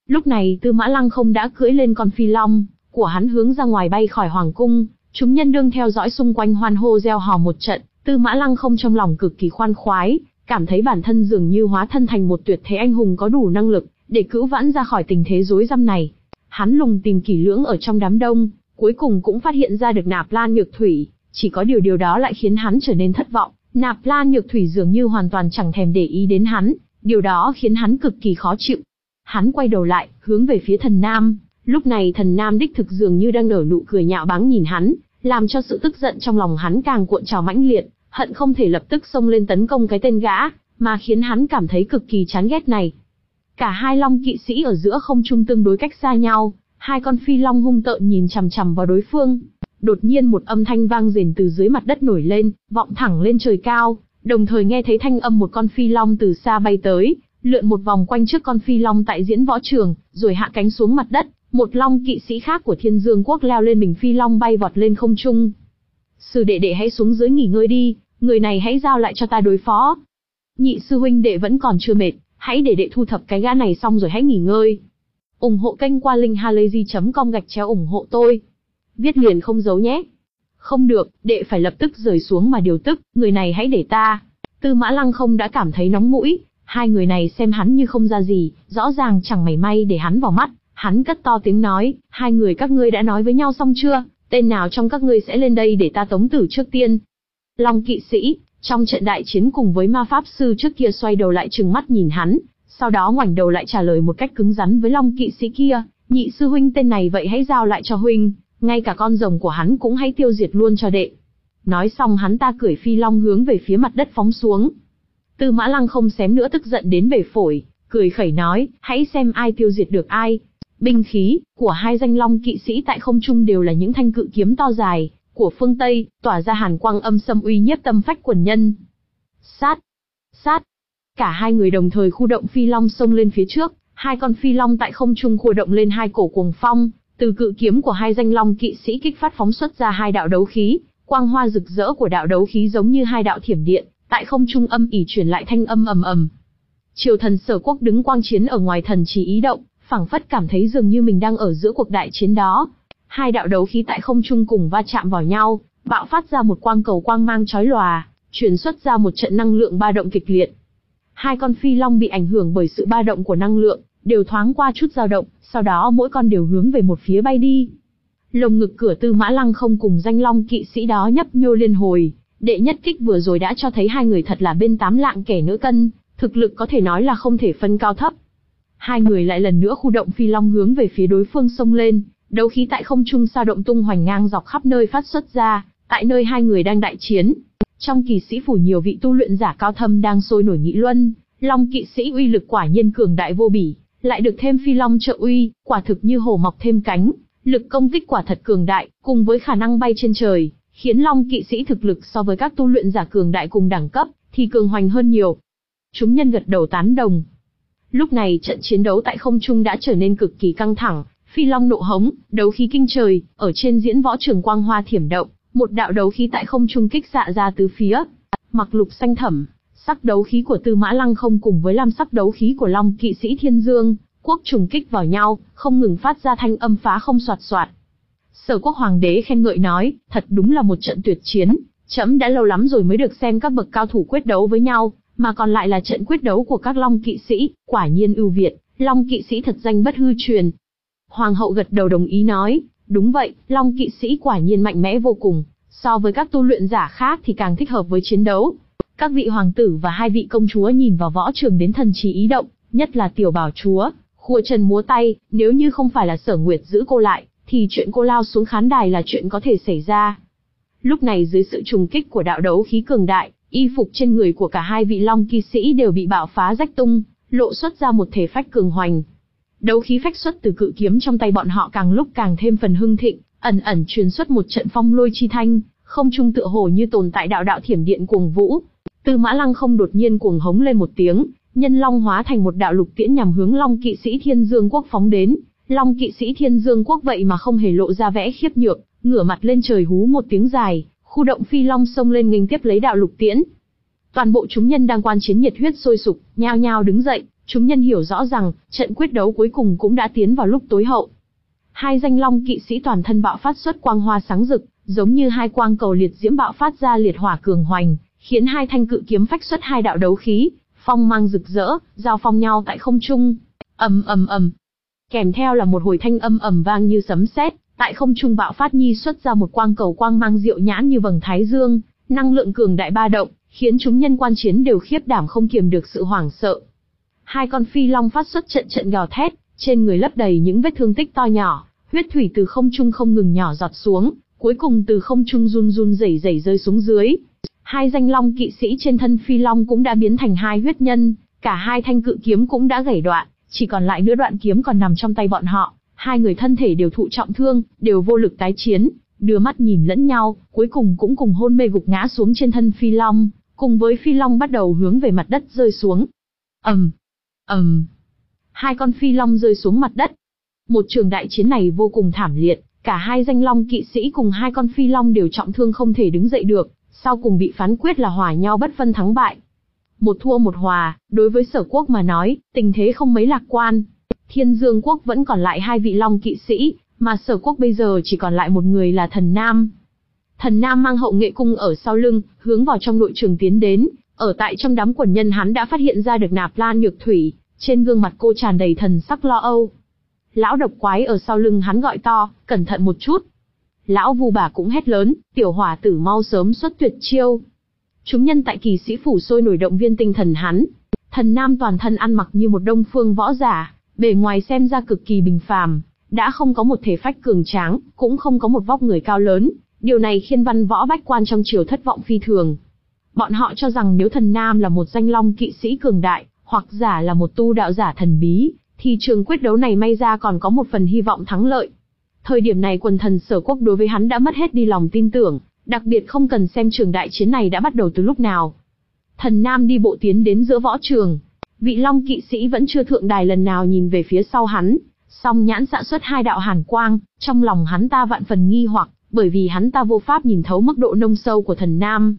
Lúc này Tư Mã Lăng không đã cưỡi lên con phi long của hắn hướng ra ngoài bay khỏi hoàng cung, chúng nhân đương theo dõi xung quanh hoan hô reo hò một trận, Tư Mã Lăng không trong lòng cực kỳ khoan khoái, cảm thấy bản thân dường như hóa thân thành một tuyệt thế anh hùng có đủ năng lực để cứu vãn ra khỏi tình thế rối rắm này. Hắn lùng tìm kỹ lưỡng ở trong đám đông, cuối cùng cũng phát hiện ra được Nạp Lan Nhược Thủy, chỉ có điều điều đó lại khiến hắn trở nên thất vọng. Nạp Lan Nhược Thủy dường như hoàn toàn chẳng thèm để ý đến hắn, điều đó khiến hắn cực kỳ khó chịu. Hắn quay đầu lại, hướng về phía Thần Nam, lúc này Thần Nam đích thực dường như đang nở nụ cười nhạo báng nhìn hắn, làm cho sự tức giận trong lòng hắn càng cuộn trào mãnh liệt, hận không thể lập tức xông lên tấn công cái tên gã, mà khiến hắn cảm thấy cực kỳ chán ghét này. Cả hai long kỵ sĩ ở giữa không trung tương đối cách xa nhau, hai con phi long hung tợn nhìn chằm chằm vào đối phương. Đột nhiên một âm thanh vang rền từ dưới mặt đất nổi lên, vọng thẳng lên trời cao, đồng thời nghe thấy thanh âm một con phi long từ xa bay tới, lượn một vòng quanh trước con phi long tại diễn võ trường, rồi hạ cánh xuống mặt đất. Một long kỵ sĩ khác của Thiên Dương Quốc leo lên mình phi long bay vọt lên không trung. Sư đệ đệ hãy xuống dưới nghỉ ngơi đi, người này hãy giao lại cho ta đối phó. Nhị sư huynh đệ vẫn còn chưa mệt, hãy để đệ thu thập cái gã này xong rồi hãy nghỉ ngơi. ủng hộ kênh qua linkhalazy chấm com gạch chéo ủng hộ tôi. Viết liền không giấu nhé. Không được, đệ phải lập tức rời xuống mà điều tức, người này hãy để ta. Tư Mã Lăng không đã cảm thấy nóng mũi, hai người này xem hắn như không ra gì, rõ ràng chẳng mảy may để hắn vào mắt. Hắn cất to tiếng nói, hai người các ngươi đã nói với nhau xong chưa, tên nào trong các ngươi sẽ lên đây để ta tống tử trước tiên. Long kỵ sĩ, trong trận đại chiến cùng với ma pháp sư trước kia xoay đầu lại trừng mắt nhìn hắn, sau đó ngoảnh đầu lại trả lời một cách cứng rắn với long kỵ sĩ kia, nhị sư huynh tên này vậy hãy giao lại cho huynh, ngay cả con rồng của hắn cũng hãy tiêu diệt luôn cho đệ. Nói xong hắn ta cưỡi phi long hướng về phía mặt đất phóng xuống. Tư Mã Lăng không xém nữa tức giận đến bể phổi, cười khẩy nói, hãy xem ai tiêu diệt được ai. Binh khí của hai danh long kỵ sĩ tại không trung đều là những thanh cự kiếm to dài của phương Tây, tỏa ra hàn quang âm sâm uy nhiếp tâm phách quần nhân. Sát, sát. Cả hai người đồng thời khu động phi long xông lên phía trước, hai con phi long tại không trung khu động lên hai cổ cuồng phong, từ cự kiếm của hai danh long kỵ sĩ kích phát phóng xuất ra hai đạo đấu khí, quang hoa rực rỡ của đạo đấu khí giống như hai đạo thiểm điện, tại không trung âm ỉ truyền lại thanh âm ầm ầm. Triều thần Sở Quốc đứng quang chiến ở ngoài thần chỉ ý động, phảng phất cảm thấy dường như mình đang ở giữa cuộc đại chiến đó. Hai đạo đấu khí tại không trung cùng va chạm vào nhau, bạo phát ra một quang cầu quang mang chói lòa, truyền xuất ra một trận năng lượng ba động kịch liệt. Hai con phi long bị ảnh hưởng bởi sự ba động của năng lượng, đều thoáng qua chút dao động, sau đó mỗi con đều hướng về một phía bay đi. Lồng ngực cửa Tư Mã Lăng không cùng danh long kỵ sĩ đó nhấp nhô liên hồi, đệ nhất kích vừa rồi đã cho thấy hai người thật là bên tám lạng kẻ nửa cân, thực lực có thể nói là không thể phân cao thấp. Hai người lại lần nữa khu động phi long hướng về phía đối phương xông lên, đấu khí tại không trung sao động tung hoành ngang dọc khắp nơi phát xuất ra, tại nơi hai người đang đại chiến. Trong kỳ sĩ phủ nhiều vị tu luyện giả cao thâm đang sôi nổi nghị luân, long kỵ sĩ uy lực quả nhiên cường đại vô bỉ, lại được thêm phi long trợ uy, quả thực như hổ mọc thêm cánh, lực công kích quả thật cường đại, cùng với khả năng bay trên trời, khiến long kỵ sĩ thực lực so với các tu luyện giả cường đại cùng đẳng cấp thì cường hoành hơn nhiều. Chúng nhân gật đầu tán đồng. Lúc này trận chiến đấu tại không trung đã trở nên cực kỳ căng thẳng, phi long nộ hống, đấu khí kinh trời, ở trên diễn võ trường quang hoa thiểm động, một đạo đấu khí tại không trung kích xạ ra từ phía. Mặc lục xanh thẳm, sắc đấu khí của Tư Mã Lăng không cùng với lam sắc đấu khí của long kỵ sĩ Thiên Dương Quốc trùng kích vào nhau, không ngừng phát ra thanh âm phá không xoạt xoạt. Sở Quốc hoàng đế khen ngợi nói, thật đúng là một trận tuyệt chiến, trẫm đã lâu lắm rồi mới được xem các bậc cao thủ quyết đấu với nhau, mà còn lại là trận quyết đấu của các long kỵ sĩ, quả nhiên ưu việt, long kỵ sĩ thật danh bất hư truyền. Hoàng hậu gật đầu đồng ý nói, đúng vậy, long kỵ sĩ quả nhiên mạnh mẽ vô cùng, so với các tu luyện giả khác thì càng thích hợp với chiến đấu. Các vị hoàng tử và hai vị công chúa nhìn vào võ trường đến thần trí ý động, nhất là tiểu bảo chúa, khua chân múa tay, nếu như không phải là Sở Nguyệt giữ cô lại, thì chuyện cô lao xuống khán đài là chuyện có thể xảy ra. Lúc này dưới sự trùng kích của đạo đấu khí cường đại, y phục trên người của cả hai vị long kỵ sĩ đều bị bạo phá rách tung, lộ xuất ra một thể phách cường hoành. Đấu khí phách xuất từ cự kiếm trong tay bọn họ càng lúc càng thêm phần hưng thịnh, ẩn ẩn truyền xuất một trận phong lôi chi thanh, không trung tựa hồ như tồn tại đạo đạo thiểm điện cuồng vũ. Tư Mã Lăng không đột nhiên cuồng hống lên một tiếng, nhân long hóa thành một đạo lục tiễn nhằm hướng long kỵ sĩ Thiên Dương Quốc phóng đến. Long kỵ sĩ Thiên Dương Quốc vậy mà không hề lộ ra vẻ khiếp nhược, ngửa mặt lên trời hú một tiếng dài, khu động phi long xông lên nghênh tiếp lấy đạo lục tiễn. Toàn bộ chúng nhân đang quan chiến nhiệt huyết sôi sục, nhao nhao đứng dậy, Chúng nhân hiểu rõ rằng, trận quyết đấu cuối cùng cũng đã tiến vào lúc tối hậu. Hai danh long kỵ sĩ toàn thân bạo phát xuất quang hoa sáng rực, giống như hai quang cầu liệt diễm bạo phát ra liệt hỏa cường hoành, khiến hai thanh cự kiếm phách xuất hai đạo đấu khí, phong mang rực rỡ, giao phong nhau tại không trung. Ầm ầm ầm. Kèm theo là một hồi thanh âm ầm vang như sấm sét, tại không trung bạo phát nhi xuất ra một quang cầu quang mang diệu nhãn như vầng thái dương, năng lượng cường đại ba động, khiến chúng nhân quan chiến đều khiếp đảm không kiềm được sự hoảng sợ. Hai con phi long phát xuất trận trận gào thét, trên người lấp đầy những vết thương tích to nhỏ, huyết thủy từ không trung không ngừng nhỏ giọt xuống, cuối cùng từ không trung run run rẩy rẩy rơi xuống dưới. Hai danh long kỵ sĩ trên thân phi long cũng đã biến thành hai huyết nhân, cả hai thanh cự kiếm cũng đã gãy đoạn, chỉ còn lại nửa đoạn kiếm còn nằm trong tay bọn họ. Hai người thân thể đều thụ trọng thương, đều vô lực tái chiến, đưa mắt nhìn lẫn nhau, cuối cùng cũng cùng hôn mê gục ngã xuống trên thân phi long, cùng với phi long bắt đầu hướng về mặt đất rơi xuống. Ầm, ầm, hai con phi long rơi xuống mặt đất. Một trường đại chiến này vô cùng thảm liệt, cả hai danh long kỵ sĩ cùng hai con phi long đều trọng thương không thể đứng dậy được, sau cùng bị phán quyết là hòa nhau bất phân thắng bại. Một thua một hòa, đối với Sở Quốc mà nói, tình thế không mấy lạc quan. Thiên Dương Quốc vẫn còn lại hai vị long kỵ sĩ, mà Sở Quốc bây giờ chỉ còn lại một người là Thần Nam. Thần Nam mang Hậu Nghệ Cung ở sau lưng, hướng vào trong nội trường tiến đến, ở tại trong đám quần nhân hắn đã phát hiện ra được Nạp Lan Nhược Thủy, trên gương mặt cô tràn đầy thần sắc lo âu. Lão độc quái ở sau lưng hắn gọi to, cẩn thận một chút. Lão Vu Bà cũng hét lớn, tiểu hỏa tử mau sớm xuất tuyệt chiêu. Chúng nhân tại Kỳ Sĩ phủ sôi nổi động viên tinh thần hắn. Thần Nam toàn thân ăn mặc như một đông phương võ giả, bề ngoài xem ra cực kỳ bình phàm, đã không có một thể phách cường tráng, cũng không có một vóc người cao lớn, điều này khiến văn võ bách quan trong triều thất vọng phi thường. Bọn họ cho rằng nếu Thần Nam là một danh long kỵ sĩ cường đại, hoặc giả là một tu đạo giả thần bí, thì trường quyết đấu này may ra còn có một phần hy vọng thắng lợi. Thời điểm này quần thần Sở Quốc đối với hắn đã mất hết đi lòng tin tưởng, đặc biệt không cần xem trường đại chiến này đã bắt đầu từ lúc nào. Thần Nam đi bộ tiến đến giữa võ trường. Vị long kỵ sĩ vẫn chưa thượng đài lần nào nhìn về phía sau hắn, song nhãn xạ xuất hai đạo hàn quang, trong lòng hắn ta vạn phần nghi hoặc, bởi vì hắn ta vô pháp nhìn thấu mức độ nông sâu của Thần Nam.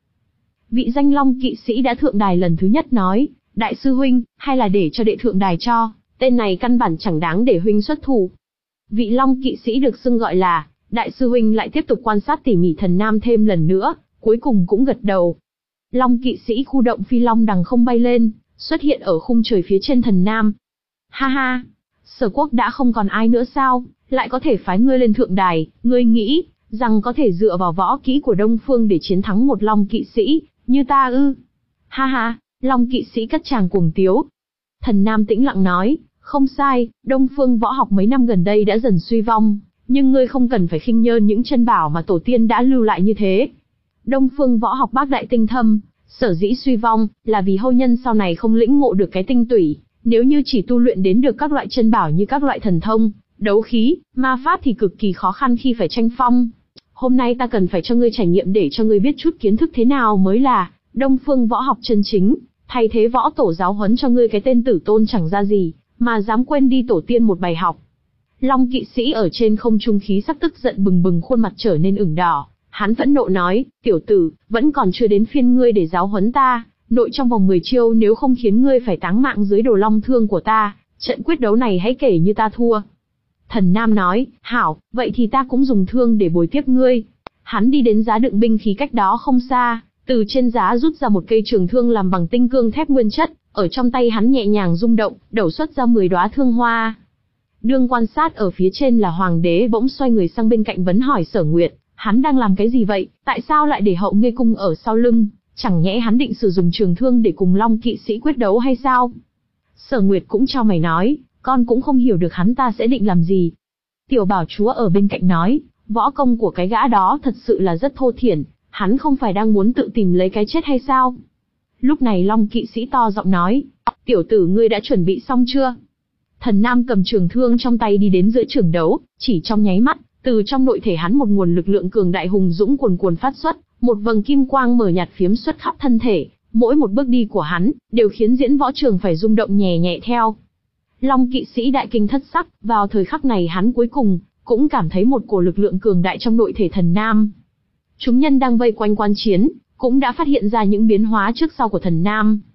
Vị danh long kỵ sĩ đã thượng đài lần thứ nhất nói, đại sư huynh, hay là để cho đệ thượng đài cho, tên này căn bản chẳng đáng để huynh xuất thủ. Vị long kỵ sĩ được xưng gọi là đại sư huynh lại tiếp tục quan sát tỉ mỉ Thần Nam thêm lần nữa, cuối cùng cũng gật đầu. Long kỵ sĩ khu động phi long đằng không bay lên, xuất hiện ở khung trời phía trên Thần Nam. Ha ha, Sở Quốc đã không còn ai nữa sao, lại có thể phái ngươi lên thượng đài, ngươi nghĩ rằng có thể dựa vào võ kỹ của Đông Phương để chiến thắng một long kỵ sĩ như ta ư? Ha ha, long kỵ sĩ cất tràng cuồng tiếu. Thần Nam tĩnh lặng nói, không sai, Đông Phương võ học mấy năm gần đây đã dần suy vong, nhưng ngươi không cần phải khinh nhơn những chân bảo mà tổ tiên đã lưu lại như thế. Đông Phương võ học bác đại tinh thâm, sở dĩ suy vong, là vì hậu nhân sau này không lĩnh ngộ được cái tinh tủy, nếu như chỉ tu luyện đến được các loại chân bảo như các loại thần thông, đấu khí, ma pháp thì cực kỳ khó khăn khi phải tranh phong. Hôm nay ta cần phải cho ngươi trải nghiệm để cho ngươi biết chút kiến thức thế nào mới là Đông Phương võ học chân chính, thay thế võ tổ giáo huấn cho ngươi cái tên tử tôn chẳng ra gì, mà dám quên đi tổ tiên một bài học. Long kỵ sĩ ở trên không trung khí sắc tức giận bừng bừng, khuôn mặt trở nên ửng đỏ. Hắn phẫn nộ nói, tiểu tử, vẫn còn chưa đến phiên ngươi để giáo huấn ta, nội trong vòng mười chiêu nếu không khiến ngươi phải táng mạng dưới đồ long thương của ta, trận quyết đấu này hãy kể như ta thua. Thần Nam nói, hảo, vậy thì ta cũng dùng thương để bồi tiếp ngươi. Hắn đi đến giá đựng binh khí cách đó không xa, từ trên giá rút ra một cây trường thương làm bằng tinh cương thép nguyên chất, ở trong tay hắn nhẹ nhàng rung động, đẩu xuất ra mười đóa thương hoa. Đương quan sát ở phía trên là hoàng đế bỗng xoay người sang bên cạnh vấn hỏi Sở Nguyệt, hắn đang làm cái gì vậy, tại sao lại để Hậu Nghệ Cung ở sau lưng, chẳng nhẽ hắn định sử dụng trường thương để cùng long kỵ sĩ quyết đấu hay sao? Sở Nguyệt cũng cho mày nói, con cũng không hiểu được hắn ta sẽ định làm gì. Tiểu bảo chúa ở bên cạnh nói, võ công của cái gã đó thật sự là rất thô thiển, hắn không phải đang muốn tự tìm lấy cái chết hay sao? Lúc này long kỵ sĩ to giọng nói, tiểu tử ngươi đã chuẩn bị xong chưa? Thần Nam cầm trường thương trong tay đi đến giữa trường đấu, chỉ trong nháy mắt, từ trong nội thể hắn một nguồn lực lượng cường đại hùng dũng cuồn cuồn phát xuất, một vầng kim quang mờ nhạt phiếm xuất khắp thân thể, mỗi một bước đi của hắn đều khiến diễn võ trường phải rung động nhẹ nhẹ theo. Long kỵ sĩ đại kinh thất sắc, vào thời khắc này hắn cuối cùng cũng cảm thấy một cổ lực lượng cường đại trong nội thể Thần Nam. Chúng nhân đang vây quanh quan chiến, cũng đã phát hiện ra những biến hóa trước sau của Thần Nam.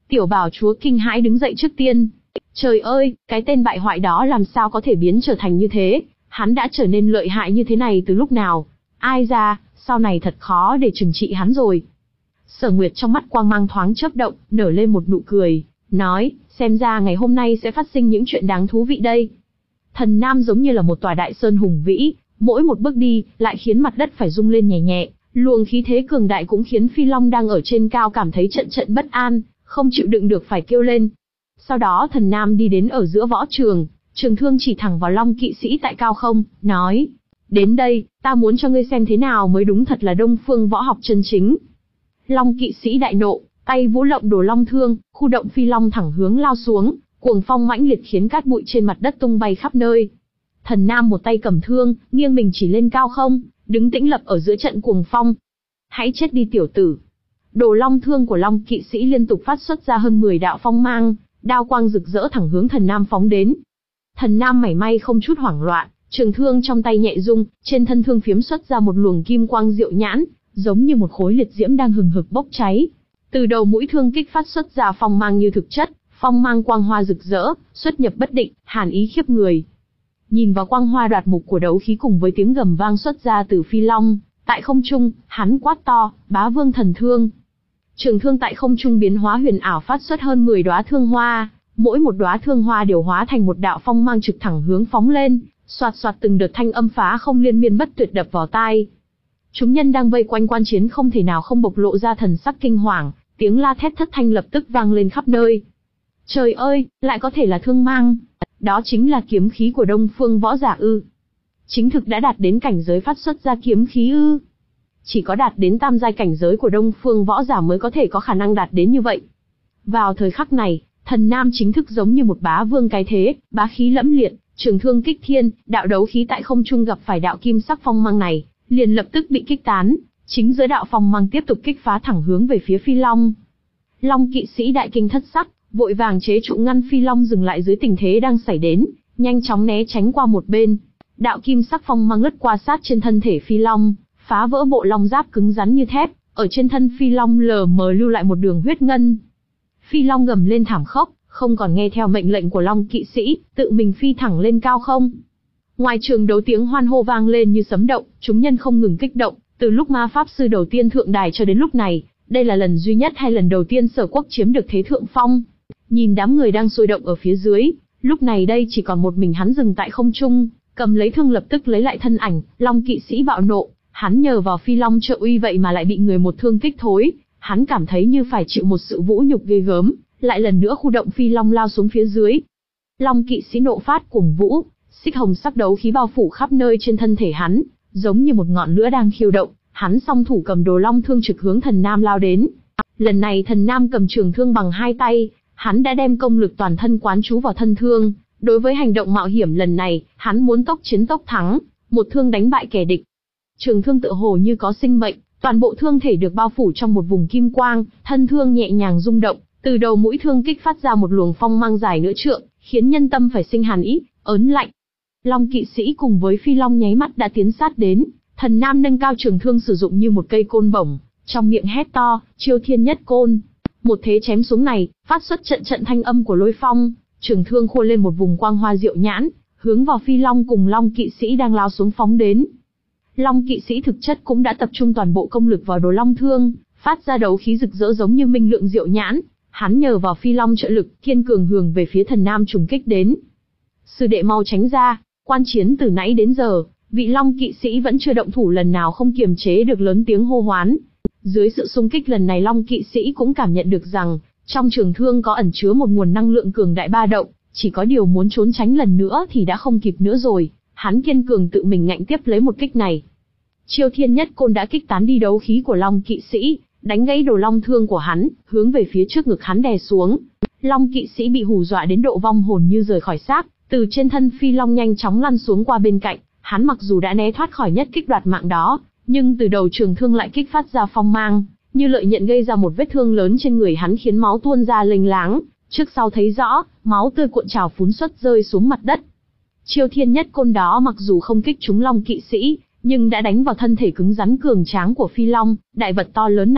Tiểu bảo chúa kinh hãi đứng dậy trước tiên. Trời ơi, cái tên bại hoại đó làm sao có thể biến trở thành như thế? Hắn đã trở nên lợi hại như thế này từ lúc nào? Ai ra, sau này thật khó để trừng trị hắn rồi. Sở Nguyệt trong mắt quang mang thoáng chớp động, nở lên một nụ cười, nói, xem ra ngày hôm nay sẽ phát sinh những chuyện đáng thú vị đây. Thần Nam giống như là một tòa đại sơn hùng vĩ, mỗi một bước đi lại khiến mặt đất phải rung lên nhẹ nhẹ, luồng khí thế cường đại cũng khiến Phi Long đang ở trên cao cảm thấy trận trận bất an, không chịu đựng được phải kêu lên. Sau đó Thần Nam đi đến ở giữa võ trường, trường thương chỉ thẳng vào Long kỵ sĩ tại cao không, nói, đến đây, ta muốn cho ngươi xem thế nào mới đúng thật là Đông Phương võ học chân chính. Long kỵ sĩ đại nộ, tay vũ lộng đồ long thương, khu động Phi Long thẳng hướng lao xuống, cuồng phong mãnh liệt khiến cát bụi trên mặt đất tung bay khắp nơi. Thần Nam một tay cầm thương, nghiêng mình chỉ lên cao không, đứng tĩnh lập ở giữa trận cuồng phong. Hãy chết đi tiểu tử. Đồ long thương của Long kỵ sĩ liên tục phát xuất ra hơn mười đạo phong mang, đao quang rực rỡ thẳng hướng Thần Nam phóng đến. Thần Nam mảy may không chút hoảng loạn, trường thương trong tay nhẹ rung, trên thân thương phiếm xuất ra một luồng kim quang diệu nhãn, giống như một khối liệt diễm đang hừng hực bốc cháy. Từ đầu mũi thương kích phát xuất ra phong mang như thực chất, phong mang quang hoa rực rỡ, xuất nhập bất định, hàn ý khiếp người. Nhìn vào quang hoa đoạt mục của đấu khí cùng với tiếng gầm vang xuất ra từ Phi Long, tại không trung, hắn quát to, Bá Vương thần thương. Trường thương tại không trung biến hóa huyền ảo phát xuất hơn mười đóa thương hoa, mỗi một đóa thương hoa đều hóa thành một đạo phong mang trực thẳng hướng phóng lên, xoạt xoạt từng đợt thanh âm phá không liên miên bất tuyệt đập vào tai. Chúng nhân đang vây quanh quan chiến không thể nào không bộc lộ ra thần sắc kinh hoàng, tiếng la thét thất thanh lập tức vang lên khắp nơi. Trời ơi, lại có thể là thương mang, đó chính là kiếm khí của Đông Phương võ giả ư? Chính thực đã đạt đến cảnh giới phát xuất ra kiếm khí ư? Chỉ có đạt đến tam giai cảnh giới của Đông Phương võ giả mới có thể có khả năng đạt đến như vậy. Vào thời khắc này, Thần Nam chính thức giống như một bá vương cái thế, bá khí lẫm liệt, trường thương kích thiên, đạo đấu khí tại không trung gặp phải đạo kim sắc phong mang này, liền lập tức bị kích tán, chính giữa đạo phong mang tiếp tục kích phá thẳng hướng về phía Phi Long. Long kỵ sĩ đại kinh thất sắc, vội vàng chế trụ ngăn Phi Long dừng lại dưới tình thế đang xảy đến, nhanh chóng né tránh qua một bên. Đạo kim sắc phong mang lướt qua sát trên thân thể Phi Long, phá vỡ bộ long giáp cứng rắn như thép, ở trên thân Phi Long lờ mờ lưu lại một đường huyết ngân. Phi Long gầm lên thảm khốc, không còn nghe theo mệnh lệnh của Long kỵ sĩ, tự mình phi thẳng lên cao không. Ngoài trường đấu tiếng hoan hô vang lên như sấm động, chúng nhân không ngừng kích động, từ lúc ma pháp sư đầu tiên thượng đài cho đến lúc này, đây là lần duy nhất hay lần đầu tiên Sở Quốc chiếm được thế thượng phong. Nhìn đám người đang sôi động ở phía dưới, lúc này đây chỉ còn một mình hắn dừng tại không trung, cầm lấy thương lập tức lấy lại thân ảnh. Long kỵ sĩ bạo nộ, hắn nhờ vào Phi Long trợ uy vậy mà lại bị người một thương kích thối, hắn cảm thấy như phải chịu một sự vũ nhục ghê gớm, lại lần nữa khu động Phi Long lao xuống phía dưới. Long kỵ sĩ nộ phát cuồng vũ, xích hồng sắc đấu khí bao phủ khắp nơi trên thân thể hắn, giống như một ngọn lửa đang khiêu động. Hắn song thủ cầm đồ long thương trực hướng Thần Nam lao đến. Lần này Thần Nam cầm trường thương bằng hai tay, hắn đã đem công lực toàn thân quán trú vào thân thương. Đối với hành động mạo hiểm lần này, hắn muốn tốc chiến tốc thắng, một thương đánh bại kẻ địch. Trường thương tựa hồ như có sinh mệnh, toàn bộ thương thể được bao phủ trong một vùng kim quang, thân thương nhẹ nhàng rung động, từ đầu mũi thương kích phát ra một luồng phong mang dài nửa trượng, khiến nhân tâm phải sinh hàn ý, ớn lạnh. Long kỵ sĩ cùng với Phi Long nháy mắt đã tiến sát đến. Thần Nam nâng cao trường thương sử dụng như một cây côn bổng, trong miệng hét to, chiêu thiên nhất côn. Một thế chém xuống này, phát xuất trận trận thanh âm của lôi phong, trường thương khô lên một vùng quang hoa diệu nhãn, hướng vào Phi Long cùng Long kỵ sĩ đang lao xuống phóng đến. Long kỵ sĩ thực chất cũng đã tập trung toàn bộ công lực vào đồ long thương, phát ra đấu khí rực rỡ giống như minh lượng diệu nhãn, hắn nhờ vào Phi Long trợ lực, kiên cường hướng về phía Thần Nam trùng kích đến. Sư đệ mau tránh ra, quan chiến từ nãy đến giờ, vị Long kỵ sĩ vẫn chưa động thủ lần nào không kiềm chế được lớn tiếng hô hoán. Dưới sự xung kích lần này Long kỵ sĩ cũng cảm nhận được rằng, trong trường thương có ẩn chứa một nguồn năng lượng cường đại ba động, chỉ có điều muốn trốn tránh lần nữa thì đã không kịp nữa rồi, hắn kiên cường tự mình ngạnh tiếp lấy một kích này. Chiêu thiên nhất côn đã kích tán đi đấu khí của Long kỵ sĩ, đánh gãy đồ long thương của hắn, hướng về phía trước ngực hắn đè xuống. Long kỵ sĩ bị hù dọa đến độ vong hồn như rời khỏi xác, từ trên thân Phi Long nhanh chóng lăn xuống qua bên cạnh. Hắn mặc dù đã né thoát khỏi nhất kích đoạt mạng đó, nhưng từ đầu trường thương lại kích phát ra phong mang, như lợi nhận gây ra một vết thương lớn trên người hắn khiến máu tuôn ra lênh láng, trước sau thấy rõ, máu tươi cuộn trào phún xuất rơi xuống mặt đất. Chiêu thiên nhất côn đó mặc dù không kích trúng Long kỵ sĩ, nhưng đã đánh vào thân thể cứng rắn cường tráng của Phi Long, đại vật to lớn này,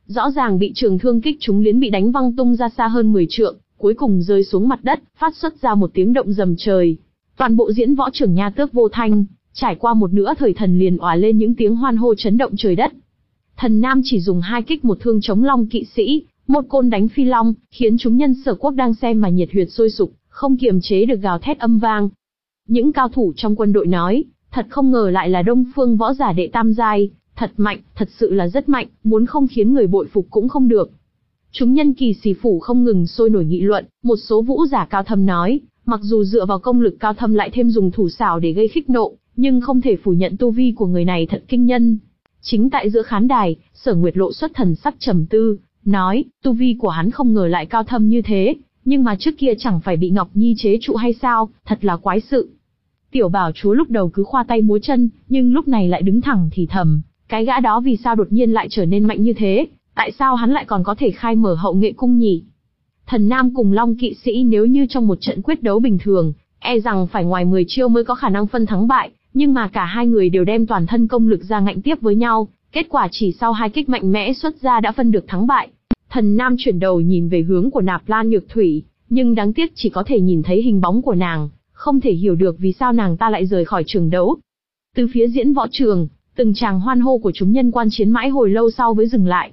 rõ ràng bị trường thương kích trúng liền bị đánh văng tung ra xa hơn mười trượng, cuối cùng rơi xuống mặt đất, phát xuất ra một tiếng động rầm trời. Toàn bộ diễn võ trường Nha Tước Vô Thanh, trải qua một nửa thời thần liền òa lên những tiếng hoan hô chấn động trời đất. Thần Nam chỉ dùng hai kích một thương chống Long kỵ sĩ, một côn đánh phi long, khiến chúng nhân Sở Quốc đang xem mà nhiệt huyệt sôi sục, không kiềm chế được gào thét âm vang. Những cao thủ trong quân đội nói, thật không ngờ lại là Đông Phương võ giả đệ tam giai, thật mạnh, thật sự là rất mạnh, muốn không khiến người bội phục cũng không được. Chúng nhân Kỳ Sĩ phủ không ngừng sôi nổi nghị luận, một số vũ giả cao thâm nói, mặc dù dựa vào công lực cao thâm lại thêm dùng thủ xảo để gây khích nộ, nhưng không thể phủ nhận tu vi của người này thật kinh nhân. Chính tại giữa khán đài, Sở Nguyệt lộ xuất thần sắc trầm tư, nói, tu vi của hắn không ngờ lại cao thâm như thế, nhưng mà trước kia chẳng phải bị Ngọc Nhi chế trụ hay sao, thật là quái sự. Tiểu Bảo Chúa lúc đầu cứ khoa tay múa chân, nhưng lúc này lại đứng thẳng thì thầm, cái gã đó vì sao đột nhiên lại trở nên mạnh như thế, tại sao hắn lại còn có thể khai mở hậu nghệ cung nhỉ? Thần Nam cùng Long kỵ sĩ nếu như trong một trận quyết đấu bình thường, e rằng phải ngoài mười chiêu mới có khả năng phân thắng bại, nhưng mà cả hai người đều đem toàn thân công lực ra ngạnh tiếp với nhau, kết quả chỉ sau hai kích mạnh mẽ xuất ra đã phân được thắng bại. Thần Nam chuyển đầu nhìn về hướng của Nạp Lan Nhược Thủy, nhưng đáng tiếc chỉ có thể nhìn thấy hình bóng của nàng, không thể hiểu được vì sao nàng ta lại rời khỏi trường đấu. Từ phía diễn võ trường, từng tràng hoan hô của chúng nhân quan chiến mãi hồi lâu sau mới dừng lại.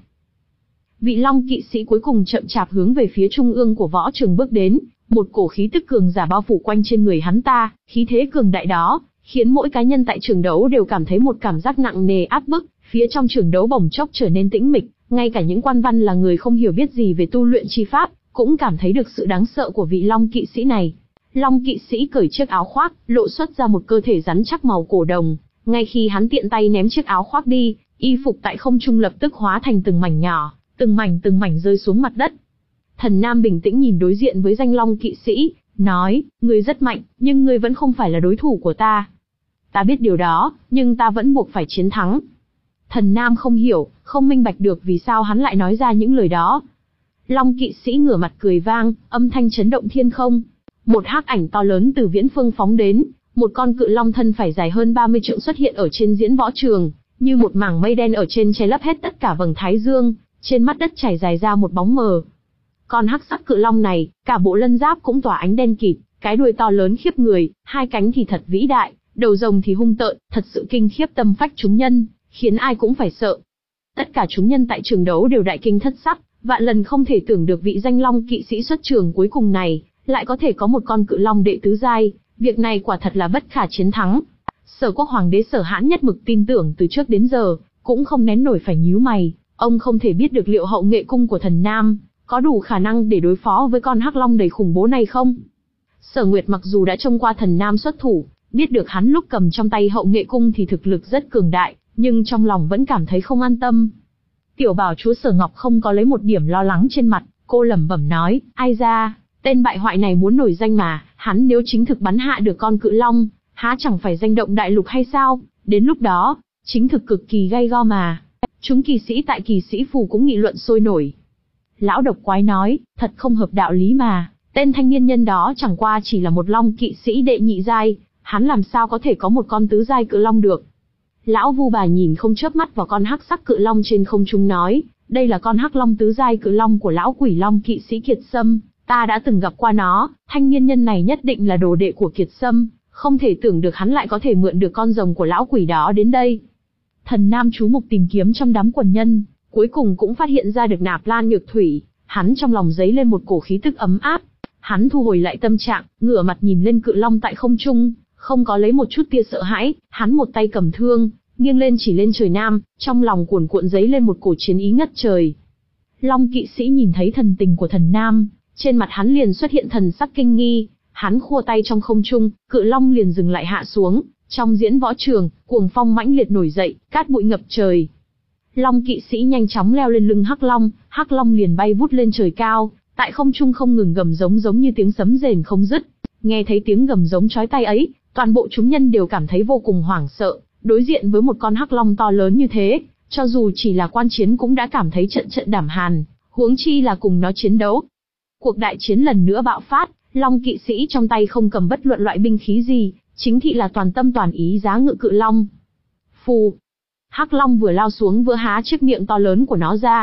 Vị Long kỵ sĩ cuối cùng chậm chạp hướng về phía trung ương của võ trường bước đến, một cổ khí tức cường giả bao phủ quanh trên người hắn ta, khí thế cường đại đó, khiến mỗi cá nhân tại trường đấu đều cảm thấy một cảm giác nặng nề áp bức, phía trong trường đấu bỗng chốc trở nên tĩnh mịch, ngay cả những quan văn là người không hiểu biết gì về tu luyện chi pháp, cũng cảm thấy được sự đáng sợ của vị Long kỵ sĩ này. Long kỵ sĩ cởi chiếc áo khoác, lộ xuất ra một cơ thể rắn chắc màu cổ đồng, ngay khi hắn tiện tay ném chiếc áo khoác đi, y phục tại không trung lập tức hóa thành từng mảnh nhỏ, từng mảnh từng mảnh rơi xuống mặt đất. Thần Nam bình tĩnh nhìn đối diện với danh Long kỵ sĩ, nói, ngươi rất mạnh, nhưng ngươi vẫn không phải là đối thủ của ta. Ta biết điều đó, nhưng ta vẫn buộc phải chiến thắng. Thần Nam không hiểu, không minh bạch được vì sao hắn lại nói ra những lời đó. Long kỵ sĩ ngửa mặt cười vang, âm thanh chấn động thiên không. Một hắc ảnh to lớn từ viễn phương phóng đến, một con cự long thân phải dài hơn ba mươi trượng xuất hiện ở trên diễn võ trường, như một mảng mây đen ở trên che lấp hết tất cả vầng thái dương, trên mắt đất trải dài ra một bóng mờ. Con hắc sắc cự long này, cả bộ lân giáp cũng tỏa ánh đen kịt, cái đuôi to lớn khiếp người, hai cánh thì thật vĩ đại, đầu rồng thì hung tợn, thật sự kinh khiếp tâm phách chúng nhân, khiến ai cũng phải sợ. Tất cả chúng nhân tại trường đấu đều đại kinh thất sắc, vạn lần không thể tưởng được vị danh Long kỵ sĩ xuất trường cuối cùng này, lại có thể có một con cự long đệ tứ giai, việc này quả thật là bất khả chiến thắng. Sở Quốc hoàng đế Sở Hãn nhất mực tin tưởng từ trước đến giờ, cũng không nén nổi phải nhíu mày, ông không thể biết được liệu hậu nghệ cung của thần Nam có đủ khả năng để đối phó với con hắc long đầy khủng bố này không. Sở Nguyệt mặc dù đã trông qua thần Nam xuất thủ, biết được hắn lúc cầm trong tay hậu nghệ cung thì thực lực rất cường đại, nhưng trong lòng vẫn cảm thấy không an tâm. Tiểu Bảo Chúa Sở Ngọc không có lấy một điểm lo lắng trên mặt, cô lẩm bẩm nói, ai ra, tên bại hoại này muốn nổi danh mà, hắn nếu chính thực bắn hạ được con cự long, há chẳng phải danh động đại lục hay sao, đến lúc đó, chính thực cực kỳ gay go mà. Chúng kỳ sĩ tại Kỳ Sĩ phủ cũng nghị luận sôi nổi. Lão độc quái nói, thật không hợp đạo lý mà, tên thanh niên nhân đó chẳng qua chỉ là một Long kỵ sĩ đệ nhị giai, hắn làm sao có thể có một con tứ giai cự long được. Lão Vu Bà nhìn không chớp mắt vào con hắc sắc cự long trên không trung nói, đây là con hắc long tứ giai cự long của lão Quỷ Long kỵ sĩ Kiệt Sâm, ta đã từng gặp qua nó, thanh niên nhân này nhất định là đồ đệ của Kiệt Sâm, không thể tưởng được hắn lại có thể mượn được con rồng của lão quỷ đó đến đây. Thần Nam chú mục tìm kiếm trong đám quần nhân, cuối cùng cũng phát hiện ra được Nạp Lan Nhược Thủy, hắn trong lòng dấy lên một cổ khí tức ấm áp. Hắn thu hồi lại tâm trạng, ngửa mặt nhìn lên cự long tại không trung, không có lấy một chút tia sợ hãi, hắn một tay cầm thương, nghiêng lên chỉ lên trời Nam, trong lòng cuồn cuộn dấy lên một cổ chiến ý ngất trời. Long kỵ sĩ nhìn thấy thần tình của thần Nam, trên mặt hắn liền xuất hiện thần sắc kinh nghi, hắn khua tay trong không trung, cự long liền dừng lại hạ xuống, trong diễn võ trường, cuồng phong mãnh liệt nổi dậy, cát bụi ngập trời. Long kỵ sĩ nhanh chóng leo lên lưng hắc long, hắc long liền bay vút lên trời cao, tại không trung không ngừng gầm giống giống như tiếng sấm rền không dứt. Nghe thấy tiếng gầm giống chói tai ấy, toàn bộ chúng nhân đều cảm thấy vô cùng hoảng sợ, đối diện với một con hắc long to lớn như thế, cho dù chỉ là quan chiến cũng đã cảm thấy trận trận đảm hàn, huống chi là cùng nó chiến đấu. Cuộc đại chiến lần nữa bạo phát, Long kỵ sĩ trong tay không cầm bất luận loại binh khí gì, chính thị là toàn tâm toàn ý giá ngự cự long. Phù! Hắc long vừa lao xuống vừa há chiếc miệng to lớn của nó ra,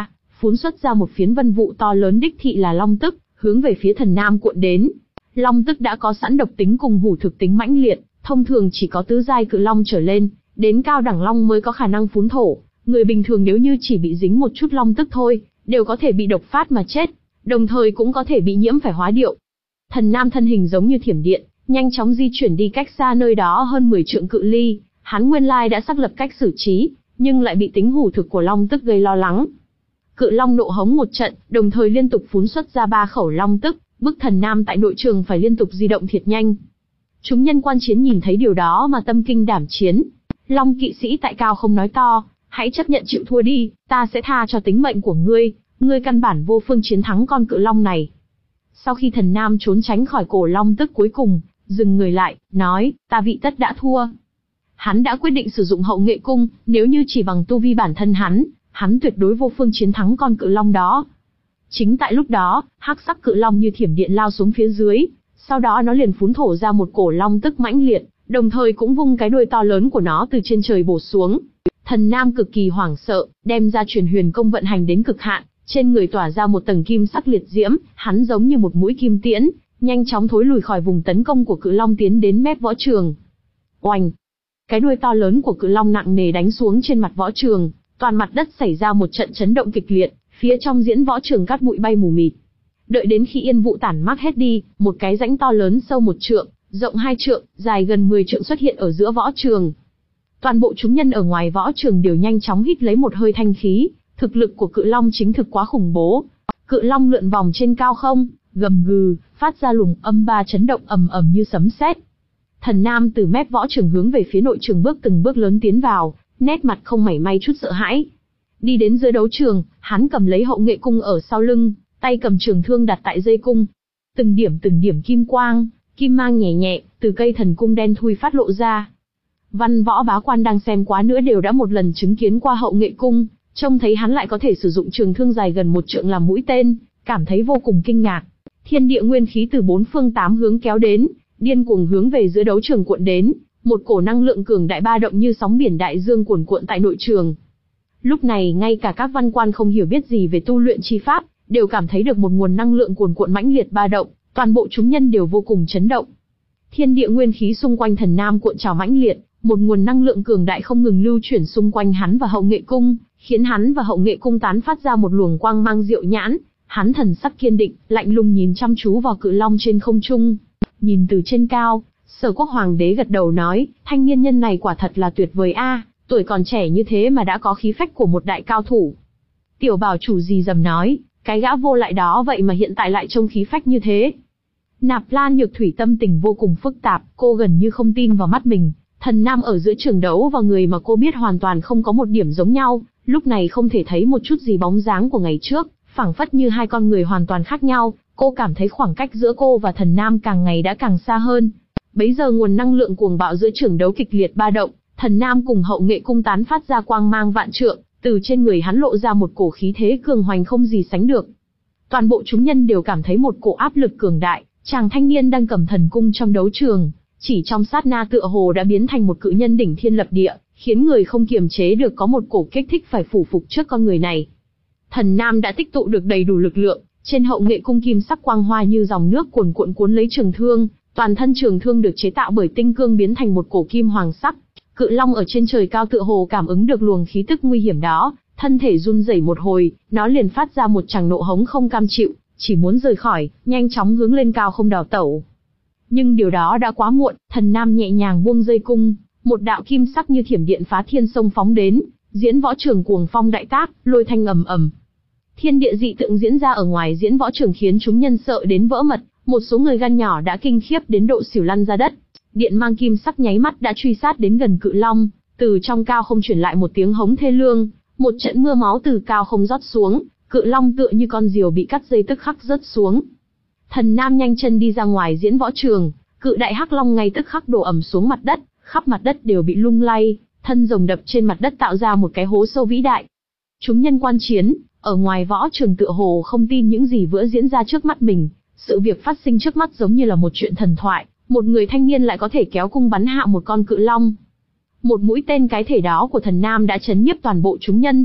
phún xuất ra một phiến vân vụ to lớn đích thị là long tức, hướng về phía thần nam cuộn đến. Long tức đã có sẵn độc tính cùng hủ thực tính mãnh liệt, thông thường chỉ có tứ giai cự long trở lên, đến cao đẳng long mới có khả năng phún thổ. Người bình thường nếu như chỉ bị dính một chút long tức thôi, đều có thể bị độc phát mà chết, đồng thời cũng có thể bị nhiễm phải hóa điệu. Thần nam thân hình giống như thiểm điện, nhanh chóng di chuyển đi cách xa nơi đó hơn mười trượng cự ly. Hắn nguyên lai đã xác lập cách xử trí, nhưng lại bị tính hủ thực của long tức gây lo lắng. Cự long nộ hống một trận, đồng thời liên tục phún xuất ra ba khẩu long tức, bức thần nam tại nội trường phải liên tục di động thiệt nhanh. Chúng nhân quan chiến nhìn thấy điều đó mà tâm kinh đảm chiến. Long kỵ sĩ tại cao không nói to, hãy chấp nhận chịu thua đi, ta sẽ tha cho tính mệnh của ngươi, ngươi căn bản vô phương chiến thắng con cự long này. Sau khi thần nam trốn tránh khỏi cổ long tức cuối cùng, dừng người lại, nói, ta vị tất đã thua. Hắn đã quyết định sử dụng hậu nghệ cung, nếu như chỉ bằng tu vi bản thân hắn, hắn tuyệt đối vô phương chiến thắng con cự long đó. Chính tại lúc đó, hắc sắc cự long như thiểm điện lao xuống phía dưới, sau đó nó liền phún thổ ra một cổ long tức mãnh liệt, đồng thời cũng vung cái đuôi to lớn của nó từ trên trời bổ xuống. Thần nam cực kỳ hoảng sợ, đem ra truyền huyền công vận hành đến cực hạn, trên người tỏa ra một tầng kim sắc liệt diễm, hắn giống như một mũi kim tiễn, nhanh chóng thối lùi khỏi vùng tấn công của cự long tiến đến mép võ trường. Oanh! Cái đuôi to lớn của cự long nặng nề đánh xuống trên mặt võ trường, toàn mặt đất xảy ra một trận chấn động kịch liệt, phía trong diễn võ trường cát bụi bay mù mịt. Đợi đến khi yên vụ tản mát hết đi, một cái rãnh to lớn sâu một trượng, rộng hai trượng, dài gần mười trượng xuất hiện ở giữa võ trường. Toàn bộ chúng nhân ở ngoài võ trường đều nhanh chóng hít lấy một hơi thanh khí, thực lực của cự long chính thực quá khủng bố. Cự long lượn vòng trên cao không, gầm gừ, phát ra luồng âm ba chấn động ầm ầm như sấm sét. Thần nam từ mép võ trường hướng về phía nội trường bước từng bước lớn tiến vào, nét mặt không mảy may chút sợ hãi. Đi đến giữa đấu trường, hắn cầm lấy hậu nghệ cung ở sau lưng, tay cầm trường thương đặt tại dây cung. Từng điểm từng điểm kim quang, kim mang nhẹ nhẹ, từ cây thần cung đen thui phát lộ ra. Văn võ bá quan đang xem quá nữa đều đã một lần chứng kiến qua hậu nghệ cung, trông thấy hắn lại có thể sử dụng trường thương dài gần một trượng làm mũi tên, cảm thấy vô cùng kinh ngạc. Thiên địa nguyên khí từ bốn phương tám hướng kéo đến, điên cuồng hướng về giữa đấu trường cuộn đến, một cổ năng lượng cường đại ba động như sóng biển đại dương cuồn cuộn tại nội trường. Lúc này ngay cả các văn quan không hiểu biết gì về tu luyện chi pháp, đều cảm thấy được một nguồn năng lượng cuồn cuộn mãnh liệt ba động, toàn bộ chúng nhân đều vô cùng chấn động. Thiên địa nguyên khí xung quanh thần nam cuộn trào mãnh liệt, một nguồn năng lượng cường đại không ngừng lưu chuyển xung quanh hắn và hậu nghệ cung, khiến hắn và hậu nghệ cung tán phát ra một luồng quang mang diệu nhãn. Hắn thần sắc kiên định, lạnh lùng nhìn chăm chú vào cự long trên không trung. Nhìn từ trên cao, Sở Quốc hoàng đế gật đầu nói, thanh niên nhân này quả thật là tuyệt vời a, tuổi còn trẻ như thế mà đã có khí phách của một đại cao thủ. Tiểu bảo chủ gì dầm nói, cái gã vô lại đó vậy mà hiện tại lại trông khí phách như thế. Nạp Lan Nhược Thủy tâm tình vô cùng phức tạp, cô gần như không tin vào mắt mình. Thần nam ở giữa trường đấu và người mà cô biết hoàn toàn không có một điểm giống nhau, lúc này không thể thấy một chút gì bóng dáng của ngày trước, phảng phất như hai con người hoàn toàn khác nhau. Cô cảm thấy khoảng cách giữa cô và thần nam càng ngày đã càng xa hơn. Bấy giờ nguồn năng lượng cuồng bạo giữa trường đấu kịch liệt ba động, thần nam cùng hậu nghệ cung tán phát ra quang mang vạn trượng, từ trên người hắn lộ ra một cổ khí thế cường hoành không gì sánh được. Toàn bộ chúng nhân đều cảm thấy một cổ áp lực cường đại, chàng thanh niên đang cầm thần cung trong đấu trường, chỉ trong sát na tựa hồ đã biến thành một cự nhân đỉnh thiên lập địa, khiến người không kiềm chế được có một cổ kích thích phải phủ phục trước con người này. Thần nam đã tích tụ được đầy đủ lực lượng, trên hậu nghệ cung kim sắc quang hoa như dòng nước cuồn cuộn cuốn lấy trường thương, toàn thân trường thương được chế tạo bởi tinh cương biến thành một cổ kim hoàng sắc. Cự long ở trên trời cao tựa hồ cảm ứng được luồng khí tức nguy hiểm đó, thân thể run rẩy một hồi, nó liền phát ra một tràng nộ hống không cam chịu, chỉ muốn rời khỏi, nhanh chóng hướng lên cao không đào tẩu. Nhưng điều đó đã quá muộn, thần nam nhẹ nhàng buông dây cung, một đạo kim sắc như thiểm điện phá thiên sông phóng đến, diễn võ trường cuồng phong đại tác, lôi thanh ầm ầm. Thiên địa dị tượng diễn ra ở ngoài diễn võ trường khiến chúng nhân sợ đến vỡ mật, một số người gan nhỏ đã kinh khiếp đến độ xỉu lăn ra đất. Điện mang kim sắc nháy mắt đã truy sát đến gần cự long, từ trong cao không truyền lại một tiếng hống thê lương, một trận mưa máu từ cao không rót xuống, cự long tựa như con diều bị cắt dây tức khắc rớt xuống. Thần nam nhanh chân đi ra ngoài diễn võ trường, cự đại hắc long ngay tức khắc đổ ầm xuống mặt đất, khắp mặt đất đều bị lung lay, thân rồng đập trên mặt đất tạo ra một cái hố sâu vĩ đại. Chúng nhân quan chiến, ở ngoài võ trường tựa hồ không tin những gì vừa diễn ra trước mắt mình, sự việc phát sinh trước mắt giống như là một chuyện thần thoại, một người thanh niên lại có thể kéo cung bắn hạ một con cự long. Một mũi tên cái thể đó của thần nam đã chấn nhiếp toàn bộ chúng nhân.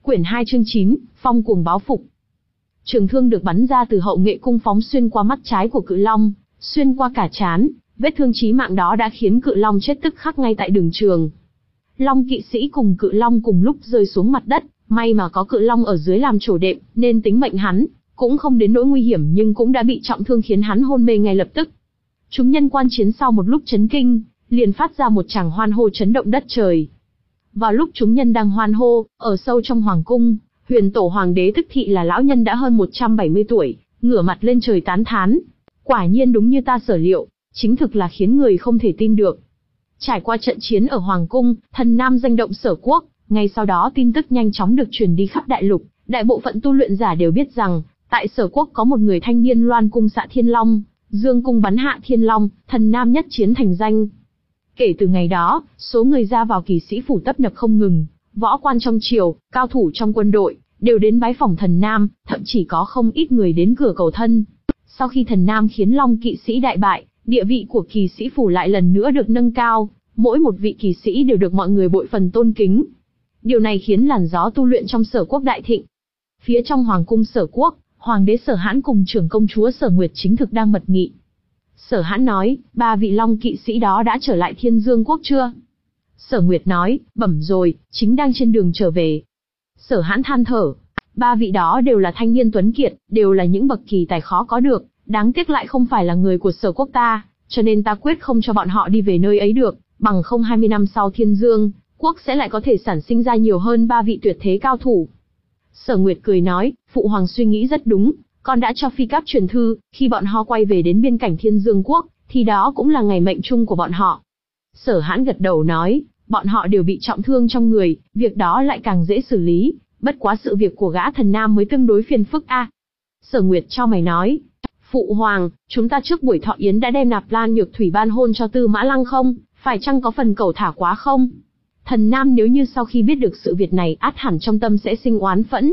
Quyển hai chương chín, Phong cuồng báo phục. Trường thương được bắn ra từ hậu nghệ cung phóng xuyên qua mắt trái của Cự Long, xuyên qua cả trán, vết thương chí mạng đó đã khiến Cự Long chết tức khắc ngay tại đường trường. Long kỵ sĩ cùng Cự Long cùng lúc rơi xuống mặt đất, may mà có Cự Long ở dưới làm trổ đệm, nên tính mệnh hắn cũng không đến nỗi nguy hiểm, nhưng cũng đã bị trọng thương khiến hắn hôn mê ngay lập tức. Chúng nhân quan chiến sau một lúc chấn kinh, liền phát ra một tràng hoan hô chấn động đất trời. Vào lúc chúng nhân đang hoan hô, ở sâu trong hoàng cung, Huyền Tổ Hoàng đế tức thị là lão nhân đã hơn một trăm bảy mươi tuổi, ngửa mặt lên trời tán thán. Quả nhiên đúng như ta sở liệu, chính thực là khiến người không thể tin được. Trải qua trận chiến ở hoàng cung, thần nam danh động Sở Quốc, ngay sau đó tin tức nhanh chóng được truyền đi khắp đại lục, đại bộ phận tu luyện giả đều biết rằng, tại Sở Quốc có một người thanh niên loan cung xạ thiên long, dương cung bắn hạ thiên long, thần nam nhất chiến thành danh. Kể từ ngày đó, số người ra vào Kỳ Sĩ phủ tấp nập không ngừng, võ quan trong triều, cao thủ trong quân đội đều đến bái phỏng thần nam, thậm chí có không ít người đến cửa cầu thân. Sau khi thần nam khiến Long kỵ sĩ đại bại, địa vị của Kỳ Sĩ phủ lại lần nữa được nâng cao, mỗi một vị kỳ sĩ đều được mọi người bội phần tôn kính. Điều này khiến làn gió tu luyện trong Sở Quốc đại thịnh. Phía trong hoàng cung Sở Quốc, Hoàng đế Sở Hãn cùng trưởng công chúa Sở Nguyệt chính thực đang mật nghị. Sở Hãn nói, ba vị Long kỵ sĩ đó đã trở lại Thiên Dương Quốc chưa? Sở Nguyệt nói, bẩm rồi, chính đang trên đường trở về. Sở Hãn than thở, ba vị đó đều là thanh niên tuấn kiệt, đều là những bậc kỳ tài khó có được, đáng tiếc lại không phải là người của Sở Quốc ta, cho nên ta quyết không cho bọn họ đi về nơi ấy được, bằng không hai mươi năm sau Thiên Dương Quốc sẽ lại có thể sản sinh ra nhiều hơn ba vị tuyệt thế cao thủ. Sở Nguyệt cười nói, phụ hoàng suy nghĩ rất đúng, con đã cho phi cáp truyền thư, khi bọn họ quay về đến biên cảnh Thiên Dương Quốc, thì đó cũng là ngày mệnh chung của bọn họ. Sở Hãn gật đầu nói, bọn họ đều bị trọng thương trong người, việc đó lại càng dễ xử lý, bất quá sự việc của gã thần nam mới tương đối phiền phức a. À. Sở Nguyệt cho mày nói, phụ hoàng, chúng ta trước buổi thọ yến đã đem Nạp Lan Nhược Thủy ban hôn cho Tư Mã Lăng không, phải chăng có phần cẩu thả quá không? Thần nam nếu như sau khi biết được sự việc này át hẳn trong tâm sẽ sinh oán phẫn.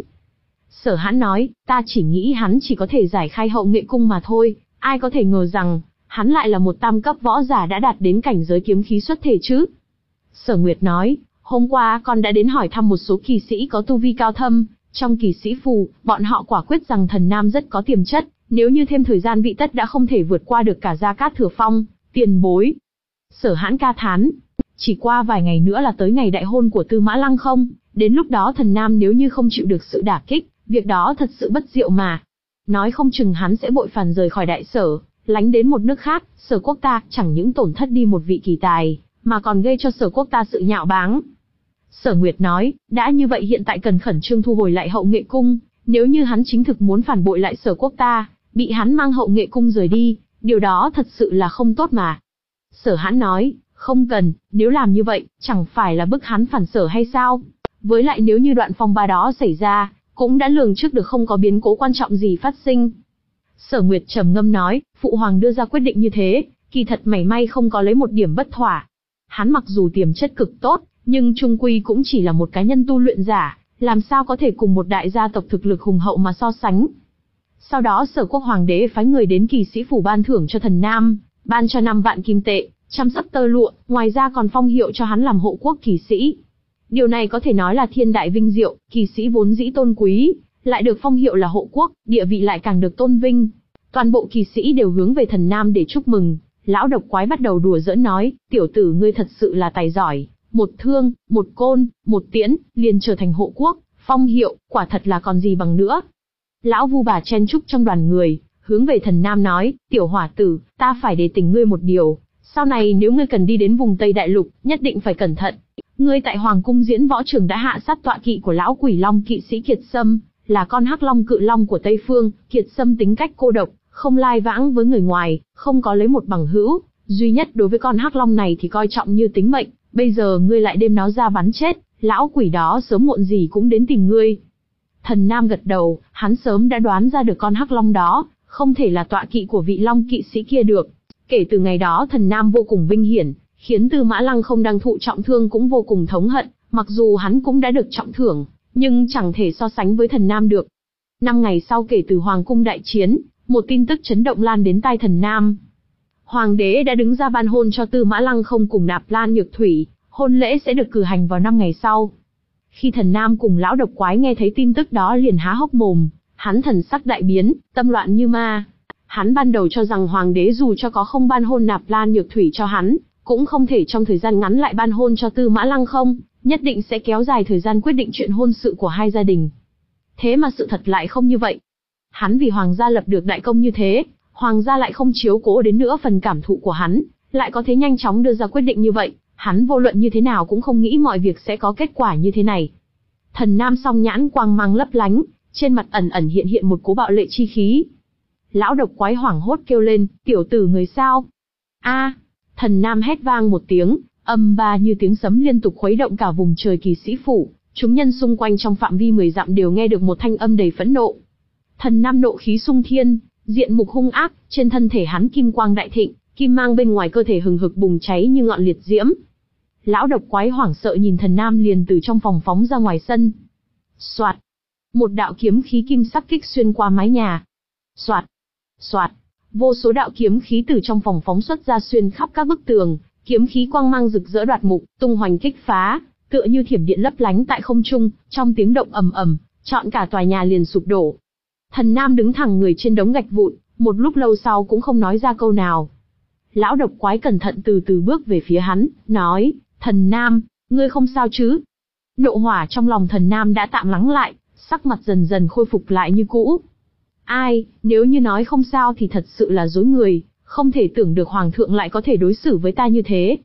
Sở Hãn nói, ta chỉ nghĩ hắn chỉ có thể giải khai hậu nghệ cung mà thôi, ai có thể ngờ rằng, hắn lại là một tam cấp võ giả đã đạt đến cảnh giới kiếm khí xuất thể chứ. Sở Nguyệt nói, hôm qua con đã đến hỏi thăm một số kỳ sĩ có tu vi cao thâm, trong Kỳ Sĩ phủ, bọn họ quả quyết rằng thần nam rất có tiềm chất, nếu như thêm thời gian vị tất đã không thể vượt qua được cả Gia Cát Thừa Phong, tiền bối. Sở Hãn ca thán, chỉ qua vài ngày nữa là tới ngày đại hôn của Tư Mã Lăng không, đến lúc đó thần nam nếu như không chịu được sự đả kích, việc đó thật sự bất diệu mà. Nói không chừng hắn sẽ bội phàn rời khỏi đại sở, lánh đến một nước khác, Sở Quốc ta chẳng những tổn thất đi một vị kỳ tài, mà còn gây cho Sở Quốc ta sự nhạo báng. Sở Nguyệt nói, đã như vậy hiện tại cần khẩn trương thu hồi lại hậu nghệ cung, nếu như hắn chính thực muốn phản bội lại Sở Quốc ta, bị hắn mang hậu nghệ cung rời đi, điều đó thật sự là không tốt mà. Sở Hãn nói, không cần, nếu làm như vậy, chẳng phải là bức hắn phản sở hay sao? Với lại nếu như đoạn phong ba đó xảy ra, cũng đã lường trước được không có biến cố quan trọng gì phát sinh. Sở Nguyệt trầm ngâm nói, phụ hoàng đưa ra quyết định như thế, kỳ thật mảy may không có lấy một điểm bất thỏa. Hắn mặc dù tiềm chất cực tốt, nhưng chung quy cũng chỉ là một cá nhân tu luyện giả, làm sao có thể cùng một đại gia tộc thực lực hùng hậu mà so sánh. Sau đó Sở Quốc hoàng đế phái người đến Kỳ Sĩ phủ ban thưởng cho thần nam, ban cho năm vạn kim tệ, trăm sấp tơ lụa, ngoài ra còn phong hiệu cho hắn làm hộ quốc kỳ sĩ. Điều này có thể nói là thiên đại vinh diệu, kỳ sĩ vốn dĩ tôn quý, lại được phong hiệu là hộ quốc, địa vị lại càng được tôn vinh. Toàn bộ kỳ sĩ đều hướng về thần nam để chúc mừng. Lão độc quái bắt đầu đùa giỡn nói, tiểu tử ngươi thật sự là tài giỏi, một thương, một côn, một tiễn, liền trở thành hộ quốc, phong hiệu, quả thật là còn gì bằng nữa. Lão Vu Bà chen chúc trong đoàn người, hướng về thần nam nói, tiểu hỏa tử, ta phải đề tỉnh ngươi một điều, sau này nếu ngươi cần đi đến vùng Tây Đại Lục, nhất định phải cẩn thận. Ngươi tại Hoàng cung Diễn Võ Trường đã hạ sát tọa kỵ của lão Quỷ Long kỵ sĩ Kiệt Sâm, là con hắc long cự long của Tây Phương. Kiệt Sâm tính cách cô độc, không lai vãng với người ngoài, không có lấy một bằng hữu, duy nhất đối với con hắc long này thì coi trọng như tính mệnh. Bây giờ ngươi lại đem nó ra bắn chết, lão quỷ đó sớm muộn gì cũng đến tìm ngươi. Thần Nam gật đầu, hắn sớm đã đoán ra được con hắc long đó không thể là tọa kỵ của vị long kỵ sĩ kia được. Kể từ ngày đó Thần Nam vô cùng vinh hiển, khiến Tư Mã Lăng không đang thụ trọng thương cũng vô cùng thống hận, mặc dù hắn cũng đã được trọng thưởng, nhưng chẳng thể so sánh với Thần Nam được. Năm ngày sau kể từ Hoàng cung đại chiến, một tin tức chấn động lan đến tai Thần Nam. Hoàng đế đã đứng ra ban hôn cho Tư Mã Lăng không cùng Nạp Lan Nhược Thủy, hôn lễ sẽ được cử hành vào năm ngày sau. Khi Thần Nam cùng lão độc quái nghe thấy tin tức đó liền há hốc mồm, hắn thần sắc đại biến, tâm loạn như ma. Hắn ban đầu cho rằng hoàng đế dù cho có không ban hôn Nạp Lan Nhược Thủy cho hắn, cũng không thể trong thời gian ngắn lại ban hôn cho Tư Mã Lăng không, nhất định sẽ kéo dài thời gian quyết định chuyện hôn sự của hai gia đình. Thế mà sự thật lại không như vậy. Hắn vì hoàng gia lập được đại công như thế, hoàng gia lại không chiếu cố đến nữa phần cảm thụ của hắn, lại có thể nhanh chóng đưa ra quyết định như vậy, hắn vô luận như thế nào cũng không nghĩ mọi việc sẽ có kết quả như thế này. Thần Nam song nhãn quang mang lấp lánh, trên mặt ẩn ẩn hiện hiện một cố bạo lệ chi khí. Lão độc quái hoảng hốt kêu lên, tiểu tử người sao? A! Thần Nam hét vang một tiếng, âm ba như tiếng sấm liên tục khuấy động cả vùng trời kỳ sĩ phủ, chúng nhân xung quanh trong phạm vi mười dặm đều nghe được một thanh âm đầy phẫn nộ. Thần Nam nộ khí xung thiên, diện mục hung ác, trên thân thể hắn kim quang đại thịnh, kim mang bên ngoài cơ thể hừng hực bùng cháy như ngọn liệt diễm. Lão độc quái hoảng sợ nhìn Thần Nam liền từ trong phòng phóng ra ngoài sân. Soạt! Một đạo kiếm khí kim sắc kích xuyên qua mái nhà. Soạt! Soạt! Vô số đạo kiếm khí từ trong phòng phóng xuất ra xuyên khắp các bức tường, kiếm khí quang mang rực rỡ đoạt mục, tung hoành kích phá, tựa như thiểm điện lấp lánh tại không trung, trong tiếng động ầm ầm, trọn cả tòa nhà liền sụp đổ. Thần Nam đứng thẳng người trên đống gạch vụn, một lúc lâu sau cũng không nói ra câu nào. Lão độc quái cẩn thận từ từ bước về phía hắn, nói, Thần Nam, ngươi không sao chứ? Nộ hỏa trong lòng Thần Nam đã tạm lắng lại, sắc mặt dần dần khôi phục lại như cũ. Ai, nếu như nói không sao thì thật sự là dối người, không thể tưởng được hoàng thượng lại có thể đối xử với ta như thế.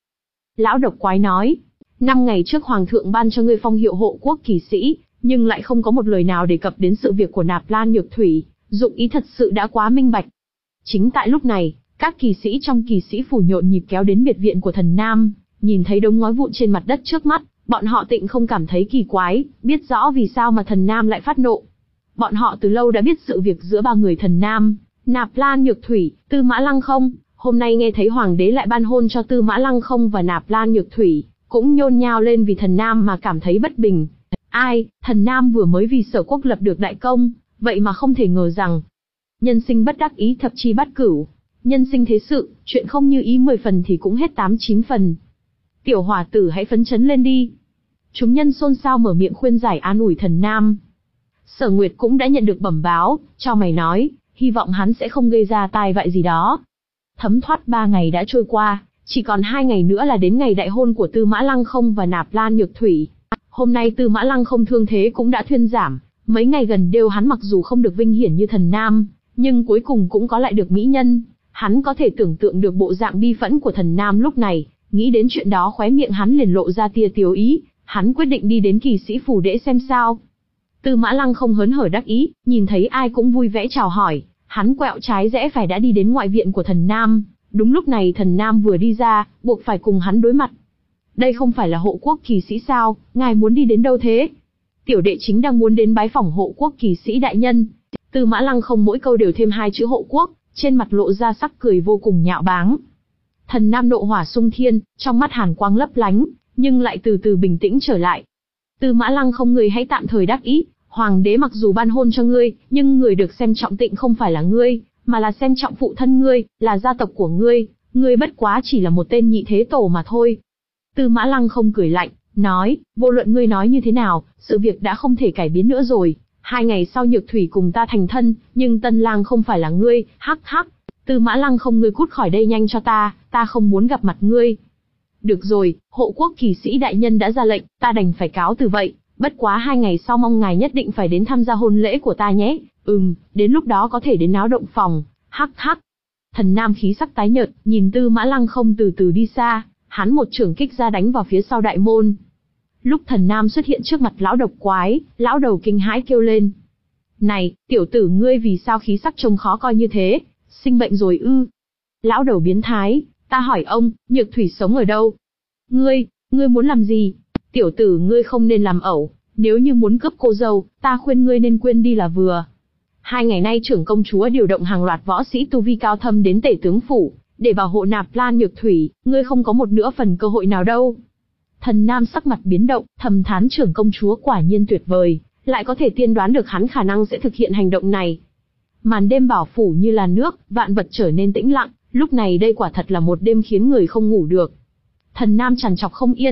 Lão độc quái nói, năm ngày trước hoàng thượng ban cho ngươi phong hiệu hộ quốc kỳ sĩ, nhưng lại không có một lời nào đề cập đến sự việc của Nạp Lan Nhược Thủy, dụng ý thật sự đã quá minh bạch. Chính tại lúc này, các kỳ sĩ trong kỳ sĩ phủ nhộn nhịp kéo đến biệt viện của Thần Nam, nhìn thấy đống ngói vụn trên mặt đất trước mắt, bọn họ tịnh không cảm thấy kỳ quái, biết rõ vì sao mà Thần Nam lại phát nộ. Bọn họ từ lâu đã biết sự việc giữa ba người Thần Nam, Nạp Lan Nhược Thủy, Tư Mã Lăng không, hôm nay nghe thấy hoàng đế lại ban hôn cho Tư Mã Lăng không và Nạp Lan Nhược Thủy, cũng nhôn nhao lên vì Thần Nam mà cảm thấy bất bình. Ai, Thần Nam vừa mới vì Sở Quốc lập được đại công, vậy mà không thể ngờ rằng nhân sinh bất đắc ý thập chi bát cửu, nhân sinh thế sự, chuyện không như ý mười phần thì cũng hết tám chín phần. Tiểu hòa tử hãy phấn chấn lên đi. Chúng nhân xôn xao mở miệng khuyên giải an ủi Thần Nam. Sở Nguyệt cũng đã nhận được bẩm báo, cho mày nói, hy vọng hắn sẽ không gây ra tai vại gì đó. Thấm thoát ba ngày đã trôi qua, chỉ còn hai ngày nữa là đến ngày đại hôn của Tư Mã Lăng không và Nạp Lan Nhược Thủy. Hôm nay Tư Mã Lăng không thương thế cũng đã thuyên giảm, mấy ngày gần đều hắn mặc dù không được vinh hiển như Thần Nam, nhưng cuối cùng cũng có lại được mỹ nhân. Hắn có thể tưởng tượng được bộ dạng bi phẫn của Thần Nam lúc này, nghĩ đến chuyện đó khóe miệng hắn liền lộ ra tia tiếu ý, hắn quyết định đi đến kỳ sĩ phủ để xem sao. Tư Mã Lăng không hớn hở đắc ý, nhìn thấy ai cũng vui vẻ chào hỏi, hắn quẹo trái rẽ phải đã đi đến ngoại viện của Thần Nam. Đúng lúc này Thần Nam vừa đi ra, buộc phải cùng hắn đối mặt. Đây không phải là hộ quốc kỳ sĩ sao, ngài muốn đi đến đâu thế? Tiểu đệ chính đang muốn đến bái phỏng hộ quốc kỳ sĩ đại nhân. Tư Mã Lăng không mỗi câu đều thêm hai chữ hộ quốc, trên mặt lộ ra sắc cười vô cùng nhạo báng. Thần Nam nộ hỏa xung thiên, trong mắt hàn quang lấp lánh, nhưng lại từ từ bình tĩnh trở lại. Tư Mã Lăng không, người hãy tạm thời đắc ý, hoàng đế mặc dù ban hôn cho ngươi, nhưng người được xem trọng tịnh không phải là ngươi, mà là xem trọng phụ thân ngươi, là gia tộc của ngươi, ngươi bất quá chỉ là một tên nhị thế tổ mà thôi. Tư Mã Lăng không cười lạnh, nói, vô luận ngươi nói như thế nào, sự việc đã không thể cải biến nữa rồi. Hai ngày sau Nhược Thủy cùng ta thành thân, nhưng tân lang không phải là ngươi, hắc hắc. Tư Mã Lăng không, ngươi cút khỏi đây nhanh cho ta, ta không muốn gặp mặt ngươi. Được rồi, hộ quốc kỳ sĩ đại nhân đã ra lệnh, ta đành phải cáo từ vậy, bất quá hai ngày sau mong ngài nhất định phải đến tham gia hôn lễ của ta nhé. Ừm, đến lúc đó có thể đến náo động phòng, hắc hắc. Thần Nam khí sắc tái nhợt, nhìn Tư Mã Lăng không từ từ đi xa, hắn một chưởng kích ra đánh vào phía sau đại môn. Lúc Thần Nam xuất hiện trước mặt lão độc quái, lão đầu kinh hãi kêu lên. Này, tiểu tử ngươi vì sao khí sắc trông khó coi như thế, sinh bệnh rồi ư? Lão đầu biến thái, ta hỏi ông, Nhược Thủy sống ở đâu? Ngươi, ngươi muốn làm gì? Tiểu tử ngươi không nên làm ẩu, nếu như muốn cướp cô dâu, ta khuyên ngươi nên quên đi là vừa. Hai ngày nay trưởng công chúa điều động hàng loạt võ sĩ tu vi cao thâm đến tể tướng phủ, để bảo hộ Nạp Lan Nhược Thủy, ngươi không có một nửa phần cơ hội nào đâu. Thần Nam sắc mặt biến động, thầm thán trưởng công chúa quả nhiên tuyệt vời, lại có thể tiên đoán được hắn khả năng sẽ thực hiện hành động này. Màn đêm bảo phủ như là nước, vạn vật trở nên tĩnh lặng, lúc này đây quả thật là một đêm khiến người không ngủ được. Thần Nam trằn trọc không yên,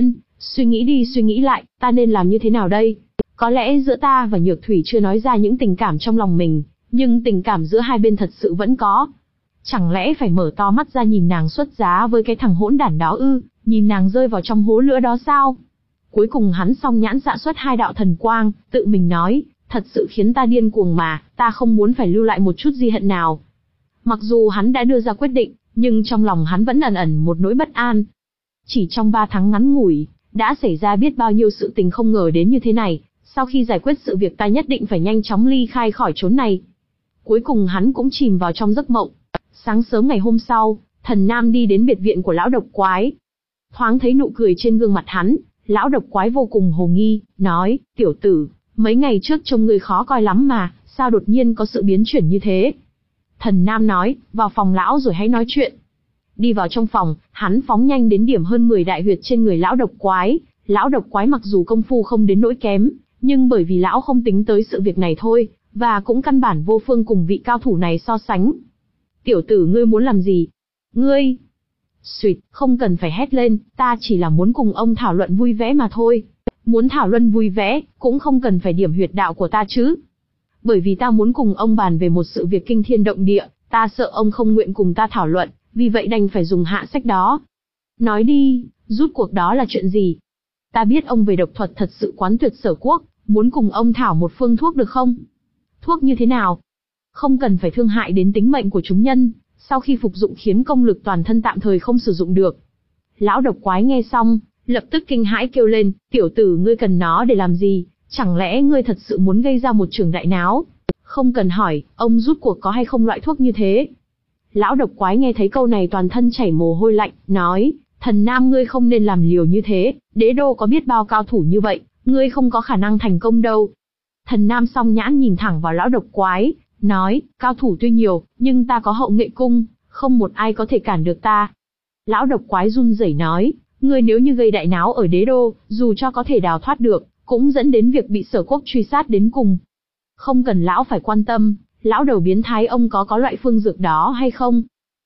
Suy nghĩ đi suy nghĩ lại, ta nên làm như thế nào đây? Có lẽ giữa ta và Nhược Thủy chưa nói ra những tình cảm trong lòng mình, nhưng tình cảm giữa hai bên thật sự vẫn có. Chẳng lẽ phải mở to mắt ra nhìn nàng xuất giá với cái thằng hỗn đản đó ư, nhìn nàng rơi vào trong hố lửa đó sao? Cuối cùng hắn song nhãn xạ xuất hai đạo thần quang, tự mình nói, thật sự khiến ta điên cuồng mà, ta không muốn phải lưu lại một chút di hận nào. Mặc dù hắn đã đưa ra quyết định, nhưng trong lòng hắn vẫn ẩn ẩn một nỗi bất an. Chỉ trong ba tháng ngắn ngủi, đã xảy ra biết bao nhiêu sự tình không ngờ đến như thế này, sau khi giải quyết sự việc ta nhất định phải nhanh chóng ly khai khỏi chốn này. Cuối cùng hắn cũng chìm vào trong giấc mộng. Sáng sớm ngày hôm sau, Thần Nam đi đến biệt viện của lão độc quái. Thoáng thấy nụ cười trên gương mặt hắn, lão độc quái vô cùng hồ nghi, nói, tiểu tử, mấy ngày trước trông ngươi khó coi lắm mà, sao đột nhiên có sự biến chuyển như thế? Thần Nam nói, vào phòng lão rồi hãy nói chuyện. Đi vào trong phòng, hắn phóng nhanh đến điểm hơn mười đại huyệt trên người lão độc quái. Lão độc quái mặc dù công phu không đến nỗi kém, nhưng bởi vì lão không tính tới sự việc này thôi, và cũng căn bản vô phương cùng vị cao thủ này so sánh. Tiểu tử ngươi muốn làm gì? Ngươi... Xuyệt, không cần phải hét lên, ta chỉ là muốn cùng ông thảo luận vui vẻ mà thôi. Muốn thảo luận vui vẻ, cũng không cần phải điểm huyệt đạo của ta chứ. Bởi vì ta muốn cùng ông bàn về một sự việc kinh thiên động địa, ta sợ ông không nguyện cùng ta thảo luận, vì vậy đành phải dùng hạ sách đó. Nói đi, rút cuộc đó là chuyện gì? Ta biết ông về độc thuật thật sự quán tuyệt sở quốc, muốn cùng ông thảo một phương thuốc được không? Thuốc như thế nào? Không cần phải thương hại đến tính mệnh của chúng nhân, sau khi phục dụng khiến công lực toàn thân tạm thời không sử dụng được. Lão độc quái nghe xong, lập tức kinh hãi kêu lên, tiểu tử ngươi cần nó để làm gì? Chẳng lẽ ngươi thật sự muốn gây ra một trường đại náo? Không cần hỏi, ông rút cuộc có hay không loại thuốc như thế? Lão độc quái nghe thấy câu này toàn thân chảy mồ hôi lạnh, nói, Thần Nam ngươi không nên làm liều như thế, đế đô có biết bao cao thủ như vậy, ngươi không có khả năng thành công đâu. Thần Nam song nhãn nhìn thẳng vào lão độc quái, nói, cao thủ tuy nhiều, nhưng ta có hậu nghệ cung, không một ai có thể cản được ta. Lão độc quái run rẩy nói, ngươi nếu như gây đại náo ở đế đô, dù cho có thể đào thoát được, cũng dẫn đến việc bị sở quốc truy sát đến cùng. Không cần lão phải quan tâm, lão đầu biến thái ông có có loại phương dược đó hay không?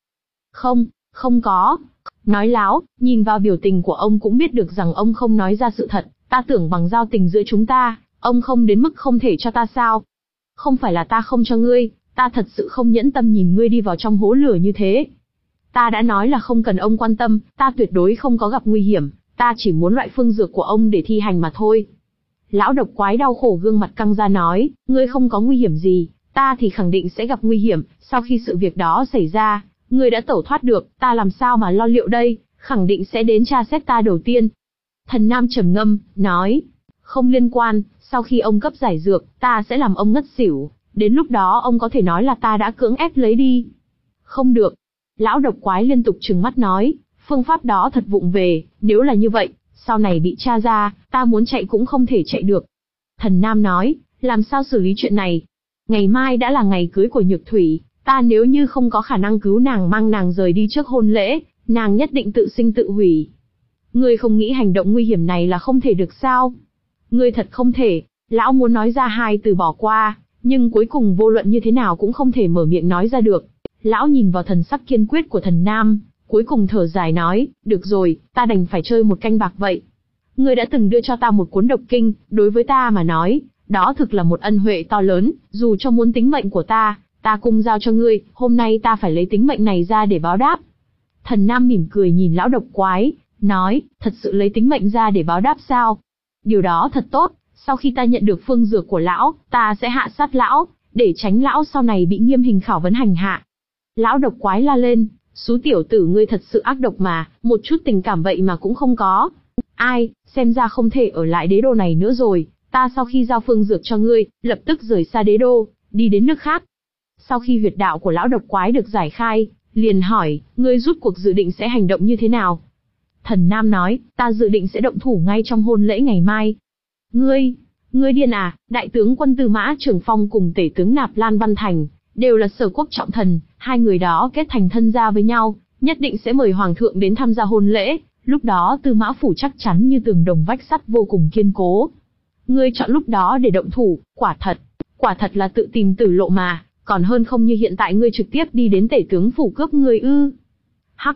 Không, không có. Nói láo, nhìn vào biểu tình của ông cũng biết được rằng ông không nói ra sự thật, ta tưởng bằng giao tình giữa chúng ta, ông không đến mức không thể cho ta sao? Không phải là ta không cho ngươi, ta thật sự không nhẫn tâm nhìn ngươi đi vào trong hố lửa như thế. Ta đã nói là không cần ông quan tâm, ta tuyệt đối không có gặp nguy hiểm, ta chỉ muốn loại phương dược của ông để thi hành mà thôi. Lão độc quái đau khổ gương mặt căng ra nói, ngươi không có nguy hiểm gì, ta thì khẳng định sẽ gặp nguy hiểm, sau khi sự việc đó xảy ra, ngươi đã tẩu thoát được, ta làm sao mà lo liệu đây, khẳng định sẽ đến tra xét ta đầu tiên. Thần Nam trầm ngâm, nói, không liên quan, sau khi ông cấp giải dược, ta sẽ làm ông ngất xỉu, đến lúc đó ông có thể nói là ta đã cưỡng ép lấy đi. Không được. Lão độc quái liên tục trừng mắt nói, phương pháp đó thật vụng về, nếu là như vậy, sau này bị tra ra, ta muốn chạy cũng không thể chạy được. Thần Nam nói, làm sao xử lý chuyện này? Ngày mai đã là ngày cưới của Nhược Thủy, ta nếu như không có khả năng cứu nàng mang nàng rời đi trước hôn lễ, nàng nhất định tự sinh tự hủy. Ngươi không nghĩ hành động nguy hiểm này là không thể được sao? Ngươi thật không thể. Lão muốn nói ra hai từ bỏ qua, nhưng cuối cùng vô luận như thế nào cũng không thể mở miệng nói ra được. Lão nhìn vào thần sắc kiên quyết của Thần Nam, cuối cùng thở dài nói, được rồi, ta đành phải chơi một canh bạc vậy. Ngươi đã từng đưa cho ta một cuốn độc kinh, đối với ta mà nói, đó thực là một ân huệ to lớn, dù cho muốn tính mệnh của ta, ta cung giao cho ngươi, hôm nay ta phải lấy tính mệnh này ra để báo đáp. Thần Nam mỉm cười nhìn lão độc quái, nói, thật sự lấy tính mệnh ra để báo đáp sao? Điều đó thật tốt, sau khi ta nhận được phương dược của lão, ta sẽ hạ sát lão, để tránh lão sau này bị nghiêm hình khảo vấn hành hạ. Lão độc quái la lên, xú tiểu tử ngươi thật sự ác độc mà, một chút tình cảm vậy mà cũng không có. Ai, xem ra không thể ở lại đế đô này nữa rồi, ta sau khi giao phương dược cho ngươi, lập tức rời xa đế đô, đi đến nước khác. Sau khi huyệt đạo của lão độc quái được giải khai, liền hỏi, ngươi rút cuộc dự định sẽ hành động như thế nào? Thần Nam nói, ta dự định sẽ động thủ ngay trong hôn lễ ngày mai. Ngươi, ngươi điên à? Đại tướng quân Tư Mã Trường Phong cùng tể tướng Nạp Lan Văn Thành, đều là sở quốc trọng thần, hai người đó kết thành thân gia với nhau, nhất định sẽ mời hoàng thượng đến tham gia hôn lễ, lúc đó Tư Mã phủ chắc chắn như tường đồng vách sắt vô cùng kiên cố. Ngươi chọn lúc đó để động thủ, quả thật, quả thật là tự tìm tử lộ mà, còn hơn không như hiện tại ngươi trực tiếp đi đến tể tướng phủ cướp ngươi ư. Hắc hắc,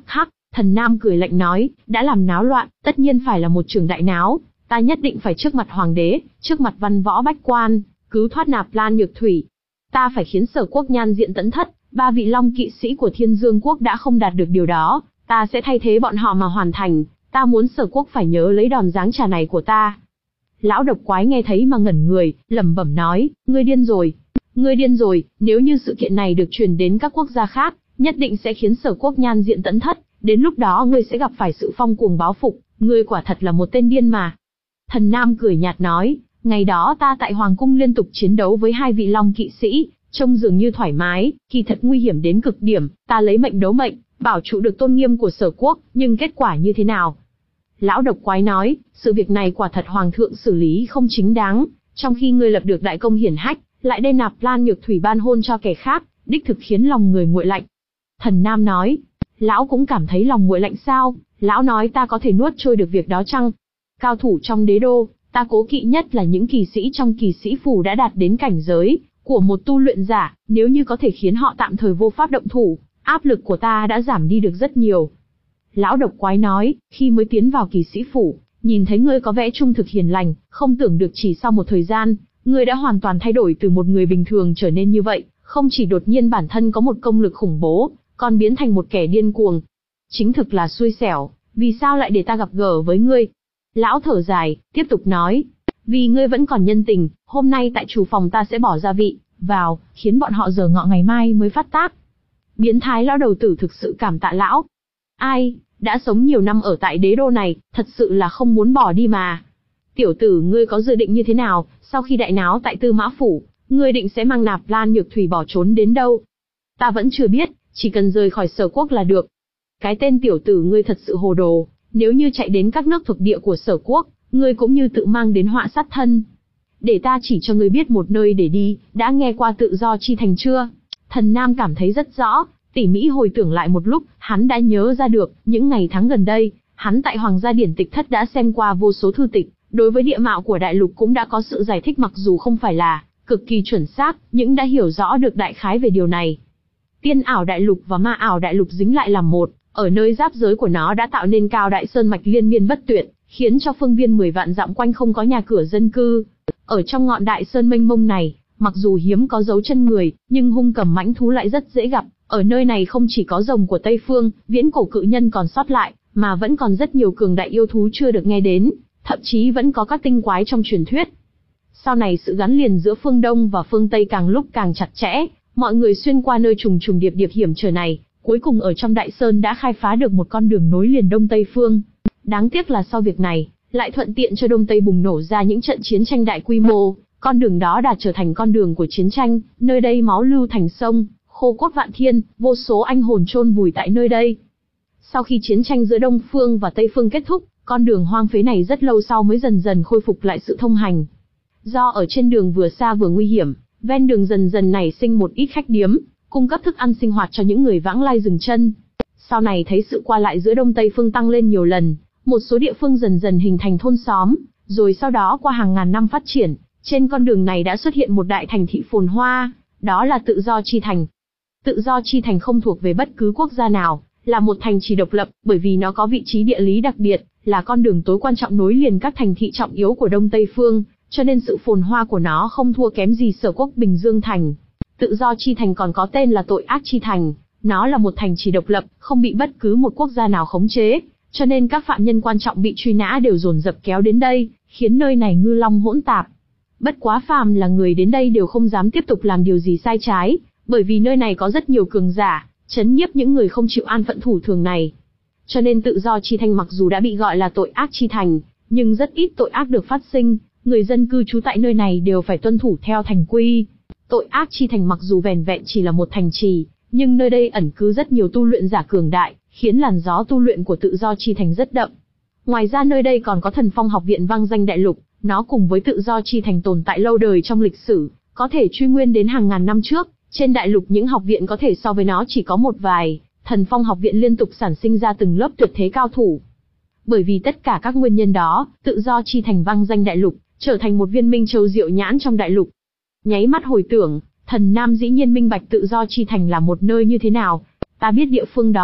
Thần Nam cười lạnh nói, đã làm náo loạn, tất nhiên phải là một trường đại náo, ta nhất định phải trước mặt hoàng đế, trước mặt văn võ bách quan, cứu thoát Nạp Lan Nhược Thủy. Ta phải khiến Sở Quốc nhan diện tẫn thất, ba vị long kỵ sĩ của Thiên Dương Quốc đã không đạt được điều đó, ta sẽ thay thế bọn họ mà hoàn thành, ta muốn Sở Quốc phải nhớ lấy đòn giáng trả này của ta. Lão độc quái nghe thấy mà ngẩn người, lẩm bẩm nói, ngươi điên rồi, ngươi điên rồi, nếu như sự kiện này được truyền đến các quốc gia khác, nhất định sẽ khiến Sở Quốc nhan diện tẫn thất, đến lúc đó ngươi sẽ gặp phải sự phong cuồng báo phục, ngươi quả thật là một tên điên mà. Thần Nam cười nhạt nói, ngày đó ta tại Hoàng Cung liên tục chiến đấu với hai vị long kỵ sĩ, trông dường như thoải mái, kỳ thật nguy hiểm đến cực điểm, ta lấy mệnh đấu mệnh, bảo trụ được tôn nghiêm của Sở Quốc, nhưng kết quả như thế nào? Lão độc quái nói, sự việc này quả thật Hoàng thượng xử lý không chính đáng, trong khi ngươi lập được đại công hiển hách, lại đem Nạp Lan Nhược Thủy ban hôn cho kẻ khác, đích thực khiến lòng người nguội lạnh. Thần Nam nói, lão cũng cảm thấy lòng nguội lạnh sao? Lão nói ta có thể nuốt trôi được việc đó chăng? Cao thủ trong đế đô, ta cố kỵ nhất là những kỳ sĩ trong kỳ sĩ phủ đã đạt đến cảnh giới của một tu luyện giả, nếu như có thể khiến họ tạm thời vô pháp động thủ, áp lực của ta đã giảm đi được rất nhiều. Lão độc quái nói, khi mới tiến vào kỳ sĩ phủ, nhìn thấy ngươi có vẻ trung thực hiền lành, không tưởng được chỉ sau một thời gian, ngươi đã hoàn toàn thay đổi từ một người bình thường trở nên như vậy, không chỉ đột nhiên bản thân có một công lực khủng bố, còn biến thành một kẻ điên cuồng. Chính thực là xui xẻo, vì sao lại để ta gặp gỡ với ngươi? Lão thở dài, tiếp tục nói, vì ngươi vẫn còn nhân tình, hôm nay tại chủ phòng ta sẽ bỏ gia vị vào, khiến bọn họ giờ ngọ ngày mai mới phát tác. Biến thái lão đầu tử thực sự cảm tạ lão. Ai, đã sống nhiều năm ở tại đế đô này, thật sự là không muốn bỏ đi mà. Tiểu tử ngươi có dự định như thế nào, sau khi đại náo tại Tư Mã Phủ, ngươi định sẽ mang Nạp Lan Nhược Thủy bỏ trốn đến đâu? Ta vẫn chưa biết, chỉ cần rời khỏi Sở Quốc là được. Cái tên tiểu tử ngươi thật sự hồ đồ, nếu như chạy đến các nước thuộc địa của Sở Quốc, ngươi cũng như tự mang đến họa sát thân. Để ta chỉ cho ngươi biết một nơi để đi, đã nghe qua Tự Do Chi Thành chưa? Thần Nam cảm thấy rất rõ, tỉ mỉ hồi tưởng lại một lúc, hắn đã nhớ ra được, những ngày tháng gần đây, hắn tại Hoàng gia điển tịch thất đã xem qua vô số thư tịch, đối với địa mạo của đại lục cũng đã có sự giải thích mặc dù không phải là cực kỳ chuẩn xác, nhưng đã hiểu rõ được đại khái về điều này. Tiên ảo đại lục và ma ảo đại lục dính lại làm một, ở nơi giáp giới của nó đã tạo nên cao đại sơn mạch liên miên bất tuyệt, khiến cho phương viên mười vạn dặm quanh không có nhà cửa dân cư. Ở trong ngọn đại sơn mênh mông này, mặc dù hiếm có dấu chân người, nhưng hung cầm mãnh thú lại rất dễ gặp. Ở nơi này không chỉ có rồng của Tây Phương, viễn cổ cự nhân còn sót lại, mà vẫn còn rất nhiều cường đại yêu thú chưa được nghe đến, thậm chí vẫn có các tinh quái trong truyền thuyết. Sau này sự gắn liền giữa phương Đông và phương Tây càng lúc càng chặt chẽ, mọi người xuyên qua nơi trùng trùng điệp điệp hiểm trở này, cuối cùng ở trong đại sơn đã khai phá được một con đường nối liền Đông Tây phương. Đáng tiếc là sau việc này, lại thuận tiện cho Đông Tây bùng nổ ra những trận chiến tranh đại quy mô, con đường đó đã trở thành con đường của chiến tranh, nơi đây máu lưu thành sông, khô cốt vạn thiên, vô số anh hồn chôn vùi tại nơi đây. Sau khi chiến tranh giữa Đông Phương và Tây Phương kết thúc, con đường hoang phế này rất lâu sau mới dần dần khôi phục lại sự thông hành. Do ở trên đường vừa xa vừa nguy hiểm, ven đường dần dần nảy sinh một ít khách điếm, cung cấp thức ăn sinh hoạt cho những người vãng lai dừng chân. Sau này thấy sự qua lại giữa Đông Tây Phương tăng lên nhiều lần, một số địa phương dần dần hình thành thôn xóm, rồi sau đó qua hàng ngàn năm phát triển, trên con đường này đã xuất hiện một đại thành thị phồn hoa, đó là Tự Do Chi Thành. Tự Do Chi Thành không thuộc về bất cứ quốc gia nào, là một thành trì độc lập, bởi vì nó có vị trí địa lý đặc biệt, là con đường tối quan trọng nối liền các thành thị trọng yếu của Đông Tây Phương, cho nên sự phồn hoa của nó không thua kém gì Sở Quốc Bình Dương Thành. Tự Do Chi Thành còn có tên là Tội Ác Chi Thành, nó là một thành trì độc lập, không bị bất cứ một quốc gia nào khống chế, cho nên các phạm nhân quan trọng bị truy nã đều dồn dập kéo đến đây, khiến nơi này ngư long hỗn tạp. Bất quá phàm là người đến đây đều không dám tiếp tục làm điều gì sai trái, bởi vì nơi này có rất nhiều cường giả, trấn nhiếp những người không chịu an phận thủ thường này. Cho nên Tự Do Chi Thành mặc dù đã bị gọi là Tội Ác Chi Thành, nhưng rất ít tội ác được phát sinh, người dân cư trú tại nơi này đều phải tuân thủ theo thành quy. Tội Ác Chi Thành mặc dù vẻn vẹn chỉ là một thành trì, nhưng nơi đây ẩn cư rất nhiều tu luyện giả cường đại, khiến làn gió tu luyện của Tự Do Chi Thành rất đậm. Ngoài ra nơi đây còn có Thần Phong học viện vang danh đại lục, nó cùng với Tự Do Chi Thành tồn tại lâu đời trong lịch sử, có thể truy nguyên đến hàng ngàn năm trước. Trên đại lục những học viện có thể so với nó chỉ có một vài, Thần Phong học viện liên tục sản sinh ra từng lớp tuyệt thế cao thủ. Bởi vì tất cả các nguyên nhân đó, Tự Do Chi Thành vang danh đại lục, trở thành một viên minh châu diệu nhãn trong đại lục. Nháy mắt hồi tưởng, Thần Nam dĩ nhiên minh bạch Tự Do Chi Thành là một nơi như thế nào. Ta biết địa phương đó,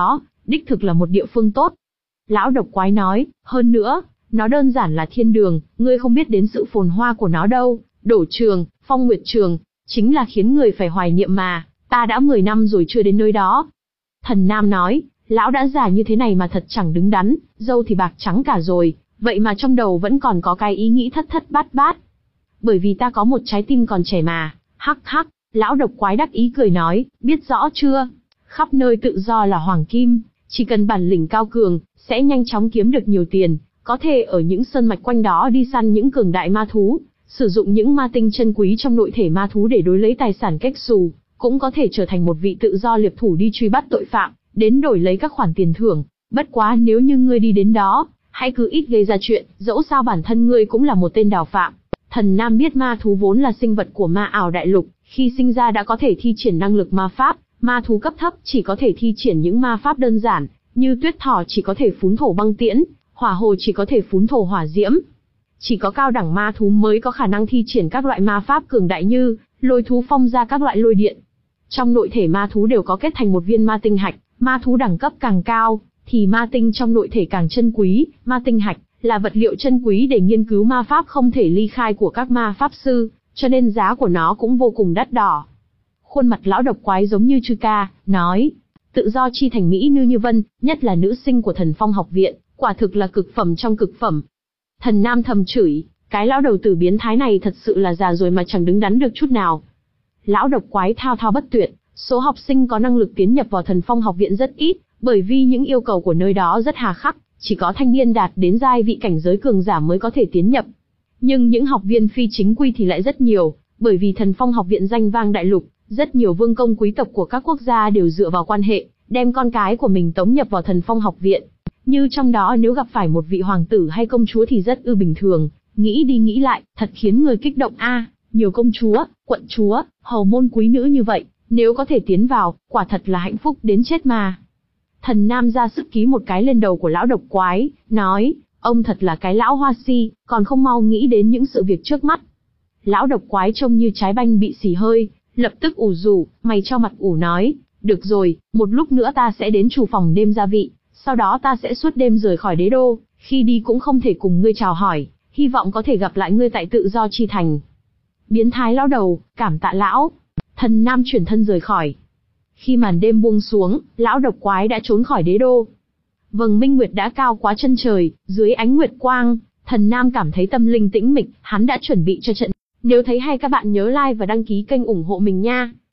đích thực là một địa phương tốt. Lão độc quái nói, hơn nữa, nó đơn giản là thiên đường, ngươi không biết đến sự phồn hoa của nó đâu, Đổ Trường, Phong Nguyệt Trường, chính là khiến người phải hoài niệm mà, ta đã mười năm rồi chưa đến nơi đó. Thần Nam nói, lão đã già như thế này mà thật chẳng đứng đắn, râu thì bạc trắng cả rồi, vậy mà trong đầu vẫn còn có cái ý nghĩ thất thất bát bát. Bởi vì ta có một trái tim còn trẻ mà, hắc hắc, lão độc quái đắc ý cười nói, biết rõ chưa? Khắp nơi tự do là hoàng kim, chỉ cần bản lĩnh cao cường, sẽ nhanh chóng kiếm được nhiều tiền, có thể ở những sơn mạch quanh đó đi săn những cường đại ma thú, sử dụng những ma tinh chân quý trong nội thể ma thú để đối lấy tài sản cách xù, cũng có thể trở thành một vị tự do liệp thủ đi truy bắt tội phạm, đến đổi lấy các khoản tiền thưởng. Bất quá nếu như ngươi đi đến đó, hãy cứ ít gây ra chuyện, dẫu sao bản thân ngươi cũng là một tên đào phạm. Thần Nam biết ma thú vốn là sinh vật của ma ảo đại lục, khi sinh ra đã có thể thi triển năng lực ma pháp, ma thú cấp thấp chỉ có thể thi triển những ma pháp đơn giản, như tuyết thỏ chỉ có thể phún thổ băng tiễn, hỏa hồ chỉ có thể phún thổ hỏa diễm. Chỉ có cao đẳng ma thú mới có khả năng thi triển các loại ma pháp cường đại như lôi thú phong ra các loại lôi điện. Trong nội thể ma thú đều có kết thành một viên ma tinh hạch, ma thú đẳng cấp càng cao, thì ma tinh trong nội thể càng chân quý, ma tinh hạch là vật liệu chân quý để nghiên cứu ma pháp không thể ly khai của các ma pháp sư, cho nên giá của nó cũng vô cùng đắt đỏ. Khuôn mặt lão độc quái giống như Chư Ca, nói, tự do chi thành mỹ nữ như vân, nhất là nữ sinh của Thần Phong học viện, quả thực là cực phẩm trong cực phẩm. Thần Nam thầm chửi, cái lão đầu tử biến thái này thật sự là già rồi mà chẳng đứng đắn được chút nào. Lão độc quái thao thao bất tuyệt, số học sinh có năng lực tiến nhập vào Thần Phong học viện rất ít, bởi vì những yêu cầu của nơi đó rất hà khắc, chỉ có thanh niên đạt đến giai vị cảnh giới cường giả mới có thể tiến nhập. Nhưng những học viên phi chính quy thì lại rất nhiều, bởi vì Thần Phong học viện danh vang đại lục, rất nhiều vương công quý tộc của các quốc gia đều dựa vào quan hệ, đem con cái của mình tống nhập vào Thần Phong học viện. Như trong đó nếu gặp phải một vị hoàng tử hay công chúa thì rất ư bình thường, nghĩ đi nghĩ lại, thật khiến người kích động a, nhiều công chúa, quận chúa, hầu môn quý nữ như vậy, nếu có thể tiến vào, quả thật là hạnh phúc đến chết mà. Thần Nam ra sức ký một cái lên đầu của lão độc quái, nói, ông thật là cái lão hoa si, còn không mau nghĩ đến những sự việc trước mắt. Lão độc quái trông như trái banh bị xì hơi, lập tức ủ rủ, mày cho mặt ủ nói, được rồi, một lúc nữa ta sẽ đến chủ phòng đêm gia vị, sau đó ta sẽ suốt đêm rời khỏi đế đô, khi đi cũng không thể cùng ngươi chào hỏi, hy vọng có thể gặp lại ngươi tại tự do chi thành. Biến thái lão đầu, cảm tạ lão. Thần Nam chuyển thân rời khỏi. Khi màn đêm buông xuống, lão độc quái đã trốn khỏi đế đô. Vầng minh nguyệt đã cao quá chân trời, dưới ánh nguyệt quang, Thần Nam cảm thấy tâm linh tĩnh mịch, hắn đã chuẩn bị cho trận. Nếu thấy hay các bạn nhớ like và đăng ký kênh ủng hộ mình nha.